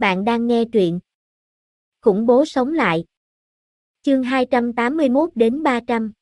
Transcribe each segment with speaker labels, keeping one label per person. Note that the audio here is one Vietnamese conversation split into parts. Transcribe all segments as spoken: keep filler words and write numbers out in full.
Speaker 1: Bạn đang nghe truyện Khủng bố sống lại. Chương hai trăm tám mươi mốt đến ba trăm.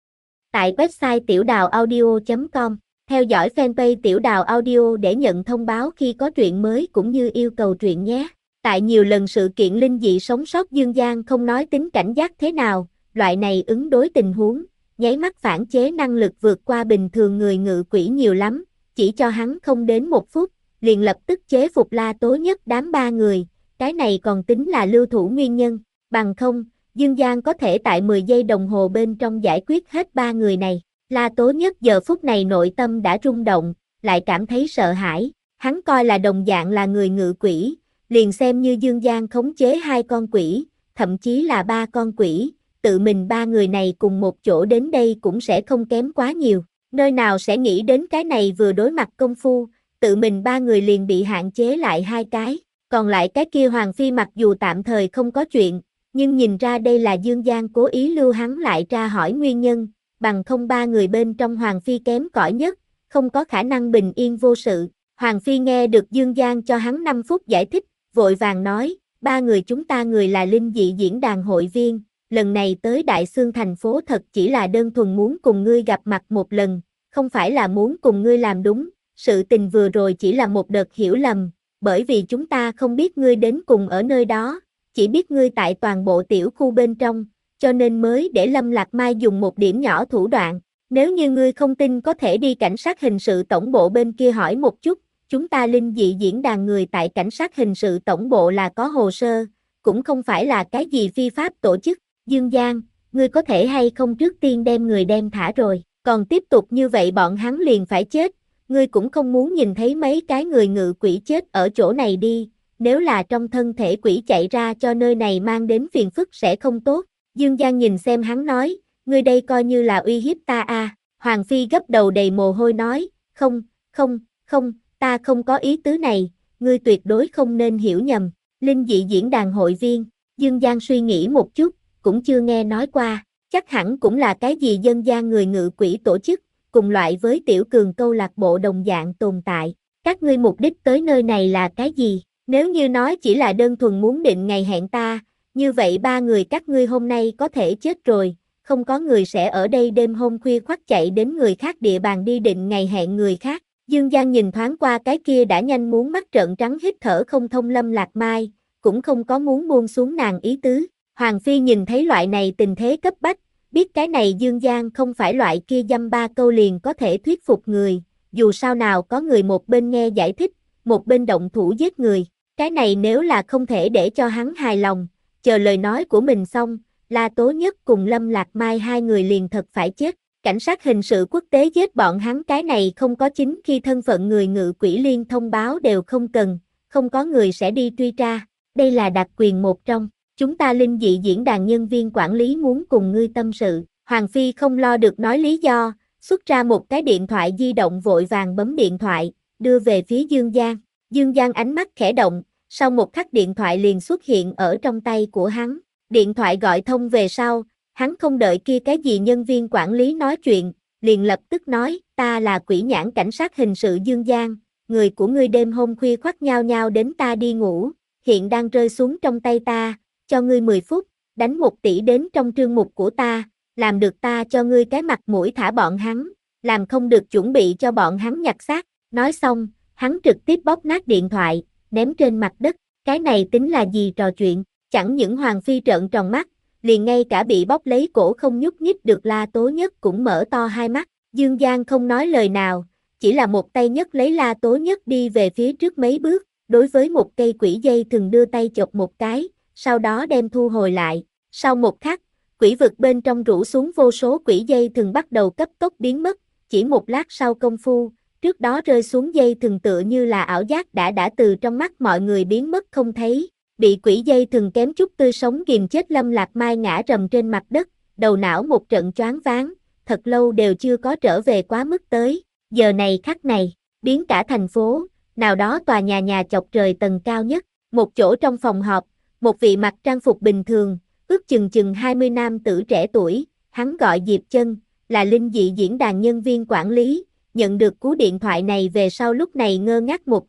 Speaker 1: Tại website tiểu đào audio chấm com, theo dõi fanpage Tiểu Đào Audio để nhận thông báo khi có truyện mới cũng như yêu cầu truyện nhé. Tại nhiều lần sự kiện linh dị sống sót, Dương Giang không nói tính cảnh giác thế nào, loại này ứng đối tình huống, nháy mắt phản chế năng lực vượt qua bình thường người ngự quỷ nhiều lắm, chỉ cho hắn không đến một phút, liền lập tức chế phục La Tố Nhất đám ba người, cái này còn tính là lưu thủ nguyên nhân, bằng không, Dương Giang có thể tại mười giây đồng hồ bên trong giải quyết hết ba người này. La Tố Nhất giờ phút này nội tâm đã rung động, lại cảm thấy sợ hãi, hắn coi là đồng dạng là người ngự quỷ, liền xem như Dương Giang khống chế hai con quỷ, thậm chí là ba con quỷ, tự mình ba người này cùng một chỗ đến đây cũng sẽ không kém quá nhiều, nơi nào sẽ nghĩ đến cái này vừa đối mặt công phu, tự mình ba người liền bị hạn chế lại hai cái, còn lại cái kia Hoàng Phi mặc dù tạm thời không có chuyện, nhưng nhìn ra đây là Dương Giang cố ý lưu hắn lại tra hỏi nguyên nhân, bằng không ba người bên trong Hoàng Phi kém cỏi nhất, không có khả năng bình yên vô sự. Hoàng Phi nghe được Dương Giang cho hắn năm phút giải thích, vội vàng nói, ba người chúng ta người là linh dị diễn đàn hội viên, lần này tới Đại Xương thành phố thật chỉ là đơn thuần muốn cùng ngươi gặp mặt một lần, không phải là muốn cùng ngươi làm đúng, sự tình vừa rồi chỉ là một đợt hiểu lầm, bởi vì chúng ta không biết ngươi đến cùng ở nơi đó, chỉ biết ngươi tại toàn bộ tiểu khu bên trong, cho nên mới để Lâm Lạc Mai dùng một điểm nhỏ thủ đoạn, nếu như ngươi không tin có thể đi cảnh sát hình sự tổng bộ bên kia hỏi một chút, chúng ta linh dị diễn đàn người tại cảnh sát hình sự tổng bộ là có hồ sơ, cũng không phải là cái gì phi pháp tổ chức. Dương Giang, ngươi có thể hay không trước tiên đem người đem thả rồi, còn tiếp tục như vậy bọn hắn liền phải chết, ngươi cũng không muốn nhìn thấy mấy cái người ngự quỷ chết ở chỗ này đi, nếu là trong thân thể quỷ chạy ra cho nơi này mang đến phiền phức sẽ không tốt. Dương Giang nhìn xem hắn nói, ngươi đây coi như là uy hiếp ta à, Hoàng Phi gấp đầu đầy mồ hôi nói, không, không, không, ta không có ý tứ này, ngươi tuyệt đối không nên hiểu nhầm, linh dị diễn đàn hội viên, Dương Giang suy nghĩ một chút, cũng chưa nghe nói qua, chắc hẳn cũng là cái gì dân gian người ngự quỷ tổ chức, cùng loại với Tiểu Cường câu lạc bộ đồng dạng tồn tại, các ngươi mục đích tới nơi này là cái gì, nếu như nói chỉ là đơn thuần muốn định ngày hẹn ta, như vậy ba người các ngươi hôm nay có thể chết rồi, không có người sẽ ở đây đêm hôm khuya khoắt chạy đến người khác địa bàn đi định ngày hẹn người khác. Dương Giang nhìn thoáng qua cái kia đã nhanh muốn mắt trợn trắng hít thở không thông Lâm Lạc Mai, cũng không có muốn buông xuống nàng ý tứ. Hoàng Phi nhìn thấy loại này tình thế cấp bách, biết cái này Dương Giang không phải loại kia dăm ba câu liền có thể thuyết phục người, dù sao nào có người một bên nghe giải thích, một bên động thủ giết người, cái này nếu là không thể để cho hắn hài lòng, chờ lời nói của mình xong, La Tố Nhất cùng Lâm Lạc Mai hai người liền thật phải chết. Cảnh sát hình sự quốc tế giết bọn hắn cái này không có chính khi thân phận người ngự quỷ liên thông báo đều không cần, không có người sẽ đi truy tra. Đây là đặc quyền một trong, chúng ta linh dị diễn đàn nhân viên quản lý muốn cùng ngươi tâm sự. Hoàng Phi không lo được nói lý do, xuất ra một cái điện thoại di động vội vàng bấm điện thoại, đưa về phía Dương Giang. Dương Giang ánh mắt khẽ động, sau một khắc điện thoại liền xuất hiện ở trong tay của hắn. Điện thoại gọi thông về sau, hắn không đợi kia cái gì nhân viên quản lý nói chuyện, liền lập tức nói, ta là quỷ nhãn cảnh sát hình sự Dương Giang, người của ngươi đêm hôm khuya khoắt nhau nhau đến ta đi ngủ, hiện đang rơi xuống trong tay ta, cho ngươi mười phút, đánh một tỷ đến trong trương mục của ta, làm được ta cho ngươi cái mặt mũi thả bọn hắn, làm không được chuẩn bị cho bọn hắn nhặt xác. Nói xong, hắn trực tiếp bóp nát điện thoại, ném trên mặt đất, cái này tính là gì trò chuyện, chẳng những Hoàng Phi trợn tròn mắt, liền ngay cả bị bóp lấy cổ không nhúc nhích được La Tố Nhất cũng mở to hai mắt. Dương Giang không nói lời nào, chỉ là một tay nhấc lấy La Tố Nhất đi về phía trước mấy bước, đối với một cây quỷ dây thừng đưa tay chộp một cái, sau đó đem thu hồi lại. Sau một khắc, quỷ vực bên trong rủ xuống vô số quỷ dây thừng bắt đầu cấp tốc biến mất, chỉ một lát sau công phu, trước đó rơi xuống dây thừng tựa như là ảo giác đã đã từ trong mắt mọi người biến mất không thấy. Bị quỷ dây thừng kém chút tươi sống ghìm chết Lâm Lạc Mai ngã rầm trên mặt đất, đầu não một trận choáng váng, thật lâu đều chưa có trở về quá mức tới. Giờ này khắc này, biến cả thành phố, nào đó tòa nhà nhà chọc trời tầng cao nhất, một chỗ trong phòng họp, một vị mặc trang phục bình thường, ước chừng chừng hai mươi nam tử trẻ tuổi, hắn gọi Diệp Chân, là linh dị diễn đàn nhân viên quản lý, nhận được cú điện thoại này về sau lúc này ngơ ngác một chút,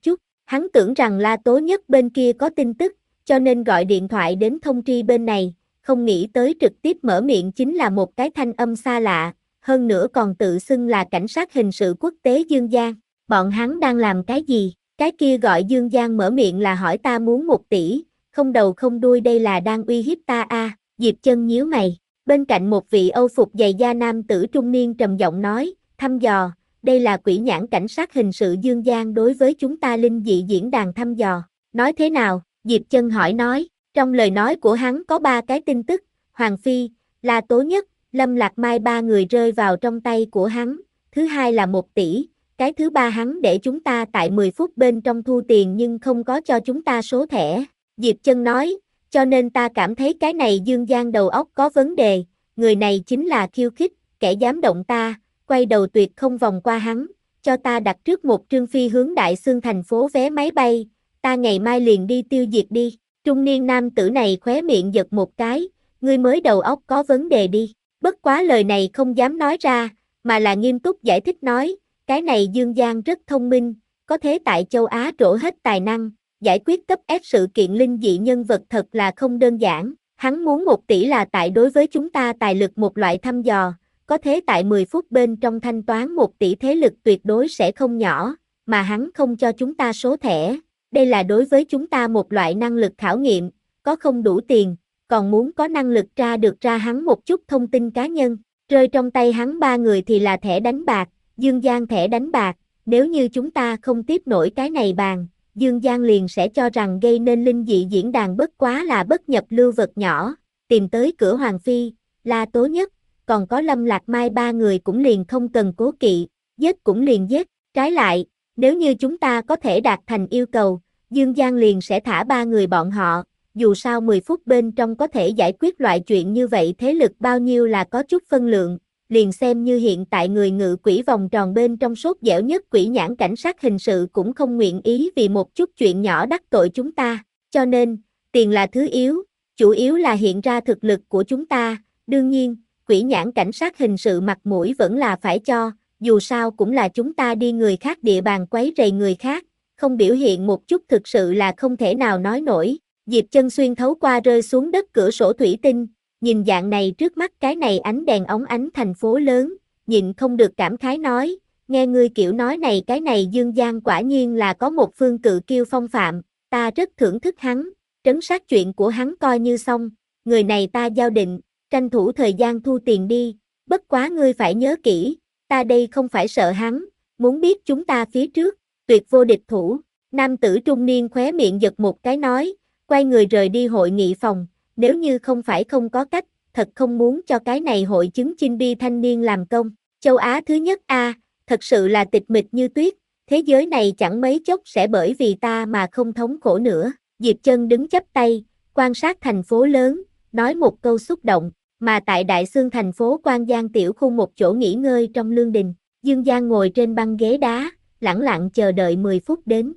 Speaker 1: Hắn tưởng rằng La Tố Nhất bên kia có tin tức, cho nên gọi điện thoại đến thông tri bên này, không nghĩ tới trực tiếp mở miệng chính là một cái thanh âm xa lạ, hơn nữa còn tự xưng là cảnh sát hình sự quốc tế Dương Giang. Bọn hắn đang làm cái gì? Cái kia gọi Dương Giang mở miệng là hỏi ta muốn một tỷ, không đầu không đuôi đây là đang uy hiếp ta a. À. Diệp Chân nhíu mày. Bên cạnh một vị Âu phục dày da nam tử trung niên trầm giọng nói, thăm dò, đây là quỷ nhãn cảnh sát hình sự Dương Giang đối với chúng ta linh dị diễn đàn thăm dò. Nói thế nào? Diệp Chân hỏi nói, trong lời nói của hắn có ba cái tin tức, Hoàng Phi, La Tố Nhất, Lâm Lạc Mai ba người rơi vào trong tay của hắn, thứ hai là một tỷ, cái thứ ba hắn để chúng ta tại mười phút bên trong thu tiền nhưng không có cho chúng ta số thẻ. Diệp Chân nói, cho nên ta cảm thấy cái này Dương Giang đầu óc có vấn đề, người này chính là khiêu khích, kẻ dám động ta, quay đầu tuyệt không vòng qua hắn, cho ta đặt trước một trương phi hướng Đại Xương thành phố vé máy bay, ta ngày mai liền đi tiêu diệt đi. Trung niên nam tử này khóe miệng giật một cái, ngươi mới đầu óc có vấn đề đi, bất quá lời này không dám nói ra, mà là nghiêm túc giải thích nói, cái này Dương Giang rất thông minh, có thế tại châu Á trổ hết tài năng, giải quyết cấp ép sự kiện linh dị nhân vật thật là không đơn giản, hắn muốn một tỷ là tại đối với chúng ta tài lực một loại thăm dò, có thế tại mười phút bên trong thanh toán một tỷ thế lực tuyệt đối sẽ không nhỏ, mà hắn không cho chúng ta số thẻ, đây là đối với chúng ta một loại năng lực khảo nghiệm, có không đủ tiền, còn muốn có năng lực tra được ra hắn một chút thông tin cá nhân, rơi trong tay hắn ba người thì là thẻ đánh bạc, Dương Giang thẻ đánh bạc, nếu như chúng ta không tiếp nổi cái này bàn, Dương Giang liền sẽ cho rằng gây nên linh dị diễn đàn bất quá là bất nhập lưu vật nhỏ, tìm tới cửa Hoàng Phi, La Tố Nhất, còn có Lâm Lạc Mai ba người cũng liền không cần cố kỵ, giết cũng liền giết, trái lại, nếu như chúng ta có thể đạt thành yêu cầu, Dương Giang liền sẽ thả ba người bọn họ, dù sao mười phút bên trong có thể giải quyết loại chuyện như vậy thế lực bao nhiêu là có chút phân lượng, liền xem như hiện tại người ngự quỷ vòng tròn bên trong sốt dẻo nhất quỷ nhãn cảnh sát hình sự cũng không nguyện ý vì một chút chuyện nhỏ đắc tội chúng ta, cho nên, tiền là thứ yếu, chủ yếu là hiện ra thực lực của chúng ta, đương nhiên, quỷ nhãn cảnh sát hình sự mặt mũi vẫn là phải cho, dù sao cũng là chúng ta đi người khác địa bàn quấy rầy người khác, không biểu hiện một chút thực sự là không thể nào nói nổi. Diệp Chân xuyên thấu qua rơi xuống đất cửa sổ thủy tinh, nhìn dạng này trước mắt cái này ánh đèn óng ánh thành phố lớn, nhịn không được cảm khái nói, nghe ngươi kiểu nói này cái này Dương Giang quả nhiên là có một phương cự kiêu phong phạm, ta rất thưởng thức hắn, trấn sát chuyện của hắn coi như xong, người này ta giao định, tranh thủ thời gian thu tiền đi, bất quá ngươi phải nhớ kỹ, ta đây không phải sợ hắn, muốn biết chúng ta phía trước, tuyệt vô địch thủ, nam tử trung niên khóe miệng giật một cái nói, quay người rời đi hội nghị phòng, nếu như không phải không có cách, thật không muốn cho cái này hội chứng chinh bi thanh niên làm công, châu Á thứ nhất a, à, thật sự là tịch mịch như tuyết, thế giới này chẳng mấy chốc sẽ bởi vì ta mà không thống khổ nữa, Diệp Chân đứng chắp tay, quan sát thành phố lớn, nói một câu xúc động, mà tại Đại Xương thành phố Quan Giang tiểu khu một chỗ nghỉ ngơi trong lương đình, Dương Giang ngồi trên băng ghế đá, lẳng lặng chờ đợi mười phút đến.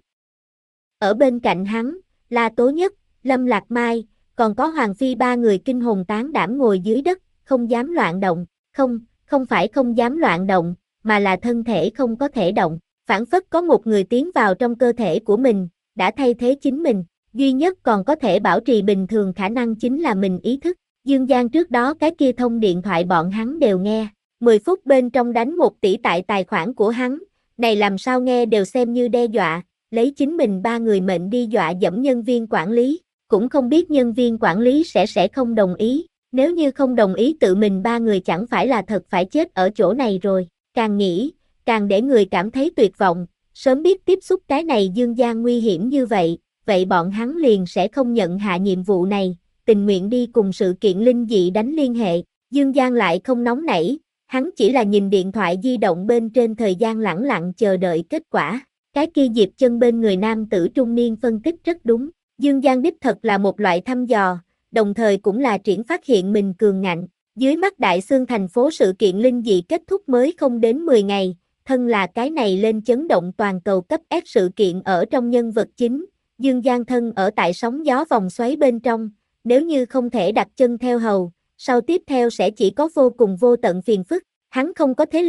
Speaker 1: Ở bên cạnh hắn, La Tố Nhất, Lâm Lạc Mai, còn có Hoàng Phi ba người kinh hồn tán đảm ngồi dưới đất, không dám loạn động, không, không phải không dám loạn động, mà là thân thể không có thể động, phảng phất có một người tiến vào trong cơ thể của mình, đã thay thế chính mình, duy nhất còn có thể bảo trì bình thường khả năng chính là mình ý thức. Dương Giang trước đó cái kia thông điện thoại bọn hắn đều nghe, mười phút bên trong đánh một tỷ tại tài khoản của hắn, này làm sao nghe đều xem như đe dọa, lấy chính mình ba người mệnh đi dọa dẫm nhân viên quản lý, cũng không biết nhân viên quản lý sẽ sẽ không đồng ý, nếu như không đồng ý tự mình ba người chẳng phải là thật phải chết ở chỗ này rồi, càng nghĩ, càng để người cảm thấy tuyệt vọng, sớm biết tiếp xúc cái này Dương Giang nguy hiểm như vậy, vậy bọn hắn liền sẽ không nhận hạ nhiệm vụ này, tình nguyện đi cùng sự kiện linh dị đánh liên hệ, Dương Giang lại không nóng nảy, hắn chỉ là nhìn điện thoại di động bên trên thời gian lẳng lặng chờ đợi kết quả, cái kia Diệp Chân bên người nam tử trung niên phân tích rất đúng, Dương Giang đích thật là một loại thăm dò, đồng thời cũng là triển phát hiện mình cường ngạnh, dưới mắt Đại Xương thành phố sự kiện linh dị kết thúc mới không đến mười ngày, thân là cái này lên chấn động toàn cầu cấp ép sự kiện ở trong nhân vật chính, Dương Giang thân ở tại sóng gió vòng xoáy bên trong, nếu như không thể đặt chân theo hầu, sau tiếp theo sẽ chỉ có vô cùng vô tận phiền phức, hắn không có thế lực,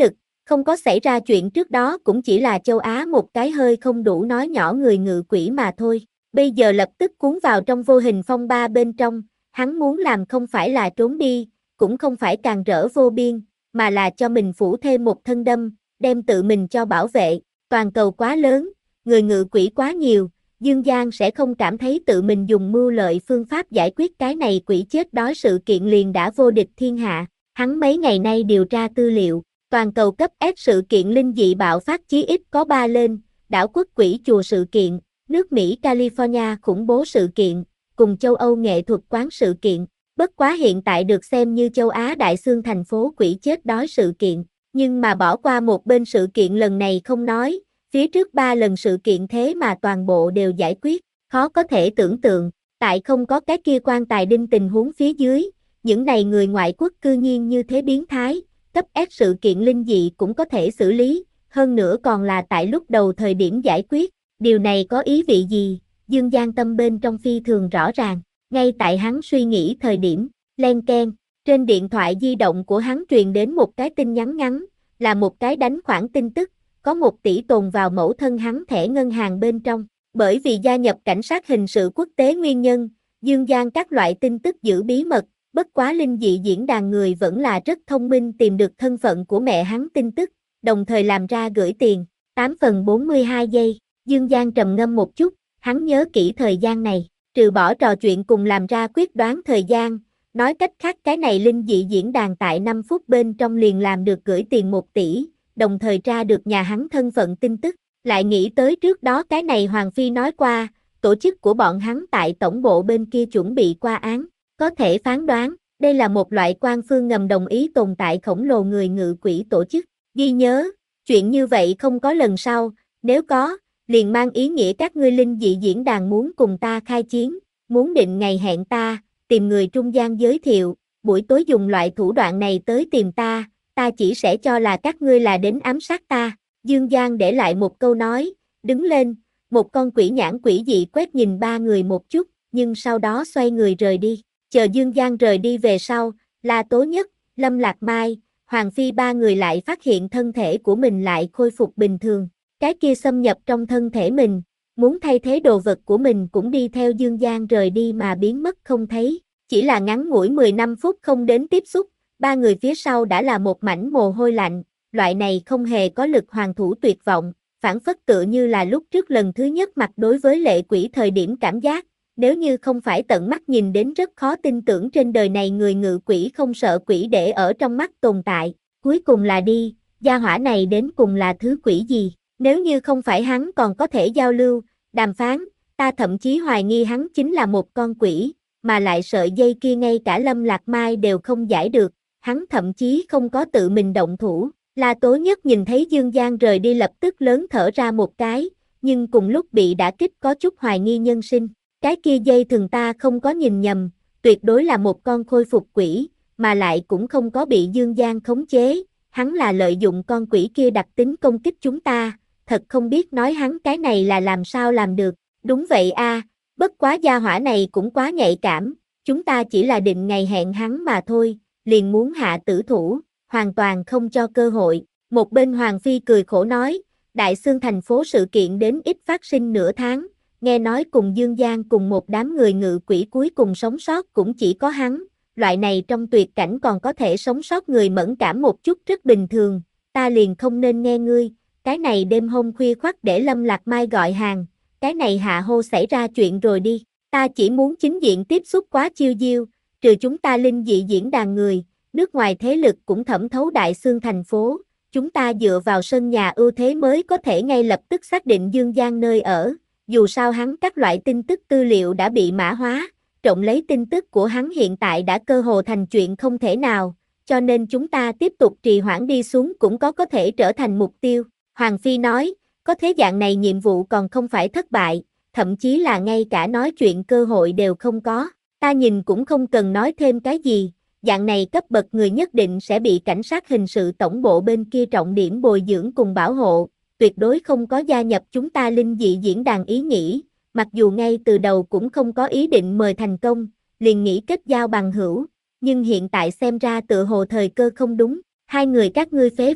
Speaker 1: Không có xảy ra chuyện trước đó cũng chỉ là châu Á một cái hơi không đủ nói nhỏ người ngự quỷ mà thôi. Bây giờ lập tức cuốn vào trong vô hình phong ba bên trong, hắn muốn làm không phải là trốn đi, cũng không phải càng rỡ vô biên, mà là cho mình phủ thêm một thân đâm, đem tự mình cho bảo vệ. Toàn cầu quá lớn, người ngự quỷ quá nhiều, Dương Giang sẽ không cảm thấy tự mình dùng mưu lợi phương pháp giải quyết cái này quỷ chết đói sự kiện liền đã vô địch thiên hạ. Hắn mấy ngày nay điều tra tư liệu, toàn cầu cấp S sự kiện linh dị bạo phát chí ít có ba lên, đảo quốc quỷ chùa sự kiện, nước Mỹ California khủng bố sự kiện, cùng châu Âu nghệ thuật quán sự kiện. Bất quá hiện tại được xem như châu Á đại xương thành phố quỷ chết đói sự kiện, nhưng mà bỏ qua một bên sự kiện lần này không nói, phía trước ba lần sự kiện thế mà toàn bộ đều giải quyết, khó có thể tưởng tượng, tại không có cái kia quan tài đinh tình huống phía dưới, những này người ngoại quốc cư nhiên như thế biến thái, cấp S sự kiện linh dị cũng có thể xử lý, hơn nữa còn là tại lúc đầu thời điểm giải quyết, điều này có ý vị gì, Dương Giang tâm bên trong phi thường rõ ràng, ngay tại hắn suy nghĩ thời điểm, len keng, trên điện thoại di động của hắn truyền đến một cái tin nhắn ngắn, là một cái đánh khoản tin tức, có một tỷ tồn vào mẫu thân hắn thẻ ngân hàng bên trong, bởi vì gia nhập cảnh sát hình sự quốc tế nguyên nhân, Dương Giang các loại tin tức giữ bí mật, bất quá linh dị diễn đàn người vẫn là rất thông minh tìm được thân phận của mẹ hắn tin tức, đồng thời làm ra gửi tiền, tám phần bốn mươi hai giây, Dương Giang trầm ngâm một chút, hắn nhớ kỹ thời gian này, trừ bỏ trò chuyện cùng làm ra quyết đoán thời gian, nói cách khác cái này linh dị diễn đàn tại năm phút bên trong liền làm được gửi tiền một tỷ, đồng thời tra được nhà hắn thân phận tin tức, lại nghĩ tới trước đó cái này Hoàng Phi nói qua, tổ chức của bọn hắn tại tổng bộ bên kia chuẩn bị qua án, có thể phán đoán, đây là một loại quan phương ngầm đồng ý tồn tại khổng lồ người ngự quỷ tổ chức, ghi nhớ, chuyện như vậy không có lần sau, nếu có, liền mang ý nghĩa các ngươi linh dị diễn đàn muốn cùng ta khai chiến, muốn định ngày hẹn ta, tìm người trung gian giới thiệu, buổi tối dùng loại thủ đoạn này tới tìm ta, ta chỉ sẽ cho là các ngươi là đến ám sát ta. Dương Giang để lại một câu nói, đứng lên, một con quỷ nhãn quỷ dị quét nhìn ba người một chút, nhưng sau đó xoay người rời đi. Chờ Dương Giang rời đi về sau, La Tố Nhất, Lâm Lạc Mai, Hoàng Phi ba người lại phát hiện thân thể của mình lại khôi phục bình thường. Cái kia xâm nhập trong thân thể mình, muốn thay thế đồ vật của mình cũng đi theo Dương Giang rời đi mà biến mất không thấy. Chỉ là ngắn ngủi mười lăm phút không đến tiếp xúc, ba người phía sau đã là một mảnh mồ hôi lạnh, loại này không hề có lực hoàn thủ tuyệt vọng, phản phất tựa như là lúc trước lần thứ nhất mặt đối với lệ quỷ thời điểm cảm giác, nếu như không phải tận mắt nhìn đến rất khó tin tưởng trên đời này người ngự quỷ không sợ quỷ để ở trong mắt tồn tại, cuối cùng là đi, gia hỏa này đến cùng là thứ quỷ gì, nếu như không phải hắn còn có thể giao lưu, đàm phán, ta thậm chí hoài nghi hắn chính là một con quỷ, mà lại sợi dây kia ngay cả Lâm Lạc Mai đều không giải được, hắn thậm chí không có tự mình động thủ. La Tố Nhất nhìn thấy Dương Giang rời đi lập tức lớn thở ra một cái, nhưng cùng lúc bị đả kích có chút hoài nghi nhân sinh. Cái kia dây thường ta không có nhìn nhầm, tuyệt đối là một con khôi phục quỷ, mà lại cũng không có bị Dương Giang khống chế, hắn là lợi dụng con quỷ kia đặc tính công kích chúng ta, thật không biết nói hắn cái này là làm sao làm được. Đúng vậy a, bất quá gia hỏa này cũng quá nhạy cảm, chúng ta chỉ là định ngày hẹn hắn mà thôi, liền muốn hạ tử thủ, hoàn toàn không cho cơ hội. Một bên Hoàng Phi cười khổ nói, Đại Xương thành phố sự kiện đến ít phát sinh nửa tháng, nghe nói cùng Dương Giang cùng một đám người ngự quỷ cuối cùng sống sót cũng chỉ có hắn, loại này trong tuyệt cảnh còn có thể sống sót người mẫn cảm một chút rất bình thường, ta liền không nên nghe ngươi, cái này đêm hôm khuya khoắt để Lâm Lạc Mai gọi hàng, cái này hạ hô xảy ra chuyện rồi đi, ta chỉ muốn chính diện tiếp xúc quá chiêu diêu, trừ chúng ta linh dị diễn đàn người, nước ngoài thế lực cũng thẩm thấu Đại Xương thành phố, chúng ta dựa vào sân nhà ưu thế mới có thể ngay lập tức xác định Dương Giang nơi ở, dù sao hắn các loại tin tức tư liệu đã bị mã hóa, trộm lấy tin tức của hắn hiện tại đã cơ hồ thành chuyện không thể nào, cho nên chúng ta tiếp tục trì hoãn đi xuống cũng có có thể trở thành mục tiêu. Hoàng Phi nói, có thế dạng này nhiệm vụ còn không phải thất bại, thậm chí là ngay cả nói chuyện cơ hội đều không có, ta nhìn cũng không cần nói thêm cái gì, dạng này cấp bậc người nhất định sẽ bị cảnh sát hình sự tổng bộ bên kia trọng điểm bồi dưỡng cùng bảo hộ, tuyệt đối không có gia nhập chúng ta linh dị diễn đàn ý nghĩ, mặc dù ngay từ đầu cũng không có ý định mời thành công, liền nghĩ kết giao bằng hữu, nhưng hiện tại xem ra tựa hồ thời cơ không đúng, hai người các ngươi phế vật,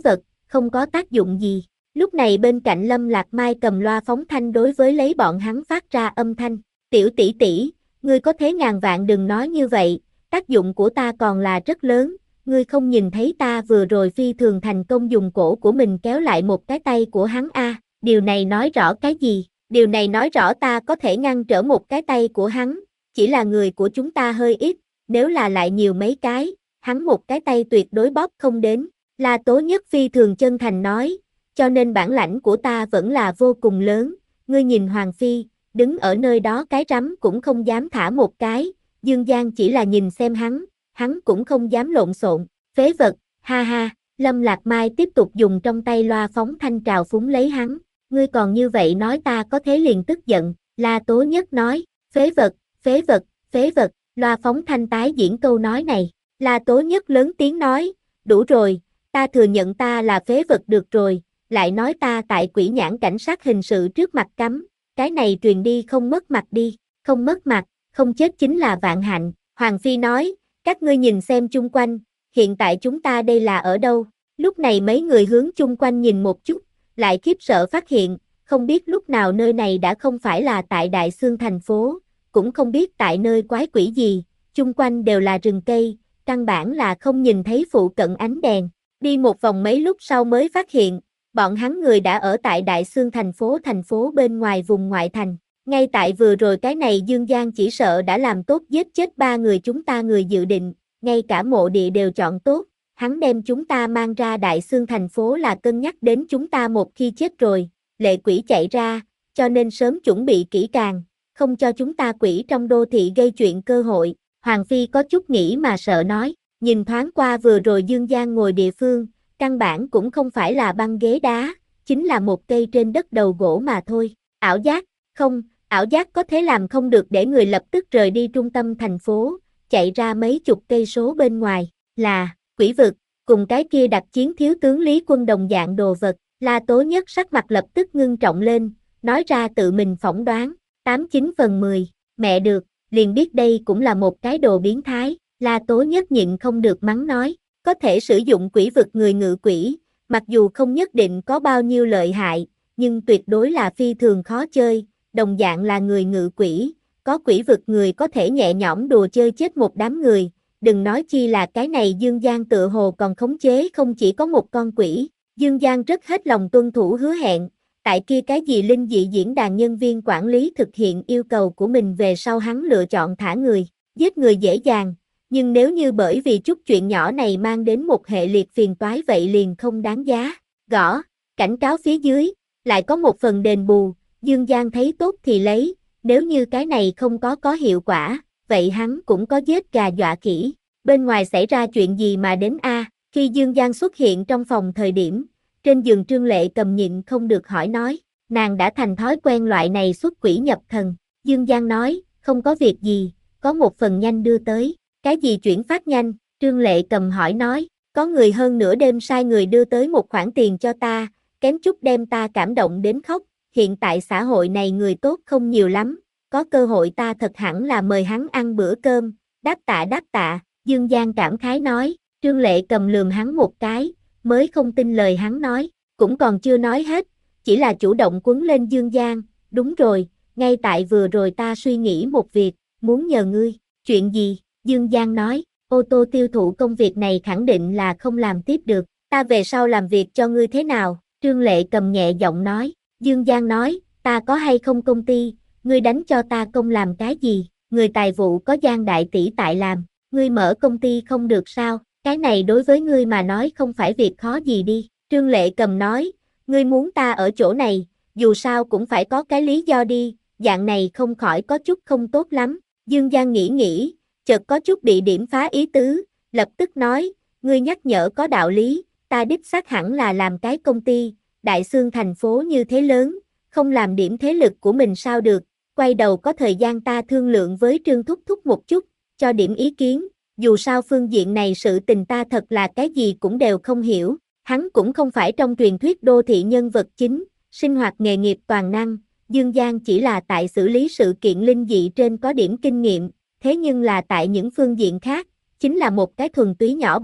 Speaker 1: không có tác dụng gì. Lúc này bên cạnh Lâm Lạc Mai cầm loa phóng thanh đối với lấy bọn hắn phát ra âm thanh. Tiểu tỷ tỷ, ngươi có thế ngàn vạn đừng nói như vậy, tác dụng của ta còn là rất lớn, ngươi không nhìn thấy ta vừa rồi phi thường thành công dùng cổ của mình kéo lại một cái tay của hắn a, à, điều này nói rõ cái gì? Điều này nói rõ ta có thể ngăn trở một cái tay của hắn, chỉ là người của chúng ta hơi ít, nếu là lại nhiều mấy cái, hắn một cái tay tuyệt đối bóp không đến. La Tố Nhất phi thường chân thành nói, cho nên bản lãnh của ta vẫn là vô cùng lớn, ngươi nhìn Hoàng Phi, đứng ở nơi đó cái rắm cũng không dám thả một cái, Dương Giang chỉ là nhìn xem hắn, hắn cũng không dám lộn xộn, phế vật, ha ha, Lâm Lạc Mai tiếp tục dùng trong tay loa phóng thanh trào phúng lấy hắn, ngươi còn như vậy nói ta có thế liền tức giận, La Tố Nhất nói, phế vật, phế vật, phế vật, loa phóng thanh tái diễn câu nói này, La Tố Nhất lớn tiếng nói, đủ rồi, ta thừa nhận ta là phế vật được rồi, lại nói ta tại Quỷ Nhãn cảnh sát hình sự trước mặt cấm, cái này truyền đi không mất mặt đi, không mất mặt, không chết chính là vạn hạnh, Hoàng Phi nói, các ngươi nhìn xem chung quanh, hiện tại chúng ta đây là ở đâu, lúc này mấy người hướng chung quanh nhìn một chút, lại khiếp sợ phát hiện, không biết lúc nào nơi này đã không phải là tại Đại Xương thành phố, cũng không biết tại nơi quái quỷ gì, chung quanh đều là rừng cây, căn bản là không nhìn thấy phụ cận ánh đèn, đi một vòng mấy lúc sau mới phát hiện, bọn hắn người đã ở tại Đại Xương thành phố thành phố bên ngoài vùng ngoại thành. Ngay tại vừa rồi cái này Dương Giang chỉ sợ đã làm tốt giết chết ba người chúng ta người dự định, ngay cả mộ địa đều chọn tốt, hắn đem chúng ta mang ra Đại Xương thành phố là cân nhắc đến chúng ta một khi chết rồi, lệ quỷ chạy ra, cho nên sớm chuẩn bị kỹ càng, không cho chúng ta quỷ trong đô thị gây chuyện cơ hội. Hoàng Phi có chút nghĩ mà sợ nói, nhìn thoáng qua vừa rồi Dương Giang ngồi địa phương, căn bản cũng không phải là băng ghế đá, chính là một cây trên đất đầu gỗ mà thôi, ảo giác, không, ảo giác có thể làm không được để người lập tức rời đi trung tâm thành phố, chạy ra mấy chục cây số bên ngoài, là, quỷ vực, cùng cái kia đặc chiến thiếu tướng Lý Quân đồng dạng đồ vật, La Tố Nhất sắc mặt lập tức ngưng trọng lên, nói ra tự mình phỏng đoán, tám chín phần mười, mẹ được, liền biết đây cũng là một cái đồ biến thái, La Tố Nhất nhịn không được mắng nói, có thể sử dụng quỷ vực người ngự quỷ, mặc dù không nhất định có bao nhiêu lợi hại, nhưng tuyệt đối là phi thường khó chơi, đồng dạng là người ngự quỷ, có quỷ vực người có thể nhẹ nhõm đùa chơi chết một đám người, đừng nói chi là cái này Dương Giang tựa hồ còn khống chế không chỉ có một con quỷ, Dương Giang rất hết lòng tuân thủ hứa hẹn, tại kia cái gì linh dị diễn đàn nhân viên quản lý thực hiện yêu cầu của mình về sau hắn lựa chọn thả người, giết người dễ dàng, nhưng nếu như bởi vì chút chuyện nhỏ này mang đến một hệ liệt phiền toái vậy liền không đáng giá, gõ, cảnh cáo phía dưới, lại có một phần đền bù, Dương Giang thấy tốt thì lấy, nếu như cái này không có có hiệu quả, vậy hắn cũng có giết gà dọa khỉ, bên ngoài xảy ra chuyện gì mà đến a? Khi Dương Giang xuất hiện trong phòng thời điểm, trên giường Trương Lệ Cầm nhịn không được hỏi nói, nàng đã thành thói quen loại này xuất quỷ nhập thần, Dương Giang nói, không có việc gì, có một phần nhanh đưa tới, cái gì chuyển phát nhanh, Trương Lệ Cầm hỏi nói, có người hơn nửa đêm sai người đưa tới một khoản tiền cho ta, kém chút đem ta cảm động đến khóc, hiện tại xã hội này người tốt không nhiều lắm, có cơ hội ta thật hẳn là mời hắn ăn bữa cơm, đáp tạ đáp tạ, Dương Giang cảm khái nói, Trương Lệ Cầm lườm hắn một cái, mới không tin lời hắn nói, cũng còn chưa nói hết, chỉ là chủ động quấn lên Dương Giang, đúng rồi, ngay tại vừa rồi ta suy nghĩ một việc, muốn nhờ ngươi, chuyện gì, Dương Giang nói, ô tô tiêu thụ công việc này khẳng định là không làm tiếp được, ta về sau làm việc cho ngươi thế nào, Trương Lệ Cầm nhẹ giọng nói, Dương Giang nói, ta có hay không công ty, ngươi đánh cho ta công làm cái gì, người tài vụ có Giang đại tỷ tại làm, ngươi mở công ty không được sao, cái này đối với ngươi mà nói không phải việc khó gì đi, Trương Lệ Cầm nói, ngươi muốn ta ở chỗ này, dù sao cũng phải có cái lý do đi, dạng này không khỏi có chút không tốt lắm, Dương Giang nghĩ nghĩ, chợt có chút bị điểm phá ý tứ, lập tức nói, ngươi nhắc nhở có đạo lý, ta đích xác hẳn là làm cái công ty, Đại Xương thành phố như thế lớn, không làm điểm thế lực của mình sao được, quay đầu có thời gian ta thương lượng với Trương Thúc Thúc một chút, cho điểm ý kiến, dù sao phương diện này sự tình ta thật là cái gì cũng đều không hiểu, hắn cũng không phải trong truyền thuyết đô thị nhân vật chính, sinh hoạt nghề nghiệp toàn năng, Dương Giang chỉ là tại xử lý sự kiện linh dị trên có điểm kinh nghiệm, thế nhưng là tại những phương diện khác, chính là một cái thuần túy nhỏ bạch,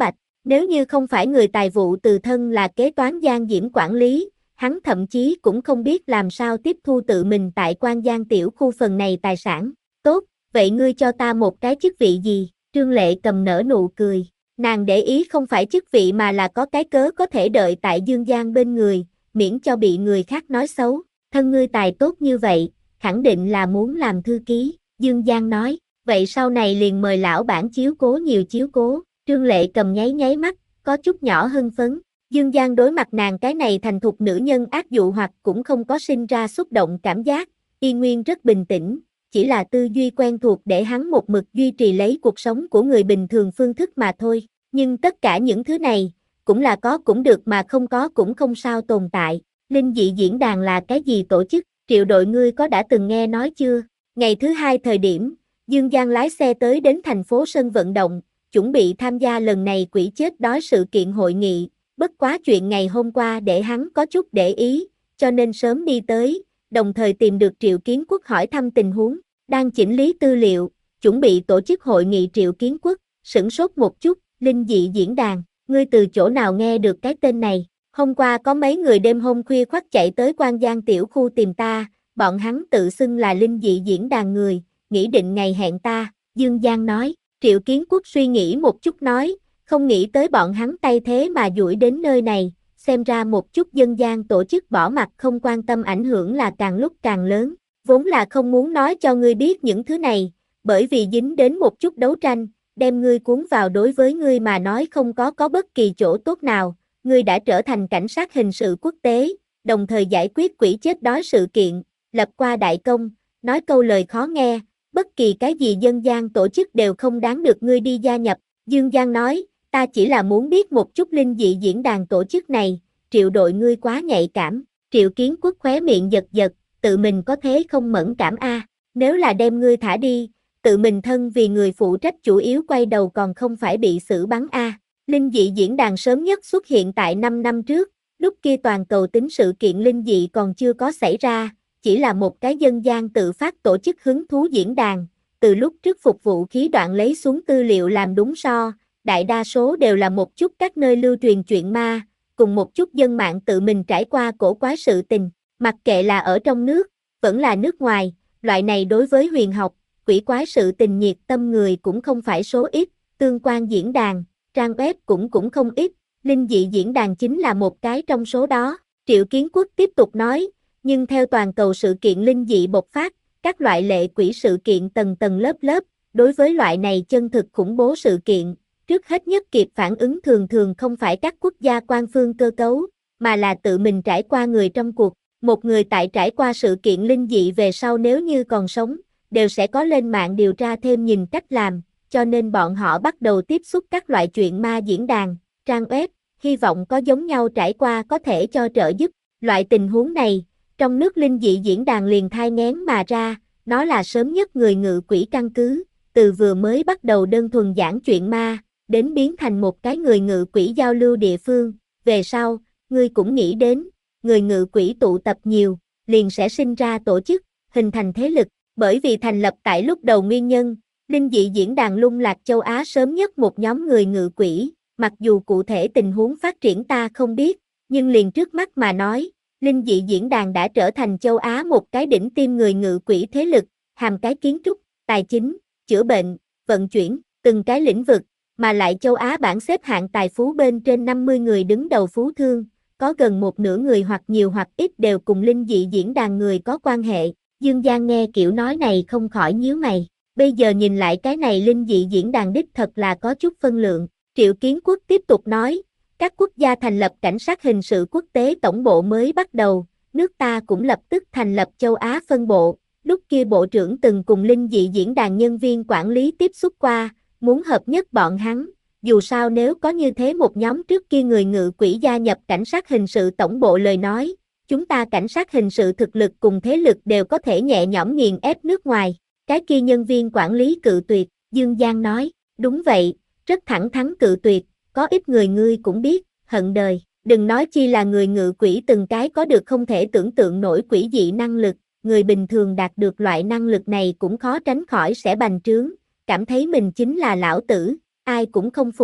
Speaker 1: Nếu như không phải người tài vụ từ thân là kế toán Giang Diễm quản lý, hắn thậm chí cũng không biết làm sao tiếp thu tự mình tại Quan Giang tiểu khu phần này tài sản. Tốt, vậy ngươi cho ta một cái chức vị gì? Trương Lệ Cầm nở nụ cười. Nàng để ý không phải chức vị mà là có cái cớ có thể đợi tại Dương Giang bên người, miễn cho bị người khác nói xấu. Thân ngươi tài tốt như vậy, khẳng định là muốn làm thư ký. Dương Giang nói, vậy sau này liền mời lão bản chiếu cố nhiều chiếu cố. Trương Lệ Cầm nháy nháy mắt, có chút nhỏ hưng phấn. Dương Giang đối mặt nàng cái này thành thục nữ nhân ác dụ hoặc cũng không có sinh ra xúc động cảm giác, y nguyên rất bình tĩnh, chỉ là tư duy quen thuộc để hắn một mực duy trì lấy cuộc sống của người bình thường phương thức mà thôi. Nhưng tất cả những thứ này, cũng là có cũng được mà không có cũng không sao tồn tại. Linh dị diễn đàn là cái gì tổ chức? Triệu đội ngươi có đã từng nghe nói chưa? Ngày thứ hai thời điểm, Dương Giang lái xe tới đến thành phố sân vận động, chuẩn bị tham gia lần này quỷ chết đói sự kiện hội nghị. Bất quá chuyện ngày hôm qua để hắn có chút để ý, cho nên sớm đi tới, đồng thời tìm được Triệu Kiến Quốc hỏi thăm tình huống, đang chỉnh lý tư liệu, chuẩn bị tổ chức hội nghị. Triệu Kiến Quốc sửng sốt một chút, linh dị diễn đàn, ngươi từ chỗ nào nghe được cái tên này? Hôm qua có mấy người đêm hôm khuya khoắt chạy tới Quan Giang tiểu khu tìm ta, bọn hắn tự xưng là linh dị diễn đàn người, nghĩ định ngày hẹn ta, Dương Giang nói. Triệu Kiến Quốc suy nghĩ một chút nói, không nghĩ tới bọn hắn tay thế mà duỗi đến nơi này, xem ra một chút dân gian tổ chức bỏ mặt không quan tâm ảnh hưởng là càng lúc càng lớn. Vốn là không muốn nói cho ngươi biết những thứ này, bởi vì dính đến một chút đấu tranh, đem ngươi cuốn vào đối với ngươi mà nói không có có bất kỳ chỗ tốt nào. Ngươi đã trở thành cảnh sát hình sự quốc tế, đồng thời giải quyết quỷ chết đói sự kiện, lập qua đại công, nói câu lời khó nghe, bất kỳ cái gì dân gian tổ chức đều không đáng được ngươi đi gia nhập. Dương Giang nói, ta chỉ là muốn biết một chút linh dị diễn đàn tổ chức này, Triệu đội ngươi quá nhạy cảm. Triệu Kiến Quốc khóe miệng giật giật, tự mình có thế không mẫn cảm a? À. Nếu là đem ngươi thả đi, tự mình thân vì người phụ trách chủ yếu quay đầu còn không phải bị xử bắn a? À. Linh dị diễn đàn sớm nhất xuất hiện tại năm năm trước, lúc kia toàn cầu tính sự kiện linh dị còn chưa có xảy ra, chỉ là một cái dân gian tự phát tổ chức hứng thú diễn đàn, từ lúc trước phục vụ khí đoạn lấy xuống tư liệu làm đúng so, đại đa số đều là một chút các nơi lưu truyền chuyện ma, cùng một chút dân mạng tự mình trải qua cổ quái sự tình, mặc kệ là ở trong nước, vẫn là nước ngoài, loại này đối với huyền học, quỷ quái sự tình nhiệt tâm người cũng không phải số ít, tương quan diễn đàn, trang web cũng cũng không ít, linh dị diễn đàn chính là một cái trong số đó. Triệu Kiến Quốc tiếp tục nói, nhưng theo toàn cầu sự kiện linh dị bộc phát, các loại lệ quỷ sự kiện tầng tầng lớp lớp, đối với loại này chân thực khủng bố sự kiện, trước hết nhất kịp phản ứng thường thường không phải các quốc gia quan phương cơ cấu, mà là tự mình trải qua người trong cuộc. Một người tại trải qua sự kiện linh dị về sau nếu như còn sống, đều sẽ có lên mạng điều tra thêm nhìn cách làm, cho nên bọn họ bắt đầu tiếp xúc các loại chuyện ma diễn đàn, trang web, hy vọng có giống nhau trải qua có thể cho trợ giúp. Loại tình huống này, trong nước linh dị diễn đàn liền thai nghén mà ra, nó là sớm nhất người ngự quỷ căn cứ, từ vừa mới bắt đầu đơn thuần giảng chuyện ma, đến biến thành một cái người ngự quỷ giao lưu địa phương. Về sau, ngươi cũng nghĩ đến, người ngự quỷ tụ tập nhiều, liền sẽ sinh ra tổ chức, hình thành thế lực, bởi vì thành lập tại lúc đầu nguyên nhân, linh dị diễn đàn lung lạc châu Á sớm nhất một nhóm người ngự quỷ, mặc dù cụ thể tình huống phát triển ta không biết, nhưng liền trước mắt mà nói, linh dị diễn đàn đã trở thành châu Á một cái đỉnh tiêm người ngự quỷ thế lực, hàm cái kiến trúc, tài chính, chữa bệnh, vận chuyển, từng cái lĩnh vực, mà lại châu Á bảng xếp hạng tài phú bên trên năm mươi người đứng đầu phú thương, có gần một nửa người hoặc nhiều hoặc ít đều cùng linh dị diễn đàn người có quan hệ. Dương Giang nghe kiểu nói này không khỏi nhíu mày, bây giờ nhìn lại cái này linh dị diễn đàn đích thật là có chút phân lượng. Triệu Kiến Quốc tiếp tục nói, các quốc gia thành lập cảnh sát hình sự quốc tế tổng bộ mới bắt đầu, nước ta cũng lập tức thành lập châu Á phân bộ, lúc kia bộ trưởng từng cùng linh dị diễn đàn nhân viên quản lý tiếp xúc qua, muốn hợp nhất bọn hắn, dù sao nếu có như thế một nhóm trước kia người ngự quỷ gia nhập cảnh sát hình sự tổng bộ lời nói, chúng ta cảnh sát hình sự thực lực cùng thế lực đều có thể nhẹ nhõm nghiền ép nước ngoài. Cái kia nhân viên quản lý cự tuyệt, Dương Giang nói, đúng vậy, rất thẳng thắn cự tuyệt, có ít người ngươi cũng biết, hận đời, đừng nói chi là người ngự quỷ từng cái có được không thể tưởng tượng nổi quỷ dị năng lực, người bình thường đạt được loại năng lực này cũng khó tránh khỏi sẽ bành trướng, cảm thấy mình chính là lão tử, ai cũng không phục,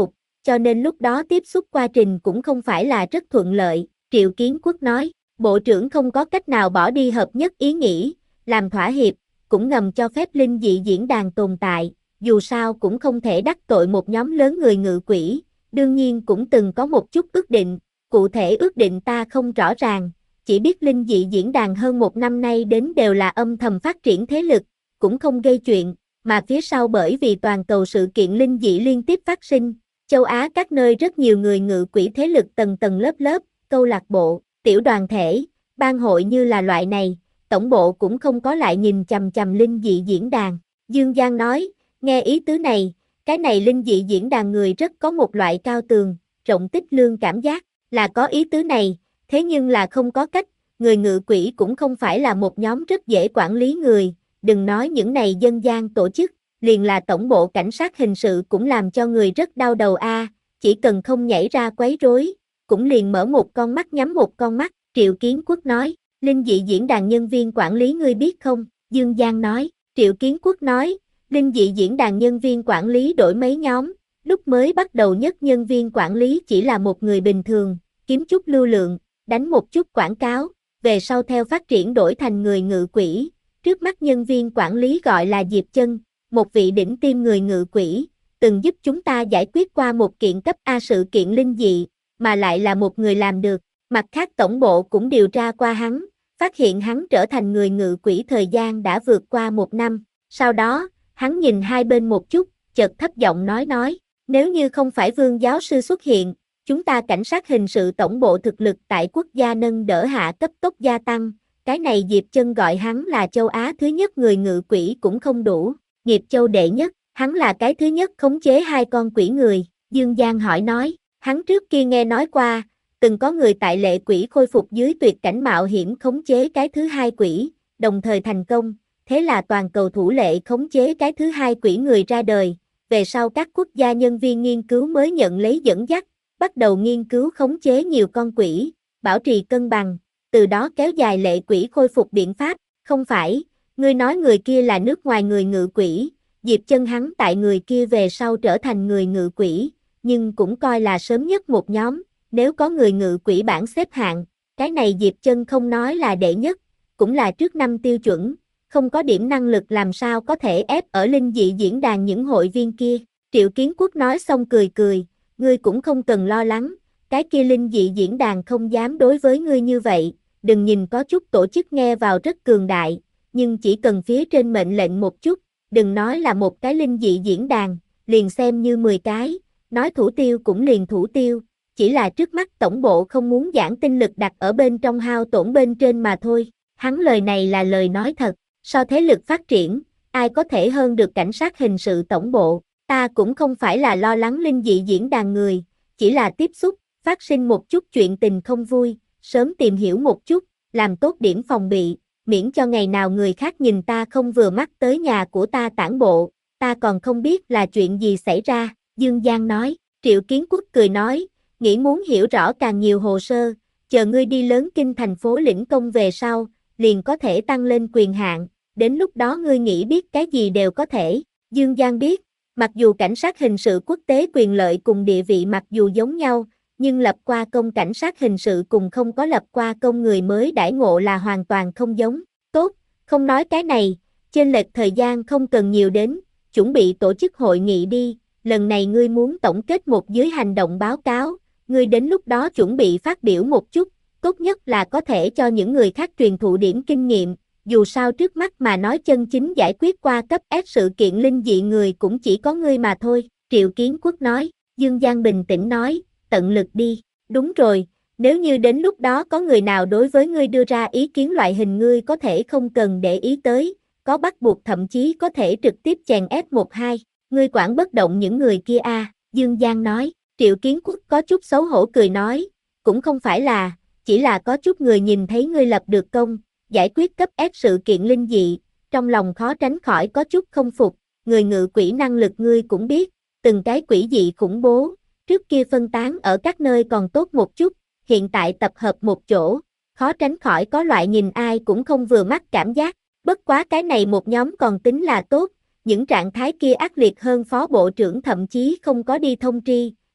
Speaker 1: cho nên lúc đó tiếp xúc quá trình cũng không phải là rất thuận lợi, Triệu Kiến Quốc nói, Bộ trưởng không có cách nào bỏ đi hợp nhất ý nghĩ, làm thỏa hiệp, cũng ngầm cho phép linh dị diễn đàn tồn tại, dù sao cũng không thể đắc tội một nhóm lớn người ngự quỷ, đương nhiên cũng từng có một chút ước định, cụ thể ước định ta không rõ ràng, chỉ biết linh dị diễn đàn hơn một năm nay đến đều là âm thầm phát triển thế lực, cũng không gây chuyện, mà phía sau bởi vì toàn cầu sự kiện linh dị liên tiếp phát sinh, châu Á các nơi rất nhiều người ngự quỷ thế lực tầng tầng lớp lớp, câu lạc bộ, tiểu đoàn thể, ban hội như là loại này, tổng bộ cũng không có lại nhìn chằm chằm linh dị diễn đàn. Dương Giang nói, nghe ý tứ này, cái này linh dị diễn đàn người rất có một loại cao tường, rộng tích lương cảm giác, là có ý tứ này, thế nhưng là không có cách, người ngự quỷ cũng không phải là một nhóm rất dễ quản lý người, đừng nói những này dân gian tổ chức, liền là tổng bộ cảnh sát hình sự cũng làm cho người rất đau đầu a, chỉ cần không nhảy ra quấy rối, cũng liền mở một con mắt nhắm một con mắt, Triệu Kiến Quốc nói, linh dị diễn đàn nhân viên quản lý ngươi biết không, Dương Giang nói, Triệu Kiến Quốc nói, linh dị diễn đàn nhân viên quản lý đổi mấy nhóm, lúc mới bắt đầu nhất nhân viên quản lý chỉ là một người bình thường, kiếm chút lưu lượng, đánh một chút quảng cáo, về sau theo phát triển đổi thành người ngự quỷ, trước mắt nhân viên quản lý gọi là Diệp Chân, một vị đỉnh tiêm người ngự quỷ, từng giúp chúng ta giải quyết qua một kiện cấp A sự kiện linh dị, mà lại là một người làm được, mặt khác tổng bộ cũng điều tra qua hắn, phát hiện hắn trở thành người ngự quỷ thời gian đã vượt qua một năm, sau đó, hắn nhìn hai bên một chút, chợt thấp giọng nói nói, nếu như không phải Vương giáo sư xuất hiện, chúng ta cảnh sát hình sự tổng bộ thực lực tại quốc gia nâng đỡ hạ cấp tốc gia tăng, cái này Diệp Chân gọi hắn là châu Á thứ nhất người ngự quỷ cũng không đủ, nghiệp châu đệ nhất, hắn là cái thứ nhất khống chế hai con quỷ người, Dương Giang hỏi nói, hắn trước kia nghe nói qua, từng có người tại lệ quỷ khôi phục dưới tuyệt cảnh mạo hiểm khống chế cái thứ hai quỷ, đồng thời thành công, thế là toàn cầu thủ lệ khống chế cái thứ hai quỷ người ra đời, về sau các quốc gia nhân viên nghiên cứu mới nhận lấy dẫn dắt, bắt đầu nghiên cứu khống chế nhiều con quỷ, bảo trì cân bằng, từ đó kéo dài lệ quỷ khôi phục biện pháp, không phải, ngươi nói người kia là nước ngoài người ngự quỷ, Diệp Chân hắn tại người kia về sau trở thành người ngự quỷ, nhưng cũng coi là sớm nhất một nhóm, nếu có người ngự quỷ bảng xếp hạng, cái này Diệp Chân không nói là đệ nhất, cũng là trước năm tiêu chuẩn, không có điểm năng lực làm sao có thể ép ở linh dị diễn đàn những hội viên kia, Triệu Kiến Quốc nói xong cười cười, ngươi cũng không cần lo lắng, cái kia linh dị diễn đàn không dám đối với ngươi như vậy, đừng nhìn có chút tổ chức nghe vào rất cường đại, nhưng chỉ cần phía trên mệnh lệnh một chút, đừng nói là một cái linh dị diễn đàn, liền xem như mười cái, nói thủ tiêu cũng liền thủ tiêu, chỉ là trước mắt tổng bộ không muốn giảng tinh lực đặt ở bên trong hao tổn bên trên mà thôi, hắn lời này là lời nói thật, so thế lực phát triển, ai có thể hơn được cảnh sát hình sự tổng bộ, ta cũng không phải là lo lắng linh dị diễn đàn người, chỉ là tiếp xúc, phát sinh một chút chuyện tình không vui, sớm tìm hiểu một chút, làm tốt điểm phòng bị, miễn cho ngày nào người khác nhìn ta không vừa mắt tới nhà của ta tản bộ, ta còn không biết là chuyện gì xảy ra, Dương Giang nói, Triệu Kiến Quốc cười nói, nghĩ muốn hiểu rõ càng nhiều hồ sơ, chờ ngươi đi lớn kinh thành phố lĩnh công về sau, liền có thể tăng lên quyền hạn, đến lúc đó ngươi nghĩ biết cái gì đều có thể, Dương Giang biết, mặc dù cảnh sát hình sự quốc tế quyền lợi cùng địa vị mặc dù giống nhau, nhưng lập qua công cảnh sát hình sự cùng không có lập qua công người mới đãi ngộ là hoàn toàn không giống, tốt, không nói cái này, chênh lệch thời gian không cần nhiều đến, chuẩn bị tổ chức hội nghị đi, lần này ngươi muốn tổng kết một dưới hành động báo cáo, ngươi đến lúc đó chuẩn bị phát biểu một chút, tốt nhất là có thể cho những người khác truyền thụ điểm kinh nghiệm, dù sao trước mắt mà nói chân chính giải quyết qua cấp S sự kiện linh dị người cũng chỉ có ngươi mà thôi, Triệu Kiến Quốc nói, Dương Giang bình tĩnh nói, tận lực đi, đúng rồi, nếu như đến lúc đó có người nào đối với ngươi đưa ra ý kiến loại hình ngươi có thể không cần để ý tới, có bắt buộc thậm chí có thể trực tiếp chèn ép một hai, ngươi quản bất động những người kia a, à, Dương Giang nói, Triệu Kiến Quốc có chút xấu hổ cười nói, cũng không phải là, chỉ là có chút người nhìn thấy ngươi lập được công, giải quyết cấp S sự kiện linh dị, trong lòng khó tránh khỏi có chút không phục, người ngự quỷ năng lực ngươi cũng biết, từng cái quỷ dị khủng bố, trước kia phân tán ở các nơi còn tốt một chút, hiện tại tập hợp một chỗ, khó tránh khỏi có loại nhìn ai cũng không vừa mắt cảm giác, bất quá cái này một nhóm còn tính là tốt, những trạng thái kia ác liệt hơn phó bộ trưởng thậm chí không có đi thông tri,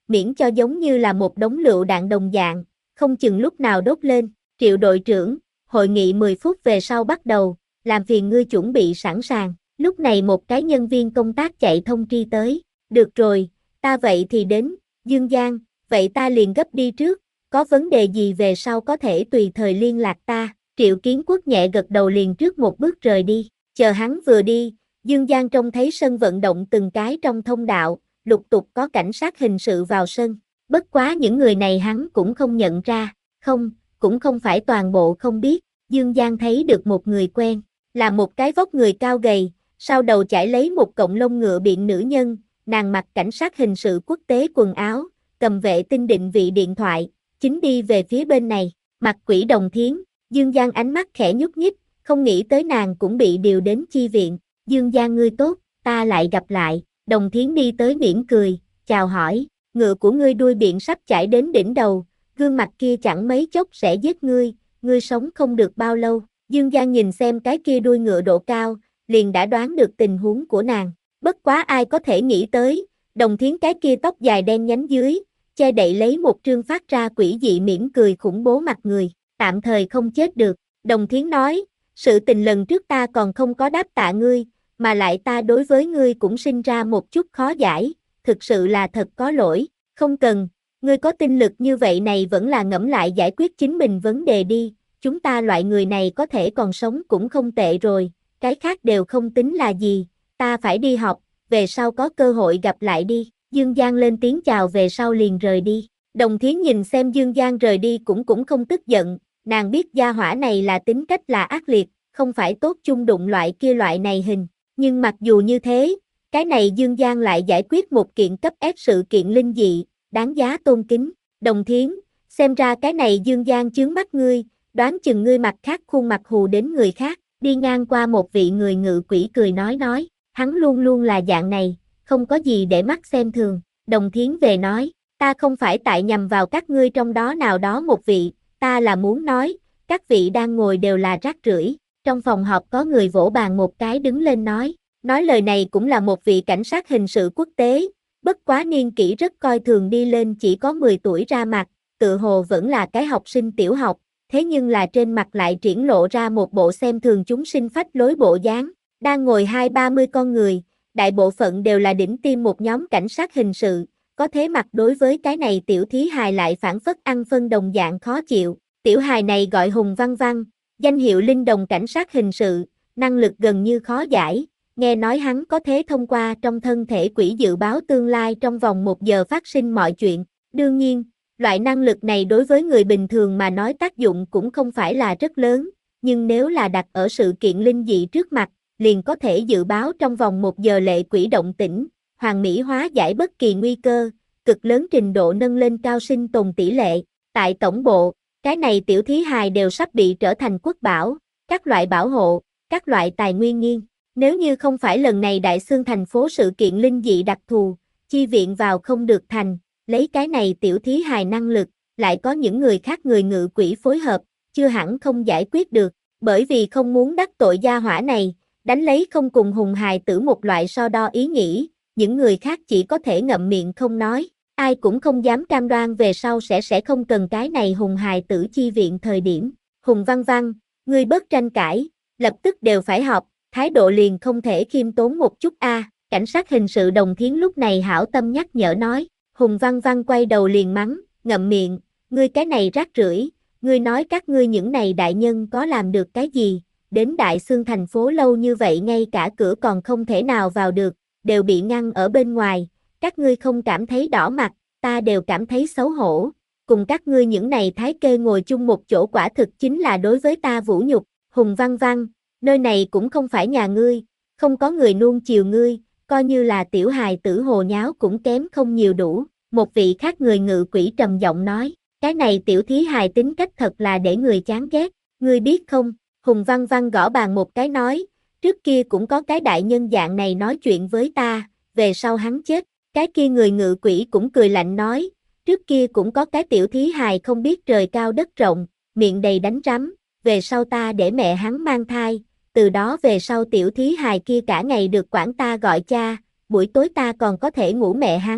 Speaker 1: miễn cho giống như là một đống lựu đạn đồng dạng, không chừng lúc nào đốt lên. Triệu đội trưởng, hội nghị mười phút về sau bắt đầu, làm phiền ngươi chuẩn bị sẵn sàng. Lúc này một cái nhân viên công tác chạy thông tri tới. Được rồi, ta vậy thì đến. Dương Giang, vậy ta liền gấp đi trước, có vấn đề gì về sau có thể tùy thời liên lạc ta. Triệu Kiến Quốc nhẹ gật đầu liền trước một bước rời đi. Chờ hắn vừa đi, Dương Giang trông thấy sân vận động từng cái trong thông đạo, lục tục có cảnh sát hình sự vào sân. Bất quá những người này hắn cũng không nhận ra, không, cũng không phải toàn bộ không biết. Dương Giang thấy được một người quen, là một cái vóc người cao gầy, sau đầu chải lấy một cọng lông ngựa biện nữ nhân, nàng mặc cảnh sát hình sự quốc tế quần áo, cầm vệ tinh định vị điện thoại, chính đi về phía bên này, mặt Quỷ Đồng Thiến. Dương Giang ánh mắt khẽ nhúc nhích, không nghĩ tới nàng cũng bị điều đến chi viện. Dương Giang ngươi tốt, ta lại gặp lại. Đồng Thiến đi tới mỉm cười, chào hỏi, ngựa của ngươi đuôi biện sắp chảy đến đỉnh đầu, gương mặt kia chẳng mấy chốc sẽ giết ngươi, ngươi sống không được bao lâu. Dương Giang nhìn xem cái kia đuôi ngựa độ cao, liền đã đoán được tình huống của nàng. Bất quá ai có thể nghĩ tới, Đồng Thiến cái kia tóc dài đen nhánh dưới, che đậy lấy một trương phát ra quỷ dị mỉm cười khủng bố mặt người, tạm thời không chết được. Đồng Thiến nói, sự tình lần trước ta còn không có đáp tạ ngươi, mà lại ta đối với ngươi cũng sinh ra một chút khó giải, thực sự là thật có lỗi, không cần, ngươi có tinh lực như vậy này vẫn là ngẫm lại giải quyết chính mình vấn đề đi, chúng ta loại người này có thể còn sống cũng không tệ rồi, cái khác đều không tính là gì, ta phải đi học, về sau có cơ hội gặp lại đi. Dương Giang lên tiếng chào về sau liền rời đi. Đồng Thiến nhìn xem Dương Giang rời đi cũng cũng không tức giận, nàng biết gia hỏa này là tính cách là ác liệt, không phải tốt chung đụng loại kia loại này hình. Nhưng mặc dù như thế, cái này Dương Giang lại giải quyết một kiện cấp ép sự kiện linh dị, đáng giá tôn kính. Đồng Thiến, xem ra cái này Dương Giang chướng mắt ngươi, đoán chừng ngươi mặt khác khuôn mặt hù đến người khác. Đi ngang qua một vị người ngự quỷ cười nói nói, hắn luôn luôn là dạng này, không có gì để mắt xem thường. Đồng Thiến về nói, ta không phải tại nhằm vào các ngươi trong đó nào đó một vị, ta là muốn nói, các vị đang ngồi đều là rác rưởi. Trong phòng họp có người vỗ bàn một cái đứng lên nói, nói lời này cũng là một vị cảnh sát hình sự quốc tế, bất quá niên kỷ rất coi thường đi lên chỉ có mười tuổi ra mặt, tự hồ vẫn là cái học sinh tiểu học, thế nhưng là trên mặt lại triển lộ ra một bộ xem thường chúng sinh phách lối bộ dáng. Đang ngồi hai ba mươi con người, đại bộ phận đều là đỉnh tim một nhóm cảnh sát hình sự, có thế mặt đối với cái này tiểu thí hài lại phản phất ăn phân đồng dạng khó chịu. Tiểu hài này gọi Hùng Văn Văn, danh hiệu linh đồng cảnh sát hình sự, năng lực gần như khó giải, nghe nói hắn có thể thông qua trong thân thể quỷ dự báo tương lai trong vòng một giờ phát sinh mọi chuyện. Đương nhiên, loại năng lực này đối với người bình thường mà nói tác dụng cũng không phải là rất lớn, nhưng nếu là đặt ở sự kiện linh dị trước mặt, liền có thể dự báo trong vòng một giờ lệ quỷ động tĩnh, hoàn mỹ hóa giải bất kỳ nguy cơ, cực lớn trình độ nâng lên cao sinh tồn tỷ lệ. Tại tổng bộ, cái này tiểu thí hài đều sắp bị trở thành quốc bảo, các loại bảo hộ, các loại tài nguyên nghiêng. Nếu như không phải lần này Đại Xương thành phố sự kiện linh dị đặc thù, chi viện vào không được thành, lấy cái này tiểu thí hài năng lực, lại có những người khác người ngự quỷ phối hợp, chưa hẳn không giải quyết được, bởi vì không muốn đắc tội gia hỏa này, đánh lấy không cùng hùng hài tử một loại so đo ý nghĩ, những người khác chỉ có thể ngậm miệng không nói, ai cũng không dám cam đoan về sau sẽ sẽ không cần cái này hùng hài tử chi viện thời điểm. Hùng Văn Văn, ngươi bớt tranh cãi, lập tức đều phải họp, thái độ liền không thể khiêm tốn một chút a. À. Cảnh sát hình sự Đồng Thiến lúc này hảo tâm nhắc nhở nói. Hùng Văn Văn quay đầu liền mắng, ngậm miệng, ngươi cái này rác rưởi, ngươi nói các ngươi những này đại nhân có làm được cái gì, đến Đại Xương thành phố lâu như vậy ngay cả cửa còn không thể nào vào được, đều bị ngăn ở bên ngoài, các ngươi không cảm thấy đỏ mặt, ta đều cảm thấy xấu hổ, cùng các ngươi những này thái kê ngồi chung một chỗ quả thực chính là đối với ta vũ nhục. Hùng Văn Văn, nơi này cũng không phải nhà ngươi, không có người nuông chiều ngươi, coi như là tiểu hài tử hồ nháo cũng kém không nhiều đủ. Một vị khác người ngự quỷ trầm giọng nói, cái này tiểu thí hài tính cách thật là để người chán ghét, ngươi biết không? Hùng Văn Văn gõ bàn một cái nói, trước kia cũng có cái đại nhân dạng này nói chuyện với ta, về sau hắn chết. Cái kia người ngự quỷ cũng cười lạnh nói, trước kia cũng có cái tiểu thí hài không biết trời cao đất rộng, miệng đầy đánh rắm, về sau ta để mẹ hắn mang thai, từ đó về sau tiểu thí hài kia cả ngày được quản ta gọi cha, buổi tối ta còn có thể ngủ mẹ hắn,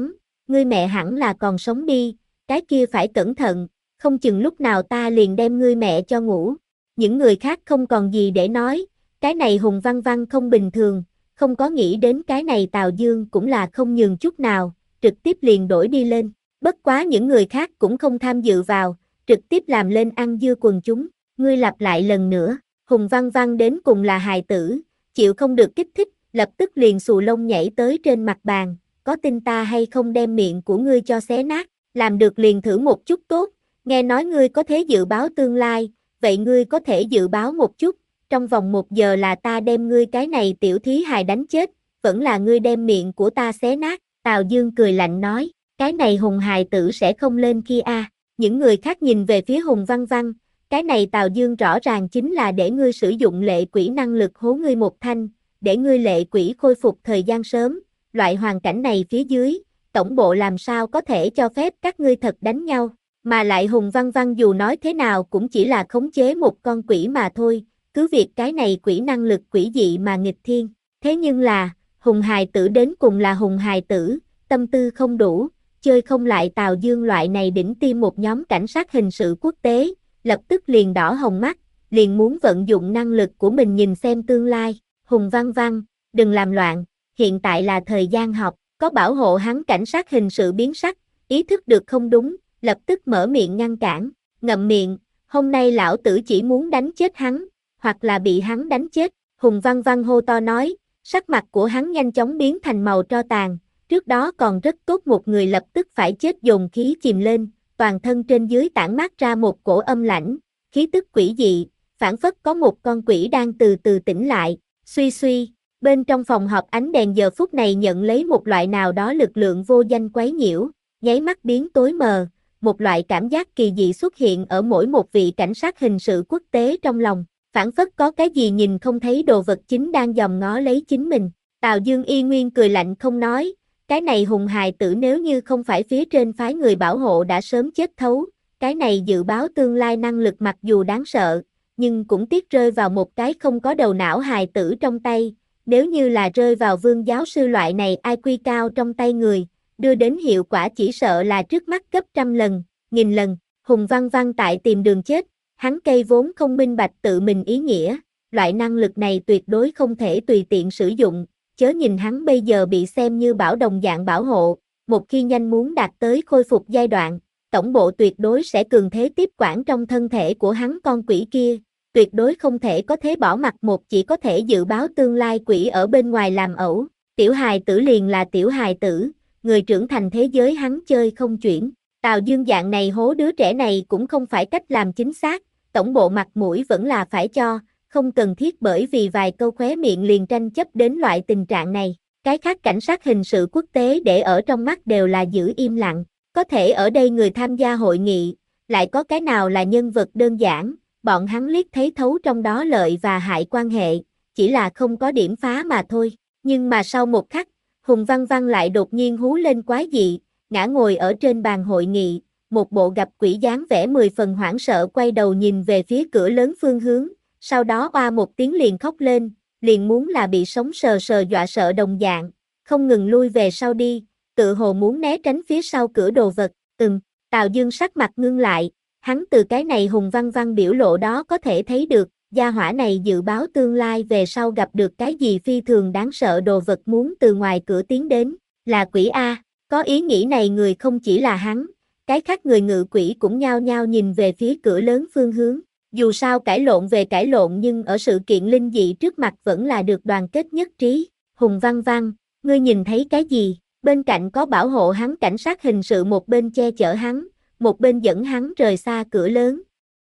Speaker 1: ngươi mẹ hẳn là còn sống đi, cái kia phải cẩn thận, không chừng lúc nào ta liền đem ngươi mẹ cho ngủ. Những người khác không còn gì để nói, cái này Hùng Văn Văn không bình thường, không có nghĩ đến cái này Tào Dương cũng là không nhường chút nào, trực tiếp liền đổi đi lên. Bất quá những người khác cũng không tham dự vào, trực tiếp làm lên ăn dưa quần chúng. Ngươi lặp lại lần nữa, Hùng Văn Văn đến cùng là hài tử, chịu không được kích thích, lập tức liền xù lông nhảy tới trên mặt bàn, có tin ta hay không đem miệng của ngươi cho xé nát, làm được liền thử một chút tốt, nghe nói ngươi có thể dự báo tương lai, vậy ngươi có thể dự báo một chút, trong vòng một giờ là ta đem ngươi cái này tiểu thí hài đánh chết, vẫn là ngươi đem miệng của ta xé nát, Tào Dương cười lạnh nói, cái này Hùng hài tử sẽ không lên kia a. À. Những người khác nhìn về phía Hùng Văn Văn, cái này Tào Dương rõ ràng chính là để ngươi sử dụng lệ quỷ năng lực hố ngươi một thanh, để ngươi lệ quỷ khôi phục thời gian sớm, loại hoàn cảnh này phía dưới, tổng bộ làm sao có thể cho phép các ngươi thật đánh nhau, mà lại Hùng Văn Văn dù nói thế nào cũng chỉ là khống chế một con quỷ mà thôi, cứ việc cái này quỷ năng lực quỷ dị mà nghịch thiên, thế nhưng là, Hùng hài tử đến cùng là Hùng hài tử, tâm tư không đủ, chơi không lại Tào Dương loại này đỉnh tim một nhóm cảnh sát hình sự quốc tế, lập tức liền đỏ hồng mắt, liền muốn vận dụng năng lực của mình nhìn xem tương lai, Hùng Văn Văn, đừng làm loạn, hiện tại là thời gian học, có bảo hộ hắn cảnh sát hình sự biến sắc, ý thức được không đúng, lập tức mở miệng ngăn cản, ngậm miệng, hôm nay lão tử chỉ muốn đánh chết hắn, hoặc là bị hắn đánh chết, Hùng Văn Văn hô to nói, sắc mặt của hắn nhanh chóng biến thành màu tro tàn, trước đó còn rất tốt một người lập tức phải chết dồn khí chìm lên, toàn thân trên dưới tản mát ra một cổ âm lãnh, khí tức quỷ dị, phảng phất có một con quỷ đang từ từ tỉnh lại, suy suy, bên trong phòng họp ánh đèn giờ phút này nhận lấy một loại nào đó lực lượng vô danh quấy nhiễu, nháy mắt biến tối mờ, một loại cảm giác kỳ dị xuất hiện ở mỗi một vị cảnh sát hình sự quốc tế trong lòng, phảng phất có cái gì nhìn không thấy đồ vật chính đang dòm ngó lấy chính mình, Tào Dương y nguyên cười lạnh không nói, cái này Hùng hài tử nếu như không phải phía trên phái người bảo hộ đã sớm chết thấu, cái này dự báo tương lai năng lực mặc dù đáng sợ, nhưng cũng tiếc rơi vào một cái không có đầu não hài tử trong tay, nếu như là rơi vào Vương giáo sư loại này i kiu cao trong tay người, đưa đến hiệu quả chỉ sợ là trước mắt gấp trăm lần, nghìn lần, Hùng Văn Văn tại tìm đường chết, hắn cây vốn không minh bạch tự mình ý nghĩa, loại năng lực này tuyệt đối không thể tùy tiện sử dụng, chớ nhìn hắn bây giờ bị xem như bảo đồng dạng bảo hộ, một khi nhanh muốn đạt tới khôi phục giai đoạn, tổng bộ tuyệt đối sẽ cường thế tiếp quản trong thân thể của hắn con quỷ kia, tuyệt đối không thể có thế bỏ mặc một chỉ có thể dự báo tương lai quỷ ở bên ngoài làm ẩu, tiểu hài tử liền là tiểu hài tử, người trưởng thành thế giới hắn chơi không chuyển, Tào Dương dạng này hố đứa trẻ này cũng không phải cách làm chính xác, tổng bộ mặt mũi vẫn là phải cho, không cần thiết bởi vì vài câu khóe miệng liền tranh chấp đến loại tình trạng này, cái khác cảnh sát hình sự quốc tế để ở trong mắt đều là giữ im lặng, có thể ở đây người tham gia hội nghị, lại có cái nào là nhân vật đơn giản, bọn hắn liếc thấy thấu trong đó lợi và hại quan hệ, chỉ là không có điểm phá mà thôi, nhưng mà sau một khắc, Hùng Văn Văn lại đột nhiên hú lên quái dị, ngã ngồi ở trên bàn hội nghị, một bộ gặp quỷ dáng vẻ mười phần hoảng sợ quay đầu nhìn về phía cửa lớn phương hướng, sau đó oa một tiếng liền khóc lên, liền muốn là bị sống sờ sờ dọa sợ đồng dạng, không ngừng lui về sau đi, tự hồ muốn né tránh phía sau cửa đồ vật, ừm, Tào Dương sắc mặt ngưng lại, hắn từ cái này Hùng Văn Văn biểu lộ đó có thể thấy được, gia hỏa này dự báo tương lai về sau gặp được cái gì phi thường đáng sợ đồ vật muốn từ ngoài cửa tiến đến, là quỷ A, có ý nghĩ này người không chỉ là hắn, cái khác người ngự quỷ cũng nhao nhao nhìn về phía cửa lớn phương hướng. Dù sao cãi lộn về cãi lộn nhưng ở sự kiện linh dị trước mặt vẫn là được đoàn kết nhất trí. Hùng Văn Văn, ngươi nhìn thấy cái gì? Bên cạnh có bảo hộ hắn cảnh sát hình sự một bên che chở hắn, một bên dẫn hắn rời xa cửa lớn.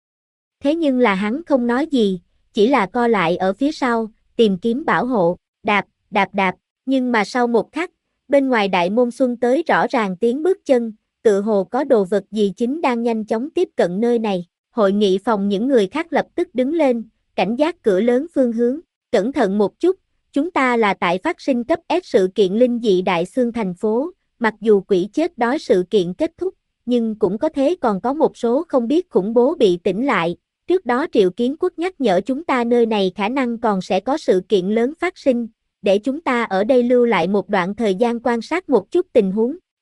Speaker 1: Thế nhưng là hắn không nói gì, chỉ là co lại ở phía sau, tìm kiếm bảo hộ, đạp, đạp đạp, nhưng mà sau một khắc, bên ngoài đại môn xuân tới rõ ràng tiếng bước chân, tự hồ có đồ vật gì chính đang nhanh chóng tiếp cận nơi này. Hội nghị phòng những người khác lập tức đứng lên, cảnh giác cửa lớn phương hướng, cẩn thận một chút, chúng ta là tại phát sinh cấp S sự kiện linh dị đại xương thành phố, mặc dù quỷ chết đói sự kiện kết thúc, nhưng cũng có thế còn có một số không biết khủng bố bị tỉnh lại, trước đó Triệu Kiến Quốc nhắc nhở chúng ta nơi này khả năng còn sẽ có sự kiện lớn phát sinh, để chúng ta ở đây lưu lại một đoạn thời gian quan sát một chút tình huống,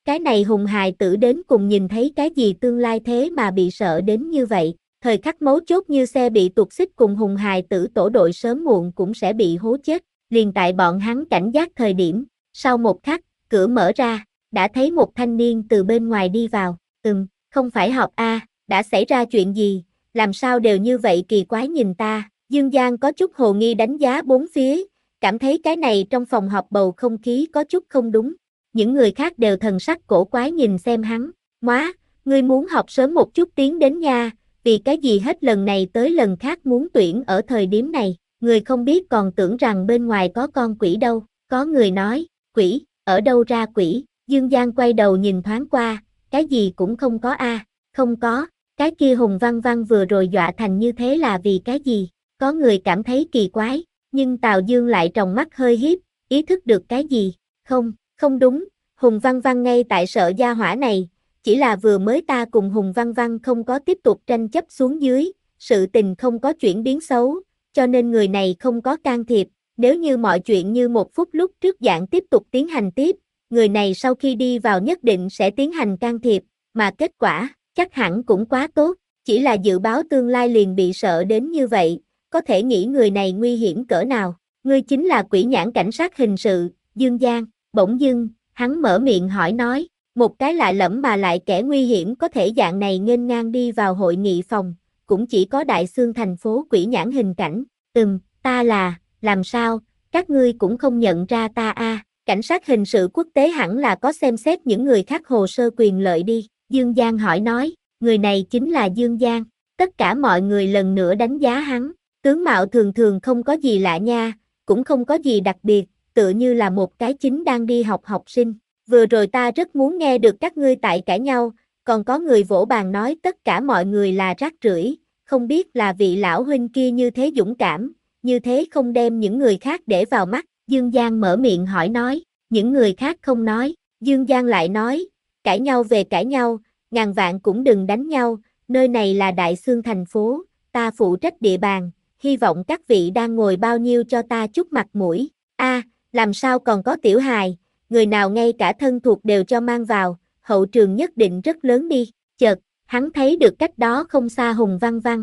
Speaker 1: Cái này Hùng hài tử đến cùng nhìn thấy cái gì tương lai thế mà bị sợ đến như vậy. Thời khắc mấu chốt như xe bị tuột xích cùng Hùng hài tử tổ đội sớm muộn cũng sẽ bị hố chết. Liền tại bọn hắn cảnh giác thời điểm, sau một khắc, cửa mở ra, đã thấy một thanh niên từ bên ngoài đi vào. Ừm, không phải họp a, đã xảy ra chuyện gì, làm sao đều như vậy kỳ quái nhìn ta. Dương Giang có chút hồ nghi đánh giá bốn phía, cảm thấy cái này trong phòng họp bầu không khí có chút không đúng. Những người khác đều thần sắc cổ quái nhìn xem hắn. Móa, ngươi muốn họp sớm một chút tiến đến nha, vì cái gì hết lần này tới lần khác muốn tuyển ở thời điểm này. Người không biết còn tưởng rằng bên ngoài có con quỷ đâu. Có người nói, quỷ, ở đâu ra quỷ? Dương Giang quay đầu nhìn thoáng qua, cái gì cũng không có a, không có, cái kia Hùng Văn Văn vừa rồi dọa thành như thế là vì cái gì? Có người cảm thấy kỳ quái, nhưng Tào Dương lại tròng mắt hơi hiếp, ý thức được cái gì? Không, không đúng, Hùng Văn Văn ngay tại sợ gia hỏa này, chỉ là vừa mới ta cùng Hùng Văn Văn không có tiếp tục tranh chấp xuống dưới, sự tình không có chuyển biến xấu, cho nên người này không có can thiệp, nếu như mọi chuyện như một phút lúc trước dạng tiếp tục tiến hành tiếp, người này sau khi đi vào nhất định sẽ tiến hành can thiệp, mà kết quả, chắc hẳn cũng quá tốt, chỉ là dự báo tương lai liền bị sợ đến như vậy, có thể nghĩ người này nguy hiểm cỡ nào. Ngươi chính là Quỷ Nhãn cảnh sát hình sự, Dương Giang. Bỗng dưng, hắn mở miệng hỏi nói, một cái lạ lẫm mà lại kẻ nguy hiểm có thể dạng này nghênh ngang đi vào hội nghị phòng, cũng chỉ có Đại Xương thành phố Quỷ Nhãn hình cảnh. Ừm, ta là, làm sao, các ngươi cũng không nhận ra ta a? À. Cảnh sát hình sự quốc tế hẳn là có xem xét những người khác hồ sơ quyền lợi đi. Dương Giang hỏi nói, người này chính là Dương Giang. Tất cả mọi người lần nữa đánh giá hắn, tướng mạo thường thường không có gì lạ nha, cũng không có gì đặc biệt, tựa như là một cái chính đang đi học học sinh. Vừa rồi ta rất muốn nghe được các ngươi tại cãi nhau, còn có người vỗ bàn nói tất cả mọi người là rác rưởi, không biết là vị lão huynh kia như thế dũng cảm, như thế không đem những người khác để vào mắt. Dương Giang mở miệng hỏi nói, những người khác không nói, Dương Giang lại nói, cãi nhau về cãi nhau, ngàn vạn cũng đừng đánh nhau, nơi này là Đại Xương thành phố, ta phụ trách địa bàn, hy vọng các vị đang ngồi bao nhiêu cho ta chút mặt mũi. A, à, làm sao còn có tiểu hài, người nào ngay cả thân thuộc đều cho mang vào, hậu trường nhất định rất lớn đi. Chợt, hắn thấy được cách đó không xa Hùng Văn Văn.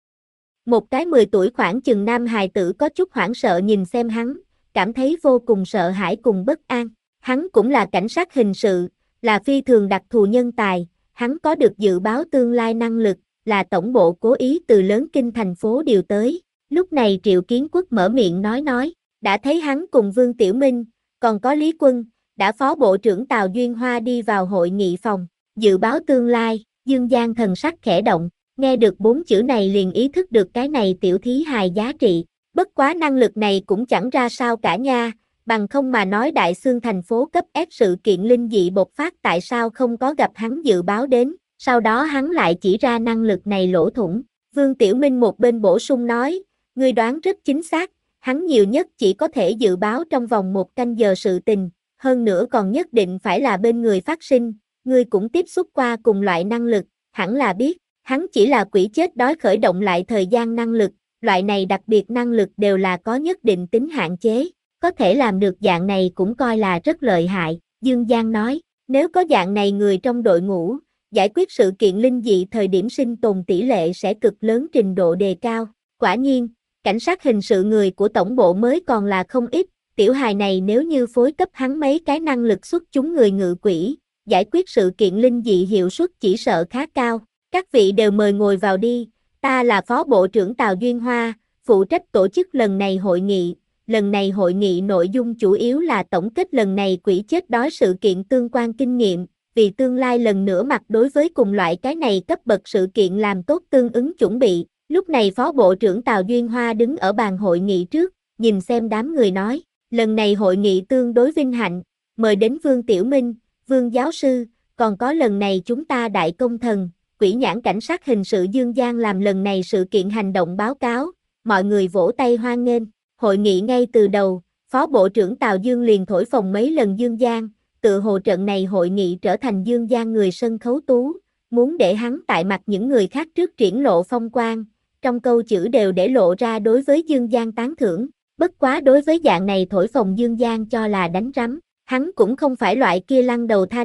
Speaker 1: Một cái mười tuổi khoảng chừng nam hài tử có chút hoảng sợ nhìn xem hắn, cảm thấy vô cùng sợ hãi cùng bất an. Hắn cũng là cảnh sát hình sự, là phi thường đặc thù nhân tài, hắn có được dự báo tương lai năng lực, là tổng bộ cố ý từ lớn kinh thành phố điều tới. Lúc này Triệu Kiến Quốc mở miệng nói nói, đã thấy hắn cùng Vương Tiểu Minh, còn có Lý Quân, đã phó bộ trưởng Tào Duyên Hoa đi vào hội nghị phòng, dự báo tương lai. Dương Giang thần sắc khẽ động, nghe được bốn chữ này liền ý thức được cái này tiểu thí hài giá trị, bất quá năng lực này cũng chẳng ra sao cả nha, bằng không mà nói Đại Xương thành phố cấp ép sự kiện linh dị bộc phát tại sao không có gặp hắn dự báo đến, sau đó hắn lại chỉ ra năng lực này lỗ thủng. Vương Tiểu Minh một bên bổ sung nói, ngươi đoán rất chính xác, hắn nhiều nhất chỉ có thể dự báo trong vòng một canh giờ sự tình, hơn nữa còn nhất định phải là bên người phát sinh, ngươi cũng tiếp xúc qua cùng loại năng lực, hẳn là biết, hắn chỉ là quỷ chết đói khởi động lại thời gian năng lực, loại này đặc biệt năng lực đều là có nhất định tính hạn chế, có thể làm được dạng này cũng coi là rất lợi hại. Dương Giang nói, nếu có dạng này người trong đội ngũ, giải quyết sự kiện linh dị thời điểm sinh tồn tỷ lệ sẽ cực lớn trình độ đề cao. Quả nhiên, cảnh sát hình sự người của tổng bộ mới còn là không ít, tiểu hài này nếu như phối cấp hắn mấy cái năng lực xuất chúng người ngự quỷ, giải quyết sự kiện linh dị hiệu suất chỉ sợ khá cao. Các vị đều mời ngồi vào đi, ta là Phó Bộ trưởng Tào Duyên Hoa, phụ trách tổ chức lần này hội nghị. Lần này hội nghị nội dung chủ yếu là tổng kết lần này quỷ chết đói sự kiện tương quan kinh nghiệm, vì tương lai lần nữa mặt đối với cùng loại cái này cấp bậc sự kiện làm tốt tương ứng chuẩn bị. Lúc này Phó Bộ trưởng Tào Duyên Hoa đứng ở bàn hội nghị trước, nhìn xem đám người nói, lần này hội nghị tương đối vinh hạnh, mời đến Vương Tiểu Minh, Vương Giáo Sư, còn có lần này chúng ta đại công thần, Quỷ Nhãn cảnh sát hình sự Dương Giang làm lần này sự kiện hành động báo cáo, mọi người vỗ tay hoan nghênh. Hội nghị ngay từ đầu, Phó Bộ trưởng Tào Dương liền thổi phồng mấy lần Dương Giang, tự hồ trận này hội nghị trở thành Dương Giang người sân khấu tú, muốn để hắn tại mặt những người khác trước triển lộ phong quang, trong câu chữ đều để lộ ra đối với Dương Giang tán thưởng, bất quá đối với dạng này thổi phồng Dương Giang cho là đánh rắm, hắn cũng không phải loại kia lăng đầu thanh,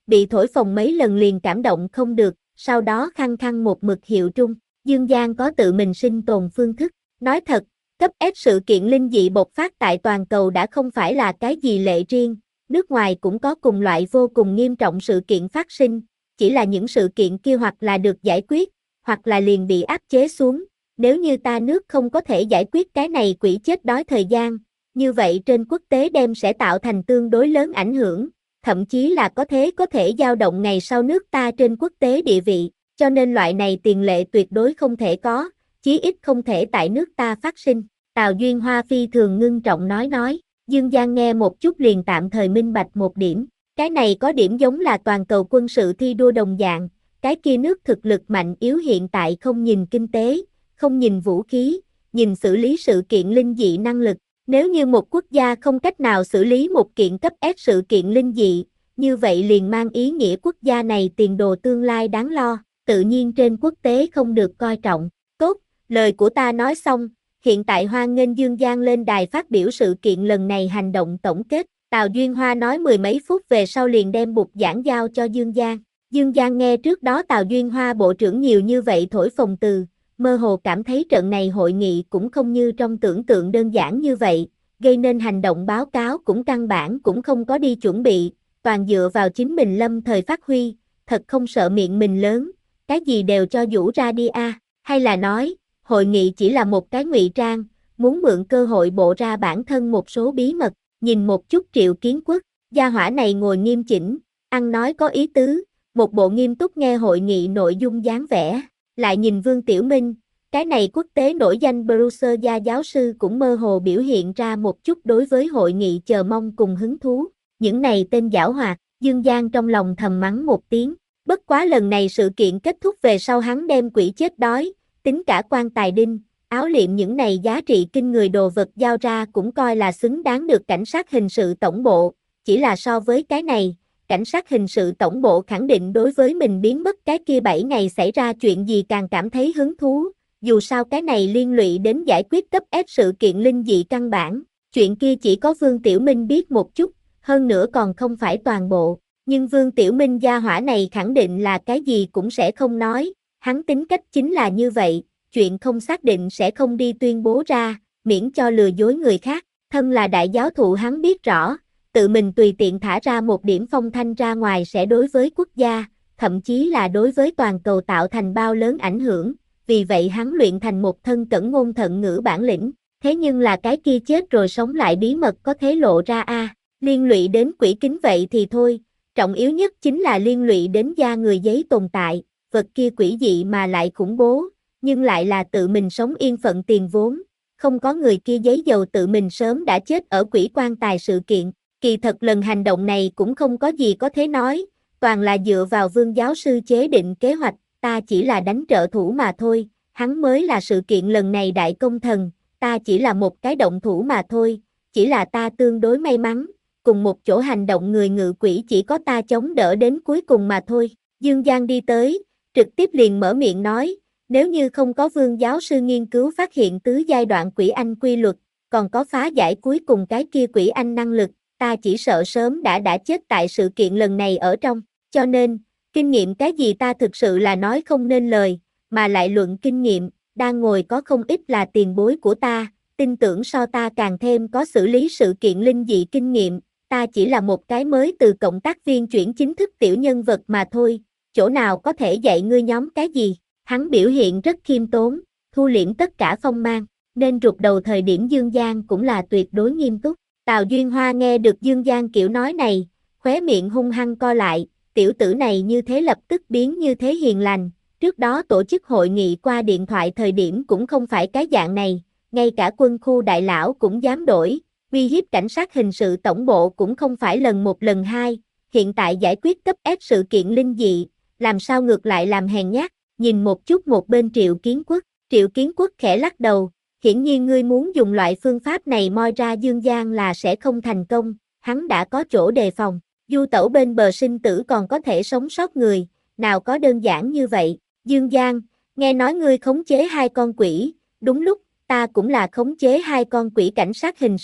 Speaker 1: bị thổi phồng mấy lần liền cảm động không được, sau đó khăng khăng một mực hiệu trung. Dương Giang có tự mình sinh tồn phương thức. Nói thật, cấp S sự kiện linh dị bộc phát tại toàn cầu đã không phải là cái gì lệ riêng, nước ngoài cũng có cùng loại vô cùng nghiêm trọng sự kiện phát sinh, chỉ là những sự kiện kia hoặc là được giải quyết, hoặc là liền bị áp chế xuống. Nếu như ta nước không có thể giải quyết cái này quỷ chết đói thời gian, như vậy trên quốc tế đem sẽ tạo thành tương đối lớn ảnh hưởng, thậm chí là có thế có thể dao động ngày sau nước ta trên quốc tế địa vị, cho nên loại này tiền lệ tuyệt đối không thể có, chí ít không thể tại nước ta phát sinh. Tào Duyên Hoa phi thường ngưng trọng nói nói, Dương Giang nghe một chút liền tạm thời minh bạch một điểm, cái này có điểm giống là toàn cầu quân sự thi đua đồng dạng, cái kia nước thực lực mạnh yếu hiện tại không nhìn kinh tế, không nhìn vũ khí, nhìn xử lý sự kiện linh dị năng lực. Nếu như một quốc gia không cách nào xử lý một kiện cấp S sự kiện linh dị, như vậy liền mang ý nghĩa quốc gia này tiền đồ tương lai đáng lo, tự nhiên trên quốc tế không được coi trọng. Tốt, lời của ta nói xong, hiện tại hoan nghênh Dương Giang lên đài phát biểu sự kiện lần này hành động tổng kết. Tào Duyên Hoa nói mười mấy phút về sau liền đem bục giảng giao cho Dương Giang. Dương Giang nghe trước đó Tào Duyên Hoa bộ trưởng nhiều như vậy thổi phồng từ, mơ hồ cảm thấy trận này hội nghị cũng không như trong tưởng tượng đơn giản như vậy, gây nên hành động báo cáo cũng căn bản cũng không có đi chuẩn bị, toàn dựa vào chính mình lâm thời phát huy, thật không sợ miệng mình lớn, cái gì đều cho vũ ra đi a, à. Hay là nói, hội nghị chỉ là một cái ngụy trang, muốn mượn cơ hội bộ ra bản thân một số bí mật, nhìn một chút Triệu Kiến Quốc, gia hỏa này ngồi nghiêm chỉnh, ăn nói có ý tứ, một bộ nghiêm túc nghe hội nghị nội dung dáng vẻ. Lại nhìn Vương Tiểu Minh, cái này quốc tế nổi danh Brucer gia giáo sư cũng mơ hồ biểu hiện ra một chút đối với hội nghị chờ mong cùng hứng thú. Những này tên giảo hoạt, Dương Giang trong lòng thầm mắng một tiếng. Bất quá lần này sự kiện kết thúc về sau hắn đem quỷ chết đói, tính cả quan tài đinh, áo liệm những này giá trị kinh người đồ vật giao ra cũng coi là xứng đáng được cảnh sát hình sự tổng bộ. Chỉ là so với cái này, cảnh sát hình sự tổng bộ khẳng định đối với mình biến mất cái kia bảy ngày xảy ra chuyện gì càng cảm thấy hứng thú, dù sao cái này liên lụy đến giải quyết cấp S sự kiện linh dị căn bản, chuyện kia chỉ có Vương Tiểu Minh biết một chút, hơn nữa còn không phải toàn bộ, nhưng Vương Tiểu Minh gia hỏa này khẳng định là cái gì cũng sẽ không nói, hắn tính cách chính là như vậy, chuyện không xác định sẽ không đi tuyên bố ra, miễn cho lừa dối người khác, thân là đại giáo thụ hắn biết rõ, tự mình tùy tiện thả ra một điểm phong thanh ra ngoài sẽ đối với quốc gia, thậm chí là đối với toàn cầu tạo thành bao lớn ảnh hưởng, vì vậy hắn luyện thành một thân cẩn ngôn thận ngữ bản lĩnh, thế nhưng là cái kia chết rồi sống lại bí mật có thể lộ ra a, à, liên lụy đến quỷ kính vậy thì thôi, trọng yếu nhất chính là liên lụy đến da người giấy tồn tại, vật kia quỷ dị mà lại khủng bố, nhưng lại là tự mình sống yên phận tiền vốn, không có người kia giấy dầu tự mình sớm đã chết ở quỷ quan tài sự kiện. Kỳ thật lần hành động này cũng không có gì có thể nói, toàn là dựa vào Vương giáo sư chế định kế hoạch, ta chỉ là đánh trợ thủ mà thôi, hắn mới là sự kiện lần này đại công thần, ta chỉ là một cái động thủ mà thôi, chỉ là ta tương đối may mắn, cùng một chỗ hành động người ngự quỷ chỉ có ta chống đỡ đến cuối cùng mà thôi. Dương Giang đi tới, trực tiếp liền mở miệng nói, nếu như không có Vương giáo sư nghiên cứu phát hiện tứ giai đoạn quỷ anh quy luật, còn có phá giải cuối cùng cái kia quỷ anh năng lực, ta chỉ sợ sớm đã đã chết tại sự kiện lần này ở trong, cho nên, kinh nghiệm cái gì ta thực sự là nói không nên lời, mà lại luận kinh nghiệm, đang ngồi có không ít là tiền bối của ta, tin tưởng so ta càng thêm có xử lý sự kiện linh dị kinh nghiệm, ta chỉ là một cái mới từ cộng tác viên chuyển chính thức tiểu nhân vật mà thôi, chỗ nào có thể dạy ngươi nhóm cái gì, hắn biểu hiện rất khiêm tốn, thu liễm tất cả phong mang, nên rụt đầu thời điểm Dương Giang cũng là tuyệt đối nghiêm túc. Tào Duyên Hoa nghe được Dương Giang kiểu nói này, khóe miệng hung hăng co lại, tiểu tử này như thế lập tức biến như thế hiền lành, trước đó tổ chức hội nghị qua điện thoại thời điểm cũng không phải cái dạng này, ngay cả quân khu đại lão cũng dám đổi, uy hiếp cảnh sát hình sự tổng bộ cũng không phải lần một lần hai, hiện tại giải quyết cấp S sự kiện linh dị, làm sao ngược lại làm hèn nhát, nhìn một chút một bên Triệu Kiến Quốc, Triệu Kiến Quốc khẽ lắc đầu. Hiển nhiên ngươi muốn dùng loại phương pháp này moi ra Dương Giang là sẽ không thành công, hắn đã có chỗ đề phòng, du tẩu bên bờ sinh tử còn có thể sống sót người, nào có đơn giản như vậy, Dương Giang, nghe nói ngươi khống chế hai con quỷ, đúng lúc, ta cũng là khống chế hai con quỷ cảnh sát hình sự,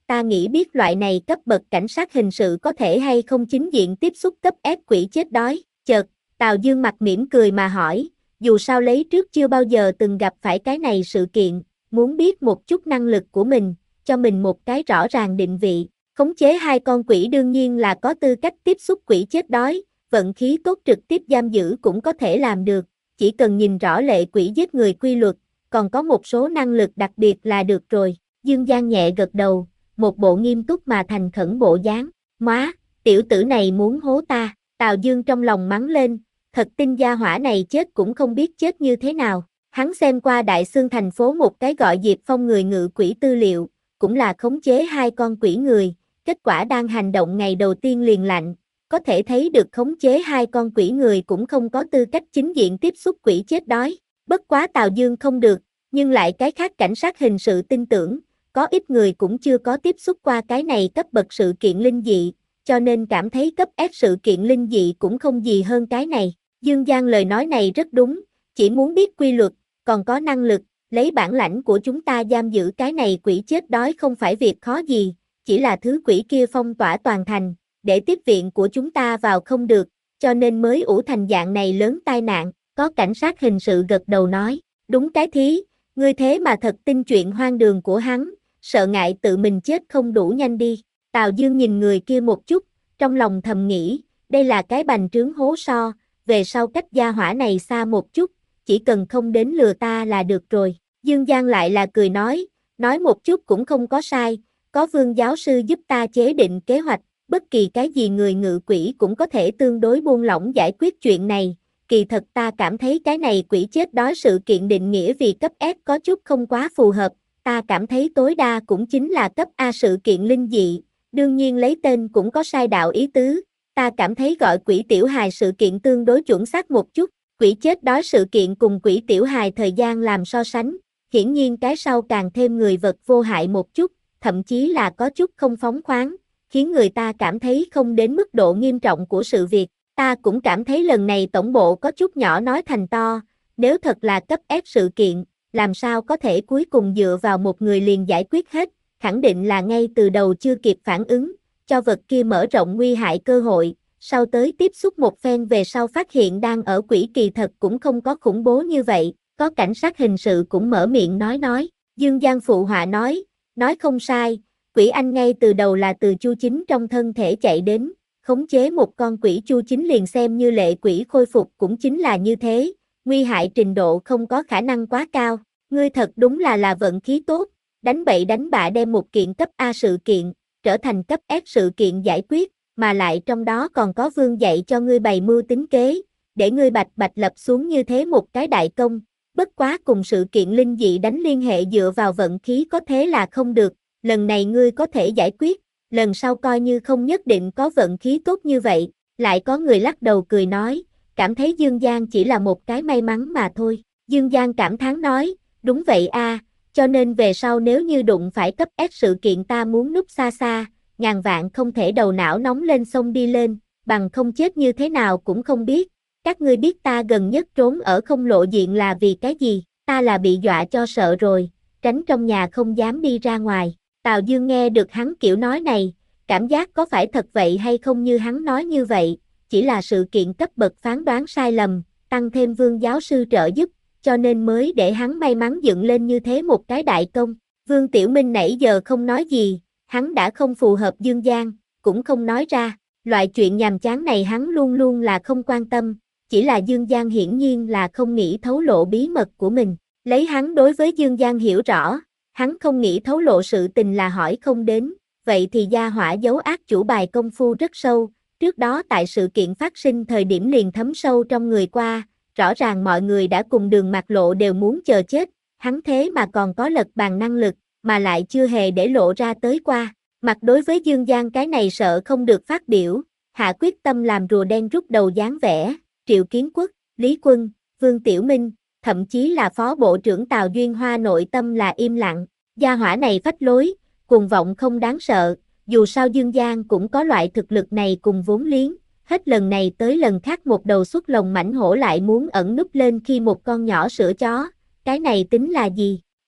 Speaker 1: ta nghĩ biết loại này cấp bậc cảnh sát hình sự có thể hay không chính diện tiếp xúc cấp ép quỷ chết đói, chợt, Tào Dương mặt mỉm cười mà hỏi, dù sao lấy trước chưa bao giờ từng gặp phải cái này sự kiện, muốn biết một chút năng lực của mình, cho mình một cái rõ ràng định vị, khống chế hai con quỷ đương nhiên là có tư cách tiếp xúc quỷ chết đói, vận khí tốt trực tiếp giam giữ cũng có thể làm được, chỉ cần nhìn rõ lệ quỷ giết người quy luật, còn có một số năng lực đặc biệt là được rồi. Dương Giang nhẹ gật đầu, một bộ nghiêm túc mà thành khẩn bộ dáng, móa, tiểu tử này muốn hố ta, Tào Dương trong lòng mắng lên, thật tin gia hỏa này chết cũng không biết chết như thế nào. Hắn xem qua Đại Xương thành phố một cái gọi Diệp Phong người ngự quỷ tư liệu, cũng là khống chế hai con quỷ người, kết quả đang hành động ngày đầu tiên liền lạnh, có thể thấy được khống chế hai con quỷ người cũng không có tư cách chính diện tiếp xúc quỷ chết đói. Bất quá Tào Dương không được, nhưng lại cái khác cảnh sát hình sự tin tưởng, có ít người cũng chưa có tiếp xúc qua cái này cấp bậc sự kiện linh dị, cho nên cảm thấy cấp ép sự kiện linh dị cũng không gì hơn cái này. Dương Giang lời nói này rất đúng, chỉ muốn biết quy luật, còn có năng lực, lấy bản lãnh của chúng ta giam giữ cái này quỷ chết đói không phải việc khó gì, chỉ là thứ quỷ kia phong tỏa toàn thành, để tiếp viện của chúng ta vào không được, cho nên mới ủ thành dạng này lớn tai nạn. Có cảnh sát hình sự gật đầu nói, đúng cái thí, ngươi thế mà thật tin chuyện hoang đường của hắn, sợ ngại tự mình chết không đủ nhanh đi. Tào Dương nhìn người kia một chút, trong lòng thầm nghĩ, đây là cái bành trướng hố so, về sau cách gia hỏa này xa một chút, chỉ cần không đến lừa ta là được rồi. Dương Giang lại là cười nói, nói một chút cũng không có sai, có Vương giáo sư giúp ta chế định kế hoạch, bất kỳ cái gì người ngự quỷ cũng có thể tương đối buông lỏng giải quyết chuyện này. Kỳ thật ta cảm thấy cái này quỷ chết đói sự kiện định nghĩa vì cấp ép có chút không quá phù hợp, ta cảm thấy tối đa cũng chính là cấp A sự kiện linh dị, đương nhiên lấy tên cũng có sai đạo ý tứ, ta cảm thấy gọi quỷ tiểu hài sự kiện tương đối chuẩn xác một chút, quỷ chết đói sự kiện cùng quỷ tiểu hài thời gian làm so sánh, hiển nhiên cái sau càng thêm người vật vô hại một chút, thậm chí là có chút không phóng khoáng, khiến người ta cảm thấy không đến mức độ nghiêm trọng của sự việc. Ta cũng cảm thấy lần này tổng bộ có chút nhỏ nói thành to, nếu thật là cấp ép sự kiện, làm sao có thể cuối cùng dựa vào một người liền giải quyết hết, khẳng định là ngay từ đầu chưa kịp phản ứng, cho vật kia mở rộng nguy hại cơ hội, sau tới tiếp xúc một phen về sau phát hiện đang ở quỷ kỳ thật cũng không có khủng bố như vậy, có cảnh sát hình sự cũng mở miệng nói nói, Dương Giang phụ họa nói, nói không sai, quỷ anh ngay từ đầu là từ Chu Chính trong thân thể chạy đến, khống chế một con quỷ Chu Chính liền xem như lệ quỷ khôi phục cũng chính là như thế, nguy hại trình độ không có khả năng quá cao, ngươi thật đúng là là vận khí tốt, đánh bậy đánh bạ đem một kiện cấp A sự kiện, trở thành cấp S sự kiện giải quyết, mà lại trong đó còn có Vương dạy cho ngươi bày mưu tính kế, để ngươi bạch bạch lập xuống như thế một cái đại công, bất quá cùng sự kiện linh dị đánh liên hệ dựa vào vận khí có thế là không được, lần này ngươi có thể giải quyết, lần sau coi như không nhất định có vận khí tốt như vậy, lại có người lắc đầu cười nói, cảm thấy Dương Giang chỉ là một cái may mắn mà thôi. Dương Giang cảm thán nói, đúng vậy a, cho nên về sau nếu như đụng phải cấp S sự kiện ta muốn núp xa xa, ngàn vạn không thể đầu não nóng lên xông đi lên, bằng không chết như thế nào cũng không biết. Các ngươi biết ta gần nhất trốn ở không lộ diện là vì cái gì, ta là bị dọa cho sợ rồi, tránh trong nhà không dám đi ra ngoài. Tào Dương nghe được hắn kiểu nói này, cảm giác có phải thật vậy hay không như hắn nói như vậy, chỉ là sự kiện cấp bậc phán đoán sai lầm, tăng thêm Vương giáo sư trợ giúp, cho nên mới để hắn may mắn dựng lên như thế một cái đại công. Vương Tiểu Minh nãy giờ không nói gì, hắn đã không phù hợp Dương Giang, cũng không nói ra, loại chuyện nhàm chán này hắn luôn luôn là không quan tâm, chỉ là Dương Giang hiển nhiên là không nghĩ thấu lộ bí mật của mình, lấy hắn đối với Dương Giang hiểu rõ. Hắn không nghĩ thấu lộ sự tình là hỏi không đến, vậy thì gia hỏa giấu ác chủ bài công phu rất sâu, trước đó tại sự kiện phát sinh thời điểm liền thấm sâu trong người qua, rõ ràng mọi người đã cùng đường mặt lộ đều muốn chờ chết, hắn thế mà còn có lật bàn năng lực, mà lại chưa hề để lộ ra tới qua, mặt đối với Dương Giang cái này sợ không được phát biểu, hạ quyết tâm làm rùa đen rút đầu dáng vẻ, Triệu Kiến Quốc, Lý Quân, Vương Tiểu Minh, thậm chí là Phó Bộ trưởng Tào Duyên Hoa nội tâm là im lặng, gia hỏa này phách lối, cuồng vọng không đáng sợ, dù sao Dương Giang cũng có loại thực lực này cùng vốn liếng, hết lần này tới lần khác một đầu xuất lồng mảnh hổ lại muốn ẩn núp lên khi một con nhỏ sữa chó, cái này tính là gì,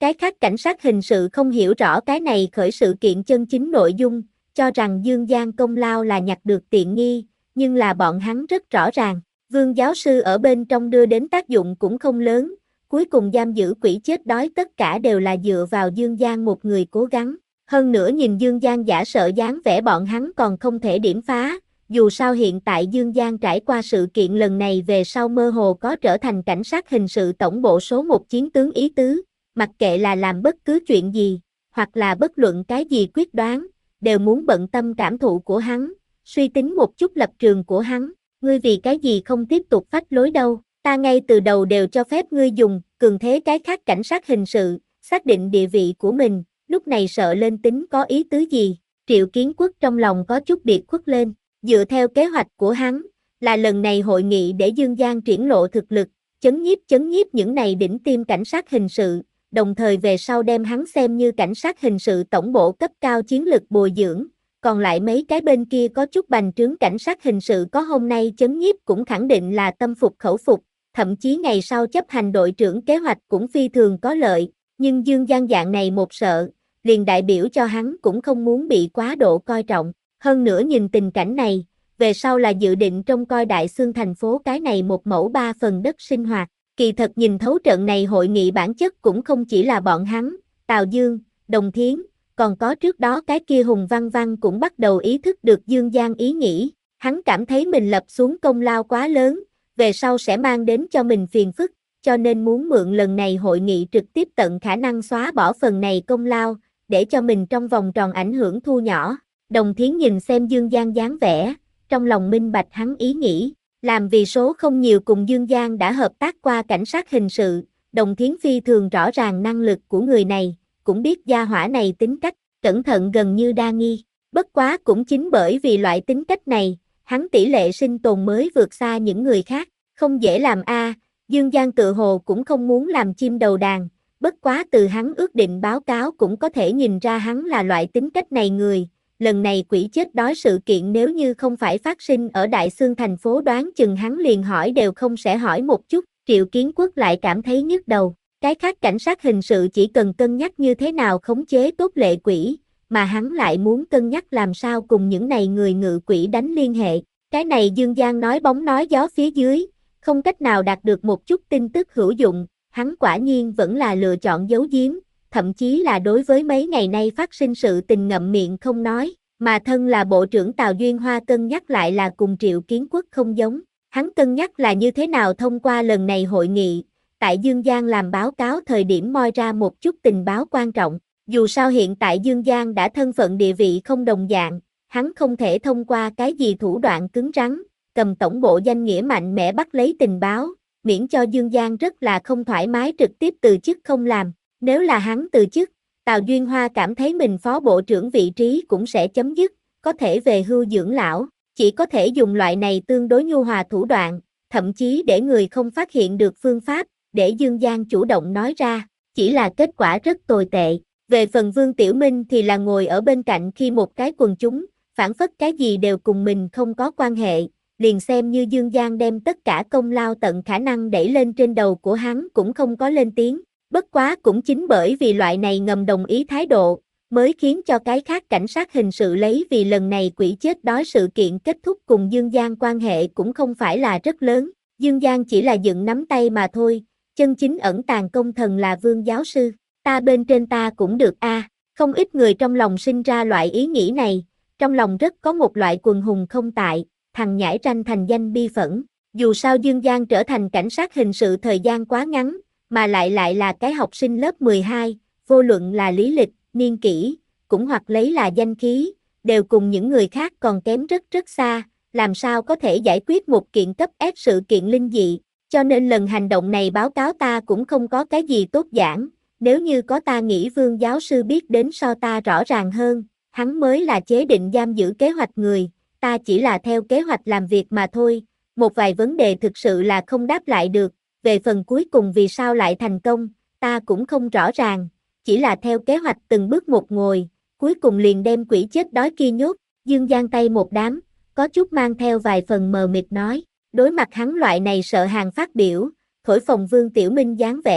Speaker 1: Cái khác cảnh sát hình sự không hiểu rõ cái này khởi sự kiện chân chính nội dung, cho rằng Dương Giang công lao là nhặt được tiện nghi, nhưng là bọn hắn rất rõ ràng, Vương giáo sư ở bên trong đưa đến tác dụng cũng không lớn, cuối cùng giam giữ quỷ chết đói tất cả đều là dựa vào Dương Giang một người cố gắng. Hơn nữa nhìn Dương Giang giả sợ dáng vẻ bọn hắn còn không thể điểm phá, dù sao hiện tại Dương Giang trải qua sự kiện lần này về sau mơ hồ có trở thành cảnh sát hình sự tổng bộ số một chiến tướng ý tứ, mặc kệ là làm bất cứ chuyện gì, hoặc là bất luận cái gì quyết đoán, đều muốn bận tâm cảm thụ của hắn, suy tính một chút lập trường của hắn, ngươi vì cái gì không tiếp tục phách lối đâu, ta ngay từ đầu đều cho phép ngươi dùng, cường thế cái khác cảnh sát hình sự, xác định địa vị của mình, lúc này sợ lên tính có ý tứ gì, Triệu Kiến Quốc trong lòng có chút biệt khuất lên, dựa theo kế hoạch của hắn, là lần này hội nghị để Dương Giang triển lộ thực lực, chấn nhiếp chấn nhiếp những này đỉnh tiêm cảnh sát hình sự, đồng thời về sau đem hắn xem như cảnh sát hình sự tổng bộ cấp cao chiến lực bồi dưỡng, còn lại mấy cái bên kia có chút bành trướng cảnh sát hình sự có hôm nay chấn nhiếp cũng khẳng định là tâm phục khẩu phục, thậm chí ngày sau chấp hành đội trưởng kế hoạch cũng phi thường có lợi, nhưng Dương Giang dạng này một sợ, liền đại biểu cho hắn cũng không muốn bị quá độ coi trọng, hơn nữa nhìn tình cảnh này, về sau là dự định trông coi Đại Xương thành phố cái này một mẫu ba phần đất sinh hoạt. Kỳ thật nhìn thấu trận này hội nghị bản chất cũng không chỉ là bọn hắn, Tào Dương, Đồng Thiến, còn có trước đó cái kia Hùng Văn Văn cũng bắt đầu ý thức được Dương Giang ý nghĩ, hắn cảm thấy mình lập xuống công lao quá lớn, về sau sẽ mang đến cho mình phiền phức, cho nên muốn mượn lần này hội nghị trực tiếp tận khả năng xóa bỏ phần này công lao, để cho mình trong vòng tròn ảnh hưởng thu nhỏ. Đồng Thiến nhìn xem Dương Giang dáng vẻ, trong lòng minh bạch hắn ý nghĩ. Làm vì số không nhiều cùng Dương Giang đã hợp tác qua cảnh sát hình sự, Đồng Thiến phi thường rõ ràng năng lực của người này, cũng biết gia hỏa này tính cách, cẩn thận gần như đa nghi. Bất quá cũng chính bởi vì loại tính cách này, hắn tỷ lệ sinh tồn mới vượt xa những người khác, không dễ làm a. Dương Giang tự hồ cũng không muốn làm chim đầu đàn, bất quá từ hắn ước định báo cáo cũng có thể nhìn ra hắn là loại tính cách này người. Lần này quỷ chết đói sự kiện nếu như không phải phát sinh ở Đại Xương thành phố đoán chừng hắn liền hỏi đều không sẽ hỏi một chút, Triệu Kiến Quốc lại cảm thấy nhức đầu, cái khác cảnh sát hình sự chỉ cần cân nhắc như thế nào khống chế tốt lệ quỷ, mà hắn lại muốn cân nhắc làm sao cùng những này người ngự quỷ đánh liên hệ, cái này Dương Giang nói bóng nói gió phía dưới, không cách nào đạt được một chút tin tức hữu dụng, hắn quả nhiên vẫn là lựa chọn giấu giếm. Thậm chí là đối với mấy ngày nay phát sinh sự tình ngậm miệng không nói, mà thân là Bộ trưởng Tào Duyên Hoa cân nhắc lại là cùng Triệu Kiến Quốc không giống, hắn cân nhắc là như thế nào thông qua lần này hội nghị, tại Dương Giang làm báo cáo thời điểm moi ra một chút tình báo quan trọng, dù sao hiện tại Dương Giang đã thân phận địa vị không đồng dạng, hắn không thể thông qua cái gì thủ đoạn cứng rắn, cầm tổng bộ danh nghĩa mạnh mẽ bắt lấy tình báo, miễn cho Dương Giang rất là không thoải mái trực tiếp từ chức không làm. Nếu là hắn từ chức, Tào Duyên Hoa cảm thấy mình phó bộ trưởng vị trí cũng sẽ chấm dứt, có thể về hưu dưỡng lão, chỉ có thể dùng loại này tương đối nhu hòa thủ đoạn, thậm chí để người không phát hiện được phương pháp, để Dương Giang chủ động nói ra, chỉ là kết quả rất tồi tệ. Về phần Vương Tiểu Minh thì là ngồi ở bên cạnh khi một cái quần chúng, phản phất cái gì đều cùng mình không có quan hệ, liền xem như Dương Giang đem tất cả công lao tận khả năng đẩy lên trên đầu của hắn cũng không có lên tiếng. Bất quá cũng chính bởi vì loại này ngầm đồng ý thái độ, mới khiến cho cái khác cảnh sát hình sự lấy vì lần này quỷ chết đói sự kiện kết thúc cùng Dương Giang quan hệ cũng không phải là rất lớn, Dương Giang chỉ là dựng nắm tay mà thôi, chân chính ẩn tàng công thần là Vương giáo sư, ta bên trên ta cũng được a. À. Không ít người trong lòng sinh ra loại ý nghĩ này, trong lòng rất có một loại quần hùng không tại, thằng nhãi ranh thành danh bi phẫn, dù sao Dương Giang trở thành cảnh sát hình sự thời gian quá ngắn, mà lại lại là cái học sinh lớp mười hai, vô luận là lý lịch, niên kỷ, cũng hoặc lấy là danh khí, đều cùng những người khác còn kém rất rất xa, làm sao có thể giải quyết một kiện cấp ép sự kiện linh dị, cho nên lần hành động này báo cáo ta cũng không có cái gì tốt giảng, nếu như có ta nghĩ Vương giáo sư biết đến so ta rõ ràng hơn, hắn mới là chế định giam giữ kế hoạch người, ta chỉ là theo kế hoạch làm việc mà thôi, một vài vấn đề thực sự là không đáp lại được. Về phần cuối cùng vì sao lại thành công, ta cũng không rõ ràng, chỉ là theo kế hoạch từng bước một ngồi, cuối cùng liền đem quỷ chết đói kia nhốt, Dương Giang tay một đám, có chút mang theo vài phần mờ mịt nói, đối mặt hắn loại này sợ hàng phát biểu, thổi phồng Vương Tiểu Minh dáng vẻ,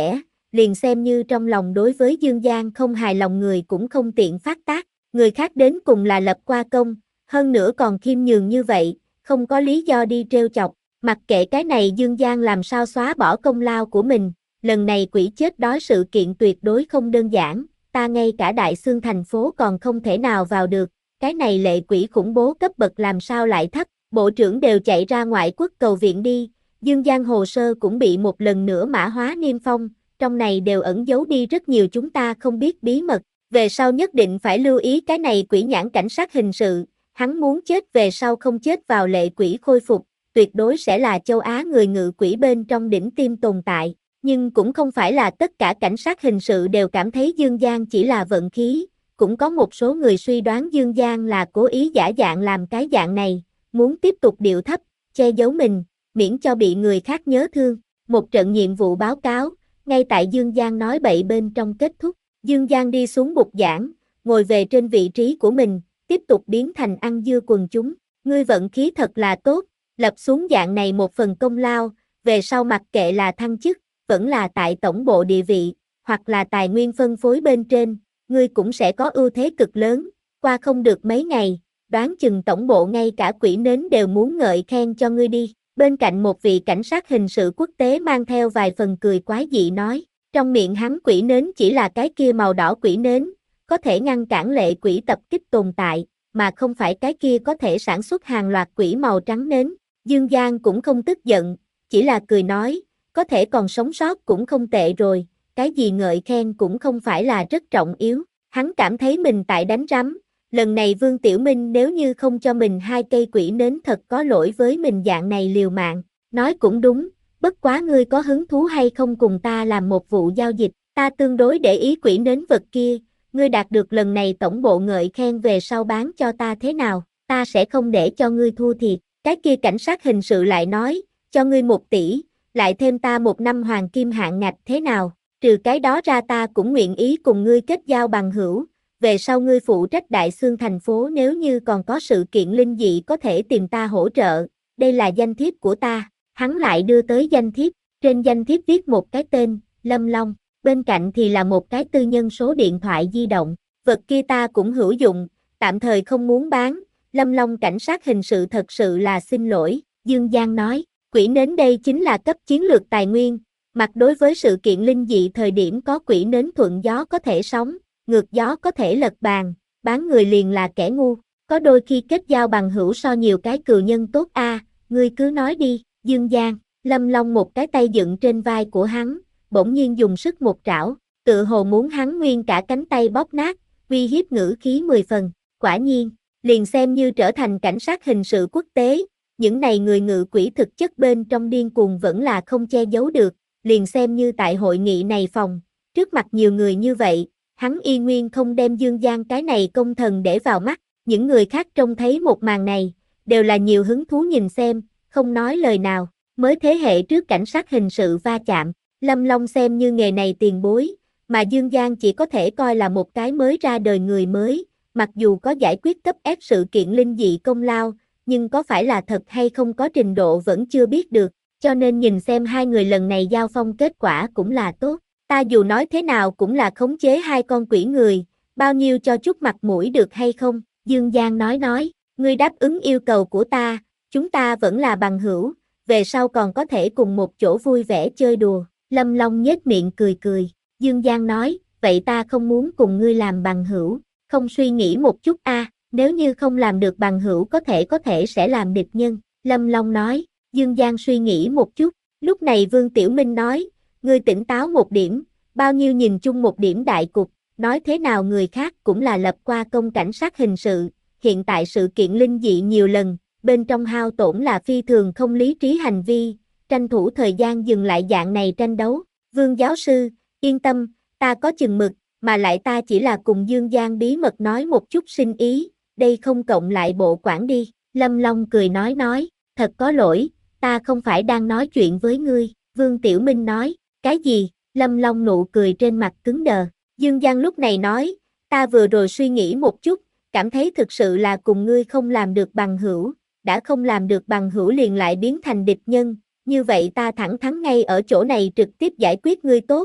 Speaker 1: liền xem như trong lòng đối với Dương Giang không hài lòng người cũng không tiện phát tác, người khác đến cùng là lập qua công, hơn nữa còn khiêm nhường như vậy, không có lý do đi trêu chọc, mặc kệ cái này Dương Giang làm sao xóa bỏ công lao của mình, lần này quỷ chết đói sự kiện tuyệt đối không đơn giản, ta ngay cả Đại Xương thành phố còn không thể nào vào được, cái này lệ quỷ khủng bố cấp bậc làm sao lại thấp, bộ trưởng đều chạy ra ngoại quốc cầu viện đi, Dương Giang hồ sơ cũng bị một lần nữa mã hóa niêm phong, trong này đều ẩn giấu đi rất nhiều chúng ta không biết bí mật, về sau nhất định phải lưu ý cái này quỷ nhãn cảnh sát hình sự, hắn muốn chết về sau không chết vào lệ quỷ khôi phục, tuyệt đối sẽ là châu Á người ngự quỷ bên trong đỉnh tiêm tồn tại, nhưng cũng không phải là tất cả cảnh sát hình sự đều cảm thấy Dương Giang chỉ là vận khí, cũng có một số người suy đoán Dương Giang là cố ý giả dạng làm cái dạng này, muốn tiếp tục điệu thấp, che giấu mình, miễn cho bị người khác nhớ thương. Một trận nhiệm vụ báo cáo, ngay tại Dương Giang nói bậy bên trong kết thúc, Dương Giang đi xuống bục giảng, ngồi về trên vị trí của mình, tiếp tục biến thành ăn dưa quần chúng. Ngươi vận khí thật là tốt, lập xuống dạng này một phần công lao, về sau mặc kệ là thăng chức, vẫn là tại tổng bộ địa vị, hoặc là tài nguyên phân phối bên trên, ngươi cũng sẽ có ưu thế cực lớn. Qua không được mấy ngày, đoán chừng tổng bộ ngay cả quỷ nến đều muốn ngợi khen cho ngươi đi. Bên cạnh một vị cảnh sát hình sự quốc tế mang theo vài phần cười quái dị nói, trong miệng hắn quỷ nến chỉ là cái kia màu đỏ quỷ nến, có thể ngăn cản lệ quỷ tập kích tồn tại, mà không phải cái kia có thể sản xuất hàng loạt quỷ màu trắng nến. Dương Giang cũng không tức giận, chỉ là cười nói, có thể còn sống sót cũng không tệ rồi, cái gì ngợi khen cũng không phải là rất trọng yếu. Hắn cảm thấy mình tại đánh rắm, lần này Vương Tiểu Minh nếu như không cho mình hai cây quỷ nến thật có lỗi với mình dạng này liều mạng. Nói cũng đúng, bất quá ngươi có hứng thú hay không cùng ta làm một vụ giao dịch, ta tương đối để ý quỷ nến vật kia, ngươi đạt được lần này tổng bộ ngợi khen về sau bán cho ta thế nào, ta sẽ không để cho ngươi thua thiệt. Cái kia cảnh sát hình sự lại nói, cho ngươi một tỷ, lại thêm ta một năm hoàng kim hạn ngạch thế nào, trừ cái đó ra ta cũng nguyện ý cùng ngươi kết giao bằng hữu, về sau ngươi phụ trách Đại Xương thành phố nếu như còn có sự kiện linh dị có thể tìm ta hỗ trợ, đây là danh thiếp của ta, hắn lại đưa tới danh thiếp, trên danh thiếp viết một cái tên, Lâm Long, bên cạnh thì là một cái tư nhân số điện thoại di động, vật kia ta cũng hữu dụng, tạm thời không muốn bán, Lâm Long cảnh sát hình sự thật sự là xin lỗi, Dương Giang nói, quỷ nến đây chính là cấp chiến lược tài nguyên, mặt đối với sự kiện linh dị thời điểm có quỷ nến thuận gió có thể sống, ngược gió có thể lật bàn, bán người liền là kẻ ngu, có đôi khi kết giao bằng hữu so nhiều cái cừu nhân tốt a, à, ngươi cứ nói đi, Dương Giang, Lâm Long một cái tay dựng trên vai của hắn, bỗng nhiên dùng sức một trảo, tự hồ muốn hắn nguyên cả cánh tay bóp nát, uy hiếp ngữ khí mười phần, quả nhiên, liền xem như trở thành cảnh sát hình sự quốc tế, những này người ngự quỷ thực chất bên trong điên cuồng vẫn là không che giấu được, liền xem như tại hội nghị này phòng, trước mặt nhiều người như vậy, hắn y nguyên không đem Dương Giang cái này công thần để vào mắt, những người khác trông thấy một màn này, đều là nhiều hứng thú nhìn xem, không nói lời nào, mới thế hệ trước cảnh sát hình sự va chạm, Lâm Long xem như nghề này tiền bối, mà Dương Giang chỉ có thể coi là một cái mới ra đời người mới, mặc dù có giải quyết cấp ép sự kiện linh dị công lao, nhưng có phải là thật hay không có trình độ vẫn chưa biết được, cho nên nhìn xem hai người lần này giao phong kết quả cũng là tốt. Ta dù nói thế nào cũng là khống chế hai con quỷ người, bao nhiêu cho chút mặt mũi được hay không? Dương Giang nói nói, ngươi đáp ứng yêu cầu của ta, chúng ta vẫn là bằng hữu, về sau còn có thể cùng một chỗ vui vẻ chơi đùa. Lâm Long nhếch miệng cười cười, Dương Giang nói, vậy ta không muốn cùng ngươi làm bằng hữu, không suy nghĩ một chút a, à, nếu như không làm được bằng hữu có thể có thể sẽ làm địch nhân. Lâm Long nói, Dương Giang suy nghĩ một chút, lúc này Vương Tiểu Minh nói, ngươi tỉnh táo một điểm, bao nhiêu nhìn chung một điểm đại cục, nói thế nào người khác cũng là lập qua công cảnh sát hình sự, hiện tại sự kiện linh dị nhiều lần, bên trong hao tổn là phi thường không lý trí hành vi, tranh thủ thời gian dừng lại dạng này tranh đấu. Vương giáo sư, yên tâm, ta có chừng mực, mà lại ta chỉ là cùng Dương Giang bí mật nói một chút sinh ý, đây không cộng lại bộ quản đi. Lâm Long cười nói nói, thật có lỗi, ta không phải đang nói chuyện với ngươi. Vương Tiểu Minh nói, cái gì? Lâm Long nụ cười trên mặt cứng đờ. Dương Giang lúc này nói, ta vừa rồi suy nghĩ một chút, cảm thấy thực sự là cùng ngươi không làm được bằng hữu, đã không làm được bằng hữu liền lại biến thành địch nhân, như vậy ta thẳng thắn ngay ở chỗ này trực tiếp giải quyết ngươi tốt,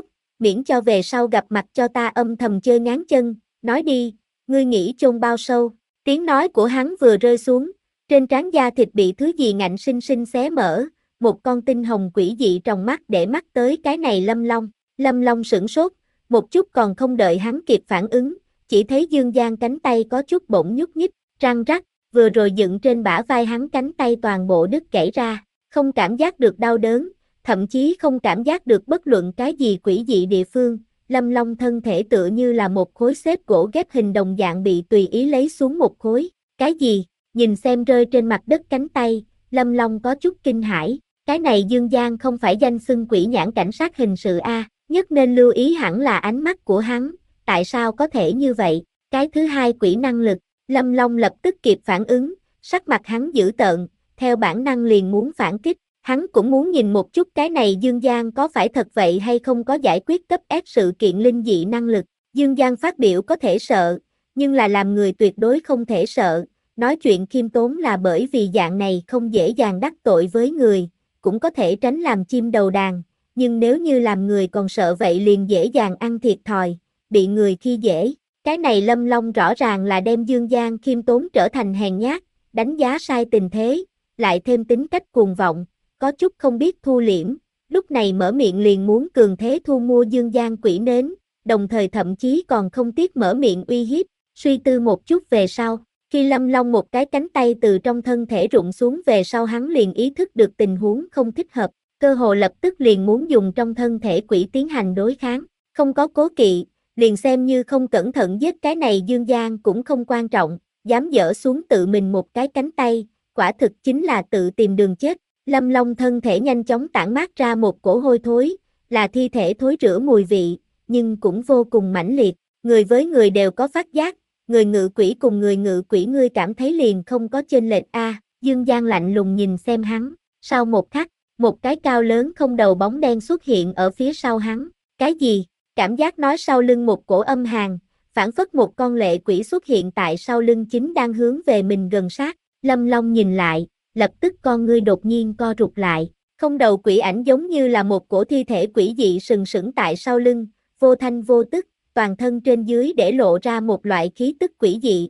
Speaker 1: miễn cho về sau gặp mặt cho ta âm thầm chơi ngáng chân, nói đi, ngươi nghĩ chôn bao sâu. Tiếng nói của hắn vừa rơi xuống, trên trán da thịt bị thứ gì ngạnh sinh sinh xé mở, một con tinh hồng quỷ dị tròng mắt để mắt tới cái này Lâm Long. Lâm Long sửng sốt, một chút còn không đợi hắn kịp phản ứng, chỉ thấy Dương Giang cánh tay có chút bỗng nhúc nhích, răng rắc, vừa rồi dựng trên bả vai hắn cánh tay toàn bộ đứt gãy ra, không cảm giác được đau đớn, thậm chí không cảm giác được bất luận cái gì quỷ dị địa phương. Lâm Long thân thể tựa như là một khối xếp gỗ ghép hình đồng dạng bị tùy ý lấy xuống một khối. Cái gì? Nhìn xem rơi trên mặt đất cánh tay, Lâm Long có chút kinh hãi. Cái này Dương Giang không phải danh xưng quỷ nhãn cảnh sát hình sự a, nhất nên lưu ý hẳn là ánh mắt của hắn, tại sao có thể như vậy? Cái thứ hai quỷ năng lực, Lâm Long lập tức kịp phản ứng, sắc mặt hắn dữ tợn, theo bản năng liền muốn phản kích, hắn cũng muốn nhìn một chút cái này Dương Giang có phải thật vậy hay không có giải quyết cấp ép sự kiện linh dị năng lực. Dương Giang phát biểu có thể sợ, nhưng là làm người tuyệt đối không thể sợ, nói chuyện khiêm tốn là bởi vì dạng này không dễ dàng đắc tội với người, cũng có thể tránh làm chim đầu đàn, nhưng nếu như làm người còn sợ vậy liền dễ dàng ăn thiệt thòi, bị người khi dễ. Cái này Lâm Long rõ ràng là đem Dương Giang khiêm tốn trở thành hèn nhát, đánh giá sai tình thế, lại thêm tính cách cuồng vọng, có chút không biết thu liễm, lúc này mở miệng liền muốn cường thế thu mua Dương Giang quỷ nến, đồng thời thậm chí còn không tiếc mở miệng uy hiếp. Suy tư một chút về sau, khi Lâm Long một cái cánh tay từ trong thân thể rụng xuống về sau hắn liền ý thức được tình huống không thích hợp, cơ hồ lập tức liền muốn dùng trong thân thể quỷ tiến hành đối kháng, không có cố kỵ, liền xem như không cẩn thận giết cái này Dương Giang cũng không quan trọng, dám dỡ xuống tự mình một cái cánh tay, quả thực chính là tự tìm đường chết. Lâm Long thân thể nhanh chóng tản mát ra một cổ hôi thối, là thi thể thối rữa mùi vị, nhưng cũng vô cùng mãnh liệt, người với người đều có phát giác, người ngự quỷ cùng người ngự quỷ ngươi cảm thấy liền không có chênh lệch a. À, Dương Giang lạnh lùng nhìn xem hắn, sau một khắc, một cái cao lớn không đầu bóng đen xuất hiện ở phía sau hắn, cái gì? Cảm giác nói sau lưng một cổ âm hàn, phản phất một con lệ quỷ xuất hiện tại sau lưng chính đang hướng về mình gần sát, Lâm Long nhìn lại, lập tức con ngươi đột nhiên co rụt lại, không đầu quỷ ảnh giống như là một cổ thi thể quỷ dị sừng sững tại sau lưng, vô thanh vô tức, toàn thân trên dưới để lộ ra một loại khí tức quỷ dị.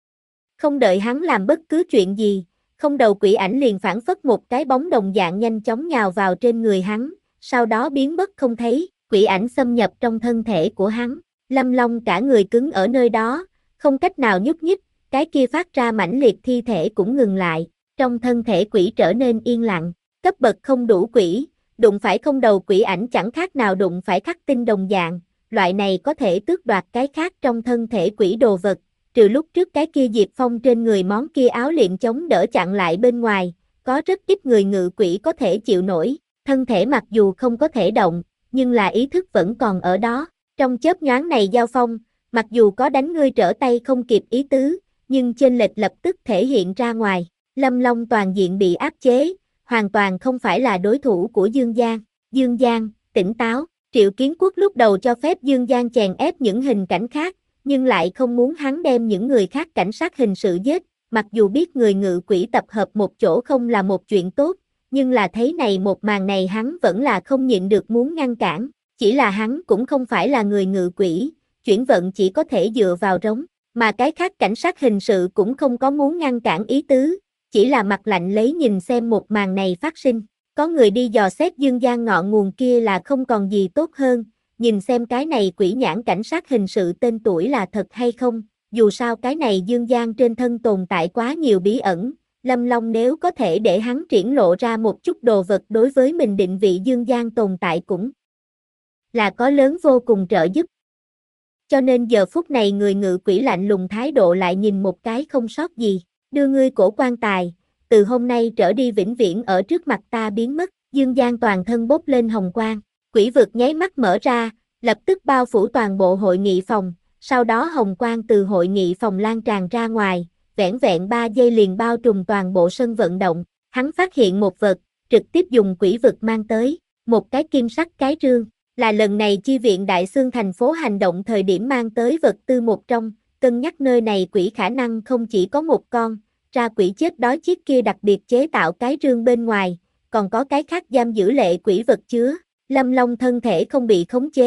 Speaker 1: Không đợi hắn làm bất cứ chuyện gì, không đầu quỷ ảnh liền phản phất một cái bóng đồng dạng nhanh chóng nhào vào trên người hắn, sau đó biến mất không thấy, quỷ ảnh xâm nhập trong thân thể của hắn, Lâm Long cả người cứng ở nơi đó, không cách nào nhúc nhích, cái kia phát ra mãnh liệt thi thể cũng ngừng lại, trong thân thể quỷ trở nên yên lặng, cấp bậc không đủ quỷ, đụng phải không đầu quỷ ảnh chẳng khác nào đụng phải khắc tinh đồng dạng, loại này có thể tước đoạt cái khác trong thân thể quỷ đồ vật, trừ lúc trước cái kia Diệp Phong trên người món kia áo liệm chống đỡ chặn lại bên ngoài, có rất ít người ngự quỷ có thể chịu nổi, thân thể mặc dù không có thể động, nhưng là ý thức vẫn còn ở đó, trong chớp nhoáng này giao phong, mặc dù có đánh ngươi trở tay không kịp ý tứ, nhưng chênh lệch lập tức thể hiện ra ngoài, Lâm Long toàn diện bị áp chế, hoàn toàn không phải là đối thủ của Dương Giang, Dương Giang, tỉnh táo. Triệu Kiến Quốc lúc đầu cho phép Dương Giang chèn ép những hình cảnh khác, nhưng lại không muốn hắn đem những người khác cảnh sát hình sự giết, mặc dù biết người ngự quỷ tập hợp một chỗ không là một chuyện tốt, nhưng là thấy này một màn này hắn vẫn là không nhịn được muốn ngăn cản, chỉ là hắn cũng không phải là người ngự quỷ, chuyển vận chỉ có thể dựa vào rống, mà cái khác cảnh sát hình sự cũng không có muốn ngăn cản ý tứ, chỉ là mặt lạnh lấy nhìn xem một màn này phát sinh. Có người đi dò xét Dương Giang ngọn nguồn kia là không còn gì tốt hơn, nhìn xem cái này quỷ nhãn cảnh sát hình sự tên tuổi là thật hay không, dù sao cái này Dương Giang trên thân tồn tại quá nhiều bí ẩn, Lâm Long nếu có thể để hắn triển lộ ra một chút đồ vật đối với mình định vị Dương Giang tồn tại cũng là có lớn vô cùng trợ giúp. Cho nên giờ phút này người ngự quỷ lạnh lùng thái độ lại nhìn một cái không sót gì, đưa ngươi cổ quan tài, từ hôm nay trở đi vĩnh viễn ở trước mặt ta biến mất, Dương Giang toàn thân bốc lên hồng quang, quỷ vực nháy mắt mở ra, lập tức bao phủ toàn bộ hội nghị phòng, sau đó hồng quang từ hội nghị phòng lan tràn ra ngoài, vẻn vẹn ba giây liền bao trùm toàn bộ sân vận động, hắn phát hiện một vật, trực tiếp dùng quỷ vực mang tới, một cái kim sắc cái rương, là lần này chi viện Đại Xương thành phố hành động thời điểm mang tới vật tư một trong, cân nhắc nơi này quỷ khả năng không chỉ có một con, ra quỷ chết đói chiếc kia đặc biệt chế tạo cái rương bên ngoài, còn có cái khác giam giữ lệ quỷ vật chứa, Lâm Long thân thể không bị khống chế,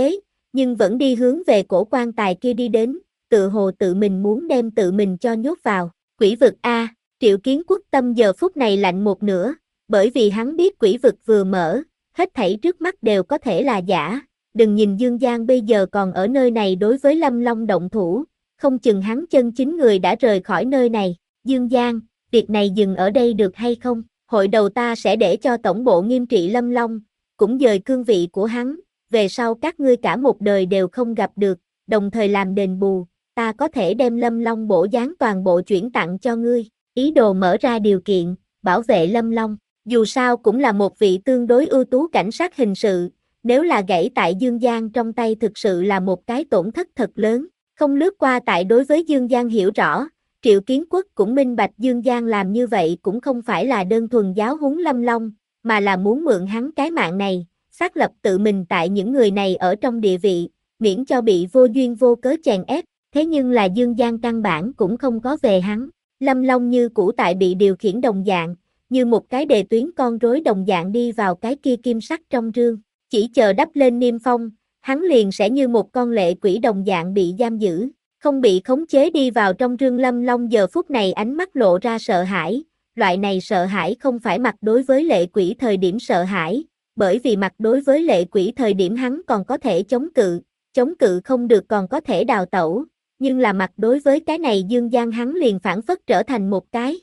Speaker 1: nhưng vẫn đi hướng về cổ quan tài kia đi đến, tự hồ tự mình muốn đem tự mình cho nhốt vào. Quỷ vực A, Triệu Kiến Quốc tâm giờ phút này lạnh một nửa, bởi vì hắn biết quỷ vực vừa mở, hết thảy trước mắt đều có thể là giả. Đừng nhìn Dương Giang bây giờ còn ở nơi này đối với Lâm Long động thủ, không chừng hắn chân chính người đã rời khỏi nơi này. Dương Giang, việc này dừng ở đây được hay không? Hội đầu ta sẽ để cho tổng bộ nghiêm trị Lâm Long, cũng dời cương vị của hắn, về sau các ngươi cả một đời đều không gặp được, đồng thời làm đền bù, ta có thể đem Lâm Long bổ giáng toàn bộ chuyển tặng cho ngươi. Ý đồ mở ra điều kiện, bảo vệ Lâm Long, dù sao cũng là một vị tương đối ưu tú cảnh sát hình sự, nếu là gãy tại Dương Giang trong tay thực sự là một cái tổn thất thật lớn. Không lướt qua tại đối với Dương Giang hiểu rõ, Triệu Kiến Quốc cũng minh bạch Dương Giang làm như vậy cũng không phải là đơn thuần giáo huấn Lâm Long, mà là muốn mượn hắn cái mạng này, xác lập tự mình tại những người này ở trong địa vị, miễn cho bị vô duyên vô cớ chèn ép. Thế nhưng là Dương Giang căn bản cũng không có về hắn. Lâm Long như cũ tại bị điều khiển đồng dạng, như một cái đề tuyến con rối đồng dạng đi vào cái kia kim sắc trong rương, chỉ chờ đắp lên niêm phong, hắn liền sẽ như một con lệ quỷ đồng dạng bị giam giữ, không bị khống chế đi vào trong rương. Lâm Long giờ phút này ánh mắt lộ ra sợ hãi, loại này sợ hãi không phải mặt đối với lệ quỷ thời điểm sợ hãi, bởi vì mặt đối với lệ quỷ thời điểm hắn còn có thể chống cự, chống cự không được còn có thể đào tẩu. Nhưng là mặt đối với cái này Dương Giang hắn liền phản phất trở thành một cái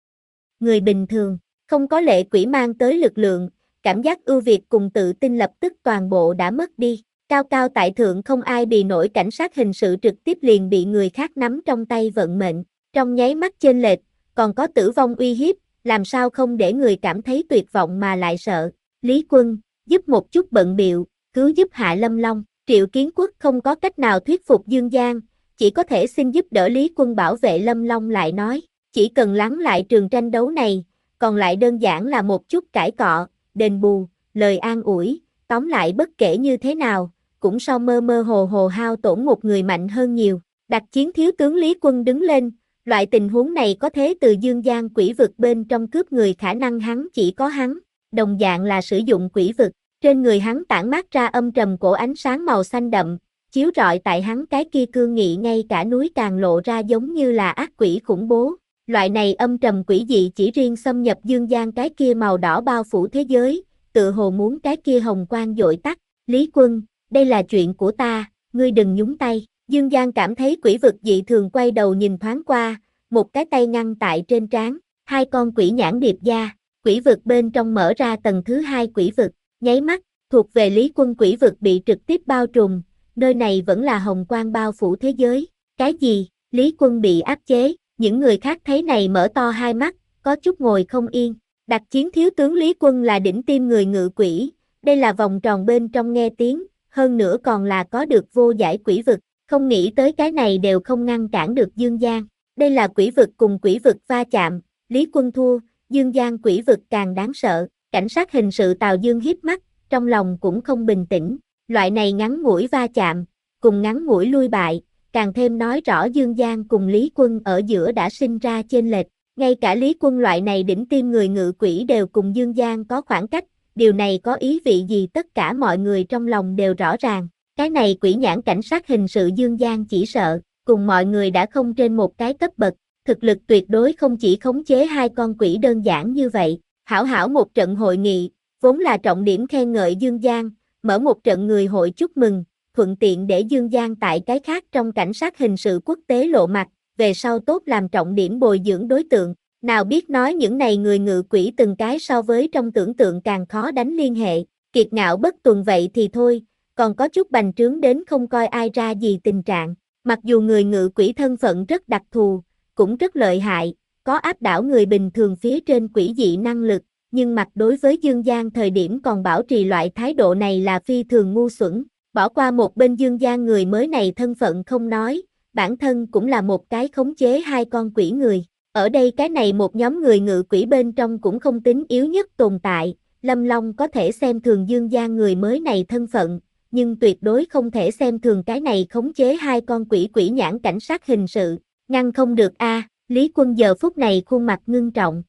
Speaker 1: người bình thường, không có lệ quỷ mang tới lực lượng, cảm giác ưu việt cùng tự tin lập tức toàn bộ đã mất đi. Cao cao tại thượng không ai bì nổi cảnh sát hình sự trực tiếp liền bị người khác nắm trong tay vận mệnh, trong nháy mắt chênh lệch, còn có tử vong uy hiếp, làm sao không để người cảm thấy tuyệt vọng mà lại sợ. Lý Quân, giúp một chút bận biệu, cứu giúp hạ Lâm Long. Triệu Kiến Quốc không có cách nào thuyết phục Dương Giang, chỉ có thể xin giúp đỡ Lý Quân bảo vệ Lâm Long. Lại nói, chỉ cần lắng lại trường tranh đấu này, còn lại đơn giản là một chút cãi cọ, đền bù, lời an ủi, tóm lại bất kể như thế nào, cũng so mơ mơ hồ hồ hao tổn một người mạnh hơn nhiều. Đặc chiến thiếu tướng Lý Quân đứng lên, loại tình huống này có thế từ Dương Giang quỷ vực bên trong cướp người khả năng hắn chỉ có hắn, đồng dạng là sử dụng quỷ vực, trên người hắn tản mát ra âm trầm cổ ánh sáng màu xanh đậm, chiếu rọi tại hắn cái kia cương nghị, ngay cả núi càng lộ ra giống như là ác quỷ khủng bố. Loại này âm trầm quỷ dị chỉ riêng xâm nhập Dương Giang cái kia màu đỏ bao phủ thế giới, tự hồ muốn cái kia hồng quang dội tắt. Lý Quân, đây là chuyện của ta, ngươi đừng nhúng tay. Dương Giang cảm thấy quỷ vực dị thường, quay đầu nhìn thoáng qua, một cái tay ngăn tại trên trán, hai con quỷ nhãn điệp da, quỷ vực bên trong mở ra tầng thứ hai quỷ vực, nháy mắt, thuộc về Lý Quân quỷ vực bị trực tiếp bao trùm, nơi này vẫn là hồng quang bao phủ thế giới. Cái gì? Lý Quân bị áp chế, những người khác thấy này mở to hai mắt, có chút ngồi không yên. Đặc chiến thiếu tướng Lý Quân là đỉnh tim người ngự quỷ, đây là vòng tròn bên trong nghe tiếng, hơn nữa còn là có được vô giải quỷ vực, không nghĩ tới cái này đều không ngăn cản được Dương Giang. Đây là quỷ vực cùng quỷ vực va chạm, Lý Quân thua, Dương Giang quỷ vực càng đáng sợ. Cảnh sát hình sự Tào Dương híp mắt, trong lòng cũng không bình tĩnh, loại này ngắn ngủi va chạm, cùng ngắn ngủi lui bại, càng thêm nói rõ Dương Giang cùng Lý Quân ở giữa đã sinh ra chênh lệch. Ngay cả Lý Quân loại này đỉnh tim người ngự quỷ đều cùng Dương Giang có khoảng cách, điều này có ý vị gì tất cả mọi người trong lòng đều rõ ràng. Cái này quỷ nhãn cảnh sát hình sự Dương Giang chỉ sợ, cùng mọi người đã không trên một cái cấp bậc, thực lực tuyệt đối không chỉ khống chế hai con quỷ đơn giản như vậy. Hảo hảo một trận hội nghị, vốn là trọng điểm khen ngợi Dương Giang, mở một trận người hội chúc mừng, thuận tiện để Dương Giang tại cái khác trong cảnh sát hình sự quốc tế lộ mặt, về sau tốt làm trọng điểm bồi dưỡng đối tượng. Nào biết nói những này người ngự quỷ từng cái so với trong tưởng tượng càng khó đánh liên hệ, kiệt ngạo bất tuần vậy thì thôi, còn có chút bành trướng đến không coi ai ra gì tình trạng. Mặc dù người ngự quỷ thân phận rất đặc thù, cũng rất lợi hại, có áp đảo người bình thường phía trên quỷ dị năng lực, nhưng mặt đối với Dương Giang thời điểm còn bảo trì loại thái độ này là phi thường ngu xuẩn. Bỏ qua một bên Dương Giang người mới này thân phận không nói, bản thân cũng là một cái khống chế hai con quỷ người. Ở đây cái này một nhóm người ngự quỷ bên trong cũng không tính yếu nhất tồn tại, Lâm Long có thể xem thường Dương Giang người mới này thân phận, nhưng tuyệt đối không thể xem thường cái này khống chế hai con quỷ quỷ nhãn cảnh sát hình sự, ngăn không được a. À, Lý Quân giờ phút này khuôn mặt ngưng trọng.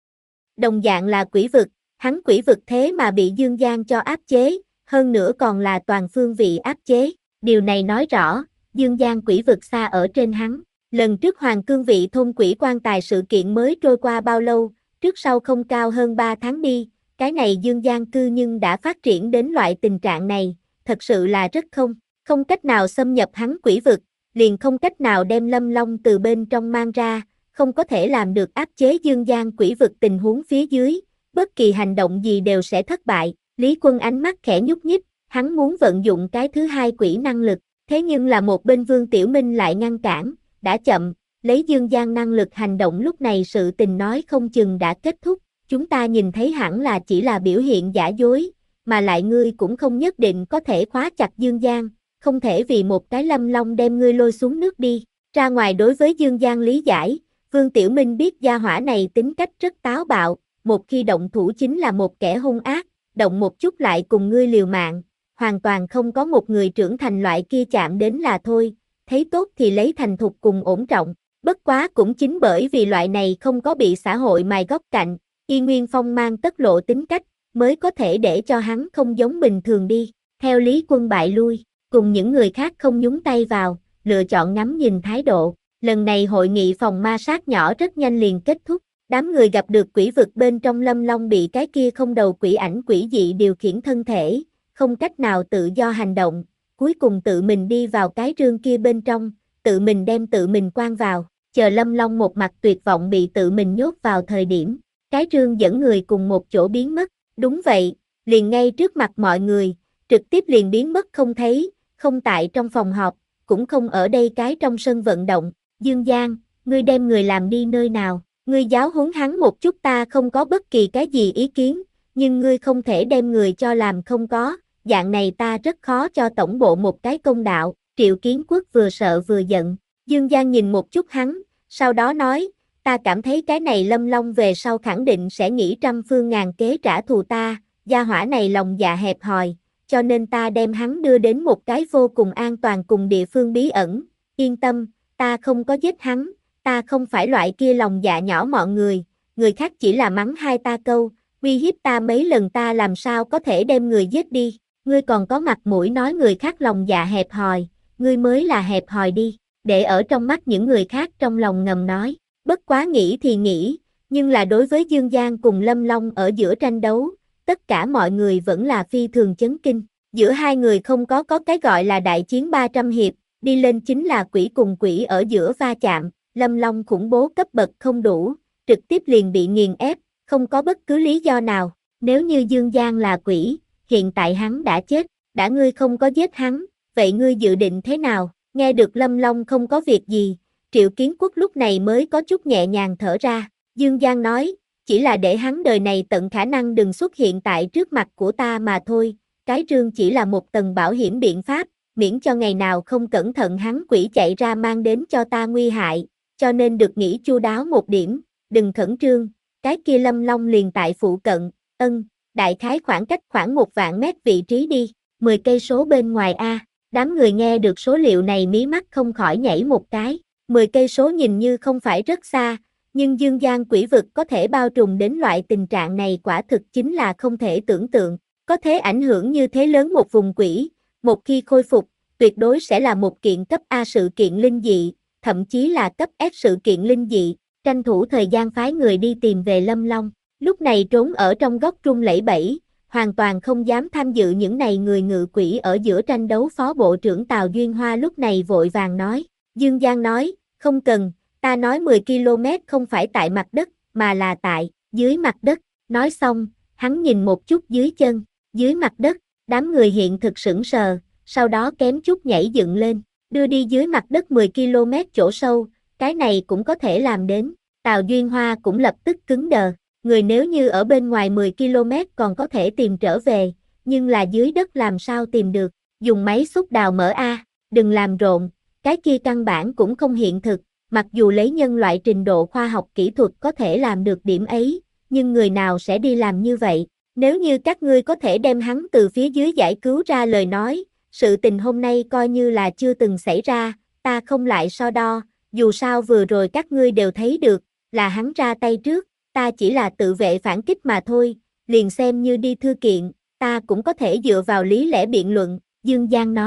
Speaker 1: Đồng dạng là quỷ vực, hắn quỷ vực thế mà bị Dương Giang cho áp chế, hơn nữa còn là toàn phương vị áp chế. Điều này nói rõ, dương gian quỷ vực xa ở trên hắn. Lần trước Hoàng Cương vị thôn quỷ quan tài sự kiện mới trôi qua bao lâu, trước sau không cao hơn ba tháng đi, cái này dương gian cư nhưng đã phát triển đến loại tình trạng này, thật sự là rất không, không cách nào xâm nhập hắn quỷ vực, liền không cách nào đem Lâm Long từ bên trong mang ra, không có thể làm được áp chế dương gian quỷ vực tình huống phía dưới, bất kỳ hành động gì đều sẽ thất bại. Lý Quân ánh mắt khẽ nhúc nhích, hắn muốn vận dụng cái thứ hai quỷ năng lực, thế nhưng là một bên Vương Tiểu Minh lại ngăn cản, đã chậm, lấy dương gian năng lực hành động lúc này sự tình nói không chừng đã kết thúc, chúng ta nhìn thấy hẳn là chỉ là biểu hiện giả dối, mà lại ngươi cũng không nhất định có thể khóa chặt dương gian, không thể vì một cái Lâm Long đem ngươi lôi xuống nước đi. Ra ngoài đối với dương gian lý giải, Vương Tiểu Minh biết gia hỏa này tính cách rất táo bạo, một khi động thủ chính là một kẻ hung ác, động một chút lại cùng ngươi liều mạng, hoàn toàn không có một người trưởng thành loại kia chạm đến là thôi, thấy tốt thì lấy thành thục cùng ổn trọng, bất quá cũng chính bởi vì loại này không có bị xã hội mài góc cạnh, Y Nguyên Phong mang tất lộ tính cách, mới có thể để cho hắn không giống bình thường đi, theo Lý Quân bại lui, cùng những người khác không nhúng tay vào, lựa chọn ngắm nhìn thái độ, lần này hội nghị phòng ma sát nhỏ rất nhanh liền kết thúc. Đám người gặp được quỷ vực bên trong Lâm Long bị cái kia không đầu quỷ ảnh quỷ dị điều khiển thân thể, không cách nào tự do hành động, cuối cùng tự mình đi vào cái rương kia bên trong, tự mình đem tự mình quan vào, chờ Lâm Long một mặt tuyệt vọng bị tự mình nhốt vào thời điểm, cái rương dẫn người cùng một chỗ biến mất, đúng vậy, liền ngay trước mặt mọi người, trực tiếp liền biến mất không thấy, không tại trong phòng họp, cũng không ở đây cái trong sân vận động, Dương Giang, ngươi đem người làm đi nơi nào? Ngươi giáo huấn hắn một chút ta không có bất kỳ cái gì ý kiến, nhưng ngươi không thể đem người cho làm không có, dạng này ta rất khó cho tổng bộ một cái công đạo. Triệu Kiến Quốc vừa sợ vừa giận, Dương Giang nhìn một chút hắn, sau đó nói, ta cảm thấy cái này Lâm Long về sau khẳng định sẽ nghĩ trăm phương ngàn kế trả thù ta, gia hỏa này lòng dạ hẹp hòi, cho nên ta đem hắn đưa đến một cái vô cùng an toàn cùng địa phương bí ẩn, yên tâm, ta không có giết hắn. Ta không phải loại kia lòng dạ nhỏ mọn người, người khác chỉ là mắng hai ta câu, uy hiếp ta mấy lần ta làm sao có thể đem người giết đi, ngươi còn có mặt mũi nói người khác lòng dạ hẹp hòi, ngươi mới là hẹp hòi đi, để ở trong mắt những người khác trong lòng ngầm nói, bất quá nghĩ thì nghĩ, nhưng là đối với Dương Giang cùng Lâm Long ở giữa tranh đấu, tất cả mọi người vẫn là phi thường chấn kinh, giữa hai người không có có cái gọi là đại chiến ba trăm hiệp, đi lên chính là quỷ cùng quỷ ở giữa va chạm. Lâm Long khủng bố cấp bậc không đủ, trực tiếp liền bị nghiền ép, không có bất cứ lý do nào. Nếu như Dương Giang là quỷ, hiện tại hắn đã chết, đã ngươi không có giết hắn, vậy ngươi dự định thế nào? Nghe được Lâm Long không có việc gì, Triệu Kiến Quốc lúc này mới có chút nhẹ nhàng thở ra. Dương Giang nói, chỉ là để hắn đời này tận khả năng đừng xuất hiện tại trước mặt của ta mà thôi, cái rương chỉ là một tầng bảo hiểm biện pháp, miễn cho ngày nào không cẩn thận hắn quỷ chạy ra mang đến cho ta nguy hại. Cho nên được nghĩ chu đáo một điểm, đừng khẩn trương, cái kia Lâm Long liền tại phụ cận, ân, đại khái khoảng cách khoảng một vạn mét vị trí đi, mười cây số bên ngoài a. Đám người nghe được số liệu này mí mắt không khỏi nhảy một cái, mười cây số nhìn như không phải rất xa, nhưng Dương Giang quỷ vực có thể bao trùm đến loại tình trạng này quả thực chính là không thể tưởng tượng, có thể ảnh hưởng như thế lớn một vùng quỷ, một khi khôi phục, tuyệt đối sẽ là một kiện cấp A sự kiện linh dị. Thậm chí là cấp S sự kiện linh dị, tranh thủ thời gian phái người đi tìm về Lâm Long, lúc này trốn ở trong góc trung lẫy bẫy, hoàn toàn không dám tham dự những này người ngự quỷ ở giữa tranh đấu. Phó Bộ trưởng Tào Duyên Hoa lúc này vội vàng nói, Dương Giang nói, không cần, ta nói mười ki lô mét không phải tại mặt đất, mà là tại, dưới mặt đất, nói xong, hắn nhìn một chút dưới chân, dưới mặt đất, đám người hiện thực sững sờ, sau đó kém chút nhảy dựng lên. Đưa đi dưới mặt đất mười ki lô mét chỗ sâu, cái này cũng có thể làm đến. Tào Duyên Hoa cũng lập tức cứng đờ, người nếu như ở bên ngoài mười ki lô mét còn có thể tìm trở về, nhưng là dưới đất làm sao tìm được, dùng máy xúc đào mở a, đừng làm rộn, cái kia căn bản cũng không hiện thực, mặc dù lấy nhân loại trình độ khoa học kỹ thuật có thể làm được điểm ấy, nhưng người nào sẽ đi làm như vậy, nếu như các ngươi có thể đem hắn từ phía dưới giải cứu ra lời nói, sự tình hôm nay coi như là chưa từng xảy ra, ta không lại so đo, dù sao vừa rồi các ngươi đều thấy được, là hắn ra tay trước, ta chỉ là tự vệ phản kích mà thôi, liền xem như đi thư kiện, ta cũng có thể dựa vào lý lẽ biện luận, Dương Giang nói,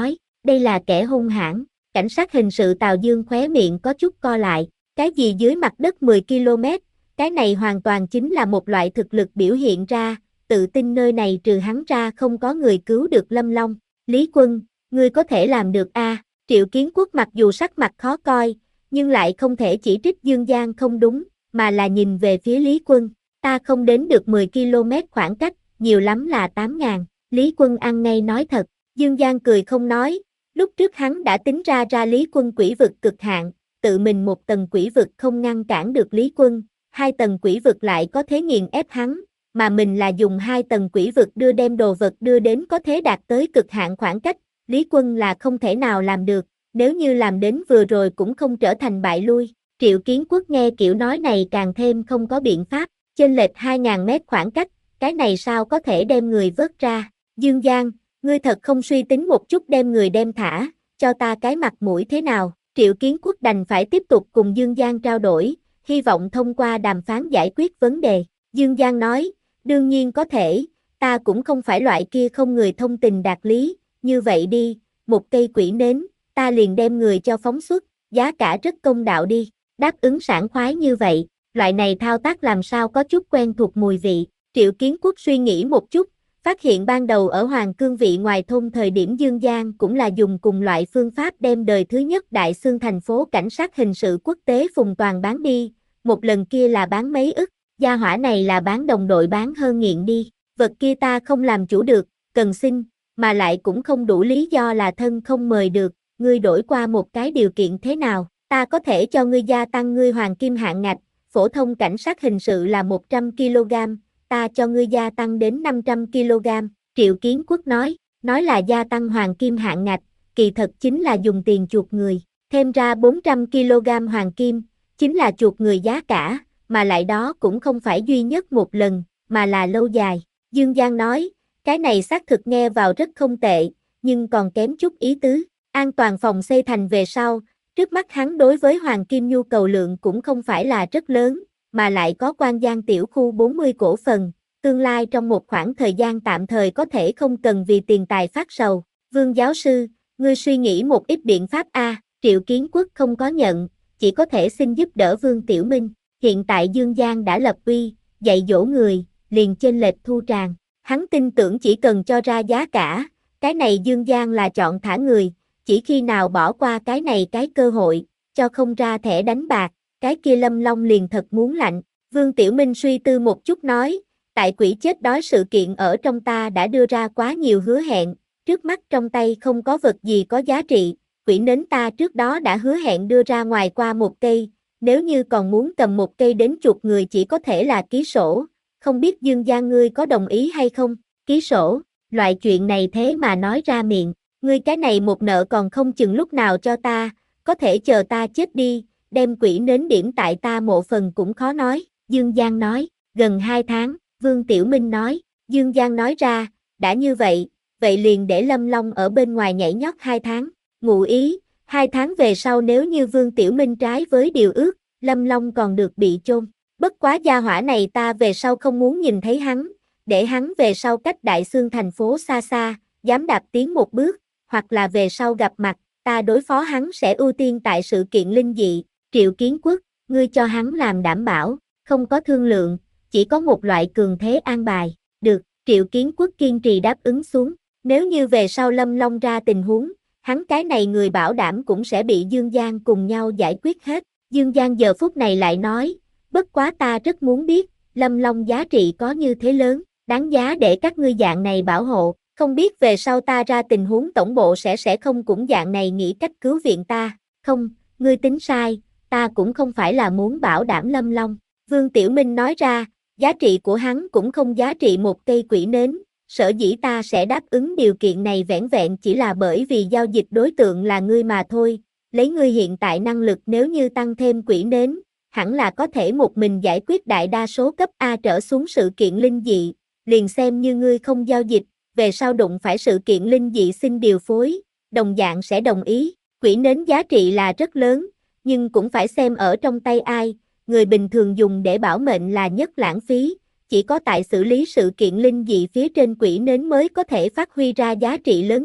Speaker 1: Đây là kẻ hung hãn. Cảnh sát hình sự Tào Dương khóe miệng có chút co lại. Cái gì dưới mặt đất mười ki lô mét, cái này hoàn toàn chính là một loại thực lực biểu hiện ra, tự tin nơi này trừ hắn ra không có người cứu được Lâm Long. Lý Quân, ngươi có thể làm được a? À? Triệu Kiến Quốc mặc dù sắc mặt khó coi, nhưng lại không thể chỉ trích Dương Giang không đúng, mà là nhìn về phía Lý Quân. Ta không đến được mười ki lô mét khoảng cách, nhiều lắm là tám ngàn. Lý Quân ăn ngay nói thật. Dương Giang cười không nói, lúc trước hắn đã tính ra ra Lý Quân quỷ vực cực hạn, tự mình một tầng quỷ vực không ngăn cản được Lý Quân, hai tầng quỷ vực lại có thế nghiền ép hắn, mà mình là dùng hai tầng quỷ vực đưa đem đồ vật đưa đến có thế đạt tới cực hạn khoảng cách, Lý Quân là không thể nào làm được, nếu như làm đến vừa rồi cũng không trở thành bại lui. Triệu Kiến Quốc nghe kiểu nói này càng thêm không có biện pháp, chênh lệch hai ngàn mét khoảng cách, cái này sao có thể đem người vớt ra. Dương Giang, ngươi thật không suy tính một chút đem người đem thả, cho ta cái mặt mũi thế nào? Triệu Kiến Quốc đành phải tiếp tục cùng Dương Giang trao đổi, hy vọng thông qua đàm phán giải quyết vấn đề. Dương Giang nói, đương nhiên có thể, ta cũng không phải loại kia không người thông tình đạt lý, như vậy đi, một cây quỷ nến, ta liền đem người cho phóng xuất, giá cả rất công đạo đi. Đáp ứng sảng khoái như vậy, loại này thao tác làm sao có chút quen thuộc mùi vị. Triệu Kiến Quốc suy nghĩ một chút, phát hiện ban đầu ở Hoàng Cương vị ngoài thôn thời điểm Dương Giang cũng là dùng cùng loại phương pháp đem đời thứ nhất đại xương thành phố cảnh sát hình sự quốc tế Phùng Toàn bán đi, một lần kia là bán mấy ức, gia hỏa này là bán đồng đội bán hơn nghiện đi, vật kia ta không làm chủ được, cần xin, mà lại cũng không đủ lý do là thân không mời được, ngươi đổi qua một cái điều kiện thế nào, ta có thể cho ngươi gia tăng ngươi hoàng kim hạn ngạch, phổ thông cảnh sát hình sự là một trăm ki lô gam, ta cho ngươi gia tăng đến năm trăm ki lô gam, Triệu Kiến Quốc nói, nói là gia tăng hoàng kim hạn ngạch, kỳ thật chính là dùng tiền chuộc người, thêm ra bốn trăm ki lô gam hoàng kim, chính là chuộc người giá cả, mà lại đó cũng không phải duy nhất một lần, mà là lâu dài. Dương Giang nói, cái này xác thực nghe vào rất không tệ, nhưng còn kém chút ý tứ, an toàn phòng xây thành về sau, trước mắt hắn đối với hoàng kim nhu cầu lượng cũng không phải là rất lớn, mà lại có Quan Giang tiểu khu bốn mươi cổ phần, tương lai trong một khoảng thời gian tạm thời có thể không cần vì tiền tài phát sầu. Vương giáo sư, ngươi suy nghĩ một ít biện pháp a? Triệu Kiến Quốc không có nhận, chỉ có thể xin giúp đỡ Vương Tiểu Minh. Hiện tại Dương Giang đã lập uy, dạy dỗ người, liền chênh lệch thu tràng. Hắn tin tưởng chỉ cần cho ra giá cả, cái này Dương Giang là chọn thả người, chỉ khi nào bỏ qua cái này cái cơ hội, cho không ra thẻ đánh bạc, cái kia Lâm Long liền thật muốn lạnh. Vương Tiểu Minh suy tư một chút nói, tại quỷ chết đói sự kiện ở trong ta đã đưa ra quá nhiều hứa hẹn, trước mắt trong tay không có vật gì có giá trị, quỷ nến ta trước đó đã hứa hẹn đưa ra ngoài qua một cây, nếu như còn muốn cầm một cây đến chuộc người chỉ có thể là ký sổ, không biết Dương Giang ngươi có đồng ý hay không? Ký sổ, loại chuyện này thế mà nói ra miệng, ngươi cái này một nợ còn không chừng lúc nào cho ta, có thể chờ ta chết đi, đem quỷ nến điểm tại ta mộ phần cũng khó nói. Dương Giang nói, gần hai tháng, Vương Tiểu Minh nói, Dương Giang nói ra, đã như vậy, vậy liền để Lâm Long ở bên ngoài nhảy nhót hai tháng, ngụ ý, hai tháng về sau nếu như Vương Tiểu Minh trái với điều ước, Lâm Long còn được bị chôn. Bất quá gia hỏa này ta về sau không muốn nhìn thấy hắn, để hắn về sau cách Đại Xương thành phố xa xa, dám đạp tiến một bước, hoặc là về sau gặp mặt, ta đối phó hắn sẽ ưu tiên tại sự kiện linh dị. Triệu Kiến Quốc, ngươi cho hắn làm đảm bảo, không có thương lượng, chỉ có một loại cường thế an bài, được, Triệu Kiến Quốc kiên trì đáp ứng xuống, nếu như về sau Lâm Long ra tình huống, hắn cái này người bảo đảm cũng sẽ bị Dương Giang cùng nhau giải quyết hết. Dương Giang giờ phút này lại nói, bất quá ta rất muốn biết, Lâm Long giá trị có như thế lớn, đáng giá để các ngươi dạng này bảo hộ, không biết về sau ta ra tình huống tổng bộ sẽ sẽ không cũng dạng này nghĩ cách cứu viện ta, không, ngươi tính sai, ta cũng không phải là muốn bảo đảm Lâm Long. Vương Tiểu Minh nói ra, giá trị của hắn cũng không giá trị một cây quỷ nến, sở dĩ ta sẽ đáp ứng điều kiện này vẻn vẹn chỉ là bởi vì giao dịch đối tượng là ngươi mà thôi, lấy ngươi hiện tại năng lực nếu như tăng thêm quỷ nến, hẳn là có thể một mình giải quyết đại đa số cấp A trở xuống sự kiện linh dị, liền xem như ngươi không giao dịch, về sau đụng phải sự kiện linh dị xin điều phối, đồng dạng sẽ đồng ý, quỷ nến giá trị là rất lớn, nhưng cũng phải xem ở trong tay ai, người bình thường dùng để bảo mệnh là nhất lãng phí, chỉ có tại xử lý sự kiện linh dị phía trên quỷ nến mới có thể phát huy ra giá trị lớn nhất.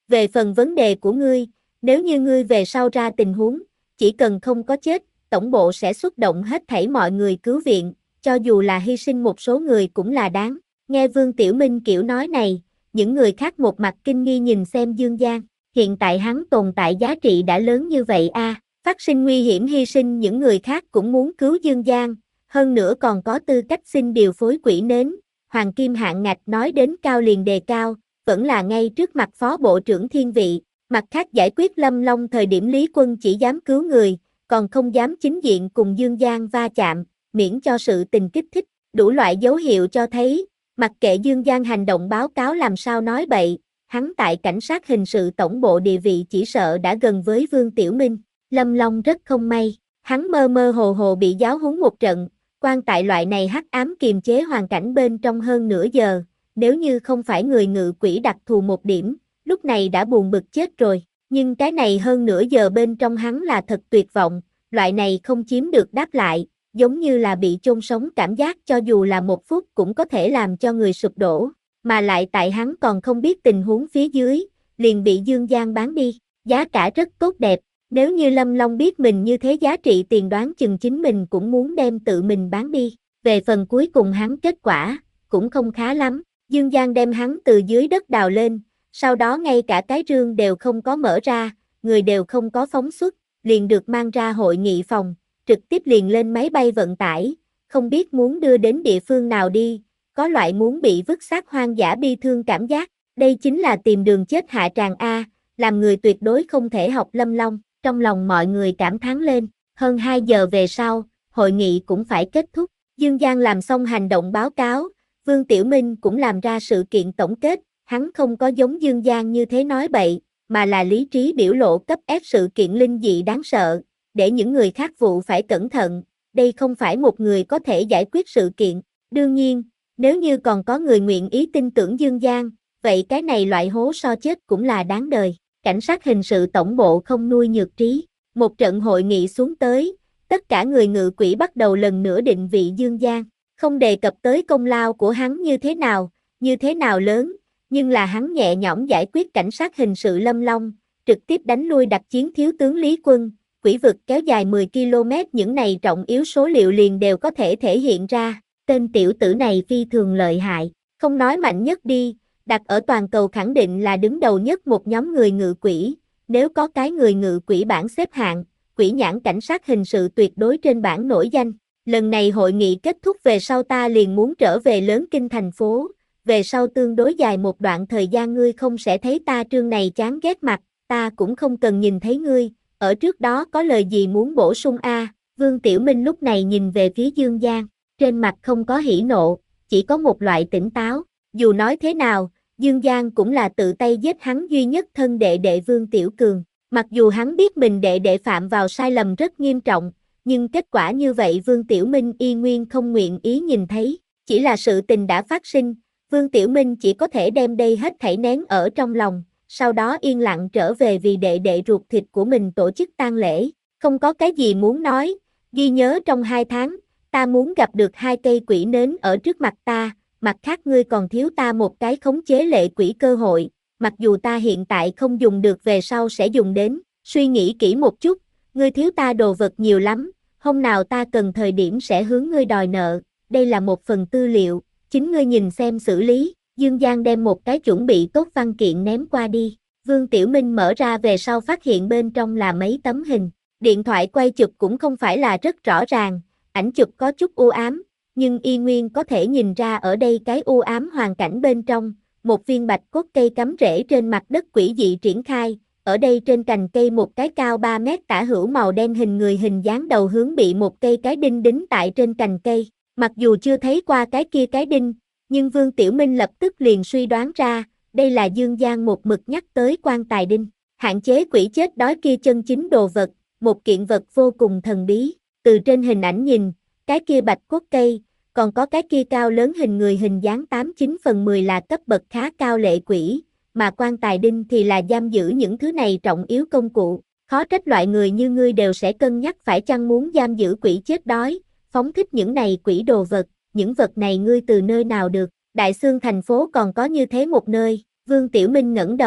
Speaker 1: Về phần vấn đề của ngươi, nếu như ngươi về sau ra tình huống, chỉ cần không có chết, tổng bộ sẽ xuất động hết thảy mọi người cứu viện, cho dù là hy sinh một số người cũng là đáng. Nghe Vương Tiểu Minh kiểu nói này, những người khác một mặt kinh nghi nhìn xem Dương Giang, hiện tại hắn tồn tại giá trị đã lớn như vậy a, à, phát sinh nguy hiểm hy sinh những người khác cũng muốn cứu Dương Giang, hơn nữa còn có tư cách xin điều phối quỷ nến. Hoàng Kim Hạn Ngạch nói đến cao liền đề cao, vẫn là ngay trước mặt Phó Bộ trưởng Thiên Vị, mặt khác giải quyết Lâm Long thời điểm Lý Quân chỉ dám cứu người, còn không dám chính diện cùng Dương Giang va chạm, miễn cho sự tình kích thích, đủ loại dấu hiệu cho thấy, mặc kệ Dương Giang hành động báo cáo làm sao nói bậy, hắn tại cảnh sát hình sự tổng bộ địa vị chỉ sợ đã gần với Vương Tiểu Minh. Lâm Long rất không may, hắn mơ mơ hồ hồ bị giáo huấn một trận, quan tại loại này hắc ám kiềm chế hoàn cảnh bên trong hơn nửa giờ, nếu như không phải người ngự quỷ đặc thù một điểm, lúc này đã buồn bực chết rồi, nhưng cái này hơn nửa giờ bên trong hắn là thật tuyệt vọng, loại này không chiếm được đáp lại, giống như là bị chôn sống cảm giác cho dù là một phút cũng có thể làm cho người sụp đổ, mà lại tại hắn còn không biết tình huống phía dưới, liền bị Dương Giang bán đi, giá cả rất tốt đẹp. Nếu như Lâm Long biết mình như thế giá trị tiền đoán chừng chính mình cũng muốn đem tự mình bán đi. Về phần cuối cùng hắn kết quả, cũng không khá lắm. Dương Giang đem hắn từ dưới đất đào lên, sau đó ngay cả cái rương đều không có mở ra, người đều không có phóng xuất, liền được mang ra hội nghị phòng, trực tiếp liền lên máy bay vận tải, không biết muốn đưa đến địa phương nào đi, có loại muốn bị vứt xác hoang dã bi thương cảm giác. Đây chính là tìm đường chết hạ tràng A, làm người tuyệt đối không thể học Lâm Long. Trong lòng mọi người cảm thán lên, hơn hai giờ về sau, hội nghị cũng phải kết thúc, Dương Giang làm xong hành động báo cáo, Vương Tiểu Minh cũng làm ra sự kiện tổng kết, hắn không có giống Dương Giang như thế nói bậy, mà là lý trí biểu lộ cấp ép sự kiện linh dị đáng sợ, để những người khác vụ phải cẩn thận, đây không phải một người có thể giải quyết sự kiện, đương nhiên, nếu như còn có người nguyện ý tin tưởng Dương Giang, vậy cái này loại hố so chết cũng là đáng đời. Cảnh sát hình sự tổng bộ không nuôi nhược trí, một trận hội nghị xuống tới, tất cả người ngự quỷ bắt đầu lần nữa định vị Dương Giang, không đề cập tới công lao của hắn như thế nào, như thế nào lớn, nhưng là hắn nhẹ nhõm giải quyết cảnh sát hình sự Lâm Long, trực tiếp đánh lui đặc chiến thiếu tướng Lý Quân, quỷ vực kéo dài mười ki lô mét, những này trọng yếu số liệu liền đều có thể thể hiện ra, tên tiểu tử này phi thường lợi hại, không nói mạnh nhất đi. Đặt ở toàn cầu khẳng định là đứng đầu nhất một nhóm người ngự quỷ, nếu có cái người ngự quỷ bảng xếp hạng, quỷ nhãn cảnh sát hình sự tuyệt đối trên bảng nổi danh. Lần này hội nghị kết thúc về sau ta liền muốn trở về lớn kinh thành phố, về sau tương đối dài một đoạn thời gian ngươi không sẽ thấy ta trương này chán ghét mặt, ta cũng không cần nhìn thấy ngươi, ở trước đó có lời gì muốn bổ sung a? À? Vương Tiểu Minh lúc này nhìn về phía Dương Giang, trên mặt không có hỉ nộ, chỉ có một loại tỉnh táo, dù nói thế nào, Dương Giang cũng là tự tay giết hắn duy nhất thân đệ đệ Vương Tiểu Cường. Mặc dù hắn biết mình đệ đệ phạm vào sai lầm rất nghiêm trọng, nhưng kết quả như vậy Vương Tiểu Minh y nguyên không nguyện ý nhìn thấy. Chỉ là sự tình đã phát sinh, Vương Tiểu Minh chỉ có thể đem đây hết thảy nén ở trong lòng, sau đó yên lặng trở về vì đệ đệ ruột thịt của mình tổ chức tang lễ. Không có cái gì muốn nói, ghi nhớ trong hai tháng, ta muốn gặp được hai cây quỷ nến ở trước mặt ta. Mặt khác ngươi còn thiếu ta một cái khống chế lệ quỷ cơ hội, mặc dù ta hiện tại không dùng được về sau sẽ dùng đến, suy nghĩ kỹ một chút, ngươi thiếu ta đồ vật nhiều lắm, hôm nào ta cần thời điểm sẽ hướng ngươi đòi nợ, đây là một phần tư liệu, chính ngươi nhìn xem xử lý. Dương Giang đem một cái chuẩn bị tốt văn kiện ném qua đi, Vương Tiểu Minh mở ra về sau phát hiện bên trong là mấy tấm hình, điện thoại quay chụp cũng không phải là rất rõ ràng, ảnh chụp có chút u ám. Nhưng y nguyên có thể nhìn ra ở đây cái u ám hoàn cảnh bên trong, một viên bạch cốt cây cắm rễ trên mặt đất quỷ dị triển khai, ở đây trên cành cây một cái cao ba mét tả hữu màu đen hình người hình dáng đầu hướng bị một cây cái đinh đính tại trên cành cây, mặc dù chưa thấy qua cái kia cái đinh, nhưng Vương Tiểu Minh lập tức liền suy đoán ra, đây là Dương Giang một mực nhắc tới quan tài đinh, hạn chế quỷ chết đói kia chân chính đồ vật, một kiện vật vô cùng thần bí, từ trên hình ảnh nhìn, cái kia bạch cốt cây, còn có cái kia cao lớn hình người hình dáng tám chín phần mười là cấp bậc khá cao lệ quỷ, mà quan tài đinh thì là giam giữ những thứ này trọng yếu công cụ, khó trách loại người như ngươi đều sẽ cân nhắc phải chăng muốn giam giữ quỷ chết đói, phóng thích những này quỷ đồ vật, những vật này ngươi từ nơi nào được, Đại Xương thành phố còn có như thế một nơi, Vương Tiểu Minh ngẩng đầu,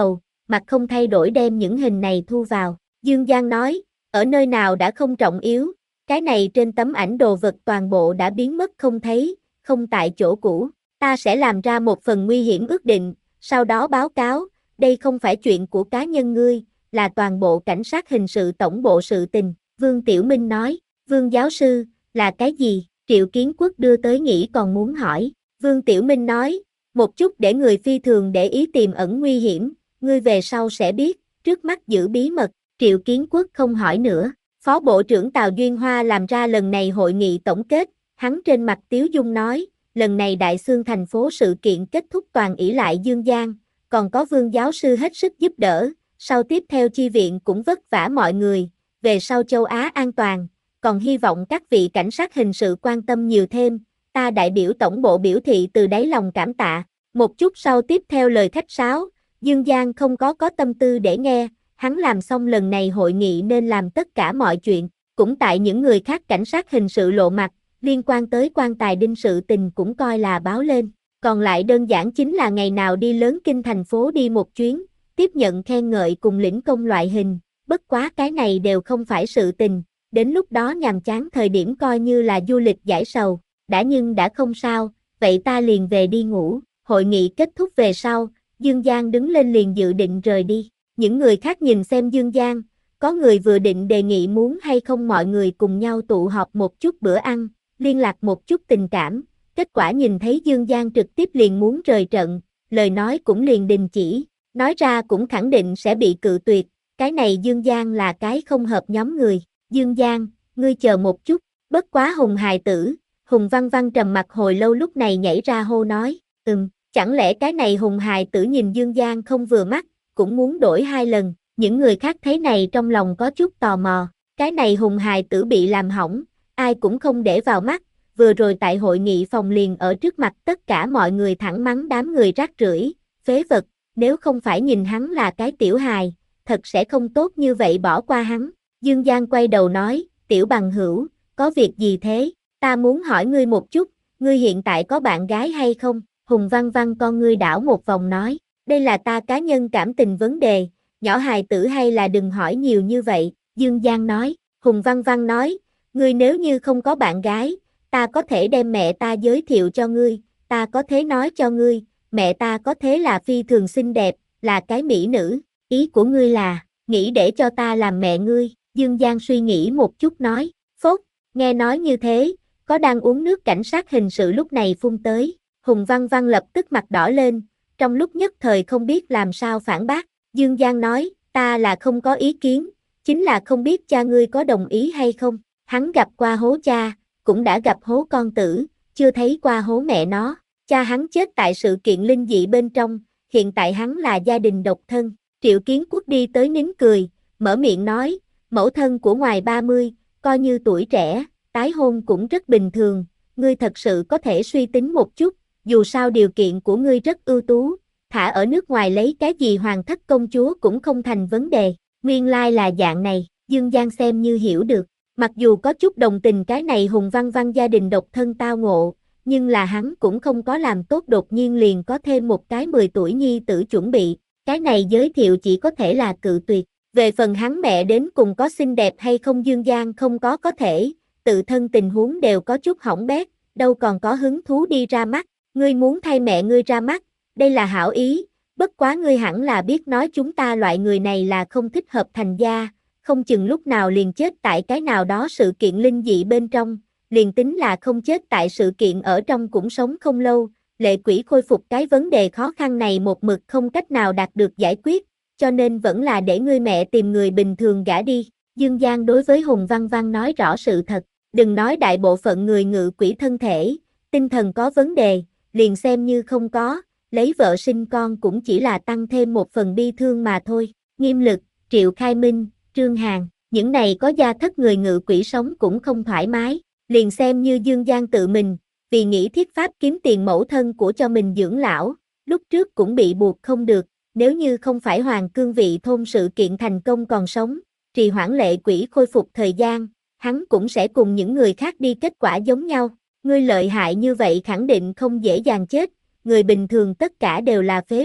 Speaker 1: mặt không thay đổi đem những hình này thu vào. Dương Giang nói, ở nơi nào đã không trọng yếu, cái này trên tấm ảnh đồ vật toàn bộ đã biến mất không thấy, không tại chỗ cũ. Ta sẽ làm ra một phần nguy hiểm ước định, sau đó báo cáo, đây không phải chuyện của cá nhân ngươi, là toàn bộ cảnh sát hình sự tổng bộ sự tình. Vương Tiểu Minh nói, Vương giáo sư, là cái gì? Triệu Kiến Quốc đưa tới nghĩ còn muốn hỏi. Vương Tiểu Minh nói, một chút để người phi thường để ý tiềm ẩn nguy hiểm, ngươi về sau sẽ biết, trước mắt giữ bí mật. Triệu Kiến Quốc không hỏi nữa. Phó Bộ trưởng Tào Duyên Hoa làm ra lần này hội nghị tổng kết, hắn trên mặt tiếu dung nói, lần này Đại Xương thành phố sự kiện kết thúc toàn ỷ lại Dương Giang, còn có Vương giáo sư hết sức giúp đỡ, sau tiếp theo chi viện cũng vất vả mọi người, về sau châu Á an toàn, còn hy vọng các vị cảnh sát hình sự quan tâm nhiều thêm, ta đại biểu tổng bộ biểu thị từ đáy lòng cảm tạ. Một chút sau tiếp theo lời khách sáo, Dương Giang không có có tâm tư để nghe, hắn làm xong lần này hội nghị nên làm tất cả mọi chuyện, cũng tại những người khác cảnh sát hình sự lộ mặt, liên quan tới quan tài đinh sự tình cũng coi là báo lên, còn lại đơn giản chính là ngày nào đi lớn kinh thành phố đi một chuyến, tiếp nhận khen ngợi cùng lĩnh công loại hình, bất quá cái này đều không phải sự tình, đến lúc đó nhàm chán thời điểm coi như là du lịch giải sầu, đã nhưng đã không sao, vậy ta liền về đi ngủ. Hội nghị kết thúc về sau, Dương Giang đứng lên liền dự định rời đi, những người khác nhìn xem Dương Giang, có người vừa định đề nghị muốn hay không mọi người cùng nhau tụ họp một chút bữa ăn, liên lạc một chút tình cảm, kết quả nhìn thấy Dương Giang trực tiếp liền muốn rời trận, lời nói cũng liền đình chỉ, nói ra cũng khẳng định sẽ bị cự tuyệt, cái này Dương Giang là cái không hợp nhóm người. Dương Giang, ngươi chờ một chút, bất quá Hùng hài tử, Hùng Văn Văn trầm mặt hồi lâu lúc này nhảy ra hô nói, ừm, chẳng lẽ cái này Hùng hài tử nhìn Dương Giang không vừa mắt, cũng muốn đổi hai lần, những người khác thấy này trong lòng có chút tò mò, cái này Hùng hài tử bị làm hỏng, ai cũng không để vào mắt, vừa rồi tại hội nghị phòng liền ở trước mặt tất cả mọi người thẳng mắng đám người rác rưởi, phế vật, nếu không phải nhìn hắn là cái tiểu hài, thật sẽ không tốt như vậy bỏ qua hắn. Dương Giang quay đầu nói, tiểu bằng hữu, có việc gì thế, ta muốn hỏi ngươi một chút, ngươi hiện tại có bạn gái hay không? Hùng Văn Văn con ngươi đảo một vòng nói, đây là ta cá nhân cảm tình vấn đề, nhỏ hài tử hay là đừng hỏi nhiều như vậy, Dương Giang nói. Hùng Văn Văn nói, ngươi nếu như không có bạn gái, ta có thể đem mẹ ta giới thiệu cho ngươi, ta có thể nói cho ngươi, mẹ ta có thế là phi thường xinh đẹp, là cái mỹ nữ, ý của ngươi là, nghĩ để cho ta làm mẹ ngươi. Dương Giang suy nghĩ một chút nói, phốt, nghe nói như thế, có đang uống nước cảnh sát hình sự lúc này phun tới, Hùng Văn Văn lập tức mặt đỏ lên, trong lúc nhất thời không biết làm sao phản bác, Dương Giang nói, ta là không có ý kiến, chính là không biết cha ngươi có đồng ý hay không, hắn gặp qua hố cha, cũng đã gặp hố con tử, chưa thấy qua hố mẹ nó, cha hắn chết tại sự kiện linh dị bên trong, hiện tại hắn là gia đình độc thân, Triệu Kiến Quốc đi tới nín cười, mở miệng nói, mẫu thân của ngoài ba mươi, coi như tuổi trẻ, tái hôn cũng rất bình thường, ngươi thật sự có thể suy tính một chút, dù sao điều kiện của ngươi rất ưu tú, thả ở nước ngoài lấy cái gì hoàng thất công chúa cũng không thành vấn đề, nguyên lai là dạng này, Dương Giang xem như hiểu được, mặc dù có chút đồng tình cái này Hùng Văn Văn gia đình độc thân tao ngộ, nhưng là hắn cũng không có làm tốt đột nhiên liền có thêm một cái mười tuổi nhi tử chuẩn bị, cái này giới thiệu chỉ có thể là cự tuyệt. Về phần hắn mẹ đến cùng có xinh đẹp hay không Dương Giang không có có thể, tự thân tình huống đều có chút hỏng bét, đâu còn có hứng thú đi ra mắt, ngươi muốn thay mẹ ngươi ra mắt, đây là hảo ý, bất quá ngươi hẳn là biết nói chúng ta loại người này là không thích hợp thành gia, không chừng lúc nào liền chết tại cái nào đó sự kiện linh dị bên trong, liền tính là không chết tại sự kiện ở trong cũng sống không lâu, lệ quỷ khôi phục cái vấn đề khó khăn này một mực không cách nào đạt được giải quyết, cho nên vẫn là để ngươi mẹ tìm người bình thường gả đi. Dương Giang đối với Hùng Văn Văn nói rõ sự thật, đừng nói đại bộ phận người ngự quỷ thân thể, tinh thần có vấn đề, liền xem như không có, lấy vợ sinh con cũng chỉ là tăng thêm một phần bi thương mà thôi. Nghiêm Lực, Triệu Khai Minh, Trương Hàn, những này có gia thất người ngự quỷ sống cũng không thoải mái, liền xem như Dương Giang tự mình, vì nghĩ thiết pháp kiếm tiền mẫu thân của cho mình dưỡng lão, lúc trước cũng bị buộc không được, nếu như không phải Hoàng Cương vị thôn sự kiện thành công còn sống, trì hoãn lệ quỷ khôi phục thời gian, hắn cũng sẽ cùng những người khác đi kết quả giống nhau, ngươi lợi hại như vậy khẳng định không dễ dàng chết, người bình thường tất cả đều là phế vật,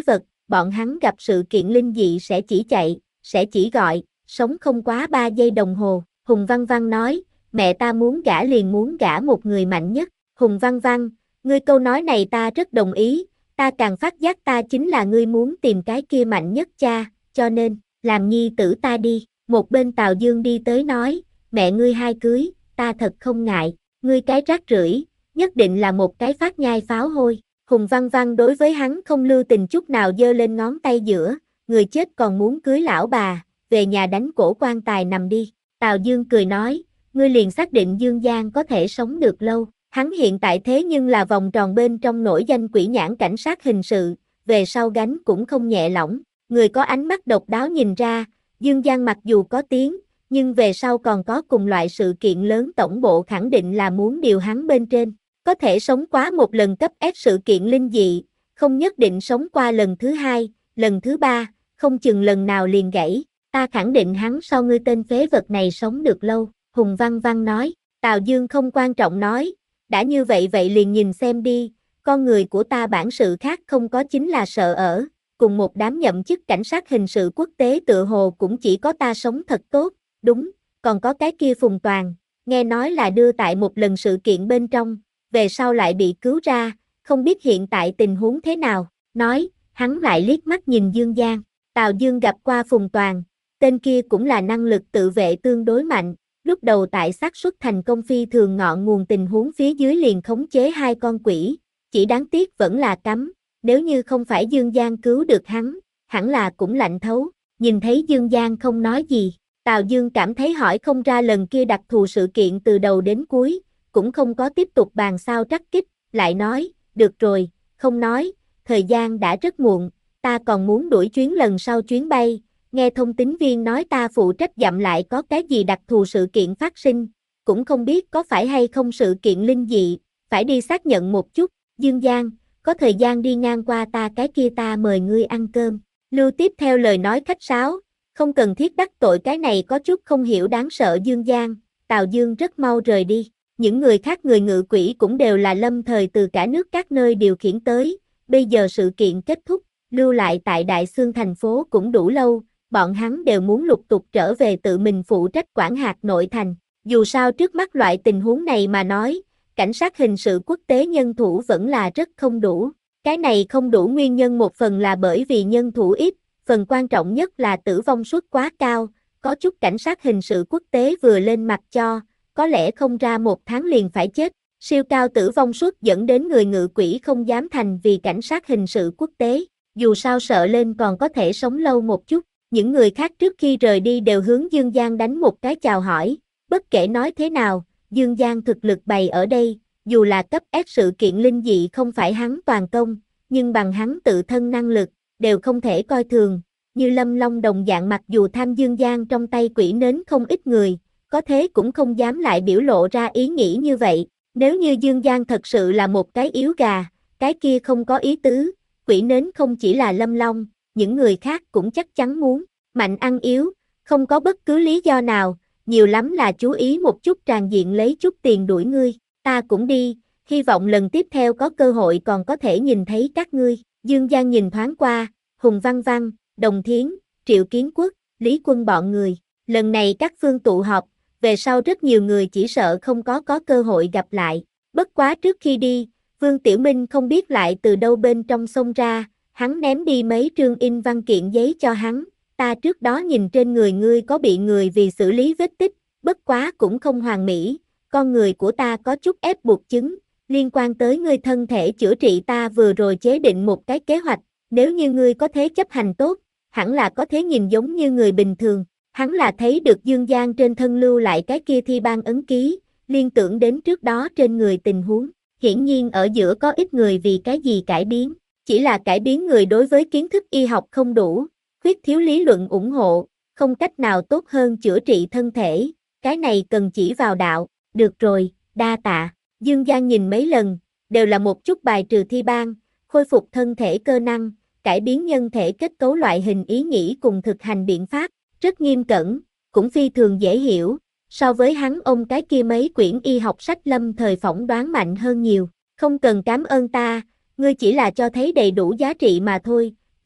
Speaker 1: bọn hắn gặp sự kiện linh dị sẽ chỉ chạy, sẽ chỉ gọi, sống không quá ba giây đồng hồ. Hùng Văn Văn nói, mẹ ta muốn gả liền muốn gả một người mạnh nhất. Hùng Văn Văn, ngươi câu nói này ta rất đồng ý, ta càng phát giác ta chính là ngươi muốn tìm cái kia mạnh nhất cha, cho nên, làm nhi tử ta đi. Một bên Tào Dương đi tới nói, mẹ ngươi hai cưới, ta thật không ngại, ngươi cái rác rưởi, nhất định là một cái phát nhai pháo hôi. Hùng Văn Văn đối với hắn không lưu tình chút nào giơ lên ngón tay giữa, người chết còn muốn cưới lão bà, về nhà đánh cổ quan tài nằm đi. Tào Dương cười nói, ngươi liền xác định Dương Giang có thể sống được lâu. Hắn hiện tại thế nhưng là vòng tròn bên trong nổi danh quỷ nhãn cảnh sát hình sự, về sau gánh cũng không nhẹ lỏng. Người có ánh mắt độc đáo nhìn ra, Dương Giang mặc dù có tiếng, nhưng về sau còn có cùng loại sự kiện lớn tổng bộ khẳng định là muốn điều hắn bên trên. Có thể sống quá một lần cấp S sự kiện linh dị, không nhất định sống qua lần thứ hai, lần thứ ba, không chừng lần nào liền gãy. Ta khẳng định hắn sau ngươi tên phế vật này sống được lâu, Hùng Văn Văn nói. Tào Dương không quan trọng nói, đã như vậy vậy liền nhìn xem đi, con người của ta bản sự khác không có chính là sợ ở, cùng một đám nhậm chức cảnh sát hình sự quốc tế tựa hồ cũng chỉ có ta sống thật tốt, đúng, còn có cái kia Phùng Toàn, nghe nói là đưa tại một lần sự kiện bên trong, về sau lại bị cứu ra, không biết hiện tại tình huống thế nào, nói, hắn lại liếc mắt nhìn Dương Giang, Tào Dương gặp qua Phùng Toàn, tên kia cũng là năng lực tự vệ tương đối mạnh. Lúc đầu tại xác suất thành công phi thường ngọn nguồn tình huống phía dưới liền khống chế hai con quỷ, chỉ đáng tiếc vẫn là cấm, nếu như không phải Dương Giang cứu được hắn, hẳn là cũng lạnh thấu, nhìn thấy Dương Giang không nói gì, Tào Dương cảm thấy hỏi không ra lần kia đặc thù sự kiện từ đầu đến cuối, cũng không có tiếp tục bàn sao trắc kích, lại nói, được rồi, không nói, thời gian đã rất muộn, ta còn muốn đuổi chuyến lần sau chuyến bay. Nghe thông tín viên nói ta phụ trách dặm lại có cái gì đặc thù sự kiện phát sinh, cũng không biết có phải hay không sự kiện linh dị, phải đi xác nhận một chút. Dương Giang, có thời gian đi ngang qua ta cái kia ta mời ngươi ăn cơm. Lưu tiếp theo lời nói khách sáo, không cần thiết đắc tội cái này có chút không hiểu đáng sợ Dương Giang, Tào Dương rất mau rời đi. Những người khác người ngự quỷ cũng đều là lâm thời từ cả nước các nơi điều khiển tới, bây giờ sự kiện kết thúc, lưu lại tại Đại Xương thành phố cũng đủ lâu. Bọn hắn đều muốn lục tục trở về tự mình phụ trách quản hạt nội thành. Dù sao trước mắt loại tình huống này mà nói, cảnh sát hình sự quốc tế nhân thủ vẫn là rất không đủ. Cái này không đủ nguyên nhân một phần là bởi vì nhân thủ ít, phần quan trọng nhất là tử vong suất quá cao, có chút cảnh sát hình sự quốc tế vừa lên mặt cho, có lẽ không ra một tháng liền phải chết. Siêu cao tử vong suất dẫn đến người ngự quỷ không dám thành vì cảnh sát hình sự quốc tế, dù sao sợ lên còn có thể sống lâu một chút. Những người khác trước khi rời đi đều hướng Dương Giang đánh một cái chào hỏi, bất kể nói thế nào, Dương Giang thực lực bày ở đây, dù là cấp S sự kiện linh dị không phải hắn toàn công, nhưng bằng hắn tự thân năng lực, đều không thể coi thường, như Lâm Long đồng dạng mặc dù tham Dương Giang trong tay quỷ nến không ít người, có thế cũng không dám lại biểu lộ ra ý nghĩ như vậy, nếu như Dương Giang thật sự là một cái yếu gà, cái kia không có ý tứ, quỷ nến không chỉ là Lâm Long, những người khác cũng chắc chắn muốn, mạnh ăn yếu, không có bất cứ lý do nào, nhiều lắm là chú ý một chút tràn diện lấy chút tiền đuổi ngươi, ta cũng đi, hy vọng lần tiếp theo có cơ hội còn có thể nhìn thấy các ngươi. Dương Giang nhìn thoáng qua, Hùng Văn Văn, Đồng Thiến, Triệu Kiến Quốc, Lý Quân bọn người, lần này các phương tụ họp, về sau rất nhiều người chỉ sợ không có có cơ hội gặp lại, bất quá trước khi đi, Vương Tiểu Minh không biết lại từ đâu bên trong xông ra, hắn ném đi mấy trương in văn kiện giấy cho hắn, ta trước đó nhìn trên người ngươi có bị người vì xử lý vết tích, bất quá cũng không hoàn mỹ, con người của ta có chút ép buộc chứng, liên quan tới ngươi thân thể chữa trị ta vừa rồi chế định một cái kế hoạch, nếu như ngươi có thể chấp hành tốt, hẳn là có thể nhìn giống như người bình thường, hắn là thấy được Dương Giang trên thân lưu lại cái kia thi ban ấn ký, liên tưởng đến trước đó trên người tình huống, hiển nhiên ở giữa có ít người vì cái gì cải biến. Chỉ là cải biến người đối với kiến thức y học không đủ, khuyết thiếu lý luận ủng hộ, không cách nào tốt hơn chữa trị thân thể, cái này cần chỉ vào đạo, được rồi, đa tạ. Dương Giang nhìn mấy lần, đều là một chút bài trừ thi ban, khôi phục thân thể cơ năng, cải biến nhân thể kết cấu loại hình ý nghĩ cùng thực hành biện pháp, rất nghiêm cẩn, cũng phi thường dễ hiểu, so với hắn ông cái kia mấy quyển y học sách lâm thời phỏng đoán mạnh hơn nhiều, không cần cảm ơn ta. Ngươi chỉ là cho thấy đầy đủ giá trị mà thôi,